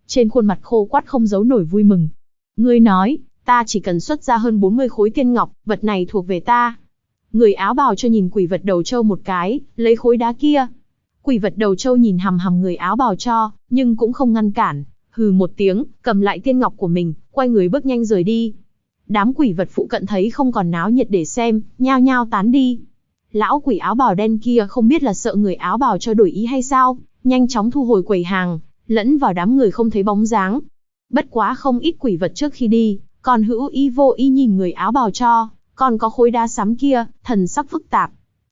trên khuôn mặt khô quắt không giấu nổi vui mừng. Ngươi nói, ta chỉ cần xuất ra hơn 40 khối tiên ngọc, vật này thuộc về ta. Người áo bào cho nhìn quỷ vật đầu trâu một cái, lấy khối đá kia. Quỷ vật đầu trâu nhìn hằm hằm người áo bào cho, nhưng cũng không ngăn cản, hừ một tiếng, cầm lại tiên ngọc của mình, quay người bước nhanh rời đi. Đám quỷ vật phụ cận thấy không còn náo nhiệt để xem, nhao nhao tán đi. Lão quỷ áo bào đen kia không biết là sợ người áo bào cho đổi ý hay sao, nhanh chóng thu hồi quầy hàng, lẫn vào đám người không thấy bóng dáng. Bất quá không ít quỷ vật trước khi đi, còn hữu ý vô ý nhìn người áo bào cho, còn có khối đá sám kia, thần sắc phức tạp.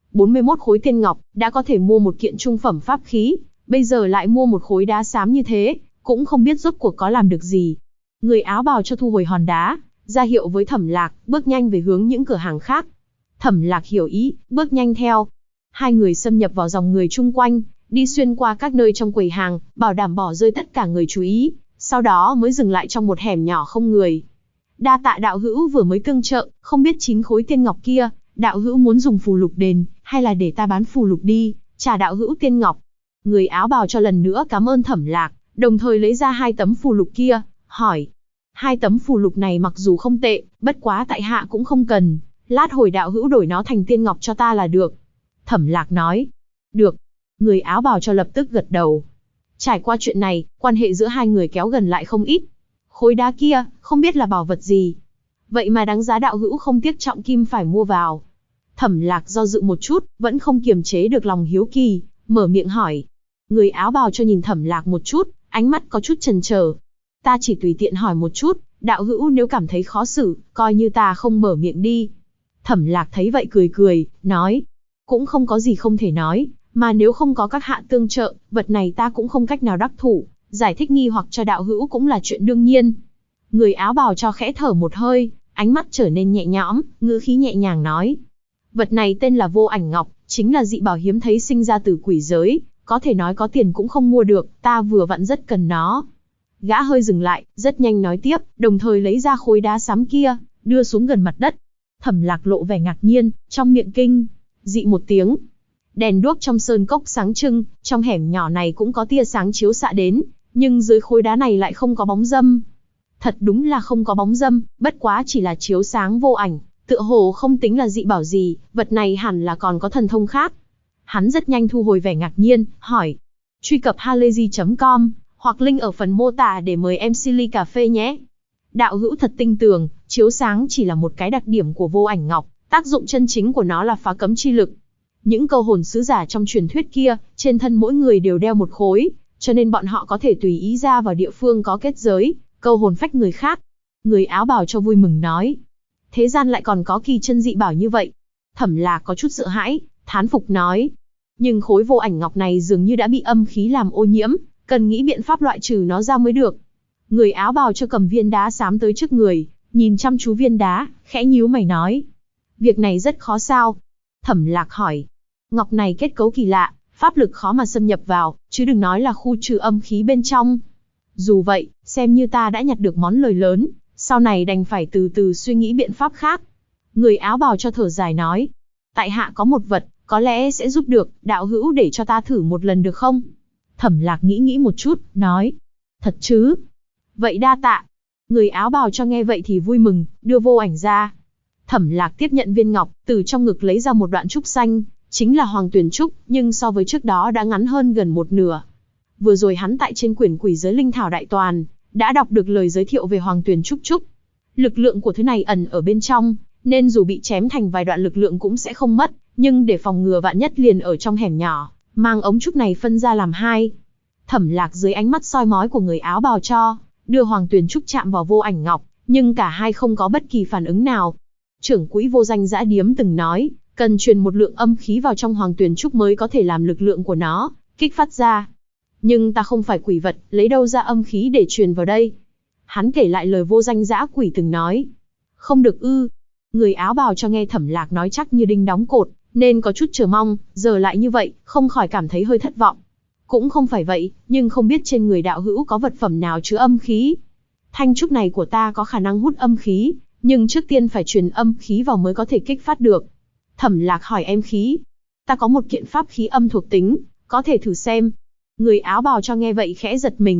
41 khối tiên ngọc, đã có thể mua một kiện trung phẩm pháp khí, bây giờ lại mua một khối đá sám như thế, cũng không biết rốt cuộc có làm được gì. Người áo bào cho thu hồi hòn đá, ra hiệu với Thẩm Lạc, bước nhanh về hướng những cửa hàng khác. Thẩm Lạc hiểu ý, bước nhanh theo. Hai người xâm nhập vào dòng người chung quanh, đi xuyên qua các nơi trong quầy hàng, bảo đảm bỏ rơi tất cả người chú ý, sau đó mới dừng lại trong một hẻm nhỏ không người. Đa tạ đạo hữu vừa mới tương trợ, không biết 9 khối tiên ngọc kia, đạo hữu muốn dùng phù lục đền, hay là để ta bán phù lục đi, trả đạo hữu tiên ngọc. Người áo bào cho lần nữa cảm ơn Thẩm Lạc, đồng thời lấy ra 2 tấm phù lục kia, hỏi. 2 tấm phù lục này mặc dù không tệ, bất quá tại hạ cũng không cần, lát hồi đạo hữu đổi nó thành tiên ngọc cho ta là được. Thẩm Lạc nói. Được. Người áo bào cho lập tức gật đầu. Trải qua chuyện này, quan hệ giữa hai người kéo gần lại không ít. Khối đá kia, không biết là bảo vật gì. Vậy mà đáng giá đạo hữu không tiếc trọng kim phải mua vào. Thẩm Lạc do dự một chút, vẫn không kiềm chế được lòng hiếu kỳ, mở miệng hỏi. Người áo bào cho nhìn Thẩm Lạc một chút, ánh mắt có chút chần chờ. Ta chỉ tùy tiện hỏi một chút, đạo hữu nếu cảm thấy khó xử, coi như ta không mở miệng đi. Thẩm Lạc thấy vậy cười cười, nói. Cũng không có gì không thể nói, mà nếu không có các hạ tương trợ, vật này ta cũng không cách nào đắc thủ, giải thích nghi hoặc cho đạo hữu cũng là chuyện đương nhiên. Người áo bào cho khẽ thở một hơi, ánh mắt trở nên nhẹ nhõm, ngữ khí nhẹ nhàng nói. Vật này tên là Vô Ảnh Ngọc, chính là dị bảo hiếm thấy sinh ra từ quỷ giới, có thể nói có tiền cũng không mua được, ta vừa vặn rất cần nó. Gã hơi dừng lại, rất nhanh nói tiếp, đồng thời lấy ra khối đá sám kia, đưa xuống gần mặt đất. Thẩm Lạc lộ vẻ ngạc nhiên, trong miệng kinh dị một tiếng. Đèn đuốc trong sơn cốc sáng trưng, trong hẻm nhỏ này cũng có tia sáng chiếu xạ đến, nhưng dưới khối đá này lại không có bóng dâm. Thật đúng là không có bóng dâm, bất quá chỉ là chiếu sáng vô ảnh, tựa hồ không tính là dị bảo gì, vật này hẳn là còn có thần thông khác. Hắn rất nhanh thu hồi vẻ ngạc nhiên, hỏi. Truy cập halayzi.com, hoặc link ở phần mô tả để mời em Silly cà phê nhé. Đạo hữu thật tinh tường, chiếu sáng chỉ là một cái đặc điểm của Vô Ảnh Ngọc, tác dụng chân chính của nó là phá cấm chi lực. Những câu hồn sứ giả trong truyền thuyết kia, trên thân mỗi người đều đeo một khối, cho nên bọn họ có thể tùy ý ra vào địa phương có kết giới, câu hồn phách người khác. Người áo bào cho vui mừng nói. Thế gian lại còn có kỳ chân dị bảo như vậy. Thẩm Lạc có chút sợ hãi, thán phục nói. Nhưng khối Vô Ảnh Ngọc này dường như đã bị âm khí làm ô nhiễm, cần nghĩ biện pháp loại trừ nó ra mới được. Người áo bào cho cầm viên đá xám tới trước người, nhìn chăm chú viên đá, khẽ nhíu mày nói. Việc này rất khó sao? Thẩm Lạc hỏi. Ngọc này kết cấu kỳ lạ, pháp lực khó mà xâm nhập vào, chứ đừng nói là khu trừ âm khí bên trong. Dù vậy, xem như ta đã nhặt được món lời lớn, sau này đành phải từ từ suy nghĩ biện pháp khác. Người áo bào cho thở dài nói. Tại hạ có một vật, có lẽ sẽ giúp được, đạo hữu để cho ta thử một lần được không? Thẩm Lạc nghĩ một chút, nói. Thật chứ? Vậy đa tạ. Người áo bào cho nghe vậy thì vui mừng, đưa vô ảnh ra. Thẩm Lạc tiếp nhận viên ngọc, từ trong ngực lấy ra một đoạn trúc xanh, chính là Hoàng Tuyền Trúc, nhưng so với trước đó đã ngắn hơn gần một nửa. Vừa rồi hắn tại trên quyển Quỷ Giới Linh Thảo Đại Toàn, đã đọc được lời giới thiệu về Hoàng Tuyền Trúc Trúc. Lực lượng của thứ này ẩn ở bên trong, nên dù bị chém thành vài đoạn lực lượng cũng sẽ không mất, nhưng để phòng ngừa vạn nhất liền ở trong hẻm nhỏ, mang ống trúc này phân ra làm hai. Thẩm Lạc dưới ánh mắt soi mói của người áo bào cho, đưa Hoàng Tuyền Trúc chạm vào Vô Ảnh Ngọc, nhưng cả hai không có bất kỳ phản ứng nào. Trưởng quỹ Vô Danh Dã Điếm từng nói, cần truyền một lượng âm khí vào trong Hoàng Tuyền Trúc mới có thể làm lực lượng của nó kích phát ra. Nhưng ta không phải quỷ vật, lấy đâu ra âm khí để truyền vào đây? Hắn kể lại lời Vô Danh Dã Quỷ từng nói. Không được ư? Người áo bào cho nghe Thẩm Lạc nói chắc như đinh đóng cột, nên có chút chờ mong, giờ lại như vậy, không khỏi cảm thấy hơi thất vọng. Cũng không phải vậy, nhưng không biết trên người đạo hữu có vật phẩm nào chứa âm khí. Thanh trúc này của ta có khả năng hút âm khí, nhưng trước tiên phải truyền âm khí vào mới có thể kích phát được. Thẩm Lạc hỏi em khí. Ta có một kiện pháp khí âm thuộc tính, có thể thử xem. Người áo bào cho nghe vậy khẽ giật mình,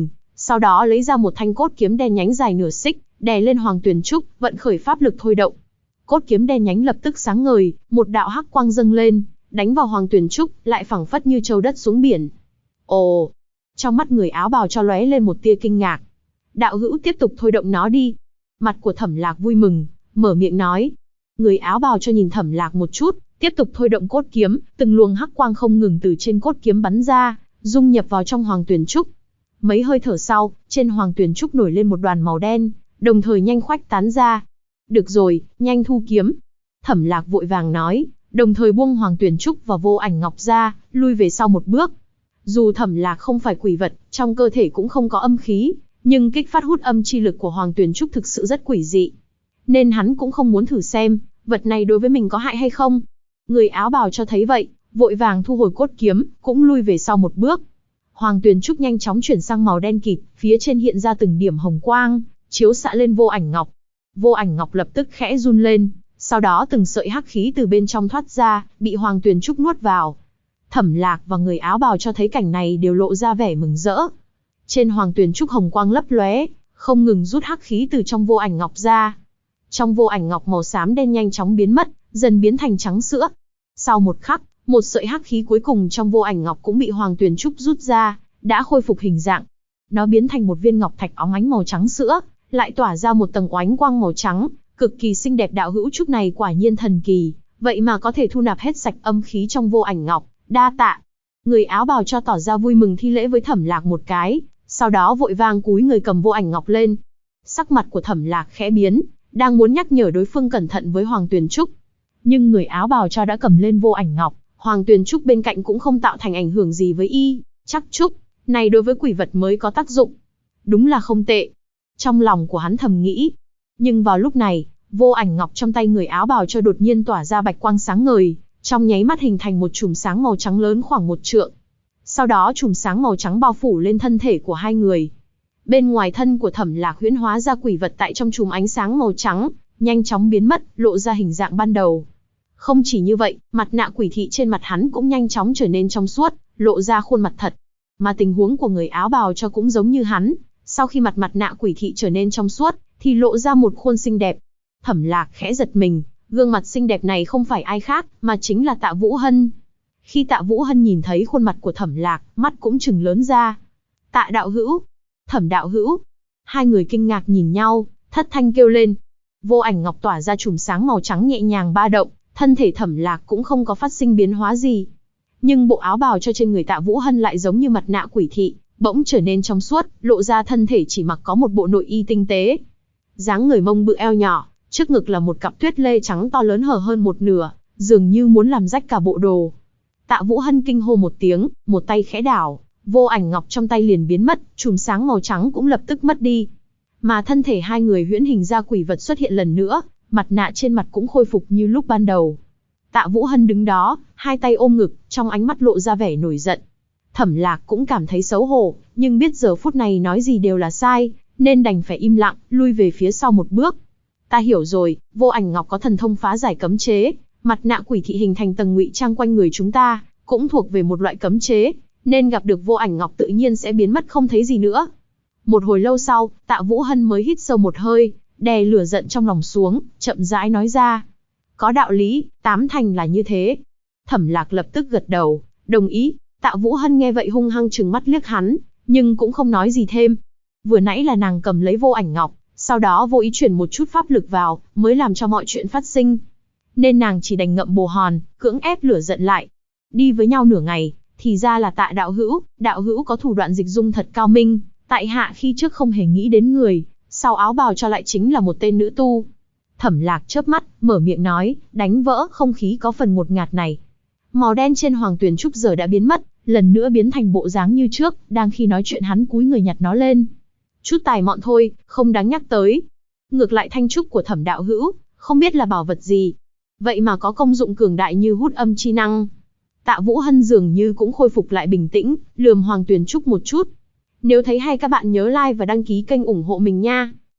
Sau đó lấy ra một thanh cốt kiếm đen nhánh dài nửa xích, đè lên Hoàng Tuyền Trúc, vận khởi pháp lực thôi động. Cốt kiếm đen nhánh lập tức sáng ngời, một đạo hắc quang dâng lên, đánh vào Hoàng Tuyền Trúc, lại phẳng phất như châu đất xuống biển. Ồ! Trong mắt người áo bào cho lóe lên một tia kinh ngạc. Đạo hữu tiếp tục thôi động nó đi. Mặt của Thẩm Lạc vui mừng, mở miệng nói. Người áo bào cho nhìn Thẩm Lạc một chút, tiếp tục thôi động cốt kiếm, từng luồng hắc quang không ngừng từ trên cốt kiếm bắn ra, dung nhập vào trong Hoàng Tuyền Trúc. Mấy hơi thở sau, trên Hoàng Tuyền Trúc nổi lên một đoàn màu đen, đồng thời nhanh khuếch tán ra. Được rồi, nhanh thu kiếm. Thẩm Lạc vội vàng nói, đồng thời buông Hoàng Tuyền Trúc và Vô Ảnh Ngọc ra, lui về sau một bước. Dù Thẩm Lạc không phải quỷ vật, trong cơ thể cũng không có âm khí, nhưng kích phát hút âm chi lực của Hoàng Tuyền Trúc thực sự rất quỷ dị. Nên hắn cũng không muốn thử xem, vật này đối với mình có hại hay không. Người áo bào cho thấy vậy, vội vàng thu hồi cốt kiếm, cũng lui về sau một bước. Hoàng Tuyền Trúc nhanh chóng chuyển sang màu đen kịt, phía trên hiện ra từng điểm hồng quang, chiếu xạ lên Vô Ảnh Ngọc. Vô Ảnh Ngọc lập tức khẽ run lên, sau đó từng sợi hắc khí từ bên trong thoát ra, bị Hoàng Tuyền Trúc nuốt vào. Thẩm Lạc và người áo bào cho thấy cảnh này đều lộ ra vẻ mừng rỡ. Trên Hoàng Tuyền Trúc hồng quang lấp lóe, không ngừng rút hắc khí từ trong Vô Ảnh Ngọc ra. Trong Vô Ảnh Ngọc màu xám đen nhanh chóng biến mất, dần biến thành trắng sữa. Sau một khắc, một sợi hắc khí cuối cùng trong Vô Ảnh Ngọc cũng bị Hoàng Tuyền Trúc rút ra, đã khôi phục hình dạng. Nó biến thành một viên ngọc thạch óng ánh màu trắng sữa, lại tỏa ra một tầng oánh quang màu trắng, cực kỳ xinh đẹp. Đạo hữu trúc này quả nhiên thần kỳ, vậy mà có thể thu nạp hết sạch âm khí trong Vô Ảnh Ngọc, đa tạ. Người áo bào cho tỏ ra vui mừng thi lễ với Thẩm Lạc một cái, sau đó vội vàng cúi người cầm Vô Ảnh Ngọc lên. Sắc mặt của Thẩm Lạc khẽ biến, đang muốn nhắc nhở đối phương cẩn thận với Hoàng Tuyền Trúc. Nhưng người áo bào cho đã cầm lên Vô Ảnh Ngọc, Hoàng Tuyền Trúc bên cạnh cũng không tạo thành ảnh hưởng gì với y, chắc Trúc này đối với quỷ vật mới có tác dụng. Đúng là không tệ. Trong lòng của hắn thầm nghĩ. Nhưng vào lúc này, Vô Ảnh Ngọc trong tay người áo bào cho đột nhiên tỏa ra bạch quang sáng ngời, trong nháy mắt hình thành một chùm sáng màu trắng lớn khoảng 1 trượng. Sau đó chùm sáng màu trắng bao phủ lên thân thể của hai người. Bên ngoài thân của Thẩm Lạc huyễn hóa ra quỷ vật tại trong chùm ánh sáng màu trắng, nhanh chóng biến mất, lộ ra hình dạng ban đầu. Không chỉ như vậy, mặt nạ quỷ thị trên mặt hắn cũng nhanh chóng trở nên trong suốt, lộ ra khuôn mặt thật. Mà tình huống của người áo bào cho cũng giống như hắn, sau khi mặt nạ quỷ thị trở nên trong suốt, thì lộ ra một khuôn xinh đẹp. Thẩm Lạc khẽ giật mình, gương mặt xinh đẹp này không phải ai khác, mà chính là Tạ Vũ Hân. Khi Tạ Vũ Hân nhìn thấy khuôn mặt của Thẩm Lạc, mắt cũng trừng lớn ra. Tạ đạo hữu, Thẩm đạo hữu. Hai người kinh ngạc nhìn nhau, thất thanh kêu lên. Vô Ảnh Ngọc tỏa ra chùm sáng màu trắng nhẹ nhàng ba động, thân thể Thẩm Lạc cũng không có phát sinh biến hóa gì. Nhưng bộ áo bào cho trên người Tạ Vũ Hân lại giống như mặt nạ quỷ thị, bỗng trở nên trong suốt, lộ ra thân thể chỉ mặc có một bộ nội y tinh tế. Dáng người mông bự eo nhỏ, trước ngực là một cặp tuyết lê trắng to lớn hở hơn một nửa, dường như muốn làm rách cả bộ đồ. Tạ Vũ Hân kinh hô một tiếng, một tay khẽ đảo, Vô Ảnh Ngọc trong tay liền biến mất, chùm sáng màu trắng cũng lập tức mất đi. Mà thân thể hai người huyễn hình ra quỷ vật xuất hiện lần nữa, mặt nạ trên mặt cũng khôi phục như lúc ban đầu. Tạ Vũ Hân đứng đó, hai tay ôm ngực, trong ánh mắt lộ ra vẻ nổi giận. Thẩm Lạc cũng cảm thấy xấu hổ, nhưng biết giờ phút này nói gì đều là sai, nên đành phải im lặng, lui về phía sau một bước. Ta hiểu rồi, Vô Ảnh Ngọc có thần thông phá giải cấm chế, mặt nạ quỷ thị hình thành tầng ngụy trang quanh người chúng ta, cũng thuộc về một loại cấm chế, nên gặp được Vô Ảnh Ngọc tự nhiên sẽ biến mất không thấy gì nữa. Một hồi lâu sau, Tạ Vũ Hân mới hít sâu một hơi, đè lửa giận trong lòng xuống, chậm rãi nói ra. Có đạo lý, 8 thành là như thế. Thẩm Lạc lập tức gật đầu, đồng ý. Tạ Vũ Hân nghe vậy hung hăng trừng mắt liếc hắn, nhưng cũng không nói gì thêm. Vừa nãy là nàng cầm lấy Vô Ảnh Ngọc, sau đó vô ý chuyển một chút pháp lực vào, mới làm cho mọi chuyện phát sinh. Nên nàng chỉ đành ngậm bồ hòn, cưỡng ép lửa giận lại. Đi với nhau nửa ngày, thì ra là Tạ đạo hữu có thủ đoạn dịch dung thật cao minh, tại hạ khi trước không hề nghĩ đến người, sau áo bào cho lại chính là một tên nữ tu. Thẩm Lạc chớp mắt, mở miệng nói, đánh vỡ không khí có phần ngột ngạt này. Màu đen trên Hoàng Tuyền Trúc giờ đã biến mất, lần nữa biến thành bộ dáng như trước, đang khi nói chuyện hắn cúi người nhặt nó lên. Chút tài mọn thôi, không đáng nhắc tới. Ngược lại thanh trúc của Thẩm đạo hữu, không biết là bảo vật gì. Vậy mà có công dụng cường đại như hút âm chi năng. Tạ Vũ Hân dường như cũng khôi phục lại bình tĩnh, lườm Hoàng Tuyền Trúc một chút. Nếu thấy hay các bạn nhớ like và đăng ký kênh ủng hộ mình nha.